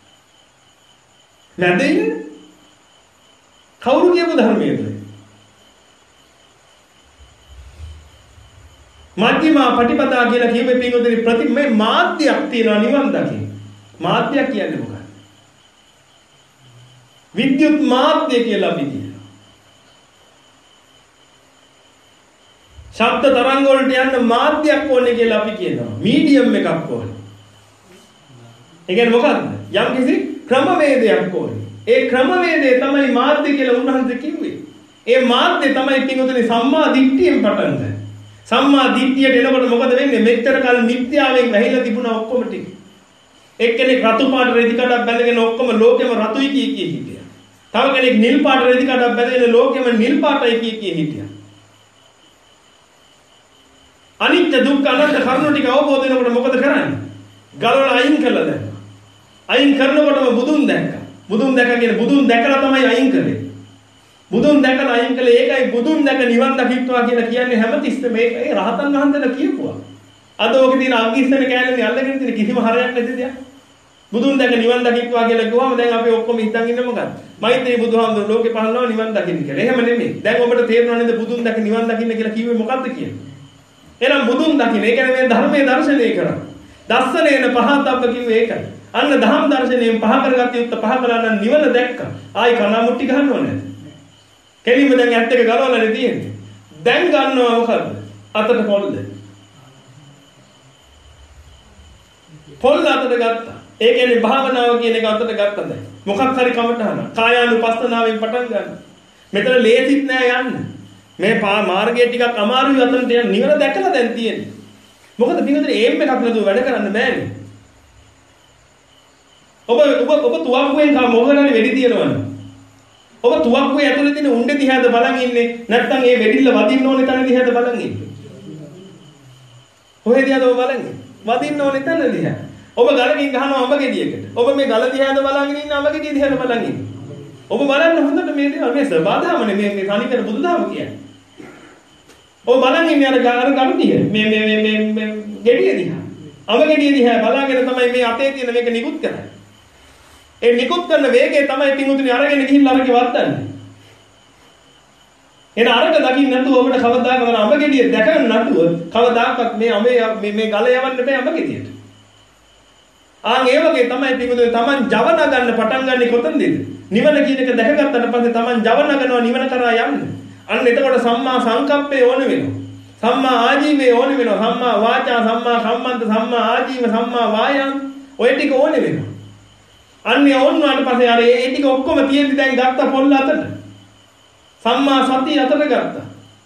මැද ඉන්න. කවුරු කියපු ධර්මයේද? මධ්‍යමා පටිපදා කියලා කියපේ පිටුදේ ප්‍රති මේ මාධ්‍යයක් තියෙනවා නිවන් දකින්න. මාධ්‍යයක් කියන්නේ මොකක්ද? විද්‍යුත් මාධ්‍ය කියලා අපි කියනවා. ශබ්ද තරංග වලට යන්න මාධ්‍යයක් ඕනේ කියලා අපි කියනවා. මීඩියම් එකක් ඕනේ. ඒ කියන්නේ මොකක්ද? යම්කිසි ක්‍රමවේදයක් ඕනේ. ඒ ක්‍රමවේදය තමයි මාධ්‍ය කියලා උන්වහන්සේ කිව්වේ. ඒ මාධ්‍ය තමයි පිටුදේ සම්මා දිට්ඨියෙන් පටන් ගන්න. සම්මා දිට්ඨියට එනකොට මොකද වෙන්නේ? මෙච්චර කල මිත්‍යාවෙන් වැහිලා තිබුණා ඔක්කොම ටික. එක්කෙනෙක් රතු පාට රෙදි කඩක් බැඳගෙන ඔක්කොම ලෝකෙම රතුයි කිය කිය හිටියා. තව කෙනෙක් නිල් පාට රෙදි කඩක් බැඳගෙන ලෝකෙම නිල් පාටයි කිය කිය හිටියා. අනිත්‍ය දුක්ඛ අනාත්ම කරුණු ටික අවබෝධ වෙනකොට මොකද කරන්නේ? ගලවලා අයින් කළා දැන්. අයින් කරනකොටම බුදුන් දැක්කා. බුදුන් දැකගෙන බුදුන් දැකලා තමයි අයින් කළේ. බුදුන් දැකලා අයින් කළේ ඒකයි බුදුන් දැක නිවන් දකිත්වා කියලා කියන්නේ හැමතිස්සෙම මේක ඒ රහතන් වහන්සේලා කියපුවා. අද ඔක තියෙන අග්ගිස්සන කෑල්ලේ අල්ලගෙන තියෙන කිසිම හරයක් නැති දෙයක්. බුදුන් දැක නිවන් දකිත්වා කියලා කිව්වම දැන් අපි ඔක්කොම හිතන් ඉන්නේ මොකද්ද? මෛත්‍රී බුදුහාමුදුරුවෝ ලෝකේ පහළනවා නිවන් දකින්න කියලා. එහෙම නෙමෙයි. දැන් ඔබට තේරෙනව නේද බුදුන් දැක නිවන් දකින්න කියලා කිව්වේ මොකද්ද කියන්නේ? එහෙනම් බුදුන් දකින්න. ඒ කියන්නේ මේ ධර්මයේ දර්ශනය කරා. දස්සනේන පහතබ්බ කිව්වේ ඒකයි. අන්න දහම් දර්ශනයෙන් පහ කරගatiya යුත්ත පහ කළා නම් නිවන දැක්කා. ආයි කනමුට්ටි ගන්නව නේද? කෙලින්ම දැන් ඇත්ත එක ගලවලානේ තියෙන්නේ. දැන් ගන්නවා මොකද්ද? අතට පොල්ද. පොල් අතට ගත්තා. ඒ කියන්නේ භාවනාව කියන එක අතට ගත්තා දැන්. මොකක් හරි කමටහන. කායානුපස්සනාවෙන් පටන් ගන්න. මෙතන ලේසිත් නෑ යන්න. මේ මාර්ගය ටිකක් අමාරුයි අතනට යන්න. නිවන දැකලා දැන් තියෙන්නේ. මොකද පිටුදේ ඒම් එකක් නේද වැඩ කරන්න බෑනේ. ඔබ ඔබ ඔබ තුවක්කුවෙන් කම මොකදනේ වෙඩි තියනවනේ. ඔබ තුවක්කුවේ ඇතුලේ තියෙන උණ්ඩේ දිහාද බලන් ඉන්නේ නැත්නම් ඒ වෙඩිල්ල වදින්න ඕනේ තැන දිහාද බලන් ඉන්නේ? කොහෙද යද ඔබ බලන් ඉන්නේ? වදින්න ඕනේ තැන දිහා. ඔබ ගලකින් ගහනවා අඹ ගෙඩියකට. ඔබ මේ ගල දිහාද බලන් ඉන්නේ අඹ ගෙඩිය දිහාද බලන් ඉන්නේ? ඔබ බලන්න හොඳට මේ දේවල් මේ සබාධාමනේ මේ මේ තනිකර බුදුදහම කියන්නේ. ඔබ බලන් ඉන්නේ අර අර ගල දිහා. මේ මේ මේ මේ ගෙඩිය දිහා. අඹ ගෙඩිය දිහා බලාගෙන තමයි මේ අතේ තියෙන මේක නිකුත් කරන්නේ. ඒ නිකුත් කරන වේගය තමයි පිටුතුනි අරගෙන ගිහිල්ලා අරගේ වත්තන්නේ. එන අරක දකින්න නැතුව ඔබට කවදාකවත් අඹ ගෙඩිය දැකන්න නැතුව කවදාකවත් මේ අඹේ මේ මේ ගල යවන්න බෑ අඹ ගෙඩියට. ආන් ඒ වගේ තමයි පිටුතුනි Taman ජව නගන්න පටන් ගන්නෙ කොතනද? නිවන කියන එක දැකගත්තට පස්සේ Taman ජව නගනවා නිවන කරා යන්න. අන්න එතකොට සම්මා සංකප්පේ ඕන වෙනවා. සම්මා ආජීවයේ ඕන වෙනවා. සම්මා වාචා, සම්මා කම්මන්ත, සම්මා ආජීව, සම්මා වායාම ඔය ටික ඕන වෙනවා. අන්නේ ඕන්නාට පස්සේ අර ඒ ටික ඔක්කොම තියෙද්දි දැන් ගත්ත පොල්ල අතට. සම්මා සතිය අතට ගත්තා.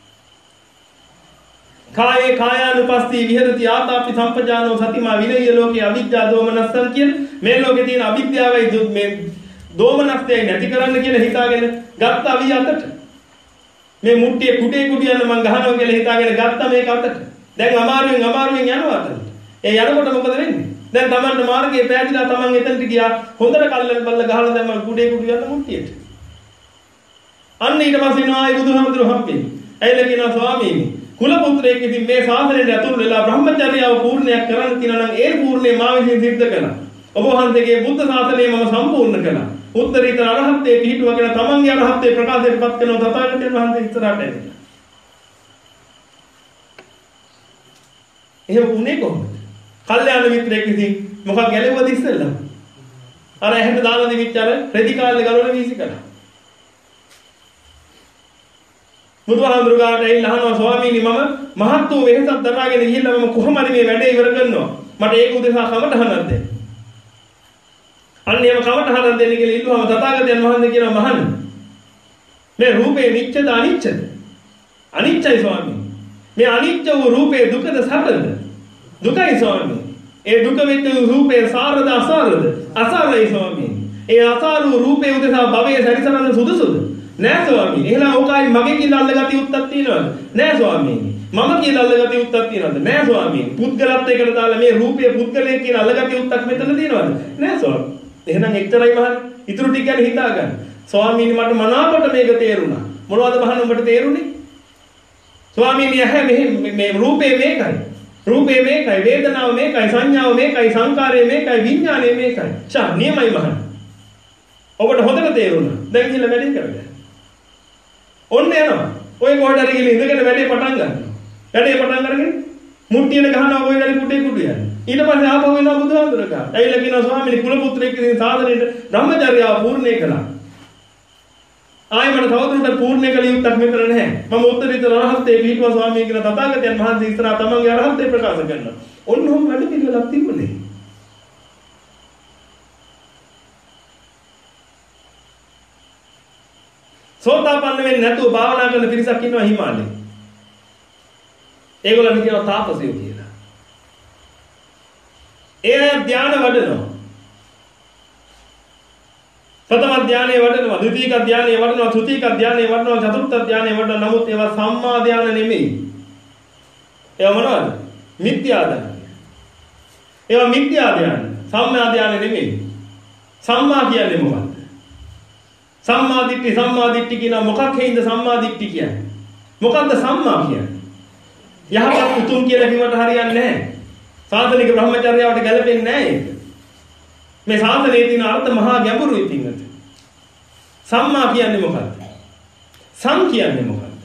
කායේ කායානුපස්සී විහෙරති ආතාපි සම්පජානෝ සතිමා විනය්‍ය ලෝකේ අවිජ්ජා දෝමනස්සං කියන මේ ලෝකේ තියෙන අවිද්‍යාවයි මේ දෝමනස්සයයි නැති කරන්න කියලා හිතාගෙන ගත්ත අවිය අතට. මේ මුට්ටිය කුඩේ කුඩියන්න මං ගහනවා කියලා හිතාගෙන ගත්ත මේක අතට. දැන් අමාරුවෙන් අමාරුවෙන් යනවා අතට. ඒ යනකොට මොකද වෙන්නේ? දැන් Tamanne මාර්ගයේ පෑදිලා Taman එතනට ගියා. හොඳට කල්ලන් බල්ල ගහලා දැම්ම කුඩේ කුඩියන්න මුට්ටියට. අන්න ඊට පස්සේ නෝ ආයි බුදුහාමුදුරුවෝ හම්බෙන්නේ. ඇයිලා කියනවා ස්වාමීනි කුල පුත්‍රයෙක් ඉතින් මේ ශාසනයට ඇතුළු වෙලා බ්‍රහ්මචර්යාව පූර්ණයක් කරන්න තියෙනවා නම් ඒ පූර්ණේ මා විසින් සිද්ධ කළා. ඔබ වහන්සේගේ බුද්ධ ශාසනය මම සම්පූර්ණ කළා. උත්තරීතර අරහත්ත්වයේ පිහිටුවගෙන තමන්ගේ අරහත්ත්වයේ ප්‍රකාශයටපත් කරන තථාගතයන් වහන්සේ ඉස්සරහට එනවා. එහෙම වුණේ කොහොමද? කල්යාණ මිත්‍රයෙක් විසින් මොකක් ගැලෙවද ඉස්සෙල්ලා? අර ඇහෙන් දාන දෙවිච්ච අර රෙදි කාලේ ගලවන වීසි කළා. බුදුහාමුදුරු ගාවට ඇවිල්ලා අහනවා ස්වාමීනි මම මහත් වූ වෙහසක් දරාගෙන ගිහිල්ලා මම කොහොම හරි මේ වැඩේ ඉවර කරනවා. මට ඒක උදෙසා කමටහනක් දෙන්න. අන්න එහෙම කමටහනක් දෙන්න කියලා ඉල්ලුවාම තථාගතයන් වහන්සේ කියනවා මහන්න. මේ රූපේ නිත්‍යද අනිත්‍යද? අනිත්‍යයි ස්වාමීනි. මේ අනිත්‍ය වූ රූපේ දුකද සැපද? දුකයි ස්වාමීනි. ඒ දුක වෙච්ච රූපේ සාරද අසාරද? අසාරයි ස්වාමීනි. ඒ අසාර වූ රූපේ උදෙසා භවයේ සැරිසරන්න සුදුසුද? නෑ ස්වාමීනි. එහෙනම් ඕකයි මගේ කියලා අල්ලගතිය උත්තක් තියනවද? නෑ ස්වාමීනි. මම කියලා අල්ලගතිය උත්තක් තියනවද? නෑ ස්වාමීනි. පුද්ගලත්වයකට දාලා මේ රූපය පුද්ගලයෙක් කියලා අල්ලගතිය උත්තක් මෙතන තියනවද? නෑ ස්වාමීනි. එහෙනම් එච්චරයි මහන්නේ. ඊටු ටික ගැන හිතා ගන්න. ස්වාමීනි මට මනාකොට මේක තේරුණා. මොනවද මහන්න උඹට තේරුණේ? ස්වාමීනි ඇහැ මේ මේ රූපේ මේකයි. රූපේ මේකයි, වේදනාව මේකයි, සංඥාව මේකයි, සංකාරය මේකයි, විඥානය මේකයි. ෂා නියමයි මහන්න. ඔබට හොඳට තේරුණා. දැන් කියලා වැඩේ කරගන්න. ඔන්න යනවා. ඔය කොහෙද හරි ගිහින් ඉඳගෙන වැඩේ පටන් ගන්නවා. වැඩේ පටන් අරගෙන මුට්ටියට ගහනවා ඔය වැඩි කුටේ කුටු යන. ඊට පස්සේ ආපහු වෙනවා බුදුහාමුදුරට. ඇවිල්ලා කියනවා ස්වාමීනි කුල පුත්‍රයෙක් විසින් සාධනෙට බ්‍රහ්මචර්යාව පූර්ණේ කළා. ආයි මට තවදුරටත් පූර්ණේ කළ යුත්තක් මෙතන නැහැ. මම උත්තරීතර රහතේ පිටුවා ස්වාමීන් කියන තථාගතයන් වහන්සේ ඉස්සරහා තමන්ගේ අරහත්ත්වය ප්‍රකාශ කරනවා. ඔන්න ඔහොම වැඩ පිළිවෙලක් තිබුණේ. සෝතාපන්න වෙන්නේ නැතුව භාවනා කරන පිරිසක් ඉන්නවා හිමාලයේ. ඒගොල්ලන් කියනවා තාපසයෝ කියලා. ඒ අය ධානය වඩනවා. ප්‍රථම ධානයේ වඩනවා, ද්විතීක ධානයේ වඩනවා, තෘතීක ධානයේ වඩනවා, චතුර්ථ ධානයේ වඩනවා. නමුත් ඒවා සම්මා ධාන නෙමෙයි. ඒවා මොනවද? මිත්‍යා ධාන. ඒවා මිත්‍යා ධාන. සම්මා ධාන නෙමෙයි. සම්මා කියන්නේ මොකක්ද? සම්මා දිට්ඨි සම්මා දිට්ඨි කියන මොකක් හේින්ද සම්මා දිට්ඨි කියන්නේ? මොකක්ද සම්මා කියන්නේ? යහපත් උතුම් කියලා කිව්වට හරියන්නේ නැහැ. සාසනික බ්‍රහ්මචර්යාවට ගැලපෙන්නේ නැහැ ඒක. මේ සාසනයේ තියෙන අර්ථ මහා ගැඹුරුයි පින්වත. සම්මා කියන්නේ මොකක්ද? සම් කියන්නේ මොකක්ද?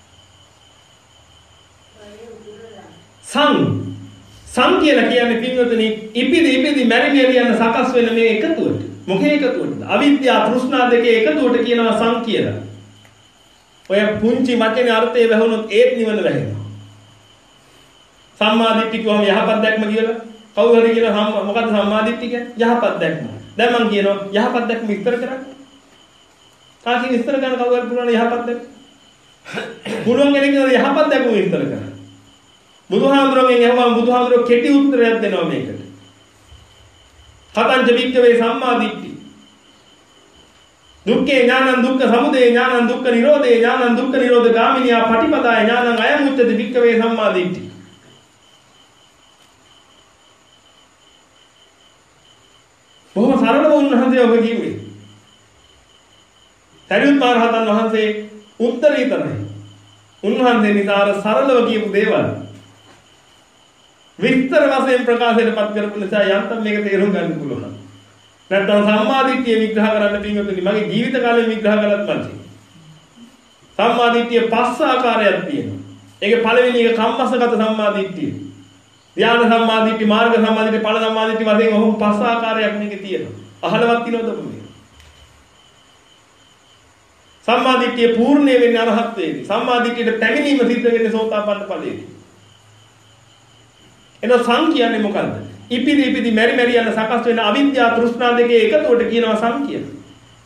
සම් සම් කියලා කියන්නේ පින්වතනි ඉපිදි ඉපිදි මෙරි මෙරි යන සකස් වෙන මේ එකතුවට. මොකේ එකතුවටද? අවිද්‍යාව තෘෂ්ණා දෙකේ එකතුවට කියනවා සම් කියලා. ඔය පුංචි මතේ අර්ථය වැහුනොත් ඒත් නිවන වැහෙනවා. සම්මා දිට්ඨිය කියවම යහපත් දැක්ම කියලා. කවුරු හරි කියනවා මොකද්ද සම්මා දිට්ඨිය කියන්නේ? යහපත් දැක්ම. දැන් මම කියනවා යහපත් දැක්ම විස්තර කරන්න. කාකින් විස්තර කරන්න කවුරු හරි පුළුවන් යහපත් දැක්ම? පුළුවන් කෙනෙක් කියනවා යහපත් දැක්ම විස්තර කරන්න. බුදුහාමුදුරුවෝ කියනවා බුදුහාමුදුරුවෝ කෙටි උත්තරයක් දෙනවා මේකට. කතංච වික්කවේ සම්මා දිට්ඨි. දුක්ඛේ ඥානං දුක්ඛ සමුදය ඥානං දුක්ඛ නිරෝධේ ඥානං දුක්ඛ නිරෝධ ගාමිනියා පටිපදාය ඥානං අයං උච්චති වික්කවේ සම්මා දිට්ඨි. බොහොම සරලව උන්වහන්සේ ඔබ කිව්වේ. සරියුත් මහ රහතන් වහන්සේ උත්තරීතරයි. උන්වහන්සේ නිතර සරලව කියපු දේවල් විස්තර වශයෙන් ප්‍රකාශයටපත් කරපු නිසා යන්තම් මේක තේරුම් ගන්න පුළුවන්. නැත්නම් සම්මාදිට්ඨිය විග්‍රහ කරන්න පින්වතුනි මගේ ජීවිත කාලෙම විග්‍රහ කළත් මන්ති. සම්මාදිට්ඨිය පස් ආකාරයක් තියෙනවා. ඒකේ පළවෙනි එක කම්මස්සගත සම්මාදිට්ඨිය. ධ්‍යාන සම්මාදිට්ඨි, මාර්ග සම්මාදිට්ඨි, ඵල සම්මාදිට්ඨි වශයෙන් ඔහොම පස් ආකාරයක් මේකේ තියෙනවා. අහලවත් තියනවද ඔබ මේ? සම්මාදිට්ඨිය පූර්ණේ වෙන්නේ අරහත්ත්වයේදී. සම්මාදිට්ඨියට පැමිණීම සිද්ධ වෙන්නේ සෝතාපන්න ඵලයේදී. එන සං කියන්නේ මොකද්ද? ඉපිදි ඉපිදි මෙරි මෙරි යන සකස් වෙන අවිද්‍යාව තෘෂ්ණා දෙකේ එකතුවට කියනවා සං කියලා.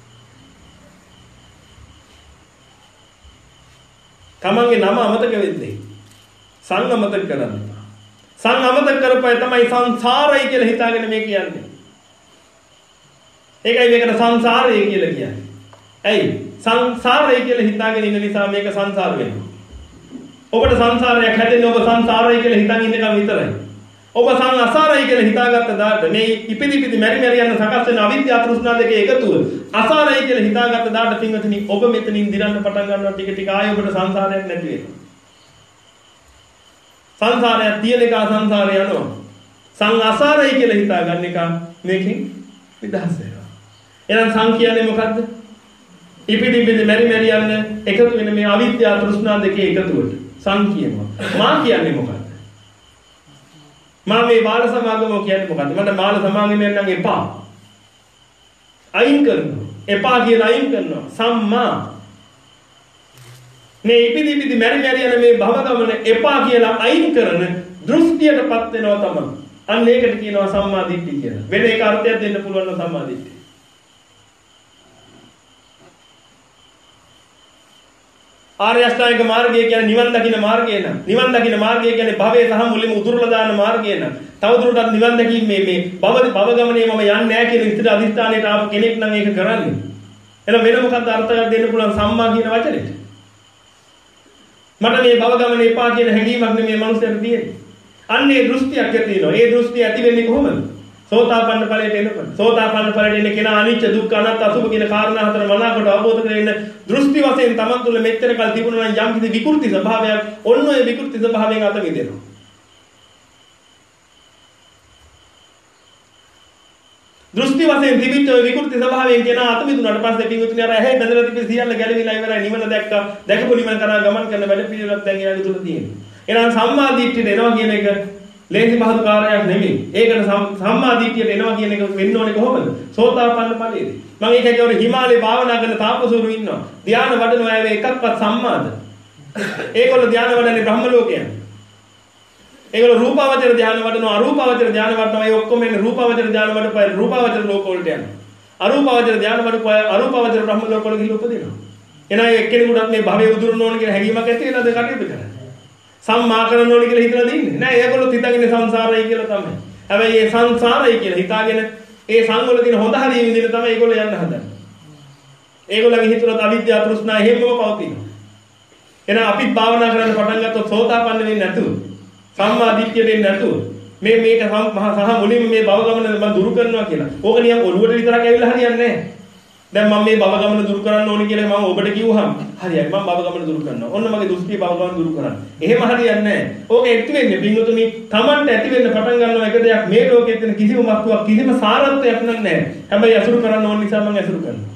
තමන්ගේ නම අමතක වෙන්නේ. සං අමතක කරන්නේ. සං අමතක කරපුවා තමයි සංසාරය කියලා හිතාගෙන මේ කියන්නේ. ඒකයි මේකට සංසාරය කියලා කියන්නේ. ඇයි? සංසාරය කියලා හිතාගෙන ඉන්න නිසා මේක සංසාර වෙනවා. ඔබට සංසාරයක් හැදෙන්නේ ඔබ සංසාරය කියලා හිතන් ඉන්නකම් විතරයි. ඔබ සං අසාරයි කියලා හිතාගත්ත දාට මේ ඉපිදි ඉපිදි මෙරි මෙරි යන සකස් වෙන අවිද්‍යාව තෘෂ්ණා දෙකේ එකතුව අසාරයි කියලා හිතාගත්ත දාට පින්වතුනි ඔබ මෙතනින් දිරන්න පටන් ගන්නවා ටික ටික ආයෙ ඔබට සංසාරයක් නැති වෙනවා. සංසාරයක් තියෙන එක සංසාරය යනවා. සං අසාරයි කියලා හිතාගන්න එක මේකෙන් විදහස් වෙනවා. එහෙනම් සං කියන්නේ මොකද්ද? ඉපිදි ඉපිදි මෙරි මෙරි යන එකතු වෙන මේ අවිද්‍යාව තෘෂ්ණා දෙකේ එකතුවට සං කියනවා. මා කියන්නේ මොකක්ද? මම මේ බාල සමාගම කියන්නේ මොකද්ද? මට බාල සමාගමෙන් නම් එපා. අයින් කරනවා. එපා කියලා අයින් කරනවා. සම්මා. මේ ඉපිදි ඉපිදි මෙරි මෙරි යන මේ භව ගමන එපා කියලා අයින් කරන දෘෂ්ටියටපත් වෙනවා තමයි. අන්න ඒකට කියනවා සම්මා දිට්ඨිය කියලා. වෙන එක අර්ථයක් දෙන්න පුළුවන් නම් සම්මා දිට්ඨිය. ආර්ය අෂ්ටාංගික මාර්ගය කියන්නේ නිවන් දකින්න මාර්ගය නං. නිවන් දකින්න මාර්ගය කියන්නේ භවයේ සහ මුලින්ම උදුරලා දාන මාර්ගය නං. තවදුරටත් නිවන් දැකීම මේ මේ භව භව ගමනේ මම යන්නේ නැහැ කියන ඉතිරි අධිෂ්ඨානයට ආපු කෙනෙක් නම් ඒක කරන්නේ. එහෙනම් වෙන මොකක්ද අර්ථයක් දෙන්න පුළුවන් සම්මා කියන වචනෙට? මට මේ භව ගමනේ එපා කියන හැඟීමක් නෙමෙයි මේ මනුස්සයාට තියෙන්නේ. අන්නේ දෘෂ්ටියක් ඇති වෙනවා. ඒ දෘෂ්ටිය ඇති වෙන්නේ කොහොමද? සෝතාපන්න ඵලයට එනකොට. සෝතාපන්න ඵලයට එන්නේ කෙනා අනිච්ච දුක්ඛ අනාත්ම අසුභ කියන කාරණා හතර මනාවකට අවබෝධ කරගෙන දෘෂ්ටි වශයෙන් තමන් තුළ මෙච්චර කල් තිබුණා නම් යම් කිසි විකෘති ස්වභාවයක් ඔන්න ඔය විකෘති ස්වභාවයෙන් අත මිදෙනවා. දෘෂ්ටි වශයෙන් තිබිච්ච ඔය විකෘති ස්වභාවයෙන් කෙනා අත මිදුණාට පස්සේ පින්විතනි අර ඇහැ බඳලා තිබෙන සියල්ල ගැලවිලා ඉවරයි නිවන දැක්කා. දැකපු නිවන කරා ගමන් කරන වැඩ පිළිවෙලක් දැන් එයාගේ තුල තියෙනවා. එහෙනම් සම්මා දිට්ඨියට එනවා කියන එක ලේසි පහසු කාර්යයක් නෙමෙයි. ඒකට සම්මා දිට්ඨියට එනවා කියන එක වෙන්න ඕනේ කොහොමද? සෝතාපන්න ඵලයේදී. මම ඒක කියවර හිමාලේ භාවනා කරන තාපසවරු ඉන්නවා. ධ්‍යාන වඩනවා ඒ එකක්වත් සම්මාද. ඒගොල්ලෝ ධ්‍යාන වඩන්නේ බ්‍රහ්ම ලෝකයන්. ඒගොල්ලෝ රූපාවචර ධ්‍යාන වඩනවා අරූපාවචර ධ්‍යාන වඩනවා. ඒ ඔක්කොම එන්නේ රූපාවචර ධ්‍යාන වඩපයි රූපාවචර ලෝක වලට යනවා. අරූපාවචර ධ්‍යාන වඩපයි අරූපාවචර බ්‍රහ්ම ලෝක වල ගිහින් උපදිනවා. එහෙනම් එක්කෙනෙකුට මේ භවයේ උදුරන්න ඕන කියන හැඟීමක් ඇති වෙනවද කටයුතු කරන්නේ? සම්මා කරන්න ඕනේ කියලා හිතලා දින්නේ නෑ. ඒගොල්ලෝ හිතන්නේ සංසාරයි කියලා තමයි. හැබැයි ඒ සංසාරයි කියලා හිතාගෙන ඒ සංවල තියෙන හොඳ හරිය විදිහට තමයි ඒගොල්ලෝ යන්න හදන්නේ. ඒගොල්ලන්ගේ හිතුවලත් අවිද්‍යාව තෘෂ්ණා හැමම පවතිනවා. එහෙනම් අපි භාවනා කරන්න පටන් ගත්තොත් සෝතාපන්න වෙන්නේ නැතුව සම්මා දිට්ඨිය දෙන්නේ නැතුව මේ මේක සහ මුලින්ම මේ භව ගමන මම දුරු කරනවා කියලා. ඕක නිකන් ඔළුවට විතරක් ඇවිල්ලා හරියන්නේ නෑ. දැන් මම මේ භව ගමන දුරු කරන්න ඕනේ කියලා මම ඔබට කිව්වහම හරියයි මම භව ගමන දුරු කරනවා. ඔන්න මගේ දෘෂ්ටි භව ගමන දුරු කරන්න. එහෙම හරියන්නේ නැහැ. ඕක ඇති වෙන්නේ පින්වතුනි Tamanට ඇති වෙන්න පටන් ගන්නවා එක දෙයක් මේ ලෝකයේ තියෙන කිසිම වස්තුවක් කිසිම සාරත්වයක් නැහැ. හැබැයි අසුරු කරන්න ඕන නිසා මම අසුරු කරනවා.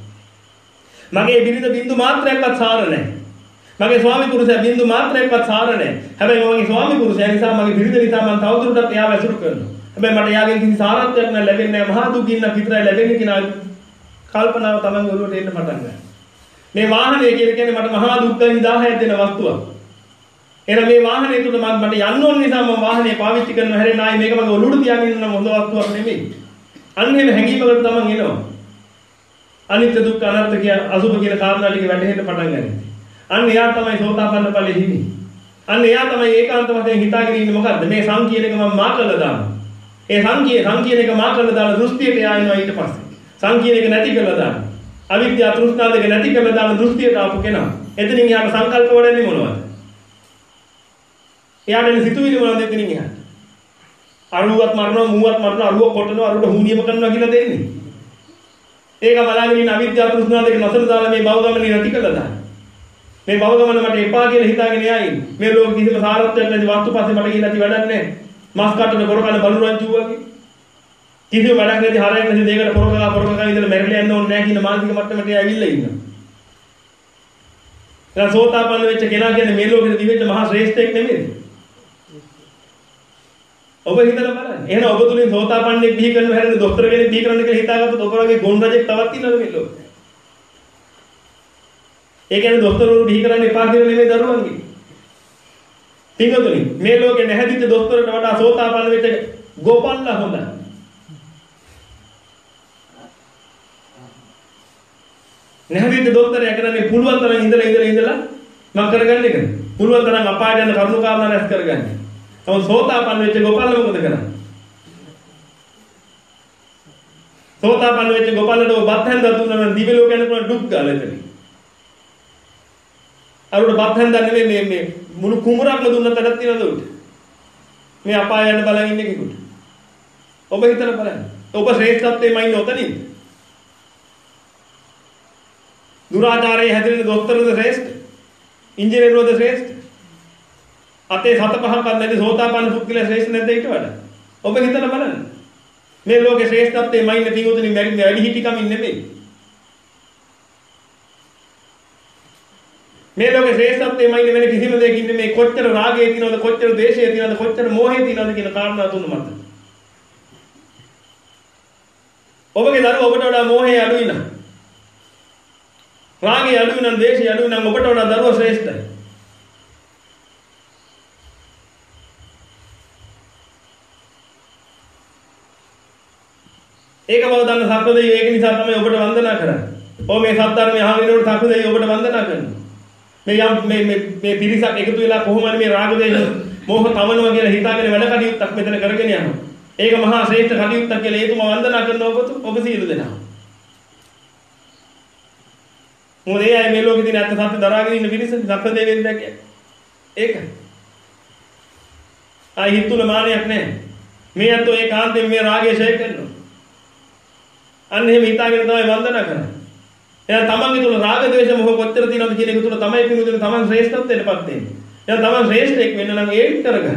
මගේ බිරිඳ බින්දු මාත්‍රයක්වත් සාර නැහැ. මගේ ස්වාමි පුරුෂයා බින්දු මාත්‍රයක්වත් සාර නැහැ. හැබැයි මගේ ස්වාමි පුරුෂයා නිසා මගේ බිරිඳ නිසා මම තවදුරටත් එයාව අසුරු කරනවා. හැබැයි මට එයාගෙන් කිසි සාරත්වයක් නැහැ ලැබෙන්නේ නැහැ. මහා දුකින් විතරයි ලැබෙන්නේ කියන කල්පනාව තමයි ඔළුවට එන්න පටන් ගන්න. මේ වාහනය කියලා කියන්නේ මට මහා දුක්ඛ නිදාහයක් දෙන වස්තුවක්. එහෙනම් මේ වාහනේ තුල මම මට යන්න ඕන නිසා මම වාහනේ පාවිච්චි කරනවා. හැරෙන්න ආයේ මේක මගේ ඔළුවට තියාගෙන ඉන්න හොඳ වස්තුවක් නෙමෙයි. අන්න එහෙම හැඟීමකට තමයි එනවා. අනිත්‍ය දුක්ඛ අනාත්ම කියන අසුභ කියන කාරණා ටික වැටහෙන්න පටන් ගන්නවා. අන්න එයා තමයි සෝතාපන්න ඵලෙ හිමි. අන්න එයා තමයි ඒකාන්ත වශයෙන් හිතාගෙන ඉන්නේ මොකද්ද? මේ සං කියන එක මම මා කළා දානවා. ඒ සං කිය සං කියන එක මා කළා දාලා දෘෂ්ටියට එයා එනවා ඊට පස්සේ. සංකීර්ණ එක නැති කරලා දාන්න. අවිද්‍යාව තෘෂ්ණා දෙක නැති කරලා දාන දෘෂ්ටියට ආපු කෙනා. එතනින් එයාට සංකල්ප වඩන්නේ මොනවද? එයාට සිතුවිලි මොනවද එතනින් එහාට? අරුවත් මරනවා, මූවත් මරනවා, අරුව කොටනවා, අරුවට හුනියම කරනවා කියලා දෙන්නේ. ඒක බලාගෙන ඉන්න අවිද්‍යාව තෘෂ්ණා දෙක නැසල දාලා මේ භව ගමනේ නැති කරලා දාන්න. මේ භව ගමන මට එපා කියලා හිතාගෙන එයා ඉන්නේ. මේ ලෝකෙ කිසිම සාරත්වයක් නැති වස්තු පස්සේ මට කියලා ඇති වැඩක් නැහැ. මස් කටන කොරකන බලුරංචු වගේ. කිසිම වැඩක් නැති හරයක් නැති දෙයකට පොරකලා පොරකලා ඉඳලා මැරිලා යන්න ඕනේ නැහැ කියන මානසික මට්ටමට ඇවිල්ලා ඉන්නවා. දැන් සෝතාපන්න වෙච්ච කෙනා කියන්නේ මේ ලෝකෙට දිවෙච්ච මහා ශ්‍රේෂ්ඨයෙක් නෙමෙයි. ඔබ හිතලා බලන්න. එහෙනම් ඔබ තුලින් සෝතාපන්නෙක් බිහි කරන්න හැරෙන්නේ දොස්තර කෙනෙක් බිහි කරන්න කියලා හිතාගත්තොත් ඔබ වගේ ගොන් රජෙක් තවත් ඉන්නවද මේ ලෝකෙ? ඒ කියන්නේ දොස්තරවරු බිහි කරන්න එපා කියලා නෙමෙයි දරුවන්ගේ. පින්වතුනි මේ ලෝකේ නැහැදිච්ච දොස්තරට වඩා සෝතාපන්න වෙච්ච ගෝපල්ලා හොඳයි. නැහැදිච්ච දොස්තරයා කරන්නේ පුළුවන් තරම් ඉඳලා ඉඳලා ඉඳලා මම කරගන්න එකද? පුළුවන් තරම් අපායට යන කරුණු කාරණා රැස් කරගන්නේ. තව සෝතාපන්න වෙච්ච ගෝපල්ලා මොකද කරන්නේ? සෝතාපන්න වෙච්ච ගෝපල්ලට ඔබ බත් හැන්දා දුන්නා නම් දිව්‍ය ලෝක යනකොට ඩුක් ගාලා එතන. අරුණ බත් හැන්දා නෙමෙයි මේ මේ මුළු කුඹරක්ම දුන්නත් වැඩක් තියනද උට? මේ අපාය යන බලන් ඉන්නේ කෙනෙකුට. ඔබ හිතලා බලන්න. ඔබ ශ්‍රේෂ්ඨත්වයේ මයින් ඔතනින්. දුරාචාරයේ හැදෙන දොස්තරද ශ්‍රේෂ්ඨ? ඉංජිනේරුවද ශ්‍රේෂ්ඨ? අතේ සත පහක්වත් නැති සෝතාපන්න පුද්ගලයා ශ්‍රේෂ්ඨ නැද්ද ඊට වඩා? ඔබ හිතලා බලන්න. මේ ලෝකේ ශ්‍රේෂ්ඨත්වයේ මයින් පිටුතුනි වැඩි හිටි කමින් නෙමෙයි. මේ ලෝකේ ශ්‍රේෂ්ඨත්වයමයි වෙන කිසිම දෙයකින් මේ කොච්චර රාගය තියෙනවද කොච්චර ද්වේෂය තියෙනවද කොච්චර මෝහය තියෙනවද කියන කාරණා තුන මත. ඔබගේ දරුවා ඔබට වඩා මෝහය අඩුයි නම් රාගය අඩුයි නම් ද්වේෂය අඩුයි නම් ඔබට වඩා දරුවා ශ්‍රේෂ්ඨයි. ඒක බව දන්න සත්වදෙවියෝ ඒක නිසා තමයි ඔබට වන්දනා කරන්නේ. ඔබ මේ සත්‍ධර්මයේ අහගෙනනකොට සත්වදෙවියෝ ඔබට වන්දනා කරනවා. මේ යම් මේ මේ මේ පිරිසක් එකතු වෙලා කොහොමද මේ රාග දේශ මෝහ තවනවා කියලා හිතාගෙන වැඩ කටයුත්තක් මෙතන කරගෙන යනවා. ඒක මහා ශ්‍රේෂ්ඨ කටයුත්තක් කියලා ඒතුම වන්දනා කරන ඔබ ඔබ සියලු දෙනා. මොකද ඒ අය මේ ලෝකේ තියෙන ඇත්ත සත්‍ය දරාගෙන ඉන්න පිරිස සත්‍ය දෙවියන් දැක්කේ. ඒක. ආයි හිතුල මානයක් නැහැ. මේ අතෝ ඒ කාන්තේ මේ රාගය ෂේ කරනවා. අන්න එහෙම හිතාගෙන තමයි වන්දනා කරන්නේ. එහෙනම් තමන්ගේ තුල රාග ද්වේෂ මොහ කොච්චර තියෙනවද කියන එක තුල තමයි පිනුදුන තමන් ශ්‍රේෂ්ඨත්වයටපත් වෙන්නේ. එහෙනම් තමන් ශ්‍රේෂ්ඨෙක් වෙන්න නම් ඒක කරගන්න.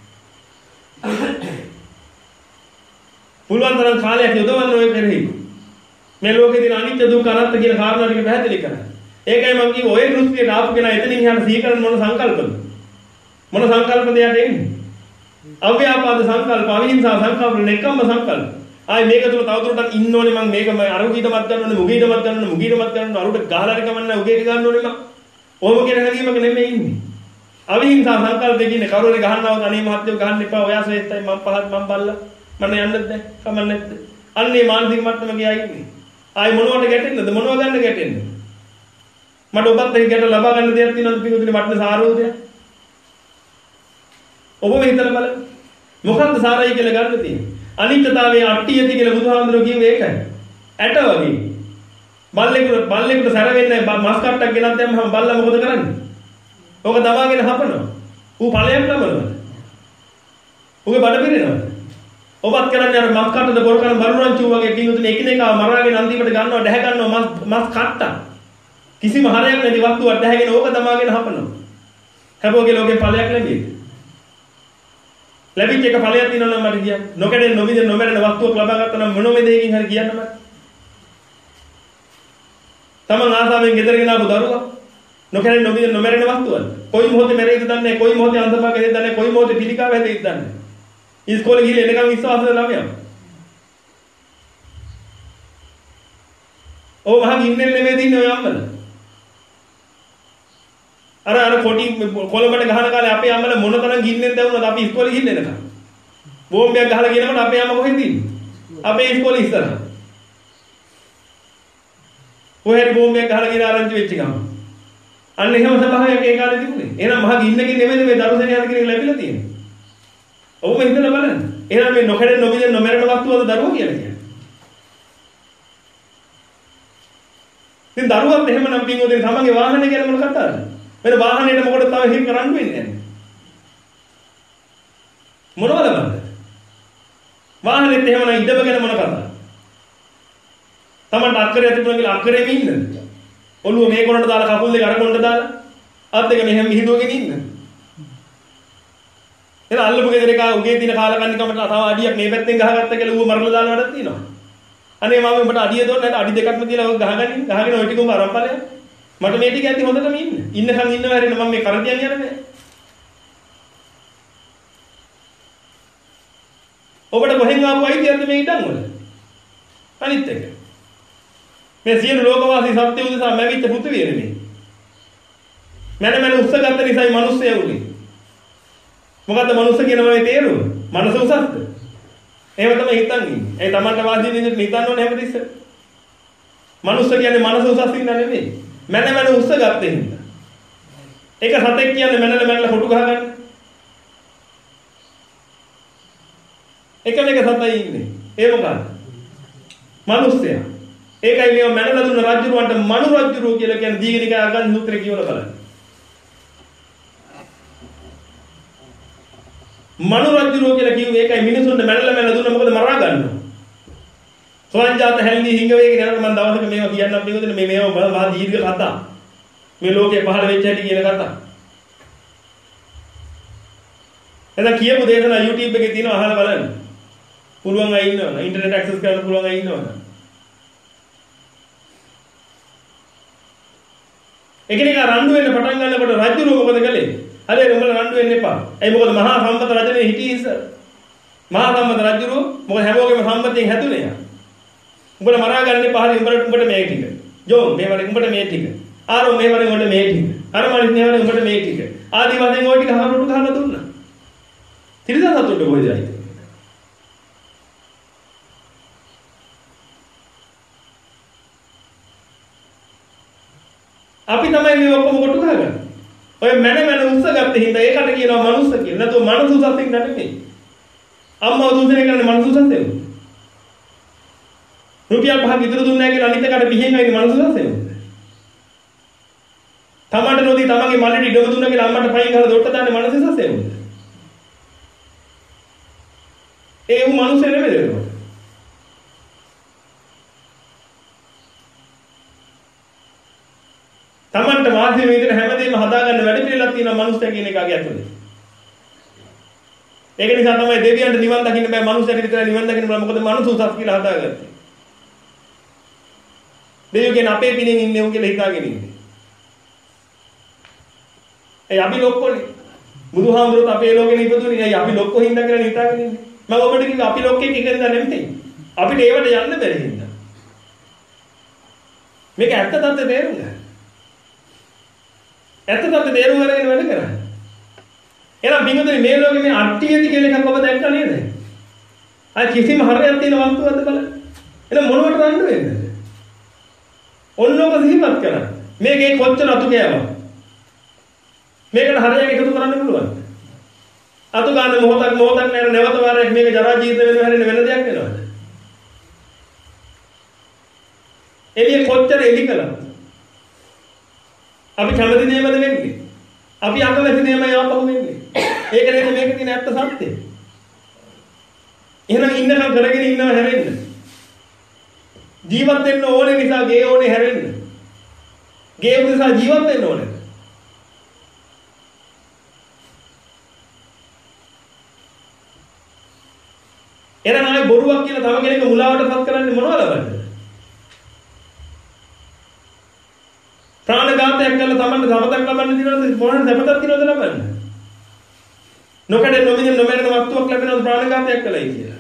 පුළුවන් තරම් කාලයක් යොදවන්න ඔය කරේ. මේ ලෝකේ තියෙන අනිත්‍ය දුක්ඛ අනාත්ම කියන කාරණා ටික පැහැදිලි කරන්න. ඒකයි මම කිව්වේ ඔය දෘෂ්ටියට ආපු කෙනා එතනින් යන සීකරන මොන සංකල්පද? මොන සංකල්පද යට එන්නේ? අව්‍යාපාද සංකල්ප, අවිහිංසා සංකල්ප, නෙකම්ම සංකල්ප. ආයි මේක තුල තවදුරටත් ඉන්න ඕනේ මම මේක මම අරුගීටමත් ගන්න ඕනේ මුගීටමත් ගන්න ඕනේ මුගීටමත් ගන්න ඕනේ අරුට ගහලා හරි කමන්න උගේට ගන්න ඕනේ මම. ඔහොම කියන හැඟීමක නෙමෙයි ඉන්නේ. අවිහිංසා සංකල්ප දෙකින් කවුරුරි ගහන්නවද අනේ මහත්යෝ ගහන්න එපා ඔයා ශ්‍රේෂ්ඨයි මම පහත් මම බල්ලා මම යන්නද නැහැ කමන්නේ නැද්ද? අන්නේ මානසික මට්ටම ගියා ඉන්නේ. ආයි මොනවට ගැටෙන්නද මොනව ගන්න ගැටෙන්නද? මට ඔබත් එක්ක ගැට ලබා ගන්න දෙයක් තියෙනවද පිටුදිනේ මට සාරෝදය? ඔබම හිතලා බලන්න. මොකක්ද සාරයි කියලා ගන්න තියෙන්නේ? අනිත්‍යතාවයේ අට්ටියති කියලා බුදුහාමුදුරුවෝ කිව්වේ ඒකයි. ඇට වගේ. බල්ලෙකුට බල්ලෙකුට සැර වෙන්නේ මස් කට්ටක් ගෙනත් දැම්මම බල්ලා මොකද කරන්නේ? ඕක දමාගෙන හපනවා. ඌ ඵලයක් ලබනවා. ඌගේ බඩ පිරෙනවා. ඔබත් කරන්නේ අර මස් කට්ටද බොර කරන බරුරංචු වගේ කිනුතුනේ එකිනෙකා මරාගෙන අන්තිමට ගන්නවා දැහ ගන්නවා මස් මස් කට්ටක්. කිසිම හරයක් නැති වස්තුවක් දැහැගෙන ඕක දමාගෙන හපනවා. හැබෝගේ ලෝකේ ඵලයක් ලැබෙන්නේ. ලැබිච්ච එක ඵලයක් තියෙනවා නම් මට කියන්න. නොකඩෙන් නොවිදෙන් නොමරන වස්තුවක් ලබා ගත්තා නම් මොනම දෙයකින් හරි කියන්න මට. තමන් ආසාවෙන් ගෙදරගෙන ආපු දරුවා නොකඩෙන් නොවිදෙන් නොමරන වස්තුවක්. කොයි මොහොතේ මැරෙයිද දන්නේ නැහැ. කොයි මොහොතේ අන්තභාගයේද දන්නේ නැහැ. කොයි මොහොතේ පිළිකාව හැදෙයිද දන්නේ නැහැ. ඉස්කෝලේ ගිහලා එනකම් විශ්වාසද ළමයා. ඕ මහා ගින්නෙන් නෙමෙයි දින්නේ ඔය අම්මලා. අර අර කොටි කොළඹට ගහන කාලේ අපේ අම්මලා මොන තරම් ගින්නෙන් දැවුනද අපි ඉස්කෝලේ ගිහින් එනකම්. බෝම්බයක් ගහලා කියනකොට අපේ අම්මා කොහෙද ඉන්නේ? අපේ ඉස්කෝලේ ඉස්සරහ. කොහෙද බෝම්බයක් ගහලා කියන ආරංචි වෙච්ච ගම. අන්න එහෙම සභාවයක් ඒ කාලේ තිබුණේ. එහෙනම් මහා ගින්නකින් නෙමෙයි මේ දරුසෙනිය හද කෙනෙක් ලැබිලා තියෙන්නේ. ඔබ හිතලා බලන්න. එහෙනම් මේ නොකඩෙන් නොබිදෙන් නොමරන වස්තුවද දරුවෝ කියලා කියන්නේ. ඉතින් දරුවත් එහෙමනම් පින්වදින තමන්ගේ වාහනේ ගැන මොන කතාවද? වෙන වාහනේට මොකටද තව හිර කරන්න වෙන්නේ නැහැ. මොනවද බලන්න? වාහනේත් එහෙමනම් ඉඩම ගැන මොන කතාවද? තමන්ට අක්කරය තිබුණා කියලා අක්කරෙම ඉන්නද? ඔළුව මේ කොනට දාලා කකුල් දෙක අර කොනට දාලා අත් දෙක මෙහෙම මිහිදුවගෙන ඉන්න. එහෙනම් අල්ලපු ගෙදර එක උගේ දින කාලකන්නිකමට තව අඩියක් මේ පැත්තෙන් ගහගත්තා කියලා ඌව මරලා දාලා වැඩක් තියෙනවා. අනේ මම උඹට අඩිය දුන්න නැත්නම් අඩි දෙකක්ම තියලා ඔය ගහගනින් ගහගෙන ඔය ටිකම අරන් ඵලයක්. මට මේ ටික ඇති හොඳටම ඉන්න. ඉන්නකම් ඉන්නව හැරෙන්න මම මේ කරදියන් යන්නේ නැහැ. ඔබට කොහෙන් ආපු අයිතියක්ද මේ ඉඩම් වල? අනිත් එක. මේ සියලු ලෝකවාසී සත්‍ය උදෙසා මැවිච්ච පෘථිවිය නෙමෙයි. මන මන උස්සගත්ත නිසායි මිනිස්සු යුනේ. මොකද්ද මනුස්ස කියන මේ තේරුම? මනස උසස්ද? එහෙම තමයි හිතන් ඉන්නේ. ඒ තමන්ට වාසිය දෙන්න හිතන්න ඕනේ හැමතිස්සෙම. මනුස්ස කියන්නේ මනස උසස් ඉන්න නෙමෙයි. මන මන උස්ස ගත්තේ හින්දා. ඒක සතෙක් කියන්නේ මනල මනල කොටු ගහගන්න. එකම එක සතයි ඉන්නේ. ඒ මොකක්ද? මනුස්සයා. ඒකයි මේ මනල දුන්න රජුරවන්ට මනු රජුරෝ කියලා කියන්නේ දීගනික අගන් සූත්‍රය කියවලා බලන්න. මනු රජුරෝ කියලා කිව්වේ ඒකයි මිනිසුන්ට මනල මනල දුන්න මොකද මරා ගන්නවා. සෝන්ජාත හැල්ලි හිඟ වේගෙන යනකොට මම දවසක මේවා කියන්නම් පිටුදෙන මේ මේවා මහා දීර්ඝ කතා. මේ ලෝකේ පහළ වෙච්ච හැටි කියන කතා. එතන කියපු දේශනා YouTube එකේ තියෙනවා අහලා බලන්න. පුළුවන් අය ඉන්නවනේ ඉන්ටර්නෙට් ඇක්සස් කරන්න පුළුවන් අය ඉන්නවනේ. එකිනෙක රණ්ඩු වෙන්න පටන් ගන්නකොට රජුරු මොකද කළේ? හරියට උඹලා රණ්ඩු වෙන්න එපා. ඒ මොකද මහා සම්පත රජනේ හිටියේ ඉස්සර. මහා සම්පත රජුරු මොකද හැමෝගෙම සම්පතෙන් හැදුනේ යා. උඹලා මරා ගන්න එපා. හරි උඹට උඹට මේ ටික. ජෝ මේ වගේ උඹට මේ ටික. ආරෝ මේ වගේ උඹට මේ ටික. අර මනිත් මේ වගේ උඹට මේ ටික. ආදි වශයෙන් ওই ටික හරුණු ගහලා දුන්නා. තිරිසන් සතුන්ට කොහෙද ආයිද? අපි තමයි මේ ඔක්කොම කොටු ගහගන්නේ. ඔය මන මන උස්ස ගත්ත හින්දා ඒකට කියනවා මනුස්ස කියලා. නැත්නම් මනුස්ස උසස්සින් නෙමෙයි. අම්මව දුන්නේ කරන්නේ මනුස්ස උසස්සේ. රුපියල් පහක් විතර දුන්නා කියලා අනිත් එකට පිහින් ගන්නේ මනුස්ස උසස්සේ. තමන්ට නොදී තමන්ගේ මල්ලට ඉඩම දුන්නා කියලා අම්මට පයින් ගහලා දොට්ට දාන්නේ මනුස්ස උසස්සේ. ඒ උ මනුස්සේ නෙමෙයි ඒක. තමන්ට වාසිය විදිහට හැමදේම හදාගන්න වැඩ පිළිලක් තියෙනවා මනුස්සය කියන එකගේ ඇතුලේ. ඒක නිසා තමයි දෙවියන්ට නිවන් දකින්න බෑ මනුස්සයට විතරයි නිවන් දකින්න බෑ මොකද මනුස්ස උසස් කියලා හදාගත්තේ. දෙවියෝ කියන අපේ පිණින් ඉන්නේ උන් කියලා හිතාගෙන ඉන්නේ. ඒ අපි ලොක්කොනේ. බුදුහාමුදුරුවෝ අපේ ලෝකෙ ඉපදුනේ. ඒ අපි ලොක්කො හින්දා කියලා හිතාගෙන ඉන්නේ. මම ඔබට කිව්වා අපි ලොක්කෙක් එකෙන්ද නෙමෙයි. අපිට ඒවට යන්න බැරි හින්දා. මේක ඇත්ත තත්ත්වය තේරුම් ගන්න. ඇත්ත තත්ත්වය තේරුම් ගන්න වැඩ කරන්නේ. එහෙනම් බින්දුනේ මේ ලෝකෙ මේ අට්ටියති කියලා එකක් ඔබ දැක්කා නේද? අය කිසිම හරයක් තියෙන වස්තුවක්ද බලන්න. එහෙනම් මොනවට රණ්ඩු වෙන්නද? ඔන්නෝක සිහිපත් කරන්න. මේකේ කොච්චර අතු ගෑවා. මේකට හරයක් එකතු කරන්න පුළුවන්. අතු ගන්න මොහොතක් මොහොතක් නෑර නැවත වාරයක් මේක ජරා ජීවිත වෙනව හැරෙන වෙන දෙයක් වෙනවද? එළිය කොච්චර එලි කළාද? අපි කැමති දේමද වෙන්නේ? අපි අකමැති දේමයි ආපහු වෙන්නේ. ඒක නේද මේකේ තියෙන ඇත්ත සත්‍යය. එහෙනම් ඉන්නකම් කරගෙන ඉන්නව හැරෙන්න. ජීවත් වෙන්න ඕනේ නිසා ගේ ඕනේ හැරෙන්න. ගේ නිසා ජීවත් වෙන්න ඕනේ. එහෙනම් ආයි බොරුවක් කියලා තව කෙනෙක් මුලාවටපත් කරන්නේ මොනවද බලන්න? ප්‍රාණඝාතයක් කළා තමන්ට සමතක් ලබන්න දිනවද මොනවාද සමතක් දිනවද ලබන්න? නොකඩේ නොමිදෙන නොමරන වස්තුවක් ලැබෙනවද ප්‍රාණඝාතයක් කළයි කියලා?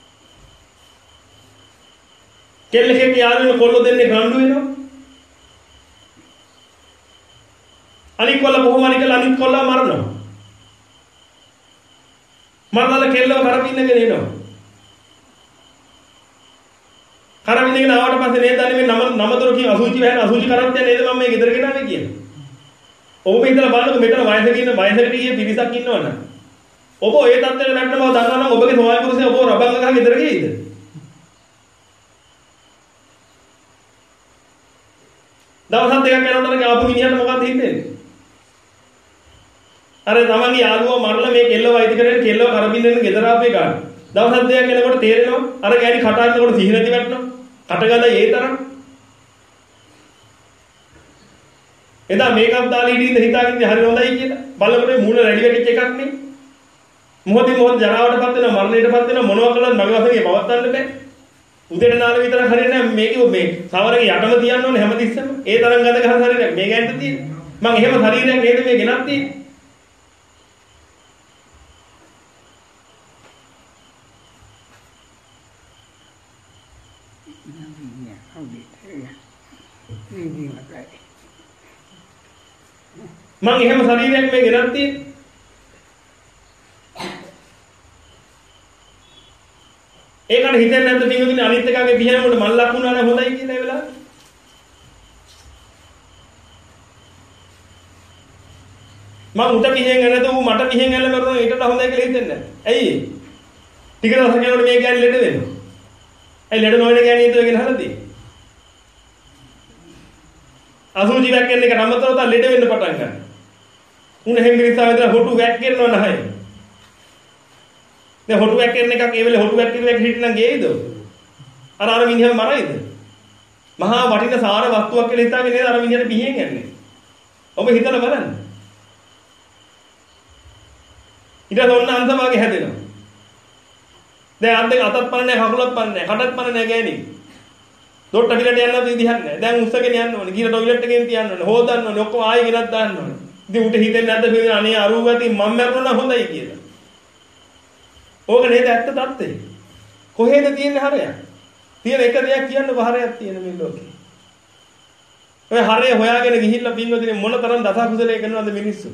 කෙල්ලෙක් යාළුවෙන කොල්ලෝ දෙන්නේ රණ්ඩු වෙනවා. අනිත් කොල්ල කොහොම හරි කියලා අනිත් කොල්ලා මරනවා. මරනලා කෙල්ලව කරපින්නගෙන එනවා. කරපින්නගෙන ආවට පස්සේ නේද අනේ මේ නම නමතර කියන අසුචි වැහෙන අසුචි කරත් යන්නේ නේද මම මේ ගෙදර ගෙනාවේ කියලා. ඔබ ඉඳලා බලන්නකො මෙතන වයසක ඉන්න වයසකට ගිය පිරිසක් ඉන්නවනේ. ඔබ ඒ තත්ත්වයට වැටෙනව දන්නවා නම් ඔබගේ සමාජ පුරුෂය ඔබ රබංග ගහ ගෙදර ගියේද? දවස් දෙකක් යනකොට ආපු මිනිහට මොකක්ද හිතෙන්නේ? අර තමන්ගේ යාළුවා මරලා මේ කෙල්ලව අයිති කරගෙන කෙල්ලව කරබින්නෙන් ගෙදර ආපේ ගන්න. දවස් දෙකක් යනකොට තේරෙනවා අර ගෑණි කටහඬනකොට සිහි නැති වැටෙනවා. කටගඳයි ඒ තරම්. එදා මේකප් දාලා ඉඳින්න හිතාගෙන ඉඳි හරි හොඳයි කියලා. බලනකොට මූණ රැඩි වෙච්ච එකක් නේ. මොහොතින් මොහොත ජරාවටපත් වෙනවා මරණයටපත් වෙනවා මොනවා කළත් මගේ වශයෙන් පවත්වන්න බෑ. උදේට නාල විතර හරියන්නේ නැහැ මේක මේ සමරගේ යටම තියන්න ඕනේ හැමතිස්සෙම. ඒ තරම් ගඳ ගන්න ශරීරයක් මේ ගෑනට තියෙන්නේ. මං එහෙම ශරීරයක් නේද මේ ගෙනත් තියෙන්නේ. මං එහෙම ශරීරයක් මේ ගෙනත් තියෙන්නේ. ඒකට හිතෙන්නේ නැද්ද පින්වතුනි අනිත් එකගේ පිහිනමුට මල් ලකුණා නම් හොඳයි කියලා ඒ වෙලාවේ? මං උට පිහින් නැද්ද ඌ මට පිහින් ඇල්ල මරුණා ඊටට හොඳයි කියලා හිතෙන්නේ නැහැ. ඇයි? ටික දවසක් යනකොට මේ ගෑණි ලෙඩ වෙනවා. ඇයි ලෙඩ නොවන ගෑණි හිතුවේ කියලා හරදී? අසුචි වැක්කෙන එක නමතරව තා ලෙඩ වෙන්න පටන් ගන්නවා. උණ හැංගිරිසා විතර හොටු වැක්කෙනවා නැහැ. දැන් හොටු වැක්කෙන එකක් ඒ වෙලේ හොටු වැක්කිරුවක් හිටින්නම් ගේයිද? අර අර මිනිහම මරයිද? මහා වටින සාර වස්තුවක් කියලා හිතාගෙන නේද අර මිනිහට පිහින් යන්නේ. ඔබ හිතලා බලන්න. ඊට ඔන්න අන්තමාගේ හැදෙනවා. දැන් අත් දෙක අතත් පන්නේ නැහැ කකුලත් පන්නේ නැහැ කටත් පන්නේ නැහැ ගෑණි. දොට්ට පිටට යන්න විදිහක් නැහැ. දැන් උස්සගෙන යන්න ඕනේ. ගිහලා ටොයිලට් එකෙන් තියන්න ඕනේ. හොදන්න ඕනේ. ඔක්කොම ආයෙ ගෙනත් දාන්න ඕනේ. ඉතින් උට හිතෙන්නේ නැද්ද මේ අනේ අරුව ගතිය මම මැරුණා නම් හොඳයි කියලා. ඕක නේද ඇත්ත தත්ත්වය. කොහෙද තියෙන්නේ හරයක්? තියෙන එක දෙයක් කියන්නකො හරයක් තියෙන මේ ලෝකේ. ඔය හරය හොයාගෙන ගිහිල්ලා පින්වදිනේ මොන තරම් දස කුසලයේ කරනවද මිනිස්සු?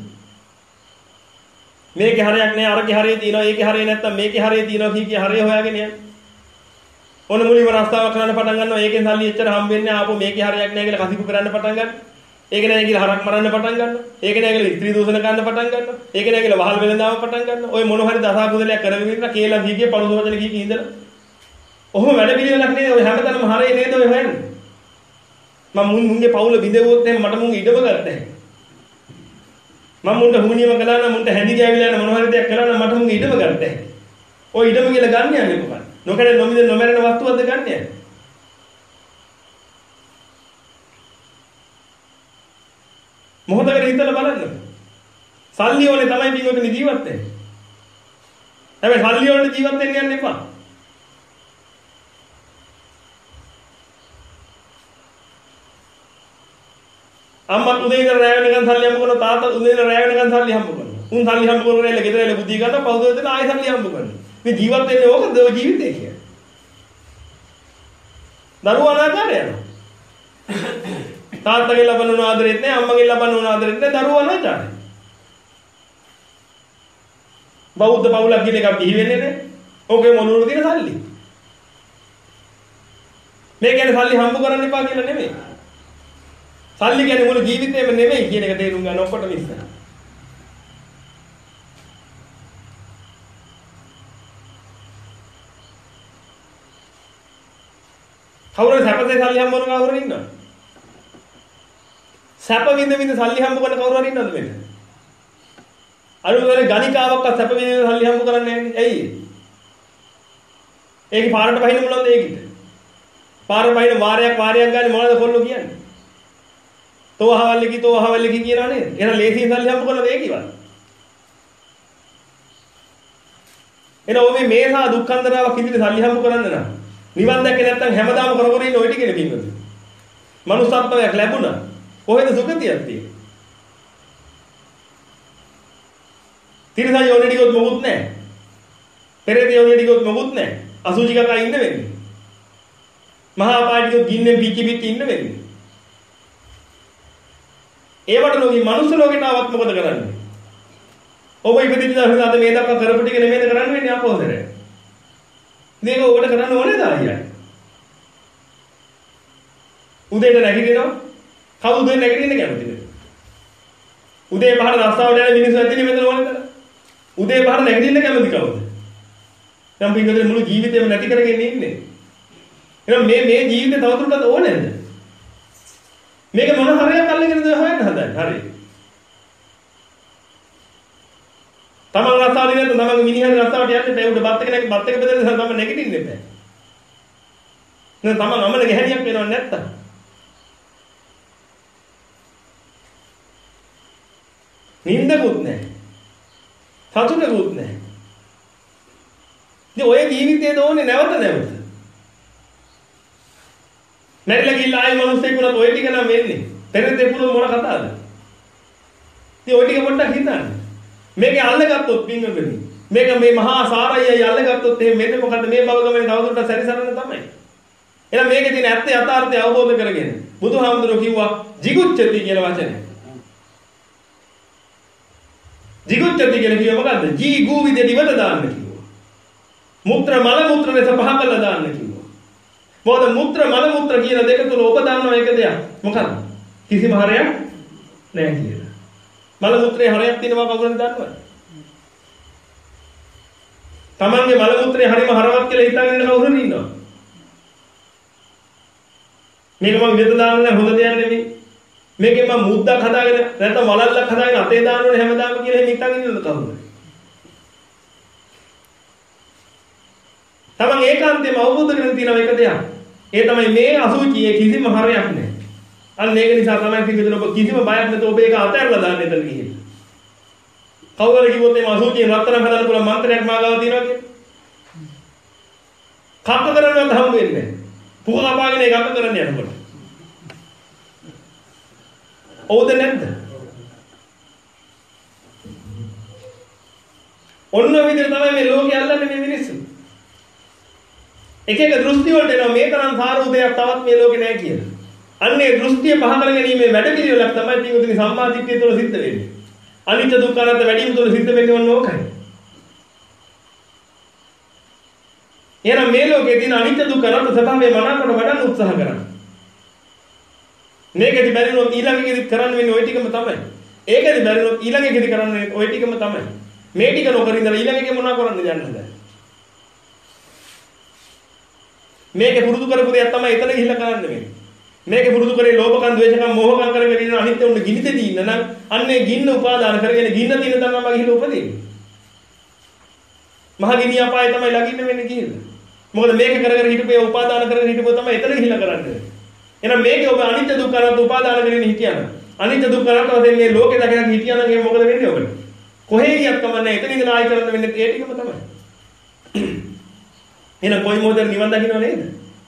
මේකේ හරයක් නෑ අරකේ හරය තියෙනවා ඒකේ හරය නැත්තම් මේකේ හරය තියෙනවා කී කී හරය හොයාගෙන යන්නේ. ඔන්න මුලින්ම රස්තාවක් කරන්න පටන් ගන්නවා ඒකෙන් සල්ලි එච්චර හම්බ වෙන්නේ ආපහු මේකේ හරයක් නෑ කියලා කසිපු කරන්න පටන් ගන්නවා. ඒක නෑ කියලා හරක් මරන්න පටන් ගන්නවා. ඒක නෑ කියලා ස්ත්‍රී දූෂණ කරන්න පටන් ගන්නවා. ඒක නෑ කියලා වහල් වෙලඳාම පටන් ගන්නවා. ඔය මොන හරි දස කුසලයක් කරගෙන ඉන්න කියලා කී කී පළුදු වචන කී කී ඉඳලා. ඔහොම වැඩ පිළිවෙලක් නේද ඔය හැමතැනම හරය නේද ඔය හොයන්නේ. මම මුන් මුන්ගේ පවුල බිඳෙවුවොත් එහෙනම් මට මුන් ඉඩම ගන්නෑ. මම මුන්ට හුනියම කළා නම් මුන්ට හැඳි ගෑවිලා නම් මොන හරි දෙයක් කළා නම් මට මුන් ඉඩම ගන්නෑ. ඔය ඉඩම කියලා ගන්න යන්නේ මොකක්ද? නොකඩ නොමිද නොමරන වස්තුවක්ද ගන්න යන්නේ? මොහොතකට හිතලා බලන්න. සල්ලි ඕනේ තමයි පින්වතුනි ජීවත් වෙන්නේ. හැබැයි සල්ලි ඕනේ ජීවත් වෙන්න යන්න එපා. අම්මා උදේ ඉඳලා රැය වෙනකන් සල්ලි හම්බ කරනවා තාත්තා උදේ ඉඳලා රැය වෙනකන් සල්ලි හම්බ කරනවා. උන් සල්ලි හම්බ කරගෙන ඉල ගෙදර ඉල බුද්ධි ගන්න පවුද දෙන ආයෙ සල්ලි හම්බ කරනවා. මේ ජීවත් වෙන්නේ ඕකද ඔය ජීවිතේ කියන්නේ. දරුවා අනාථාරය යනවා. තාත්තගේ ලබන උන ආදරෙත් නැහැ අම්මගේ ලබන උන ආදරෙත් නැහැ දරුවා අනාථාරය. බෞද්ධ පවුලක් කියන එකක් බිහි වෙන්නේ නැහැ. ඕකේ මොනුවර තියෙන සල්ලි. මේ කියන්නේ සල්ලි හම්බ කරන්න එපා කියලා නෙමෙයි. සල්ලි කියන්නේ මුළු ජීවිතේම නෙමෙයි කියන එක තේරුම් ගන්න ඔක්කොටම ඉස්සර. කවුරුද සැපසේ සල්ලි හම්බ කරන කවුරු ඉන්නවද? සැප විඳ විඳ සල්ලි හම්බ කරන කවුරු හරි ඉන්නවද මෙන්න? අරුවලේ ගණිකාවක්වත් සැප විඳ විඳ සල්ලි හම්බ කරන්නේ නැහැ. ඇයි? ඒකේ පාරට බහින්න මොනවද ඒකිට? පාර බහින්න වාරයක් වාරයක් ගන්න මොනවද කොල්ලෝ කියන්නේ? තෝහවල්ලකි තෝහවල්ලකි කියනවා නේද? එහෙනම් ලේසියෙන් සල්ලි හම්බ කරලා මේකිවත්. එහෙනම් ඔබ මේ මේසා දුක්ඛන්දරාවක් ඉදිරියේ සල්ලි හම්බ කරන්න නම් නිවන් දැක්කේ නැත්නම් හැමදාම කර කර ඉන්න ඔය ටිකනේ පින්වතුනි. මනුස්සත්වයක් ලැබුණා. කොහෙද සුගතියක් තියෙන්නේ? තිරසන් යෝනියට ගියොත් මොකුත් නැහැ. පෙරේත යෝනියට ගියොත් මොකුත් නැහැ. අසුචි කකා ඉන්න වෙන්නේ. මහා පාටිකෝ ගින්නෙන් පිච්චි පිච්චි ඉන්න වෙන්නේ. ඒවට ලෝකේ මනුස්ස ලෝකේට ආවත් මොකද කරන්නේ? ඔබ ඉපදිච්ච දවසේ අද මේ දක්වා කරපු ටික නෙමෙයිද කරන්න වෙන්නේ අපෝසරේ. මේක ඔබට කරන්න ඕනේ දායියා. උදේට නැගිටිනවා. කවුද උදේ නැගිටින්න කැමතිද? උදේ පහට රස්තාවට යන මිනිස්සු ඇද්දිනේ මෙතන ඕනේ කරලා. උදේ පහට නැගිටින්න කැමති කවුද? දැන් පිටුදේ මුළු ජීවිතේම නැති කරගෙන ඉන්නේ. එහෙනම් මේ මේ ජීවිතේ තවදුරටත් ඕනේ නැද්ද? මේක මොන හරයක් අල්ලගෙනද හොයන්න හදන්නේ? හරි. තමන් රස්තාවේ නැත්නම් තමන්ගේ මිනිහගේ රස්තාවට යන්න බෑ. උඩ බත් එක නැගි බත් එක බෙදලා තමන් නැගිටින්න බෑ. නේද තමන් අමන ගැහණියක් වෙනව නැත්තම්. නින්දකුත් නැහැ. සතුටකුත් නැහැ. ඉතින් ඔය ජීවිතයේ දෝනේ නැවත නැවත. නැරිලා ගිහලා ආයෙ මිනිස්සෙක් වුණත් ඔය ටික නම් වෙන්නේ. පෙරේතේ පුළු මොන කතාවද? ඉතින් ඔය ටික පොඩ්ඩක් හිතන්න. මේකේ අල්ලගත්තොත් පින්වතුනි. මේක මේ මහා සාරයයි අල්ලගත්තොත් එහෙනම් මෙන්න මොකද මේ භව ගමනේ තවදුරටත් සැරිසරන්න තමයි. එහෙනම් මේකේ තියෙන ඇත්ත යථාර්ථය අවබෝධ කරගෙන බුදුහාමුදුරුවෝ කිව්වා jigucchati කියලා වචනේ. jigucchati කියලා කිව්ව මොකද්ද? ජී ගූ විදියට ඉවත දාන්න කිව්වා. මුත්‍ර මල මුත්‍ර ලෙස පහ කළා දාන්න කිව්වා. මොකද මුත්‍ර මල මුත්‍ර කියන දෙක තුල ඔබ දන්නවා එක දෙයක්. මොකක්ද? කිසිම හරයක් නැහැ කියලා. මල මුත්‍රේ හරයක් තියෙනවා කවුරුද දන්නවද? තමන්ගේ මල මුත්‍රේ හරිම හරවත් කියලා හිතාගෙන ඉන්න කවුරුද ඉන්නවද? මේක මම විද දාන්න නැහැ හොඳ දෙයක් නෙමෙයි. මේකෙන් මම මුද්දක් හදාගෙන නැත්නම් වලල්ලක් හදාගෙන අතේ දාන්න ඕනේ හැමදාම කියලා එහෙම හිතාගෙන ඉන්නවද කවුරුද? තමන් ඒකාන්තයෙන්ම අවබෝධ කරගෙන තියෙන එක දෙයක්. ඒ තමයි මේ අසුචියේ කිසිම හරයක් නැහැ. අන්න ඒක නිසා තමයි පිටින් ඔබ කිසිම බයක් නැතුව ඔබ ඒක අතහැරලා දාන්න එතන ගිහින්. කවුරුහරි කිව්වොත් මේ අසුචියෙන් රත්තරන් හදන්න පුළුවන් මන්ත්‍රයක් මාගාව තියෙනවා කියලා. කප්ප කරනවත් හම් වෙන්නේ නැහැ. පුහ කපාගෙන ඒක අත කරන්න යනකොට. ඕද නැද්ද? ඔන්න විදිහට තමයි මේ ලෝකේ අල්ලන්නේ මේ මිනිස්සු. එක එක දෘෂ්ටි වලට එනවා මේ තරම් සාරූ දෙයක් තවත් මේ ලෝකේ නැහැ කියලා. අන්නේ දෘෂ්ටිය පහ කරගැනීමේ වැඩ පිළිවෙලක් තමයි පිටුතුනි සම්මා දිට්ඨිය තුළ සිද්ධ වෙන්නේ. අනිත්‍ය දුක්ඛ අනාත්ම වැඩිම තුළ සිද්ධ වෙන්නේ ඔන්න ඕකයි. එහෙනම් මේ ලෝකේ තියෙන අනිත්‍ය දුක්ඛ අනාත්ම ස්වභාවය මනාකොට වඩන්න උත්සාහ කරන්න. මේකෙදි බැරිනොත් ඊළඟකෙදි කරන්න වෙන්නේ ওই ටිකම තමයි. ඒකෙදි බැරිනොත් ඊළඟකෙදි කරන්න වෙන්නේ ওই ටිකම තමයි. මේ ටික නොකර ඉඳලා ඊළඟකේ මොනවා කරන්නද යන්නේ. මේක පුරුදු කරපු දෙයක් තමයි එතන ගිහිල්ලා කරන්න වෙන්නේ. මේක පුරුදු කරේ ලෝභකම්, ද්වේෂකම්, මෝහකම් කරගෙන ඉන්න අනිත්‍ය උන්න ගිනිතේදී ඉන්න නම් අන්නේ ගින්න උපාදාන කරගෙන ගින්න තියෙන තැනම ගිහිල්ලා උපදින්නේ. මහ ගිනි අපාය තමයි ළඟින්න වෙන්නේ කියලා. මොකද මේක කර කර හිටපේ උපාදාන කරගෙන හිටපුවා තමයි එතන ගිහිල්ලා කරන්නේ. එහෙනම් මේකේ ඔබ අනිත්‍ය දුක්ඛ අනාත්ම උපාදාන කරගෙන හිටියනම් අනිත්‍ය දුක්ඛ අනාත්ම වශයෙන් මේ ලෝකේ දැකගෙන හිටියනම් ඒක මොකද වෙන්නේ ඔබට? කොහේ ගියත් කමන්නේ එතන ඉඳන් ආයි කරන්න වෙන්නේ ඒ ටිකම තමයි. එහෙනම් කොයි මොහොතේ නිවන් දකින්නව නේද?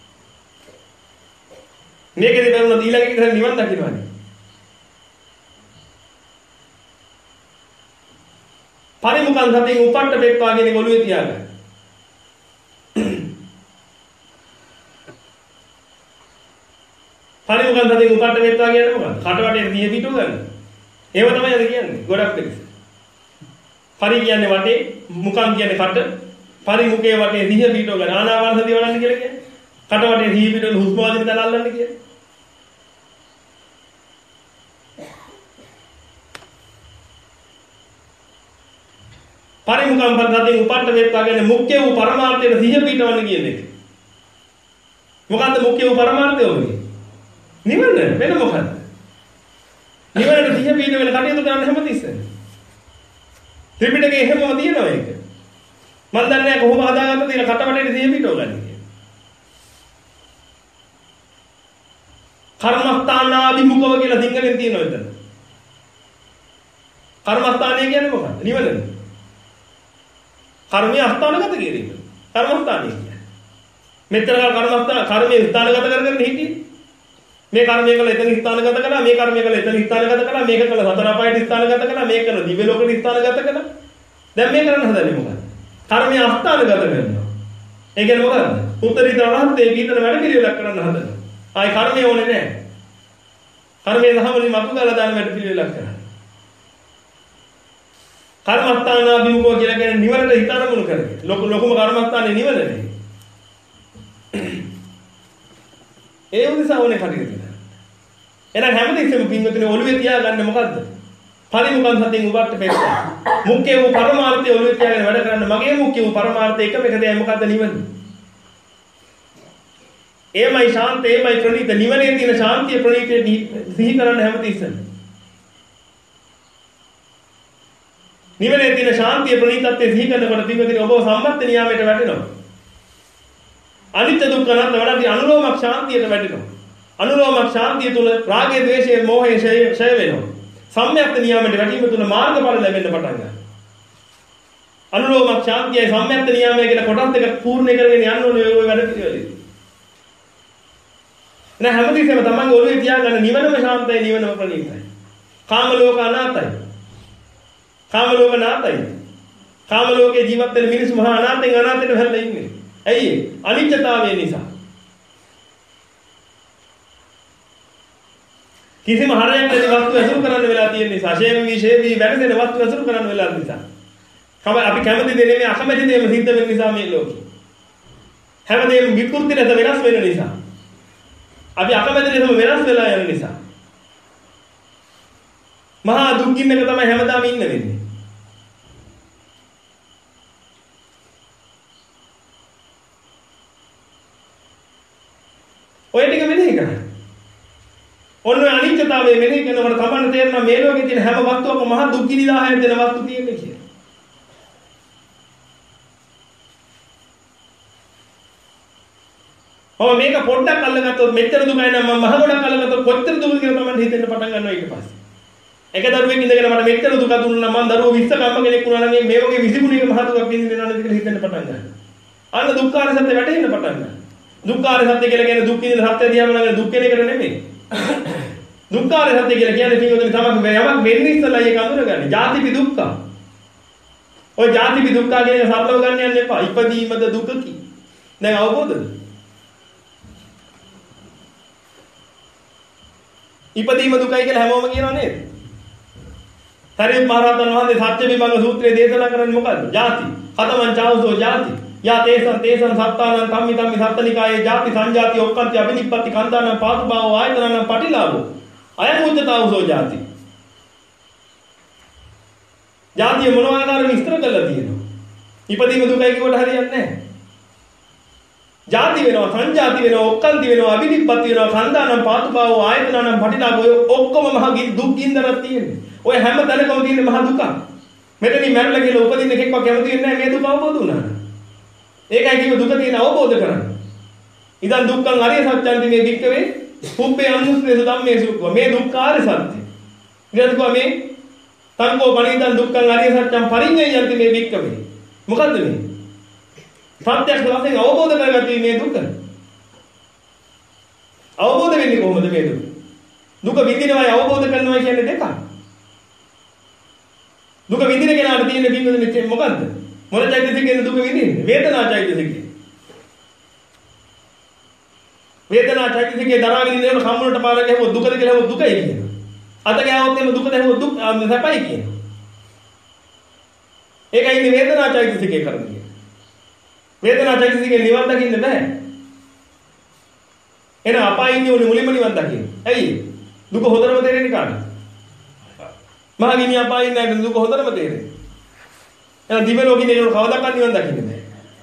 මේකේ බැලුනොත් ඊළඟ එක නිවන් දකින්නවනේ. පරිමුඛං සතින් උපට්ඨ පෙත්වා කියන එක ඔළුවේ තියාගන්න. පරිමුඛං සතින් උපට්ඨ පෙත්වා කියන්නේ මොකක්ද? කටවටේ දිය පිටු ගන්න. ඒව තමයි අද කියන්නේ. ගොඩක් පිළිස. පරි කියන්නේ වටේ, මුඛං කියන්නේ කට, පරිමුඛයේ වටේ දිය පිටු ගන්න. ආනාපාන සතිය වඩන්න කියලා කියන්නේ. කට වටේ දිය පිටු වල හුස්ම වාදින තැන අල්ලන්න කියන්නේ. පරිමුඛං පද්ධතියෙන් උපට්ඨ වේත්වා කියන්නේ මුඛ්‍ය වූ පරමාර්ථයට සිහිය පිටවන්න කියන එක. මොකද්ද මුඛ්‍ය වූ පරමාර්ථය ඔබේ? නිවන වෙන මොකද්ද? නිවනට සිහිය පිටවෙන කටයුතු කරන්න හැමතිස්සෙම. ත්‍රිපිටකයේ හැමෝම තියෙනවා ඒක. මම දන්නේ නැහැ කොහොම හදාගත්තද කියලා කටවටේ සිහිය පිටව ගන්න කියලා. කර්මස්ථානාභිමුඛව කියලා සිංහලෙන් තියෙනවා එතන. කර්මස්ථානය කියන්නේ මොකක්ද? නිවනද? කර්මයේ අස්ථානගත කිරීම. කර්මස්ථානය කියන්නේ. මෙතන කර්මස්ථාන කර්මයේ ස්ථානගත කරගෙන හිටියේ. මේ කර්මය කළ එතන ස්ථානගත කළා, මේ කර්මය කළ එතන ස්ථානගත කළා, මේක කළ සතර අපායට ස්ථානගත කළා, මේක කළ දිව්‍ය ලෝකෙට ස්ථානගත කළා. දැන් මේ කරන්න හදන්නේ මොකක්ද? කර්මයේ අස්ථානගත කරනවා. ඒ කියන්නේ මොකක්ද? උත්තරීතර රහතේ කීතන වැඩ පිළිවෙලක් කරන්න හදනවා. ආයි කර්මය ඕනේ නැහැ. කර්මයේ දහමලින් මතු දාලා දාන වැඩ පිළිවෙලක් කරනවා. කර්මස්ථානාභිමුඛව කියලා කියන්නේ නිවනට හිත අරමුණු කරගෙන. ලොකු ලොකුම කර්මස්ථානේ නිවනනේ. ඒ උදෙසා ඕනේ කටයුතු කරන්න. එහෙනම් හැමදෙස්සෙම පින්වතුනි ඔළුවේ තියාගන්න මොකද්ද? පරිමුඛං සතින් උපට්ඨ පෙත්තා. මුඛ්‍ය වූ පරමාර්ථය ඔළුවේ තියාගෙන වැඩ කරන්න. මගේ මුඛ්‍ය වූ පරමාර්ථය එකම එක දෙයයි මොකද්ද නිවන? එමයි ශාන්තය, එමයි ප්‍රණීත. නිවනේ තියෙන ශාන්තිය ප්‍රණීතය සිහි කරන්න හැමතිස්සෙම. නිවනේ තියෙන ශාන්තිය ප්‍රණීතත්වයේ සිහි කරනකොට පින්වතුනි ඔබ සම්මත නියාමයට වැටෙනවා. අනිත්‍ය දුක්ඛ අනාත්ම වලදී අනුලෝමක් ශාන්තියට වැටෙනවා. අනුලෝමක් ශාන්තිය තුල රාගය, ද්වේෂය, මෝහය ඡය වෙනවා. සම්‍යක් නියාමයට වැටීම තුල මාර්ගඵල ලැබෙන්න පටන් ගන්නවා. අනුලෝමක් ශාන්තියයි සම්‍යක් නියාමය කියන කොටස් දෙක පූර්ණ කරගෙන යන්න ඕනේ ඔය වැඩ පිළිවෙලේ. එන හැමදෙයක්ම තමන්ගේ ඔළුවේ තියාගන්න නිවනම ශාන්තයි, නිවනම ප්‍රණීතයි. කාම ලෝක අනාතයි. කාම ලෝක නාතයි. කාම ලෝකේ ජීවත් වෙන මිනිස්සු මහා අනාතෙන් අනාතයට හැල්ලා ඉන්නේ. ඇයි? අනිත්‍යතාවය නිසා. කිසිම හරයක් නැති වස්තු ඇසුරු කරන්න වෙලා තියෙන නිසා, ෂේම වී ෂේ වී වැඩෙන වස්තු ඇසුරු කරන්න වෙලා නිසා. කම අපි කැමති දේ නෙමෙයි අකමැති දේම සිද්ධ වෙන නිසා මේ ලෝකේ. හැමදේම විකෘති නැත වෙනස් වෙන නිසා. අපි අකමැති දේම වෙනස් වෙලා යන නිසා. මහා දුක්ගින්නක තමයි හැමදාම ඉන්න වෙන්නේ. ඔය ටික මෙනෙහි කරන්න. ඔන්න ඔය අනිත්‍යතාවය මෙනෙහි කරනකොට තමයි තේරෙනවා මේ ලෝකේ තියෙන හැම වස්තුවකම මහා දුක්ගිනි දහයක් දෙන වස්තු තියෙන්නේ කියලා. ඔව් මේක පොඩ්ඩක් අල්ලගත්තොත් මෙච්චර දුකයි නම් මම මහ ගොඩක් අල්ලගත්තොත් කොච්චර දුකද කියලා තමයි හිතෙන්න පටන් ගන්නවා ඊට පස්සේ. එක දරුවෙක් ඉඳගෙන මට මෙච්චර දුක දුන්නා නම් මම දරුවෝ විස්ස කම්ම කෙනෙක් වුණා නම් මේ වගේ විසිගුණයක මහ දුකක් විඳින්න නේද කියලා හිතෙන්න පටන් ගන්නවා. අන්න දුක්ඛාර සත්‍ය වැටහෙන්න පටන් ගන්නවා. දුක්ඛාර සත්‍ය කියලා කියන්නේ දුක් විඳින සත්‍ය දිහාම නේද දුක් කියන එක නෙමෙයි. දුක්ඛාර සත්‍ය කියලා කියන්නේ පිටුදෙන තමයි යමක් වෙන්නේ ඉස්සලා ඒක අඳුරගන්නේ. ජාතිපි දුක්ඛ. ඔය ජාතිපි දුක්ඛ කියන එක සරලව ගන්න යන්න එපා. ඉපදීමද දුකකි. දැන් අවබෝධද? ඉපදීම දුකයි කියලා හැමෝම කියනවා නේද? හරියට මහරහතන් වහන්සේ සත්‍ය විභංග සූත්‍රයේ දේශනා කරන්නේ මොකද්ද? ජාති. කතමං චාවසෝ ජාති. යා තේසං තේසං සත්තානං කම්මි කම්මි සත්තනිකායේ ජාති සංජාති ඔක්කන්ති අබිනිප්පති කන්දානං පාතුභාව ආයතනං පටිලාභෝ අයං උච්චතාවසෝ ජාති. ජාතිය මොන ආකාරයෙන් විස්තර කරලා තියෙනවා? ඉපදීම දුකයි කියවට හරියන්නේ නැහැ. ජාති වෙනවා සංජාති වෙනවා ඔක්කන්ති වෙනවා අබිනිප්පති වෙනවා කන්දානං පාතුභාව ආයතනං පටිලාභෝ ඔක්කොම මහ දුක් ගින්දරක් තියෙන්නේ. ඔය හැම තැනකම තියෙන මහ දුක. මෙතනින් මැරලා කියලා උපදින්න එකෙක්ව කැමති වෙන්නේ නැහැ මේ දුක අවබෝධ වුණා. ඒකයි කිව්ව දුක තියෙන අවබෝධ කරගන්න. ඉතින් දුක්ඛං අරිය සත්‍යන්ති මේ වික්කවේ පුබ්බේ අනුස්සේස ධම්මේසු මේ දුක්ඛාර සත්‍ය. ඊට පස්සේ මේ සංකෝ පණිතං දුක්ඛං අරිය සත්‍යං පරිඤ්ඤයන්ති මේ වික්කවේ. මොකද්ද මේ? සත්‍යයක් වශයෙන් අවබෝධ කරගත්තී මේ දුක. අවබෝධ වෙන්නේ කොහොමද මේ දුක? දුක විඳිනවයි අවබෝධ කරනවා කියන්නේ දෙකක්. දුක විඳින කෙනාට තියෙන බින්දුව මොකද්ද? මොන චෛතසිකයෙන් දුක විඳින්නේ? වේදනා චෛතසිකය. වේදනා චෛතසිකේ දරාගෙන ඉන්නකොට කම්මුලට පාර ගැහුවොත් දුකද කියලා හොත් දුකයි කියනවා. අත ගෑවොත් එimhe දුකද හොත් දුක් සැපයි කියනවා. ඒකයි ඉන්නේ වේදනා චෛතසිකේ කරන්නේ. වේදනා චෛතසිකේ නිවන් දකින්න බෑ. එන අපායින්නේ උනේ මුලින්ම නිවන් දකින්න. ඇයි? දුක හොඳටම තේරෙන්නේ කාටද? මහා විනය අපායින්නේ නැහැ දුක හොඳටම තේරෙන්නේ. එහෙනම් දිව්‍ය ලෝකෙින් ඒක කවදාවත් නිවන් දකින්න බෑ.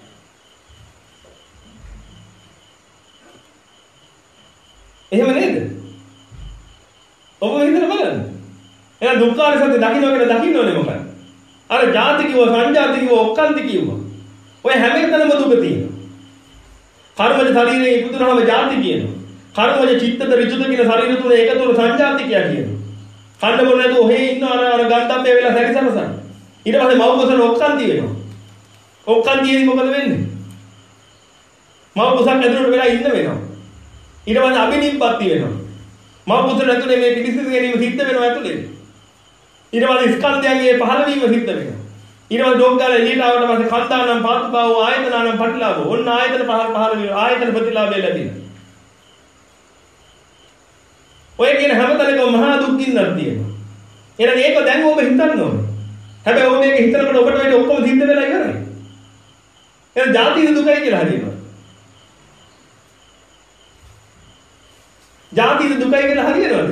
එහෙම නේද? ඔබ හිතලා බලන්න. එහෙනම් දුක්ඛාර සත්‍ය දකින්න ඕනේ දකින්න ඕනේ මොකක්ද? අර ජාති කිව්ව සංජාති කිව්ව ඔක්කාන්ති කිව්ව. ඔය හැම එකතනම දුක තියෙනවා. කර්මජ ශරීරයේ ඉපදුනහම ජාති කියනවා. කර්මජ චිත්තද ඍතුද කියන ශරීර තුන එකතුන සංජාතිකයා කියනවා. කන්න බොන්න නැතුව ඔහේ ඉන්න අර අර ගන්ධබ්බේ වෙලා සැරිසරසන. ඊට පස්සේ මව කුසල ඔක්කාන්ති වෙනවා. ඔක්කාන්තියේදී මොකද වෙන්නේ? මව කුසල ඇතුළට වෙලා ඉන්න වෙනවා. ඊට පස්සේ අබිනිප්පත්ති වෙනවා. මව කුසල ඇතුලේ මේ පිළිසිදු ගැනීම සිද්ධ වෙනවා ඇතුලේ. ඊට පස්සේ ස්කන්ධයන්ගේ පහළ වීම සිද්ධ වෙනවා. ඊට පස්සේ ඩොග්ගාල එළියට ආවට පස්සේ කන්දානම් පාතුභාව ආයතනනම් පටිලාභෝ. ඔන්න ආයතන පහළ පහළ වීම ආයතන ප්‍රතිලාභය ලැබෙනවා. ඔය කියන හැමතැනකම මහා දුක් ගින්නක් තියෙනවා. එහෙනම් ඒක දැන් ඔබ හිතන්න ඕනේ. හැබැයි ඔබ මේක හිතනකොට ඔබට වෙන්නේ ඔක්කොම සිද්ධ වෙලා ඉවරයි. එහෙනම් ජාතික දුකයි කියලා හරියනවා. ජාතික දුකයි කියලා හරියනවද?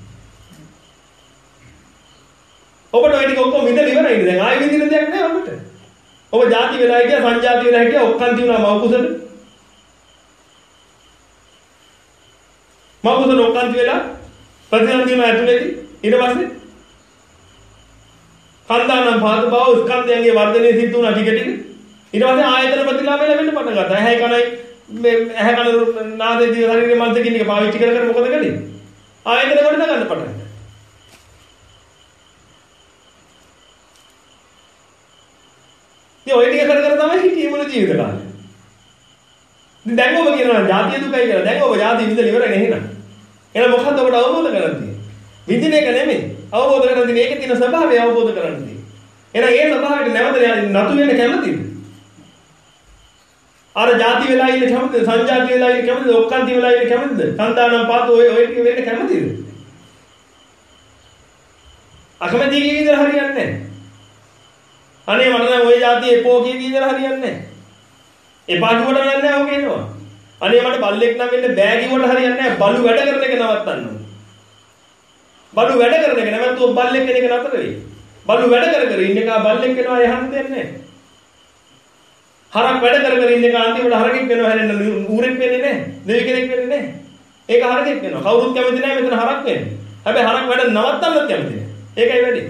ඔබට ඔය ටික ඔක්කොම විඳලා ඉවරයි. දැන් ආයෙ විඳින්න දෙයක් නැහැ ඔබට. ඔබ ජාති වෙලා හිටියා සංජාති වෙලා හිටියා ඔක්කාන්ති වුණා මව කුසල. මව කුසල ඔක්කාන්ති වෙලා ප්‍රතිසන්දින ඇතුළේදී ඊට පස්සේ කන්දානම් පාදභාව ස්කන්ධයන්ගේ වර්ධනය සිද්ධ වුණා ටික ටික. ඊට පස්සේ ආයතන ප්‍රතිලාභය ලැබෙන්න පටන් ගත්තා. ඇහැ කනයි මේ ඇහැ කන නාසය දිව ශරීරයේ මනස කියන එක පාවිච්චි කර කර මොකද කළේ? ආයතන කොට ගන්න පටන් ගත්තා. ඉතින් ඔය ටික කර කර තමයි හිටියේ මුළු ජීවිත කාලේ. ඉතින් දැන් ඔබ කියනවා ජාතිය දුකයි කියලා. දැන් ඔබ ජාතිය විඳලා ඉවරයි නේද? එහෙනම් මොකක්ද ඔබට අවබෝධ කරගන්නේ? විඳින එක නෙමෙයි. අවබෝධ කරගන්න මේකේ තියෙන ස්වභාවය අවබෝධ කරගන්න තියෙන්නේ. එහෙනම් ඒ ස්වභාවයට නැවත නතු වෙන්න කැමතිද? අර ජාති වෙලා ඉන්න කැමතිද? සංජාති වෙලා ඉන්න කැමතිද? ඔක්කාන්ති වෙලා ඉන්න කැමතිද? කන්දානම් පාත ඔය ඔය ටික වෙන්න කැමතිද? අකමැති කී විදිහට හරියන්නේ නැහැ. අනේ මට නම් ওই જાතිය එපෝ කී විදිහට හරියන්නේ නැහැ. එපා කිව්වට නෑ නෑ ඔක එනවා. අනේ මට බල්ලෙක් නම් වෙන්න බෑ කිව්වට හරියන්නේ නැහැ. බලු වැඩ කරන එක නවත්තන්න ඕනේ. බලු වැඩ කරන එක නැවතුව බල්ලෙක් කෙනෙක් නතර වෙයි. බලු වැඩ කර කර ඉන්න එක බල්ලෙක් වෙනවා යහන්න දෙන්නේ නැහැ. හරක් වැඩ කර කර ඉන්න එක අන්තිමට හරකෙක් වෙනවා හැරෙන්න ඌරෙක් වෙන්නේ නැහැ. දෙවි කෙනෙක් වෙන්නේ නැහැ. ඒක හරකෙක් වෙනවා. කවුරුත් කැමති නැහැ මෙතන හරක් වෙන්නේ. හැබැයි හරක් වැඩ නවත්තන්නත් කැමති නැහැ. ඒකයි වැඩේ.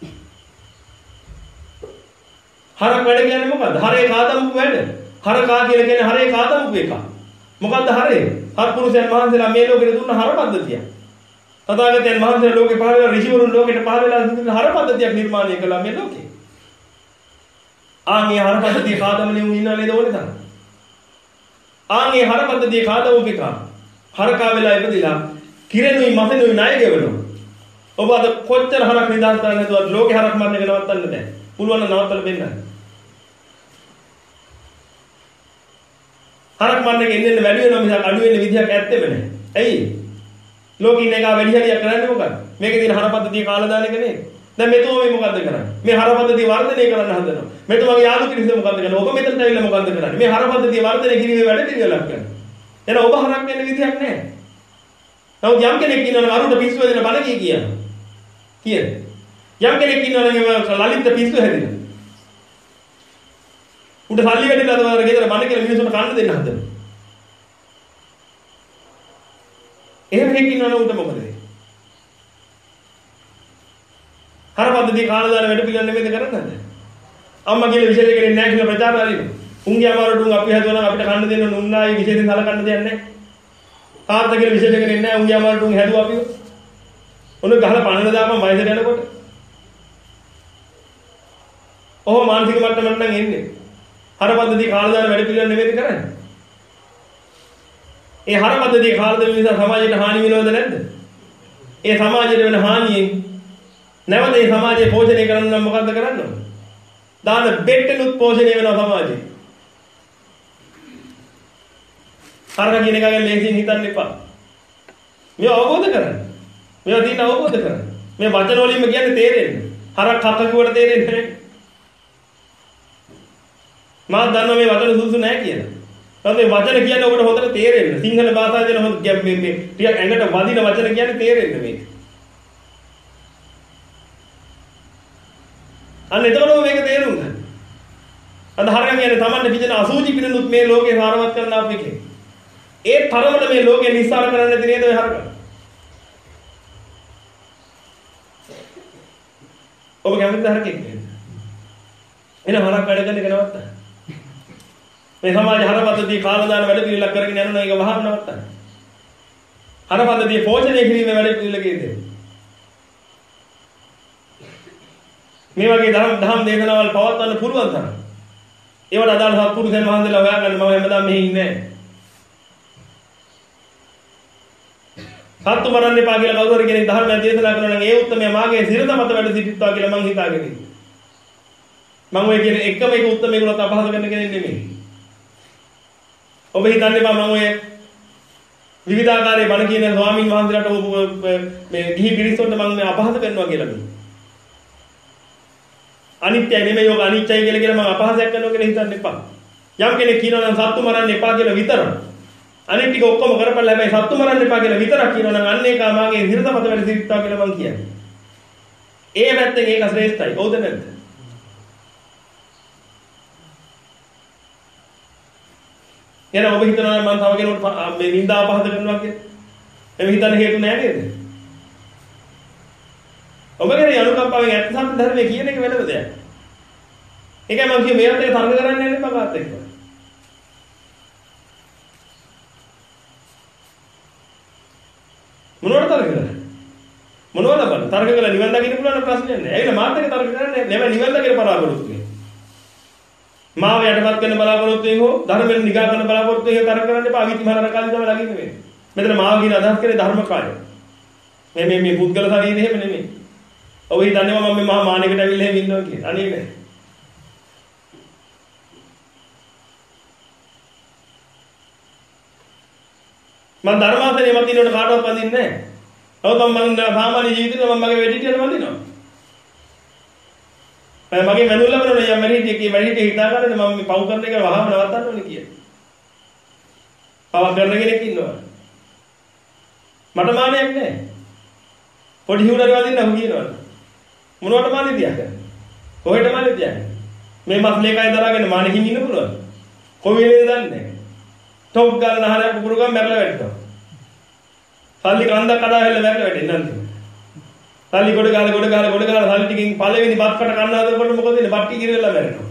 හරක් වැඩ කියන්නේ මොකද්ද? හරේ කාදම්පු වැඩ. හරකා කියලා කියන්නේ හරේ කාදම්පු එක. මොකද්ද හරේ? සත්පුරුෂයන් වහන්සේලා මේ ලෝකෙට දුන්න හර පද්ධතිය. තථාගතයන් වහන්සේලා ලෝකේ පහළ වෙලා ඍෂිවරුන් ලෝකෙට පහළ වෙලා දුන්න හර පද්ධතියක් නිර්මාණය කළා මේ ලෝකේ. ආ මේ හර පද්ධතිය කාදම්ලියුම් ඉන්නව නේද ඕනේ තරම්. ආන්ගේ හරපද්ධතිය කාදවෝගේ කා. හරකා වෙලා ඉපදිලා කිරෙනුයි මසෙනුයි ණය ගෙවනවා. ඔබ අද කොච්චර හරක් නිදහස් කරන්න හදුවත් ලෝකේ හරක් මරණ එක නවත්තන්න බෑ. පුළුවන් නම් නවත්තලා පෙන්නන්න. හරක් මරණ එක එන්නේ වැඩි වෙනවා මිසක් අඩු වෙන්න විදිහක් ඇත්තෙම නැහැ. ඇයි? ලෝකේ ඉන්න එක වැඩි හරියක් කරන්නේ මොකක්ද? මේකේ තියෙන හරපද්ධතිය කාලා දාන එක නේද? දැන් මෙතුමා මේ මොකද්ද කරන්නේ? මේ හරපද්ධතිය වර්ධනය කරන්න හදනවා. මෙතුමාගේ යාළු කිරිස මොකද්ද කරන්නේ? ඔබ මෙතනට ඇවිල්ලා මොකද්ද කරන්නේ? මේ හරපද්ධතිය වර්ධනය කිරීමේ වැඩ පිළිවෙලක් කරනවා. එහෙනම් ඔබ හරක් වෙන්න විදිහක් නැහැ. නමුත් යම් කෙනෙක් ඉන්නවනම් අරුට පිස්සු හැදෙන බණ කිය කියනවා. කියන. යම් කෙනෙක් ඉන්නවනම් ලලිත පිස්සු හැදෙන. උඩ සල්ලි වැඩිලා අදවර ගෙදර බණ කියලා මිනිස්සුන්ට කන්න දෙන්න හදනවා. එහෙම කෙනෙක් ඉන්නවනම් උන්ට මොකද වෙන්නේ? හරපද්ධතිය කාලා දාන වැඩ පිළිවෙල නෙමෙයිද කරන්නේ? අම්මා කියලා විශේෂ කෙනෙක් නැහැ කියලා ප්‍රචාර කරනවා. උන්ගේ අමාරුට උන් අපි හැදුවා නම් අපිට කන්න දෙන්න උන්නායි විශේෂයෙන් සලකන්න දෙයක් නැහැ. තාත්තා කියලා විශේෂ කෙනෙක් නැහැ උන්ගේ අමාරුට උන් හැදුවා අපිව. ඔන්න ගහලා පණන දාපන් වයසට යනකොට. ඔහොම මානසික මට්ටමකට නම් එන්නේ. හරපද්ධතිය කාලා දාන වැඩ පිළිවෙල නෙමෙයිද කරන්නේ? ඒ හරපද්ධතිය කාලා දෙන නිසා සමාජයට හානි වෙනවද නැද්ද? ඒ සමාජයට වෙන හානියෙන් නැවත මේ සමාජය පෝෂණය කරන්න නම් මොකද්ද කරන්න ඕන? දාන බෙට්ටනුත් පෝෂණය වෙනවා සමාජය. හරක කියන එක ගැන ලේසියෙන් හිතන්න එපා. මේ අවබෝධ කරගන්න. මේවා දින අවබෝධ කරගන්න. මේ වචන වලින්ම කියන්නේ තේරෙන්නේ. හරක් කක කිව්වට තේරෙන්නේ නැහැ. මා දන්නවා මේ වචන සුදුසු නැහැ කියලා. නැත්නම් මේ වචන කියන්නේ ඔබට හොඳට තේරෙන්න. සිංහල භාෂාවෙන් හොඳ මේ මේ ටිකක් ඇඟට වදින වචන කියන්නේ තේරෙන්නේ මේක. අන්න එතකොට මේක තේරුම් ගන්න. අද හරක කියන්නේ Tamanne පිටින අසූචි පිටිනුත් මේ ලෝකේ සාරවත් කරන්න ආපු එකේ. ඒ තරමට මේ ලෝකේ නිස්සාර කරන්න නැති නේද ඔය හරක? ඔබ කැමතිද හරකෙක් වෙන්න? එන හරක් වැඩ කරන එක නවත්තන්න. මේ සමාජ හරපද්ධතිය කාලා දාන වැඩ පිළිලක් කරගෙන යනවා ඒක වහම නවත්තන්න. හරපද්ධතිය පෝෂණය කිරීමේ වැඩ පිළිලකේදී මේ වගේ ධර්ම ධම් දේශනාවල් පවත්වන්න පුළුවන් තරම්. ඒවට අදාළ සත්පුරුෂයන් වහන්සේලා හොයාගන්න මම හැමදාම මෙහි ඉන්නේ නැහැ. සත්තු මරන්න එපා කියලා කවුරු හරි කෙනෙක් ධර්මයක් දේශනා කරනවා නම් ඒ උත්තරමයා මාගේ සිරත මත වැඩ සිටිත්වා කියලා මං හිතාගෙන ඉන්නේ. මම ඔය කියන එකම එක උත්තරමයකට අපහාස කරන කෙනෙක් නෙමෙයි. ඔබ හිතන්න එපා මම ඔය විවිධාකාරයේ බණ කියන ස්වාමීන් වහන්සේලාට මේ ගිහි පිරිසොන්ට මම අපහාස කරනවා කියලා නෙමෙයි. අනිත්‍යයි නෙමෙයි ඔක අනිත්‍යයි කියලා කියලා මම අපහාසයක් කරනවා කියලා හිතන්න එපා. යම් කෙනෙක් කියනවා නම් සත්තු මරන්න එපා කියලා විතරක්. අනිත් ටික ඔක්කොම කරපළ හැබැයි සත්තු මරන්න එපා කියලා විතරක් කියනවා නම් අන්න ඒක මාගේ හිරත මත වැඩ සිටිනවා කියලා මම කියන්නේ. ඒ පැත්තෙන් ඒක ශ්‍රේෂ්ඨයි. හවුද නැද්ද? එන ඔබ හිතනවා නම් මම තව කෙනෙකුට මේ නින්දා අපහාස කරනවා කියලා. එහෙම හිතන්න හේතු නැහැ නේද? ඔබගේ අනුකම්පාවෙන් ඇත්ත සත්‍ය ධර්මයේ කියන එක වෙනම දෙයක්. ඒකයි මම කිය මේවත් එක තර්ක කරන්න යන්නේ බගාත් එක්ක. මොනවට තර්ක කරන්නේ? මොනවද බලන්න? තර්ක කළා නිවන් දකින්න පුළුවන් ප්‍රශ්නයක් නෑ. ඒක මාත් එක තර්ක කරන්නේ නෑ. නිවන් දකින්න බලාපොරොත්තු වෙන්නේ. මාව යටපත් කරන බලාපොරොත්තු වෙන හෝ ධර්මයෙන් නිගා කරන බලාපොරොත්තු වෙන තර්ක කරන්න එපා. අවිති මහරණ කාලේ තමයි ලගින්න වෙන්නේ. මෙතන මාව කියන අදහස් කරේ ධර්ම කාර්යය. මේ මේ මේ පුද්ගල ශරීරය එහෙම නෙමෙයි. ඔබ හිතන්නේ මම මේ මහා මානෙකට ඇවිල්ලා එහෙම ඉන්නවා කියලා. අනේ නෑ. මම ධර්මාසනේ මත ඉන්නකොට කාටවත් වඳින්නේ නෑ. නමුත් මම මම සාමාන්‍ය ජීවිතේ මම මගේ වෙඩිටියට වඳිනවා. මම මගේ මනුල්ල වලට යම් වැඩිටිය කී වැඩිටිය හිතා ගන්නනේ මම මේ පව් කරන එක වහම නවත්තන්න ඕනේ කියලා. පව කරන කෙනෙක් ඉන්නවා. මට මානයක් නෑ. පොඩි හිවුරට වදින්න අහු කියනවා. මොනවට මානෙ තියාගන්න? කොහෙට මානෙ තියාගන්න? මේ මස්ලේ කය දරාගෙන මානෙකින් ඉන්න පුළුවන්. කොවිලේ දන්නේ නැහැ. ටොප් ගන්න හරිය පුපුරු ගම මැරලා වැටෙනවා. සල්ලි කන්දක් කඩා හැල්ල මැරලා වැටෙන්නේ නැන්ද? සල්ලි ගොඩ ගාලා ගොඩ ගාලා ගොඩ ගාලා සල්ලි ටිකෙන් පළවෙනි බත්කට කන්න හදනකොට මොකද වෙන්නේ? බට්ටි කිරෙලා මැරෙනවා.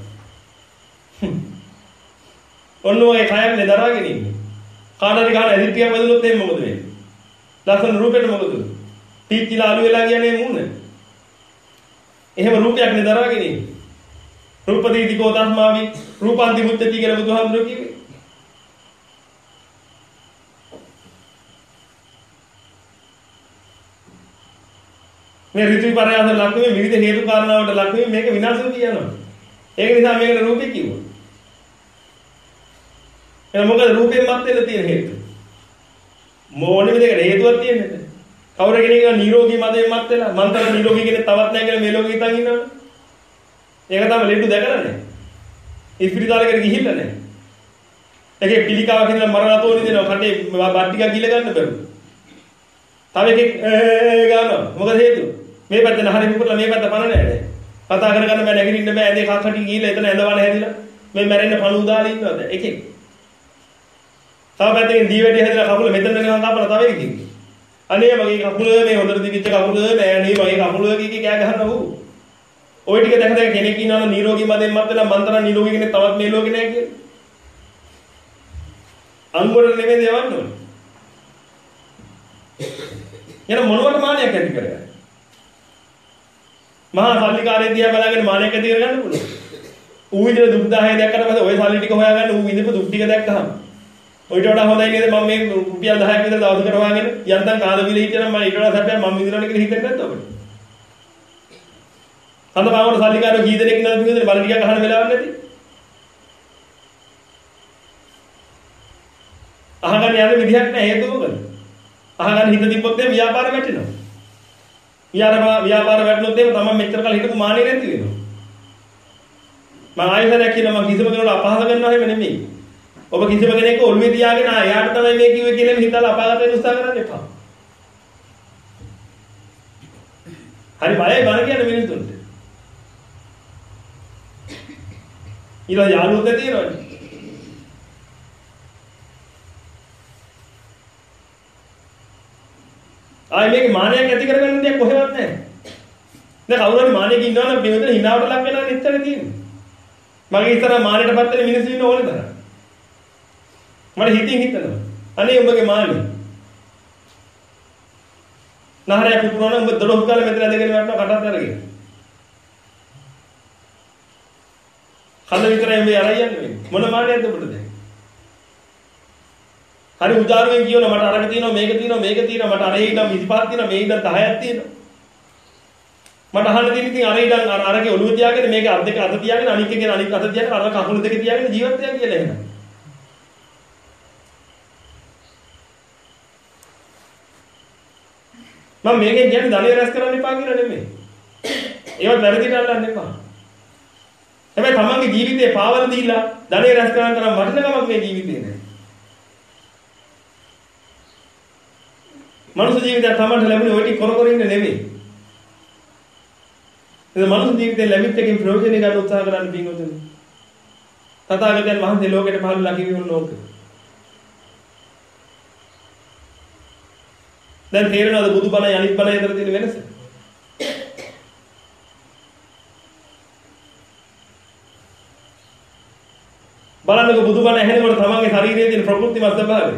ඔන්න ඔය කයන්නේ දරාගෙන ඉන්නේ. කාටරි ගන්න ඇදිටියක් වැදුනොත් එහෙනම් මොකද වෙන්නේ? ලස්සන රූපෙට මොකද වෙන්නේ? පීච්චිලා අලු වෙලා කියන්නේ මූණ. එහෙම රූපයක් නේ දරාගෙන ඉන්නේ. රූපදීතිකෝ තස්මාවි රූපාන්ති මුච්චති කියලා බුදුහාමුදුරුවෝ කිව්වේ. මේ ඍතු විපර්යාස ලක් වෙන්නේ විවිධ හේතු කාරණාවට ලක් වෙන්නේ මේක විනාශ වෙ කියනවා. ඒක නිසා මේකට රූපේ කිව්වා. එහෙනම් මොකද රූපයෙන් මත් වෙන්න තියෙන හේතු? මොන්නේ විදිහකට හේතුවක් තියෙන්නේ? කවුරු කෙනෙක් නිරෝගී මදයෙන් මත් වෙලා මන්තර නිරෝගී කෙනෙක් තවත් නැහැ කියලා මේ ලෝකෙ හිතන් ඉන්නවනේ. ඒක තමයි ලෙඩු දැකලා නැහැ. ඉස්පිරිතාලෙකට ගිහිල්ලා නැහැ. ඒකේ පිළිකාවක් ඉඳලා මරණතෝනි දෙනවා කටේ බත් ටිකක් ගිල ගන්න බැරුව. තව එකෙක් ගන්නවා. මොකද හේතුව? මේ පැත්තේ නහරේ පුපුරලා මේ පැත්ත පණ නැහැ. කතා කරගන්න බෑ නැගිටින්න බෑ ඇඳේ කක්කටි ගිහිල්ලා එතන ඇඳවන හැදිලා මේ මැරෙන්න පණු දාලා ඉන්නවද? එකෙක්. තව පැත්තකින් දීවැඩේ හැදලා කකුල මෙතන නිකන් කපලා තව එකකින්. අනේ මගේ කකුල මේ හොඳට දිවිච්ච කකුල නෑ නේ මගේ කකුල කීකී කෑ ගහනවා ඌ. ওই ටික දැක දැක කෙනෙක් ඉන්නවනේ නිරෝගී මදෙන් මත් වෙලා මන්තර නිරෝගී කෙනෙක් තවත් මේ ලෝකේ නෑ කියලා. අංගවල නෙමෙයි යවන්න ඕනේ. එන මොනවට මානයක් ඇති කරගන්න. මහා සල්ලිකාරය දිහා බලාගෙන මානයක් ඇති කරගන්න පුළුවන්. ඌ විදිහට දුක් දහය දැක්කට පස්සේ ওই සල්ලි ටික හොයාගන්න ඌ විඳපු දුක් ටික දැක්කහම ඔයිට වඩා හොඳයි නේද මම මේ රුපියල් දහයක් විතර දවසකට හොයාගෙන යන්තම් කාල බිල හිටියනම් මම ඊට වඩා සැපයක් මම විඳිනවනේ කියලා හිතෙන්නේ නැද්ද ඔබට? අන්න පාවර සල්ලිකාරයෝ කී දෙනෙක් ඉන්නවද පිළිදෙන බල ටිකක් අහන්න වෙලාවක් නැති. අහගන්න යන විදිහක් නැහැ හේතුව මොකද? අහගන්න හිත තිබ්බොත් එහේ ව්‍යාපාර වැටෙනවා. ව්‍යාපාර ව්‍යාපාර වැටුනොත් එහේ තමයි මෙච්චර කාල හිටපු මානෙ නැති වෙනවා. මම ආයෙත් කියනවා මම කිසිම කෙනෙකුට අපහාස කරනවා හැම නෙමෙයි. ඔබ කිසිම කෙනෙක් ඔළුවේ තියාගෙන ආ එයාට තමයි මේ කිව්වේ කියලා හිතලා අපාගත වෙන්න උත්සාහ කරන්න එපා. හරි බයයි බන කියන මිනිස්සුන්ට. ඊළඟ යාළුවෝ තියෙනවනේ. ආයි මේක මානයක් ඇති කරගන්න දෙයක් කොහෙවත් නැහැ. දැන් කවුරු හරි මානයක ඉන්නවනම් මේ විතර හිනාවට ලක් වෙලා ඉච්චර තියෙන්නේ. මගේ ඉතර මානෙටපත් වෙන මිනිස්සු ඉන්න ඕනේ තරම්. මට හිතින් හිතනවා. අනේ උඹගේ මානේ. නහරය පුපුරන උඹ දොළොස් කාලේ මෙතන ඇදගෙන වටනවා කටත් අරගෙන. කන විතරයි මේ අරයන්නේ මේ. මොන මානයක්ද උඹට දැන්? හරි උදාරුවෙන් කියනවා මට අරක තියෙනවා මේක තියෙනවා මේක තියෙනවා මට අරේ ඉඳන් විසිපහක් තියෙනවා මේ ඉඳන් දහයක් තියෙනවා. මට අහන්න තියෙන ඉතින් අරේ ඉඳන් අරගේ ඔළුව තියාගෙන මේක අත් දෙක අත තියාගෙන අනිත් එකේ අනිත් අත තියාගෙන අර කකුල දෙක තියාගෙන ජීවත් වෙනවා කියලා එහෙනම්. මම මේකෙන් කියන්නේ ධනිය රැස් කරන්න එපා කියලා නෙමෙයි. ඒවත් වැරදිට අල්ලන්න එපා. හැබැයි තමන්ගේ ජීවිතේ පාවල දීලා ධනිය රැස් කරන්න තරම් වටිනකමක් මේ ජීවිතේ නෑ. මනුස්ස ජීවිතය තමන්ට ලැබුණේ ඔය ටික කර කර ඉන්න නෙමෙයි. ඒ මනුස්ස ජීවිතේ ලැබිච්ච එකෙන් ප්‍රයෝජන ගන්න උත්සාහ කරන්න පින්වතුනි. තථාගතයන් වහන්සේ ලෝකෙට පහළලා කිව්වොත් ඕක. දැන් තේරෙනවද බුදුබණයි අනිත් බණයි අතර තියෙන වෙනස? බලන්නකො බුදුබණ ඇහෙනකොට තමන්ගේ ශරීරයේ තියෙන ප්‍රകൃතිමත් ස්වභාවය.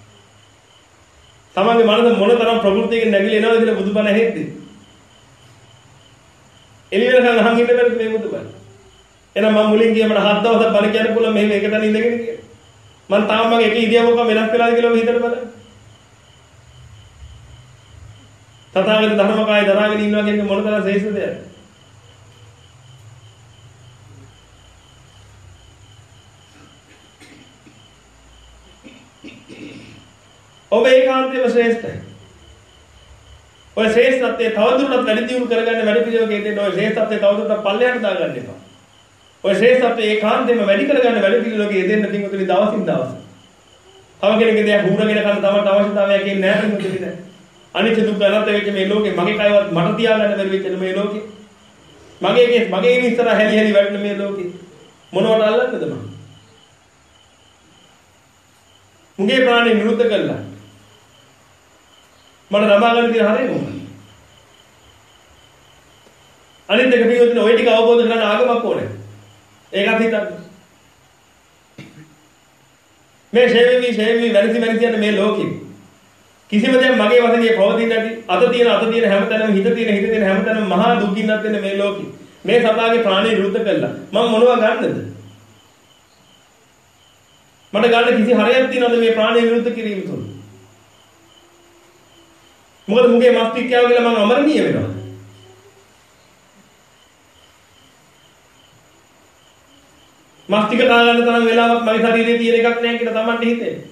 තමන්ගේ මනස මොන තරම් ප්‍රകൃතියකින් නැගිලා එනවද කියලා බුදුබණ ඇහෙද්දි. එළිවෙනකන් අහන් ඉන්න බැරිද මේ බුදුබණ? එහෙනම් මම මුලින් ගියේ මට හත් දවසක් බණ කියන්න පුළුවන් මෙහෙම එක තැන ඉඳගෙන කියලා. මම තාම මගේ එක ඉරියව්වක වෙනස් වෙලාද කියලා ඔබ හිතලා බලන්න. තථාගත ධර්මකාය දරාගෙන ඉන්නවා කියන්නේ මොන තරම් ශ්‍රේෂ්ඨ දෙයක්ද? ඔබ ඒකාන්තයෙන්ම ශ්‍රේෂ්ඨයි. ඔය ශ්‍රේෂ්ඨත්වයේ තවදුරටත් වැඩි දියුණු කරගන්න වැඩි පිළිවෙලක ඉන්න ඔය ශ්‍රේෂ්ඨත්වයේ තවදුරටත් පල්ලෙහාට දාගන්න එපා. ඔය ශ්‍රේෂ්ඨත්වයේ ඒකාන්තයෙන්ම වැඩි කරගන්න වැඩි පිළිවෙලක යෙදෙන්න පිටුතුනි දවසින් දවස. තව කෙනෙක්ගේ දෙයක් හුරගෙන කරන තමට අවශ්‍යතාවයක් ඉන්නේ නැහැ පිටුතුනි දැන්. අනිත්‍ය දුක්ඛ අනාත්ම වෙච්ච මේ ලෝකේ මගේ කයවත් මට තියාගන්න බැරි වෙච්ච මේ ලෝකේ මගේ කේස් මගේ ඉස්සර හැලි හැලි වැටෙන මේ ලෝකේ මොනවට අල්ලන්නද මම? මුගේ ප්‍රාණය නිරුද්ධ කළා. මට රමා ගන්න තියෙන හරිය මොකක්ද? අනිත් එක පිළිවෙලින් ওই ටික අවබෝධ කරගන්න ආගමක් ඕනේ. ඒකත් හිතන්න. මේ ෂේවිවි ෂේවිවි වැඩි වැඩි යන මේ ලෝකෙ කිසිම දෙයක් මගේ වශයෙන් පවතින්නේ නැති අත තියෙන අත තියෙන හැමතැනම හිත තියෙන හිත තියෙන හැමතැනම මහා දුක්ගින්නක් වෙන මේ ලෝකෙ මේ සතාගේ ප්‍රාණය නිරුද්ධ කළා. මම මොනවා ගන්නද? මට ගන්න කිසි හරයක් තියනවද මේ ප්‍රාණය නිරුද්ධ කිරීම තුල? මොකද මුගේ මස්තිෂ්කයව කියලා මම අමරණීය වෙනවා. මස් ටික කා ගන්න තරම් වෙලාවක් මගේ ශරීරයේ තියෙන එකක් නැහැ කියලා Tamanට හිතෙන්නේ.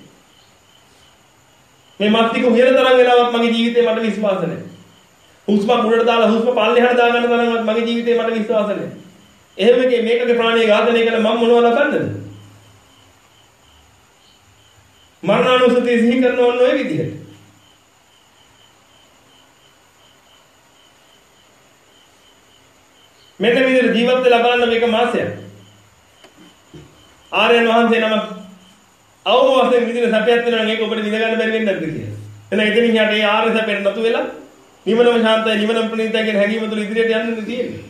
මේ මස් ටික උයන තරම් වෙලාවක් මගේ ජීවිතේ මට විශ්වාස නැහැ. හුස්ම මුලට දාලා හුස්ම පල්ලෙහාට දා ගන්න තරම්වත් මගේ ජීවිතේ මට විශ්වාස නැහැ. එහෙම එකේ මේකගේ ප්‍රාණය ඝාතනය කළා මම මොනවද ලබන්නද? මරණානුස්සතිය සිහි කරන ඕන ඔය විදිහට. මෙන්න මේ විදිහට ජීවත් වෙලා බලන්න මේක මාසයක්. ආර්යයන් වහන්සේ නම අවම වශයෙන් විදිහට සැපයක් වෙනවා නම් ඒක ඔබට විඳ ගන්න බැරි වෙන්නේ නැද්ද කියලා. එහෙනම් එතනින් යට ඒ ආර්ය සැපෙන් නතු වෙලා නිවනම ශාන්තයි නිවනම ප්‍රණීතයි කියන හැඟීම තුළ ඉදිරියට යන්න තියෙන්නේ.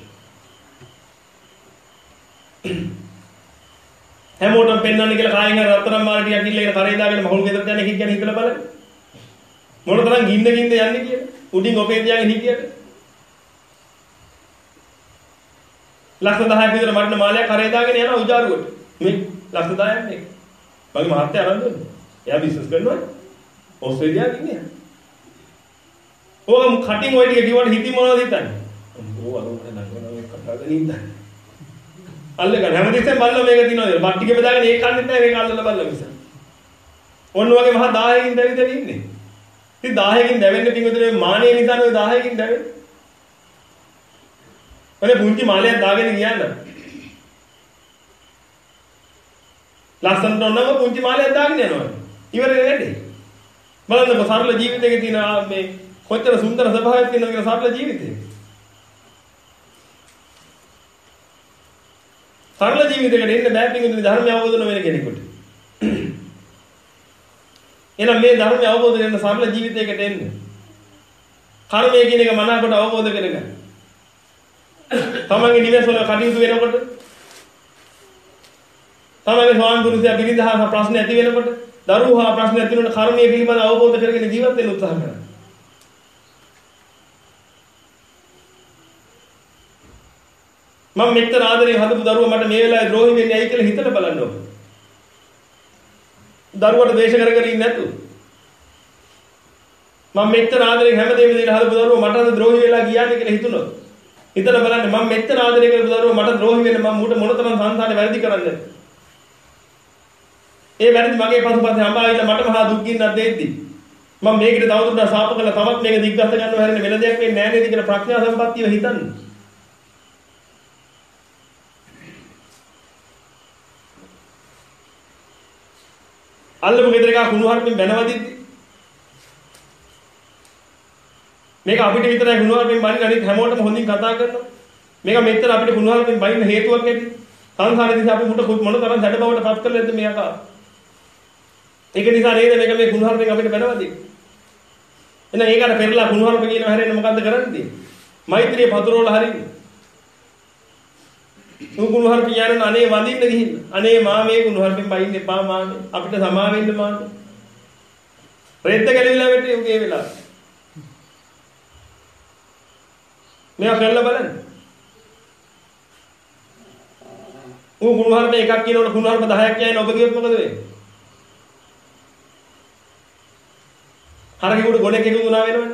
හැමෝටම පෙන්වන්න කියලා කායෙන් හරි රත්තරන් මාල ටිකක් කිල්ලගෙන කරේ දාගෙන මහුල් ගෙදරට යන එකක් ගැන හිතලා බලන්න. මොන තරම් ගින්න ගින්න යන්නේ කියලා. උඩින් ඔපේ තියාගෙන හිටියට. ලක්ෂ දහයක් විතර මඩන මාලයක් කරේ දාගෙන යන උජාරුවට. මේ ලක්ෂ දහයක් නේ. මගේ මහත්තයා අරන් දුන්නා. එයා බිස්නස් කරනවා. ඕස්ට්‍රේලියාවේ ඉන්නේ. ඕක කටින් ඔය ටික කිව්වට හිතින් මොනවද හිතන්නේ? අම්බෝ අරෝක නංගනවා මේ කතා කරගෙන ඉඳන්. අල්ලගන්න හැමදෙස්සෙන් බල්ලා මේක දිනනවා. බත් ටික බෙදාගෙන ඒක කන්නෙත් නැහැ මේක අල්ලලා බල්ලා මිස. ඔන්න වගේ මහා දහයකින් දැවිදවි ඉන්නේ. ඉතින් දහයකින් දැවෙන්න පිටුදේ මානෙ නිසානේ ඔය දහයකින් දැවෙන්නේ. ඔනේ පුංචි මාලයක් දාගෙන ගියාන. ලස්සනට ඔන්නම පුංචි මාලයක් දාගෙන යනවා. ඉවරනේ වැඩේ. බලන්නකො සරල ජීවිතයක තියෙන මේ කොච්චර සුන්දර ස්වභාවයක් තියෙනවද කියලා සරල ජීවිතේ. සරල ජීවිතයකට එන්න බෑ පිටුදේ ධර්මය අවබෝධ නොවන කෙනෙකුට. එහෙනම් මේ ධර්මය අවබෝධ කරගෙන සරල ජීවිතයකට එන්න. කර්මය කියන එක මනාකොට අවබෝධ කරගන්න. තමන්ගේ නිවෙස් වල කටයුතු වෙනකොට තමන්ගේ ස්වාමි පුරුෂයා පිළිදහහ ප්‍රශ්න ඇති වෙනකොට දරුවෝ හා ප්‍රශ්න ඇති වෙනකොට කර්මය පිළිබඳව අවබෝධ කරගෙන ජීවත් වෙන්න උත්සාහ කරන්න. මම මෙච්චර ආදරේ හදපු දරුවා මට මේ වෙලාවේ ද්‍රෝහි වෙන්නේ ඇයි කියලා හිතලා බලන්න ඕක. දරුවට ද්වේෂ කර කර ඉන්නේ නැතු. මම මෙච්චර ආදරේ හැමදේම දීලා හදපු දරුවා මට අද ද්‍රෝහි වෙලා ගියාද කියලා හිතුනොත් හිතලා බලන්න මම මෙච්චර ආදරේ කරපු දරුවා මට ද්‍රෝහි වෙන්න මම ඌට මොනතරම් සංසාරේ වැරදි කරන්නද? ඒ වැරදි මගේ පසුපස්සේ අඹාවිලා මට මහා දුක් ගින්නක් දෙද්දි මම මේකට තවදුරටත් සාප කළා තවත් මේක දිග්ගස්ස ගන්නව හැරෙන්න වෙන දෙයක් වෙන්නේ නැහැ නේද කියලා ප්‍රඥා සම්පත්තිය හිතන්න. අල්ලපු ගෙදර එකා කුණු හarpෙන් බැනවදිද්දි මේක අපිට විතරයි කුණු හarpෙන් බන්නේ අනිත් හැමෝටම හොඳින් කතා කරනවා. මේක මෙච්චර අපිට කුණු හarpෙන් බයින්න හේතුවක් ඇති. සංසාරේ දිහා අපි මුට මොන තරම් සැඩ බවට පත් කරලා නැද්ද මේ අකා. ඒක නිසා නේද මේක මේ කුණු හarpෙන් අපිට බැනවදින්නේ. එහෙනම් ඒකට පෙරලා කුණු හarp කියනවා හැරෙන්න මොකද්ද කරන්නේ? මෛත්‍රිය පතුරවල හරින්නේ. කුණු හarp කියනන අනේ වඳින්න ගිහින් අනේ මාමේ කුණු හarpෙන් බයින්න එපා මාමේ අපිට සමා වෙන්න මාමේ. රෙද්ද ගැලවිලා වෙටේ උගේ වෙලා. මෙයා කරලා බලන්න. ඌ කුණු හarp එකක් කියනකොට කුණු හarp දහයක් කියනන ඔබ කියොත් මොකද වෙන්නේ? හරකෙකුට ගොඩක් එකතු වුණා වෙනවනේ.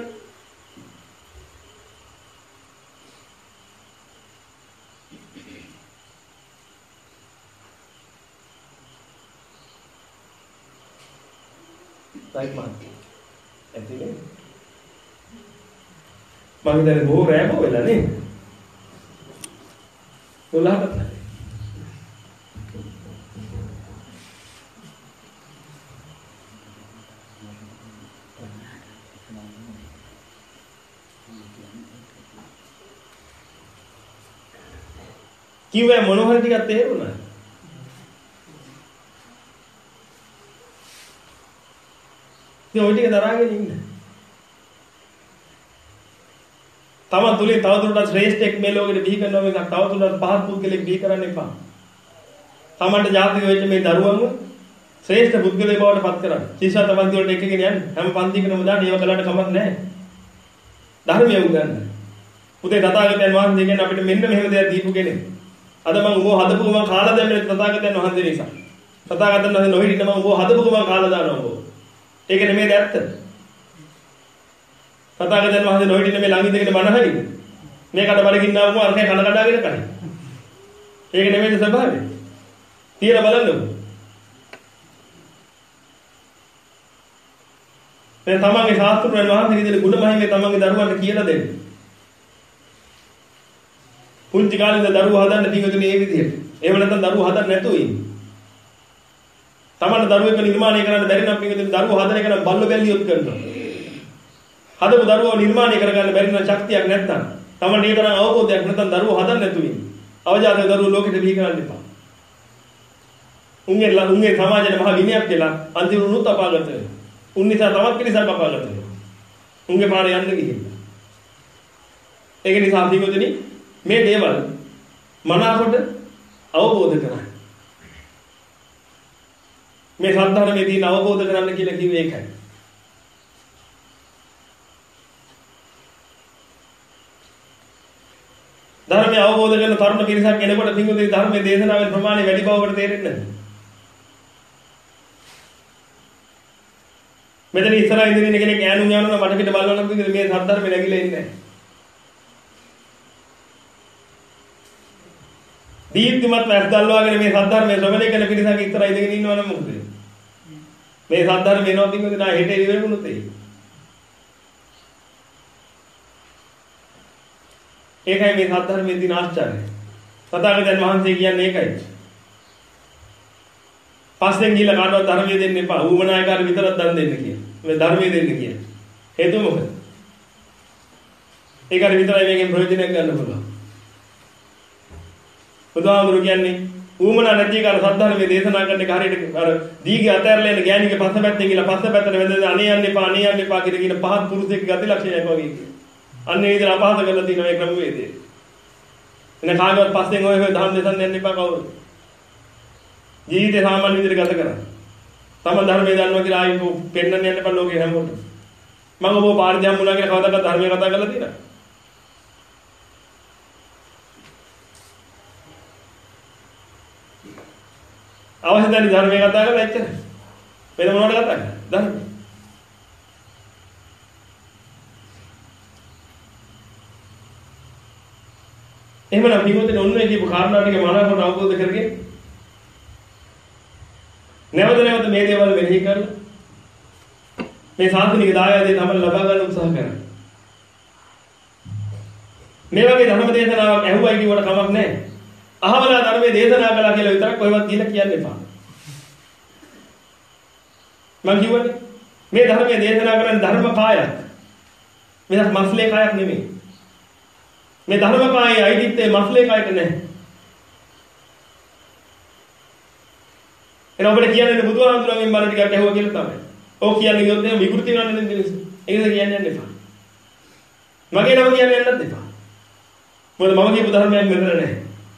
right man. ඇතිනේ. මම හිතන්නේ බොහෝ රෑම වෙලා නේ. දොළහකට. කිව්වේ මොන හරි ටිකක් තේරුණා. ඉතින් ඔය ටික දරාගෙන ඉන්න. තව තුලින් තව දුරටත් ශ්‍රේෂ්ඨෙක් මේ ලෝකෙට බිහි කරනවා මේක තව දුරටත් පහත් පුද්ගලෙක් බිහි කරන්න එපා. තමන්ට ජාතික වෙච්ච මේ දරුවන්ව ශ්‍රේෂ්ඨ පුද්ගලයෙක් බවට පත් කරන්න. ශිෂ්‍ය පන්ති වලට එකගෙන යන්න. හැම පන්තිකටම දාන්න ඒව කළාට කමක් නැහැ. ධර්මය උගන්වන්න. පුතේ තථාගතයන් වහන්සේ කියන්නේ අපිට මෙන්න මෙහෙම දෙයක් දීපු කෙනෙක්. අද මම උඹව හදපු ගමන් කාලා දැම්මේ තථාගතයන් වහන්සේ නිසා. තථාගතයන් වහන්සේ නොහිටින්න මම උඹව හදපු ගමන් කාලා දානවා උඹව. ඒක නෙමෙයි ඇත්ත. තථාගතයන් වහන්සේ නොහිටින්න මේ ළඟ ඉඳගෙන බණ අහන්නේ. මේකට බඩගින්නාවම අරකේ කන කඩාගෙන කන්නේ. ඒක නෙමෙයි ස්වභාවය. තියලා බලන්නකෝ. දැන් තමන්ගේ ශාස්ත්‍රඥයන් වහන්සේ විදිහට ගුණ මහිමේ තමන්ගේ දරුවන්ට කියලා දෙන්න. පුංචි කාලේ ඉඳන් දරුවෝ හදන්න පින්වතුනි මේ විදිහට. එහෙම නැත්නම් දරුවෝ හදන්න නැතුව ඉන්නේ. තමන්ට දරුවෙක් නිර්මාණය කරන්න බැරි නම් පින්වතුනි දරුවෝ හදන එක නම් බල්ලෝ බැල්ලියොත් කරනවා. හදපු දරුවෝ නිර්මාණය කරගන්න බැරි නම් ශක්තියක් නැත්නම් තමන්ට ඒ තරම් අවබෝධයක් නැත්නම් දරුවෝ හදන්න නැතුව ඉන්නේ. අවජාතක දරුවෝ ලෝකෙට බිහි කරන්න එපා. උන්ගේ උන්ගේ සමාජයට මහ විනයක් කියලා අන්තිම උනුත් අපාගත වෙනවා. උන් නිසා තවත් පිරිසක් අපාගත වෙනවා. උන්ගේ පාරේ යන්න ගිහින්. ඒක නිසා පින්වතුනි මේ දේවල් මනාකොට අවබෝධ කරගන්න. මේ සද්ධර්මයේ තියෙන අවබෝධ කරගන්න කියලා කිව්වේ ඒකයි. ධර්මය අවබෝධ කරන තරුණ පිරිසක් එනකොට පින්වතුනි ධර්මයේ දේශනාවෙන් ප්‍රමාණය වැඩි බවකට තේරෙන්නේ නැහැ. මෙතන ඉස්සරහින් ඉන්න කෙනෙක් ඈනුම් යනවා මට පිට බලනවා නම් මේ සද්ධර්මේ නැගිලා ඉන්නේ නැහැ. දීප්තිමත් වැස්දල්වාගෙන මේ සද්ධර්මයේ ශ්‍රවණය කරන පිරිසක් ඉස්සරහ ඉඳගෙන ඉන්නවා නම් මොකද? මේ සද්ධර්ම එනවා පින්වතුනි නා හෙට ඉවෙන්නුත් ඒ. ඒකයි මේ සද්ධර්මයේ තියෙන ආශ්චර්යය. සදාගතයන් වහන්සේ කියන්නේ ඒකයි. පස්සෙන් ගිහලා කාටවත් ධර්මයේ දෙන්න එපා. ඌමනායකාර විතරක් දන් දෙන්න කියලා. මේ ධර්මයේ දෙන්න කියලා. හේතුව මොකද? ඒකට විතරයි මේකෙන් ප්‍රයෝජනයක් ගන්න පුළුවන්. බුදුහාමුදුරු කියන්නේ ඌමනා නැති කාර සද්ධර්මයේ දේශනා කරන එක හරියට අර දීගේ අතෑරලා යන ගෑණිගේ පස්ස පැත්තෙන් ගිහලා පස්ස පැත්තට වැදෙන අනේ යන්න එපා අනේ යන්න එපා කියන කියන පහත් පුරුෂයෙක් ගති ලක්ෂණයක් වගේ කියනවා. අන්නේ විදිහට අපහාස කරලා තියෙන මේ ක්‍රමවේදය. එන කාගවත් පස්සෙන් ඔය ඔය දහම් දෙසන්න යන්න එපා කවුරුත්. ජීවිතේ සාමාන්‍ය විදිහට ගත කරන්න. තම ධර්මයේ දන්නවා කියලා ආයි පෙන්නන්න යන්න එපා ලෝකේ හැමෝටම. මම ඔබ පාරදී හම්බුණා කියලා කවදාවත් ධර්මයේ කතා කරලා තියෙනවද? අවශ්‍ය දැනි ධර්මයේ කතා කරලා එච්චර. වෙන මොනවද කතා කරන්නේ? ධර්ම. එහෙමනම් පිටුතේ ඔන්නේ කියපු කාරණා ටික මනකට අවබෝධ කරගෙන නැවත නැවත මේ දේවල් මෙනෙහි කරලා මේ සාසනික දායාදේ තමයි ලබා ගන්න උත්සාහ කරන්නේ. මේ වගේ ධර්ම දේශනාවක් ඇහුවයි කියවට කමක් නැහැ. අහවලා ධර්මයේ දේශනා කළා කියලා විතරක් කොහෙවත් ගිහලා කියන්න එපා. මම කියවනේ මේ ධර්මයේ දේශනා කරන ධර්ම කායක්. මේක මස්ලේ කායක් නෙමෙයි. මේ ධර්ම කායේ අයිතිත්වයේ මස්ලේ කායක නැහැ. එන ඔබට කියන්නේ බුදුහාමුදුරන්ගෙන් බණ ටිකක් ඇහුවා කියලා තමයි. ඔව් කියන්නේ යොත් එහෙම විකෘති වෙනවනේ නේද මිනිස්සු. ඒකද කියන්නේ යන්න එපා. මගේ නම කියන්නේ යන්නත් එපා. මොකද මම කියපු ධර්මයක් මෙතන නැහැ.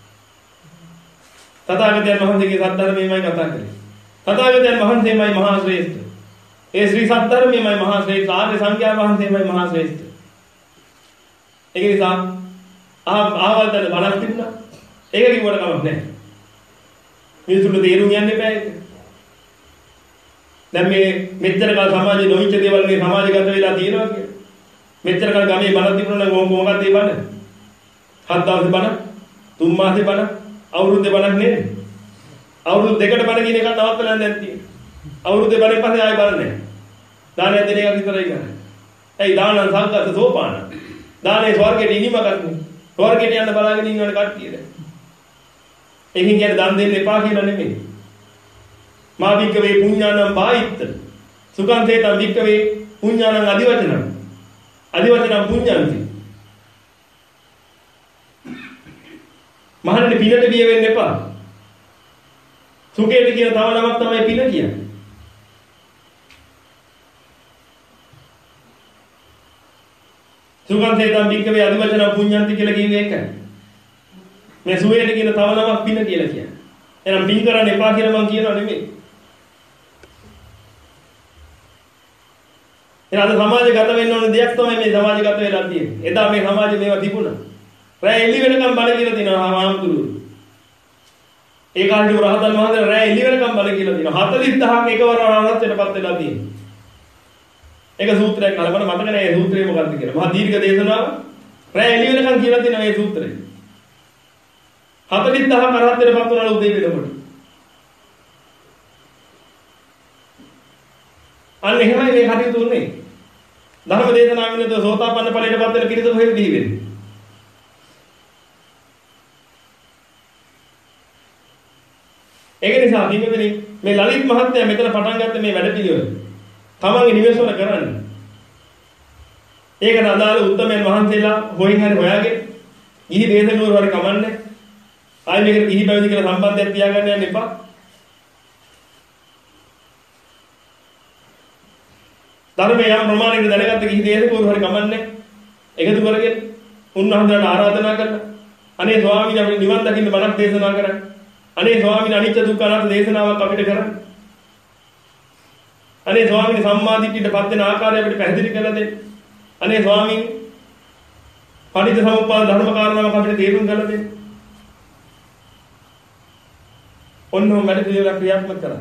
තථාගතයන් වහන්සේගේ සද්ධර්මයමයි කතා කරන්නේ. තථාගතයන් වහන්සේමයි මහා ශ්‍රේෂ්ඨ. ඒ ශ්‍රී සද්ධර්මයමයි මහා ශ්‍රේෂ්ඨ. ආර්ය සංඛ්‍යා වහන්සේමයි මහා ශ්‍රේෂ්ඨ. ඒක නිසා ආ ආවල්තන බණක් තිබුණා. ඒක කිව්වට කමක් නැහැ. මිනිසුන්ට තේරුම් යන්න එපා ඒක. දැන් මේ මෙච්චර කාල සමාජයේ නොවිච්ච දේවල් මේ සමාජගත වෙලා තියෙනවා කියන්නේ. මෙච්චර කාල ගමේ බණ තිබුණා නම් මොකක්ද ඒ බණ? හත් දවසේ බණ, තුන් මාසේ බණ, අවුරුද්දේ බණක් නේද? අවුරුදු දෙකට බණ කියන එක නවත්තලා දැන් තියෙනවා. අවුරුද්දේ බණෙන් පස්සේ ආයෙ බණ නැහැ. දානය දෙන එක විතරයි කරන්නේ. ඇයි දානං සංඝස සෝපාන. දානේ ස්වර්ගයට ඉනිම කරන්නේ. ස්වර්ගයට යන්න බලාගෙන ඉන්නවනේ කට්ටිය දැන්. එකින් කියන්නේ දන් දෙන්න එපා කියලා නෙමෙයි. මා වික්කවේ පුඤ්ඤානම් බායිත්ත. සුගන්ධේතම් වික්කවේ පුඤ්ඤානම් අදිවචනං. අදිවචනං පුඤ්ඤාන්ති. මහන්නේ පිනට බිය වෙන්න එපා. සුඛයට කියන තව නමක් තමයි පින කියන්නේ. සුගන්ධේතම් වික්කවේ අදිවචනං පුඤ්ඤාන්ති කියලා කියන්නේ ඒකයි. මේ සුවේට කියන තව නමක් පින කියලා කියන්නේ. එහෙනම් පින් කරන්න එපා කියලා මම කියනවා නෙමෙයි. එහෙනම් අද සමාජගත වෙන්න ඕන දෙයක් තමයි මේ සමාජගත වෙලා තියෙන්නේ. එදා මේ සමාජේ මේවා තිබුණා. රැ එළි වෙනකම් බණ කියලා දිනවා ආමතුරු. ඒ කාලේ රහතන් වහන්සේ රැ එළි වෙනකම් බණ කියලා දිනවා. හතළිස් දහසක් එකවර රහත්ත්වයටපත් වෙලා තියෙනවා. ඒක සූත්‍රයක් අරගෙන මතක නැහැ මේ සූත්‍රය මොකක්ද කියලා. මහා දීර්ඝ දේශනාව රැ එළි වෙනකම් කියලා දිනවා මේ සූත්‍රය. හතළිස් දහසක් රහත්ත්වයටපත් වුණා උදේ වෙනකොට. අන්න එහෙමයි මේ කටයුතු උනේ. ධර්ම දේශනාවෙන් නේද සෝතාපන්න ඵලයට පත් වෙන පිරිස කොහෙද බිහි වෙන්නේ? ඒක නිසා පින්වතුනි මේ ලලිත් මහත්තයා මෙතන පටන් ගත්ත මේ වැඩ පිළිවෙල තමන්ගේ නිවෙස් වල කරන්නේ. ඒකට අදාළ උත්තරමයන් වහන්සේලා හොයින් හරි හොයාගෙන ගිහි දේශනුවර හරි කමන්නේ. ආයි මේකට ගිහි පැවිදි කියලා සම්බන්ධයක් තියාගන්න යන්න එපා. ධර්මයේ යම් ප්‍රමාණයකට දැනගත්ත ගිහි දේශනුවර හරි කමන්නේ. එකතු කරගෙන උන්වහන්සේලාට ආරාධනා කරලා අනේ ස්වාමීන් අපිට නිවන් දකින්න බණක් දේශනා කරන්න. අනේ ස්වාමීන් අනිත්‍ය දුක්ඛ අනාත්ම දේශනාවක් අපිට කරන්න. අනේ ස්වාමීන් සම්මාදිට්ඨියට පත් වෙන ආකාරය අපිට පැහැදිලි කරලා දෙන්න. අනේ ස්වාමීන් පටිච්ච සමුප්පාද ධර්ම කාරණාවක් අපිට තේරුම් කරලා දෙන්න. ඔන්නෝ වැඩ පිළිවෙල ක්‍රියාත්මක කරන්න.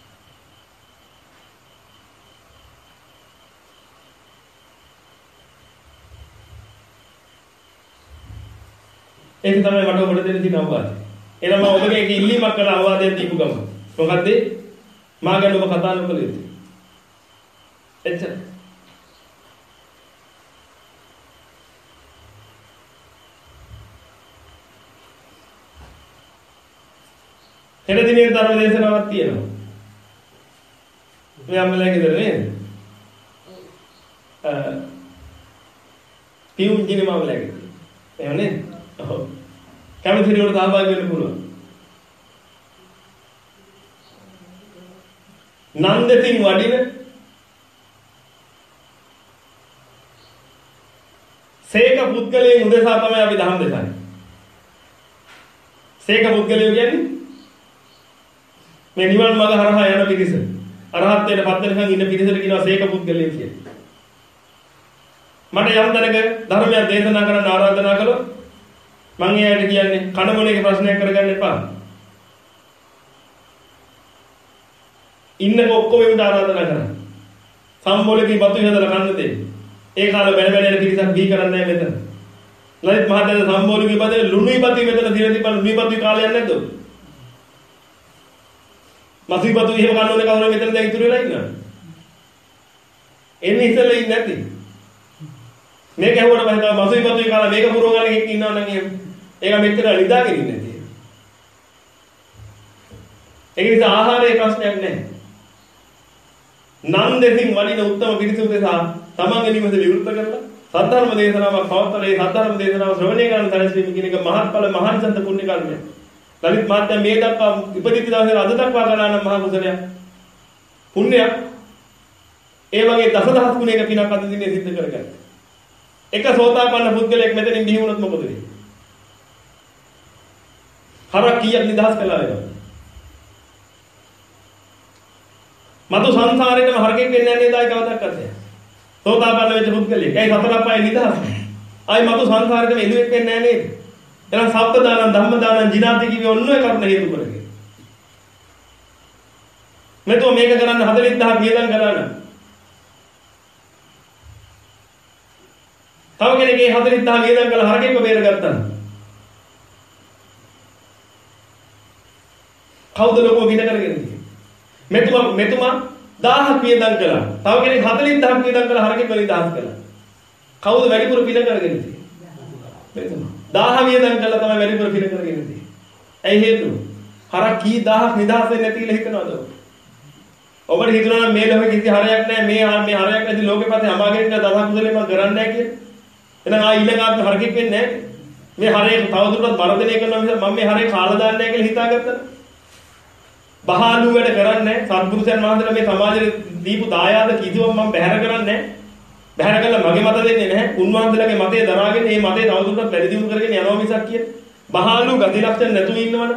ඒක තමයි මට ඔබට දෙන්න තියෙන අවවාදය. එහෙනම් මම ඔබගේ එක ඉල්ලීමක් කළා අවවාදයක් දීපු ගමන්. මොකද්ද? මා ගැන ඔබ කතා නොකළ යුතුයි. එච්චර. හෙට දිනේ ධර්ම දේශනාවක් තියෙනවා. මේ අම්මලා ගෙදර නේද? අ පියුම් ජිනේ මාමලා ගෙදර. එහෙම නේද? ඔව්. කැමති කෙනෙකුට සහභාගී වෙන්න පුළුවන්. නන්දතින් වඩින සේක පුද්ගලයන් උදෙසා තමයි අපි දහම් දෙසන්නේ. සේක පුද්ගලයෝ කියන්නේ මේ නිවන් මාර්ග හරහා යන පිරිස. අරහත්ත්වයට පත් වෙනකන් ඉන්න පිරිසට කියනවා සේක පුද්ගලයන් කියලා. මට යම් තැනක ධර්මයක් දේශනා කරන්න ආරාධනා කළොත් මම එයාට කියන්නේ කනමොනේක ප්‍රශ්නයක් කරගන්න එපා. ඉන්නක ඔක්කොම ඒකට ආරාධනා කරන්න. සම්බෝලකී බතු හදලා කන්න දෙන්න. ඒ කාලේ බැල බැල යන පිරිසක් බී කරන්නේ නැහැ මෙතන. ලලිත් මහත්තයා සම්බෝලකී බතේ ලුණුයි බතු මෙතන දින දීපන් ලුණුයි බතු කාලයක් නැද්ද? මසුයි බතු එහෙම ගන්න ඕනේ කවුරු මෙතන දැන් ඉතුරු වෙලා ඉන්නවා. එන්නේ ඉතල ඉන්නේ නැති. මේක ඇහුවට පස්සේ තමයි මසුයි බතුයි කාලා මේක පුරව ගන්න එකෙක් ඉන්නවා නම් එහෙම. ඒක මෙතන නිදාගෙන ඉන්නේ නැති. ඒක නිසා ආහාරයේ ප්‍රශ්නයක් නැහැ. නන් දෙසින් වලින උත්තම පිරිස උදෙසා තමන්ගේ නිවස විවෘත කරලා සද්ධර්ම දේශනාවක් පවත්වන ඒ සද්ධර්ම දේශනාව ශ්‍රවණය කරන තරස්වීම කියන එක මහත්ඵල මහානිසංස පුණ්‍ය කර්මයක්. ලලිත් මාත්‍ය මේ දක්වා ඉපදිච්ච දවසේ අද දක්වා කළා නම් මහා කුසලයක්. පුණ්‍යයක්. ඒ වගේ දසදහස් ගුණයක පිනක් අද දිනේ සිද්ධ කරගන්න. එක සෝතාපන්න පුද්ගලයෙක් මෙතනින් බිහි වුණොත් මොකද වෙන්නේ? හරක් කීයක් නිදහස් කළා වෙනවා. මතු සංසාරේටම හරකෙක් වෙන්නේ නැහැ නේද ආයි කවදාවත් නැහැ. සෝතාපන්න වෙච්ච පුද්ගලයෙක්. ඒ සතර අපායේ නිදහස්. ආයි මතු සංසාරේටම එළුවෙක් වෙන්නේ නැහැ නේද? එහෙනම් සත්ත්ව දානං ධම්ම දානං ජිනාති කිව්වේ ඔන්න ඔය කරුණ හේතු කරගෙන. මෙතෝ මේක කරන්න හතළිස් දහසක් වියදම් කළා නම් තව කෙනෙක් ඒ හතළිස් දහසක් වියදම් කළා හරකෙක්ව බේරගත්තා නම් කවුද ලෝකෙ විඳ කරගෙන ඉන්නේ? මෙතුමා මෙතුමා දහසක් වියදම් කළා. තව කෙනෙක් හතළිස් දහසක් වියදම් කළා හරකෙක්ව නිදහස් කළා. කවුද වැඩිපුර පින කරගෙන ඉන්නේ? මෙතුමා. දහස වියදම් කළා තමයි වැඩිපුර පින කරගෙන ඉන්නේ. ඇයි හේතුව? හරක් කී දහසක් නිදහස් වෙන්නේ නැති කියලා හිතනවද? ඔබට හිතනවා නම් මේ ලෝකෙ කිසි හරයක් නැහැ මේ මේ හරයක් නැති ලෝකෙ පස්සේ අමාගෙන ඉන්න දහසක් කුසලෙ මම කරන්නේ නැහැ කියලා. එහෙනම් ආ ඊළඟාත් හරකෙක් වෙන්නේ නැහැ. මේ හරේ තවදුරටත් වර්ධනය කරනවා මිස මම මේ හරේ කාලා දාන්නේ නැහැ කියලා හිතාගත්තා. බහාලු වැඩ කරන්නේ සත්පුරුෂයන් වහන්සේලා මේ සමාජයේ දීපු දායාද කිසිවම් මම බැහැර කරන්නේ නැහැ. බැහැර කළා මගේ මත දෙන්නේ නැහැ. උන්වහන්සේලාගේ මතය දරාගෙන මේ මතය තවදුරටත් වැඩි දියුණු කරගෙන යනවා මිසක් කියන්නේ. බහාලු ගති ලක්ෂණ නැතුව ඉන්නවනම්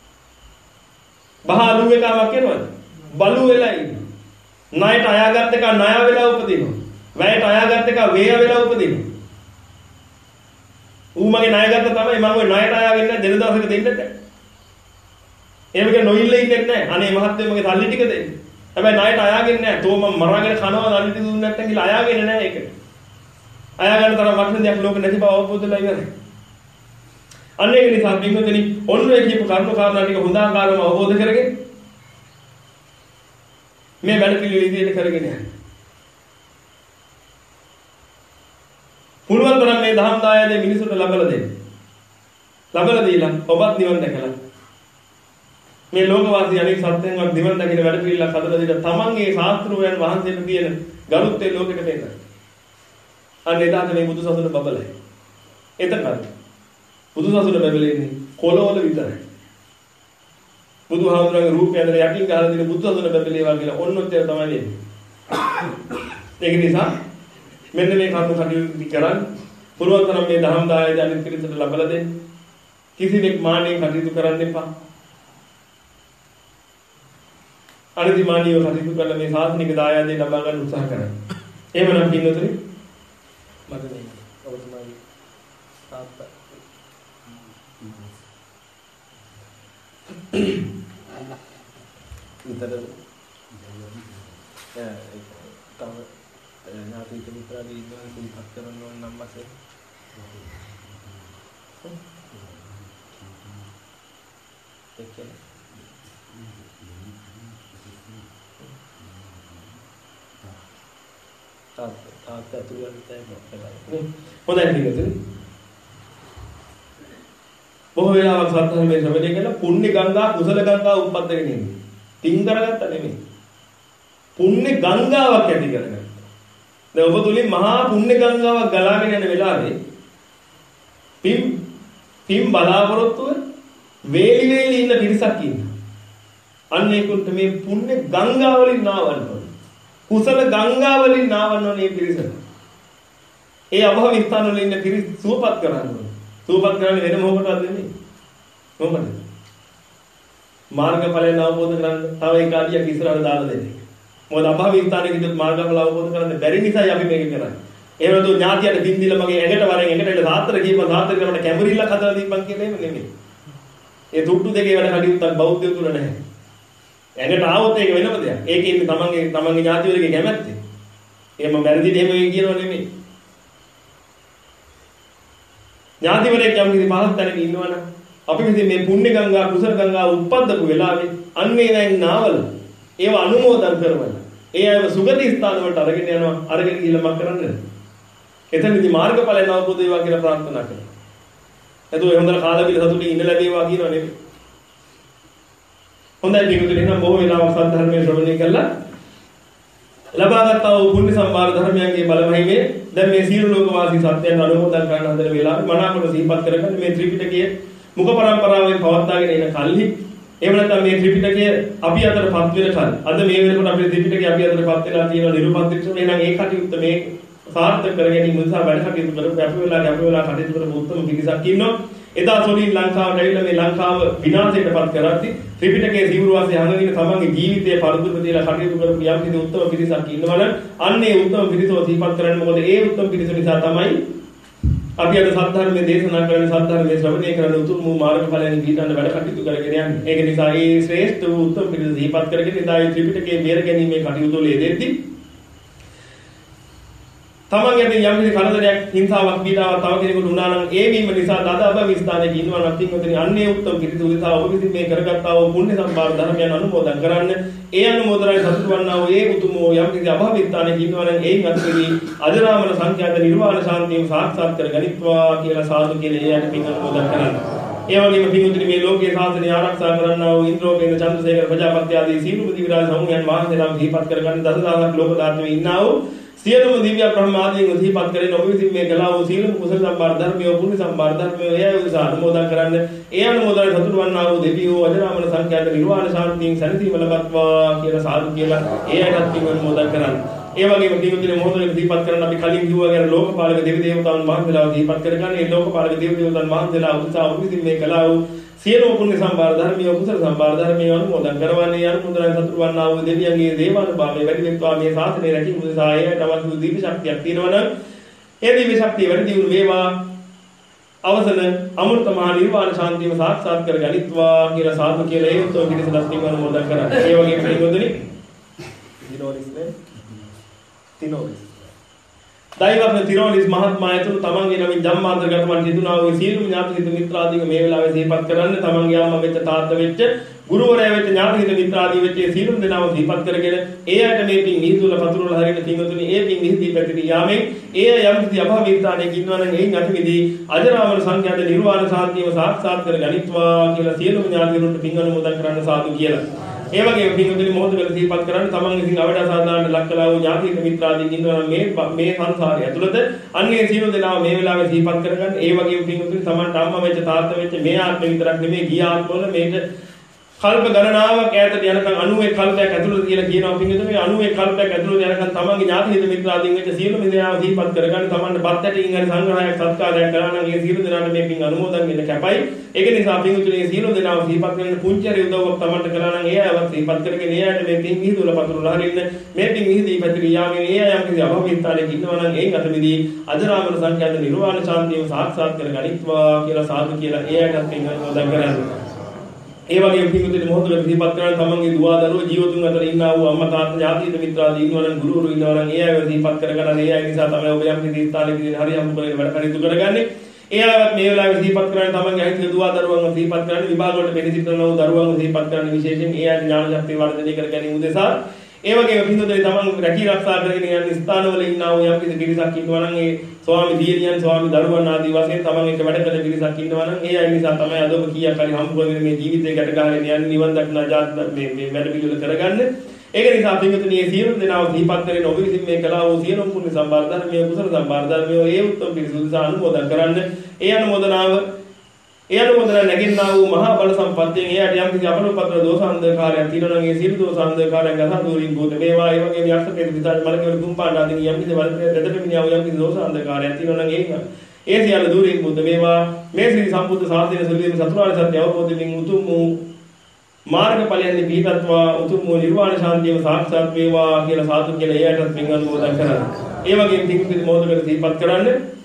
බහාලු එකමක් වෙනවද? බලු වෙලා ඉන්නවා. ණයට අයාගත් එක ණය වෙලා උපදිනවා. වැයට අයාගත් එක වේය වෙලා උපදිනවා. ඌ මගේ ණය ගත්ත තමයි මම ওই ණයට අයාගෙන දෙන දවසක දෙන්නට. එහෙම කියන නොඉල්ල ඉන්නේ නැහැ. අනේ මහත්තයෝ මගේ සල්ලි ටික දෙන්න. හැබැයි ණයට අයාගෙන නැහැ. තෝ මම මරාගෙන කනවා සල්ලි ටික දුන්නේ නැත්නම් කියලා අයාගෙන නැහැ ඒක. අයාගන්න තරම් වටින දෙයක් ලෝකෙ නැති බව අවබෝධලා ඉවරයි. අන්න ඒක නිසා පින්වතුනි ඔන්න ඔය කියපු කරුණු කාරණා ටික හොඳ ආකාරව අවබෝධ කරගෙන මේ වැඩ පිළිවෙල ඉදිරියට කරගෙන යන්න. පුළුවන් තරම් මේ දහම් දායද මිනිසුන්ට ලබලා දෙන්න. ලබලා දීලා ඔබත් නිවන් දැකලා මේ ලෝකවාසී අනෙක් සත්‍යයන්වත් නිවන් දකින වැඩ පිළිවෙලක් හදලා දෙන්න තමන්ගේ ශාස්ත්‍රෝයන් වහන්සේට තියෙන ගරුත්වය ලෝකෙට දෙන්න. අන්න එදාට මේ බුදු සසුන බබලයි. එතකල් බුදු සසුන බබලෙන්නේ කොළවල විතරයි. බුදුහාමුදුරන්ගේ රූපය ඇඳලා යකින් ගහලා දෙන බුදු සසුන බබලේවා කියලා ඔන්න ඔච්චර තමයි වෙන්නේ. ඒක නිසා මෙන්න මේ කර්ම කටයුතු කරන් පුළුවන් තරම් මේ දහම් දායද අනිත් පිළිසට ලබලා දෙන්න. කිසිවෙක් මානෙන් කටයුතු කරන්න එපා. අනිදිමානීව කටයුතු කරලා මේ සාසනික දායදේ ලබා ගන්න උත්සාහ කරන්න. එහෙමනම් පින්නතුනි මට මේ ඔබතුමාගේ තාත්තා විතර ඒ තව නාටි විතරයි ඉන්නවා කුලිපත් කරන්න ඕන නම් මාසේ එක්කේ තාත්තා තාත්තා තුරන්ට තමයි හොඳයි නේද? බොහෝ වෙලාවක් සත්‍යයෙන් ශ්‍රවණය කළා පුණ්‍ය ගංගා කුසල ගංගා උප්පත්තගෙන ඉන්නේ. තින් කරගත්ත නෙමෙයි. පුණ්‍ය ගංගාවක් ඇති කරගන්න. දැන් ඔබ තුලින් මහා පුණ්‍ය ගංගාවක් ගලාගෙන යන වෙලාවේ පිම් පිම් බලාපොරොත්තුව වේලි වේලි ඉන්න පිරිසක් ඉන්නවා. අන්න ඒකට මේ පුණ්‍ය ගංගාවලින් නාවන්න ඕනේ. කුසල ගංගාවලින් නාවන්න ඕනේ මේ පිරිසට. ඒ අභව ස්ථාන වල ඉන්න පිරිස සුවපත් කරන්න ඕනේ. සුවපත් කරන්නේ වෙන මොකටද නෙමෙයි. මොකද? මාර්ගඵලයෙන් අවබෝධ කරගන්න තව එක අඩියක් ඉස්සරහට දාලා දෙන්නේ. මොකද අභව ස්ථානයේ විදිහට මාර්ගඵල අවබෝධ කරගන්න බැරි නිසායි අපි මේක කරන්නේ. එහෙම නැතු ඥාතියට දින් දීලා මගේ ඇඟට වරෙන් ඇඟට එන්න සාත්‍තර කියපන් සාත්‍තර කරනකොට කැමරිල්ලක් හදලා දීපන් කියලා එහෙම නෙමෙයි. ඒ තුට්ටු දෙකේ වැඩ කටයුත්තක් බෞද්ධයෝ තුල නැහැ. ඇඟට ආවොත් ඒක වෙනම දෙයක්. ඒකේ ඉන්නේ තමන්ගේ තමන්ගේ ඥාතිවලගේ කැමැත්තේ. එහෙම වැරදිට එහෙම කියනව නෙමෙයි. ඥාතිවරයෙක් යම් කිසි පහත් තැනක ඉන්නවනම් අපි විසින් මේ පුණ්‍ය ගංගා කුසල ගංගා උප්පද්දපු වෙලාවේ අන්නේ නැන් නාවල ඒව අනුමෝදන් කරවන. ඒ අයව සුගති ස්ථාන වලට අරගෙන යනවා. අරගෙන ගිහිල්ලා මක් කරන්නද? එතනදී මාර්ගඵලය අවබෝධ වේවා කියලා ප්‍රාර්ථනා කරනවා. එතකොට හොඳට කාලා බිල සතුටින් ඉන්න ලැබේවා කියනව නෙමෙයි. හොඳයි පිටුතුනේ නම් බොහෝ වෙලාවක් සද්ධර්මයේ ශ්‍රවණය කළා. ලබාගත්තා වූ පුණ්‍ය සම්භාර ධර්මයන්ගේ බලමහිමේ දැන් මේ සීල ලෝක වාසී සත්‍යයන් අනුමෝදන් කරන හදන වෙලාවේ මනාකොට සිහිපත් කරගන්න මේ ත්‍රිපිටකයේ මුඛ පරම්පරාවෙන් පවත්වාගෙන එන කල්හි එහෙම නැත්නම් මේ ත්‍රිපිටකය අපි අතරපත් වෙන කල් අද මේ වෙනකොට අපේ ත්‍රිපිටකය අපි අතරපත් වෙලා තියෙන නිරුපද්‍රිත එහෙනම් ඒ කටයුත්ත මේ සාර්ථක කර ගැනීම නිසා වැඩ කටයුතු කරපු අපි වෙලා අපි වෙලා කටයුතු කරපු උත්තම පිරිසක් ඉන්නවා. එදා සොලින් ලංකාවට ඇවිල්ලා මේ ලංකාව විනාශයටපත් කරද්දී ත්‍රිපිටකයේ සිවුරු වාසේ හංගගෙන තමන්ගේ ජීවිතය පරදුර තියලා කටයුතු කරපු යම් කිසි උත්තම පිරිසක් ඉන්නවනම් අන්න ඒ උත්තම පිරිසව සිහිපත් කරන්න. මොකද ඒ උත්තම පිරිස නිසා තමයි අපි අද සත්‍යධර්මයේ දේශනා කරන සත්‍යධර්මයේ ශ්‍රවණය කරන උතුම් වූ මාර්ගඵලයන් දීතන්න වැඩ කටයුතු කරගෙන යන්නේ. ඒක නිසා මේ ශ්‍රේෂ්ඨ වූ උත්තම පිරිස සිහිපත් කරගෙන ඉදා මේ ත්‍රිපිටකයේ බේර ගැනීමේ කටයුතු වල යෙදෙද්දී තමන්ගේ යම් කිසි කරදරයක් හිංසාවක් පීඩාවක් තව කෙනෙකුට වුණා නම් ඒ වීම නිසා දදාබ විස්ථානයේ ඉන්නවා නම් තින්වතුනි අන්නේ උත්තම කිරිත උදෙසා ඔබ විසින් මේ කරගත්තා වූ පුණ්‍ය සම්භාර ධර්මයන් අනුමෝදන් කරන්න. ඒ අනුමෝදනයි සතුටු වන්නා වූ ඒ උතුම් වූ යම් කිසි අභව විස්ථානයේ ඉන්නවා නම් ඒන් අත්කෙවි අජරාමර සංඛ්‍යාත නිර්වාණ ශාන්තියම සාක්ෂාත් කර ගනිත්වා කියලා සාදු කියලා එයාට පින් අනුමෝදන් කරන්න. ඒ වගේම පින්වතුනි මේ ලෝකයේ ශාසනය ආරක්ෂා කරන්නා වූ ඉන්ද්‍රෝපේන චන්ද්‍රසේකර ප්‍රජාපති ආදී සීලුම දිවිරාජ සමුයන් වහන්සේලාම සිහිපත් කරගන්න දසදහසක් ලෝක ධාතුවේ ඉන්නා වූ සියලුම දිව්‍ය බ්‍රහ්මාදීන් සිහිපත් කරගෙන ඔබ විසින් මේ කළා වූ සීලම කුසල සම්භාර ධර්මිය පුණ්‍ය සම්භාර ධර්මිය එය උදෙසා අනුමෝදන් කරන්න. ඒ අනුමෝදනයි සතුටු වන්නා වූ දෙවියෝ අජරාමර සංඛ්‍යාත නිර්වාණ ශාන්තියෙන් සැනසීම ලබත්වා කියලා සාදු කියලා ඒ අයටත් පින් අනුමෝදන් කරන්න. ඒ වගේම පින්වතුනි මොහොතේ සිහිපත් කරන්න අපි කලින් කිව්වා ගැන ලෝකපාලක දෙවි දේවතාවුන් වහන්සේලාව සිහිපත් කරගන්න. ඒ ලෝකපාලක දෙවි දේවතාවුන් වහන්සේලා උදෙසා ඔබ විසින් මේ කළා වූ සියලුම පුණ්‍ය සම්භාර ධර්මිය කුසල සම්භාර ධර්මිය අනුමෝදන් කරවන්නේ අනුමෝදනයි සතුටු වන්නා වූ දෙවියන්ගේ දේවානුභාවයේ වැඩි වෙත්වා මේ ශාසනය රැකීම උදෙසා එයට අවශ්‍ය වූ දීප ශක්තියක් තියෙනවා නම් ඒ දීප ශක්තිය වැඩි දියුණු වේවා. අවසන අමෘත මහ නිර්වාණ ශාන්තියම සාක්ෂාත් කර ගනිත්වා කියලා සාදු කියලා ඒ උතුම් පිළිසලත් පින් අනුමෝදන් කරා. ඒ වගේම පින්වතුනි දිනෝරිස්නේ තිනෝරිස් දෛවඥ තිරෝලිස් මහත්මයා ඇතුළු තමන්ගේ නමින් ජම්මාන්තරගතවන් හිතුණා වූ සීලු ඥාති හිත මිත්‍රාදීන් මේ වෙලාවේ සිහිපත් කරන්න. තමන්ගේ අම්මා වෙච්ච තාත්තා වෙච්ච ගුරුවරයා වෙච්ච ඥාතිහිත මිත්‍රාදී වෙච්ච සීලම් දෙනාම දීපත් කරගෙන ඒ අයට මේ පින් මිහිදුල පතුරුල හරියට පින්වතුනි ඒ පින් මිහිදී පැතිරී යාමෙන් ඒ යම් කිසි අභාවිතාවයක ඉන්නවා නම් එයින් අතිවිදී අජරාමර සංඛ්‍යාත නිර්වාණ සාන්තියම සාක්ෂාත් කර ගනිත්වා කියලා සියලුම ඥාතිවරුන්ට පින් අනුමෝදන් කරන්න සාදු කියලා. ඒ වගේම පින්වතුනි මොහොතකට දීපත් කරන්න තමන් විසින් අවඩ සාධාරණ ලක් කළා වූ ඥාතිහිත මිත්‍රාදී ඉන්නවා නම් මේ මේ සංසාරය ඇතුළත අන්නේ සියලු දෙනාම මේ වෙලාවේ දීපත් කරගන්න. ඒ වගේම පින්වතුනි තමන්ට අම්මා වෙච්ච තාත්තා වෙච්ච මේ ආත්ම විතරක් නෙමෙයි ගිය ආත්මවල මේක කල්ප ගණනාවක් ඈතට යනකම් අනූ කල්පයක් ඇතුළත කියලා කියනවා පින්වතුනි. මේ අනූ කල්පයක් ඇතුළත යනකම් තමන්ගේ ඥාතිහිත මිත්‍රාදීන් වෙච්ච සියලුම දෙනාම දීපත් කරගන්න. තමන්ට බත් ඇටින් හරි සංග්‍රහයක් සත්කාරයක් කරා නම් ඒ සියලු දෙනාට මේ පින් අනුමෝදන් වෙන්න කැපයි. ඒක නිසා පින්වතුනි මේ සියලු දෙනාම දීපත් කරන පුංචි උදව්වක් තමන්ට කරා නම් ඒ අයවත් දීපත් කරගෙන ඒ අයට මේ පින් මිහිදුල පතුරුලා හරින්න මේ පින් මිහිදී පැතිරී යාමෙන් ඒ අය යම් කිසි අභාවිතාවයක ඉන්නවා නම් ඒන් අතමිදී අජරාමර සංඛ්‍යාත නිර්වාණ ශාන්තියම සාක්ෂාත් කර ගනිත්වා කියලා සාදු කියලා ඒ අයටත් පින් අනුමෝදන් කරන්නේ. ඒ වගේම පින්වතුනි මොහොතකට දීපත් කරන තමන්ගේ දුව දරුවෝ ජීවතුන් අතර ඉන්නා වූ අම්මා තාත්තා ඥාතිහිත මිත්‍රාදී ඉන්නවා නම් ගුරුවරු ඉන්නවා නම් ඒ අයව දීපත් කරගන්න. ඒ අය නිසා තමයි ඔබ යම් කිසි ස්ථානයකදී හරි හම්බ කරගෙන වැඩ කටයුතු කරගන්නේ. ඒ අයවත් මේ වෙලාවේ දීපත් කරන තමන්ගේ අහිත දුව දරුවන්ව දීපත් කරන්න විභාග වලට පෙරදිත් කරන වූ දරුවන්ව දීපත් කරන්න විශේෂයෙන් ඒ අය ඥාන ශක්තිය වර්ධනය කර ගැනීම උදෙසා ඒ වගේම පින්වතුනි තමන් රැකී ආරක්ෂා කරගෙන යන ස්ථානවල ඉන්නා වූ යම් කිසි පිරිසක් ඉන්නවා නම් ඒ ස්වාමි දියණියන් ස්වාමි දරුවන් ආදී වශයෙන් තමන් එක්ක වැඩ කරන පිරිසක් ඉන්නවා නම් ඒ අය නිසා තමයි අද ඔබ කීයක් හරි හම්බ කරගෙන මේ ජීවිතේ ගැට ගහගෙන යන්නේ නිවන් දක්නා ජාත මේ මේ වැඩ පිළිවෙල කරගන්න. ඒක නිසා පින්වතුනි මේ සියලු දෙනාව දීපත් කරගෙන ඔබ විසින් මේ කලාව වූ සියලුම පුණ්‍ය සම්භාර ධර්මයේ කුසල සම්භාර ධර්මයේ ඒ උත්තම පිරිසුදු අනුමෝදන් කරන්න. ඒ අනුමෝදනාව ඒ අනුමෝදන නැගින්නා වූ මහා බල සම්පත්තියෙන් එයාට යම් කිසි අපනපත්‍ර දෝෂාන්ධකාරයක් තියෙනවා නම් ඒ සියලු දෝෂාන්ධකාරයන් ගසා දුරින් භූත වේවා. ඒ වගේම යක්ෂ පෙර පිටාට මලකවල තුම්පාණ්ඩ ආදී යම් කිසි වල දෙදෙමිනියා යම් කිසි දෝෂාන්ධකාරයක් තියෙනවා නම් ඒක ඒ සියල්ල දුරින් භූත වේවා. මේ ශ්‍රී සම්බුද්ධ ශාසනය සුළුවීම චතුරාර්ය සත්‍ය අවබෝධයෙන් උතුම් වූ මාර්ගඵලයන්හි පිහිටත්වා උතුම් වූ නිර්වාණ ශාන්තියම සාක්ෂාත් වේවා කියලා සාදු කියලා එයාටත් පින් අනුමෝදන් කරන්න. ඒ වගේම පින් පිට මොහොතකට දීපත් කරන්න.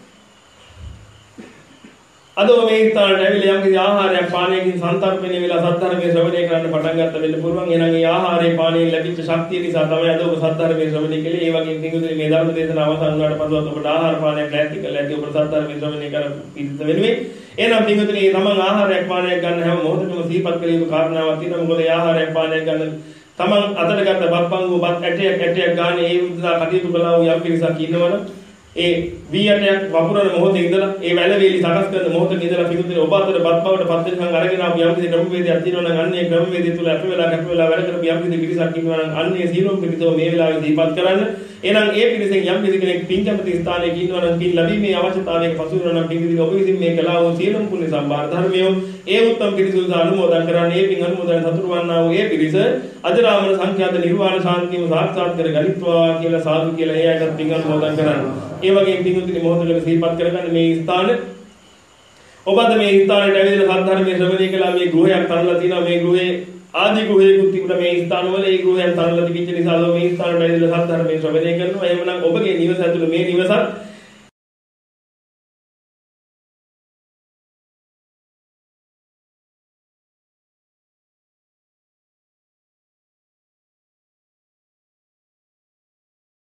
අද මේ ස්ථානට ඇවිල්ලා යම් කිසි ආහාරයක් පානයකින් සන්තරපණය වෙලා සද්ධර්මයේ ශ්‍රවණය කරන්න පටන් ගත්ත වෙන්න පුළුවන්. එහෙනම් ඒ ආහාරයේ පානයෙන් ලැබිච්ච ශක්තිය නිසා තමයි අද ඔබ සද්ධර්මයේ ශ්‍රවණය කළේ. ඒ වගේම පිටුදුනේ මේ ධර්ම දේශනාව අවසන් වුණාට පසුවත් ඔබට ආහාර පානයක් ලැබී කියලා ඇති ඔබට සද්ධර්මයේ ශ්‍රවණය කර පිළිත වෙනුවෙන්. එහෙනම් පිටුදුනේ තමන් ආහාරයක් පානයක් ගන්න හැම මොහොතකම සිහිපත් කළ යුතු කාරණාවක් තියෙනවා. මොකද ඒ ආහාරයක් පානයක් ගන්න තමන් අතට ගත්ත බත්පංගු බත් ඇටයක් ඇටයක් ගන්න ඒ උදා කටයුතු කළා වූ යම් පිරිසක් ඉන්නවනම් ඒ වී ඇටයක් වපුරන මොහොතේ ඉඳලා ඒ වැල වේලි සකස් කරන මොහොතේ ඉඳලා පිටුතුනේ ඔබ අතර බත් බවට පත් වෙනකන් අරගෙන ආපු යම් කිසි ක්‍රමවේදයක් තියෙනවා නම් අන්නේ ක්‍රමවේදය තුල අප වෙලා කැප වෙලා වැඩ කරපු යම් කිසි පිරිසක් ඉන්නවා නම් අන්නේ සීලොම් පිරිසෝ මේ වෙලාවේ දීපත් කරන්න. එහෙනම් ඒ පිරිසෙන් යම් කිසි කෙනෙක් පින් කැමති ස්ථානයක ඉන්නවා නම් පින් ලැබීමේ අවශ්‍යතාවයක පසු වෙනවා නම් පින් විදිහට ඔබ විසින් මේ කලාව සීලොම් පුණ්‍ය සම්භාර ධර්මය ඒ උත්තම පිරිසුදු අනුමෝදන් කරන්නේ. ඒ පින් අනුමෝදන් සතුරු වන්නා වූ ඒ පිරිස අජරාමර සංඛ්‍යාත නිර්වාණ ශාන්තියම සාක්ෂාත් කර ගනිත්වා කියලා සාදු කියලා ඒ අයටත් පින් අනුමෝදන් කරන්නේ. ඒ වගේම පින්වතුනි මොහොතකට සිහිපත් කරගන්න මේ ස්ථාන ඔබ අද මේ ස්ථානයට ඇවිදලා සද්ධර්මයේ ශ්‍රවණය කළා. මේ ගෘහයක් තරලා තියෙනවා. මේ ගෘහේ ආදී ගෘහයකුත් තිබුණා මේ ස්ථානවල. ඒ ගෘහයන් තරලා තිබිච්ච නිසා ඔබ මේ ස්ථානයට ඇවිදලා සද්ධර්මයේ ශ්‍රවණය කරනවා. එහෙමනම් ඔබගේ නිවස ඇතුළේ මේ නිවසත්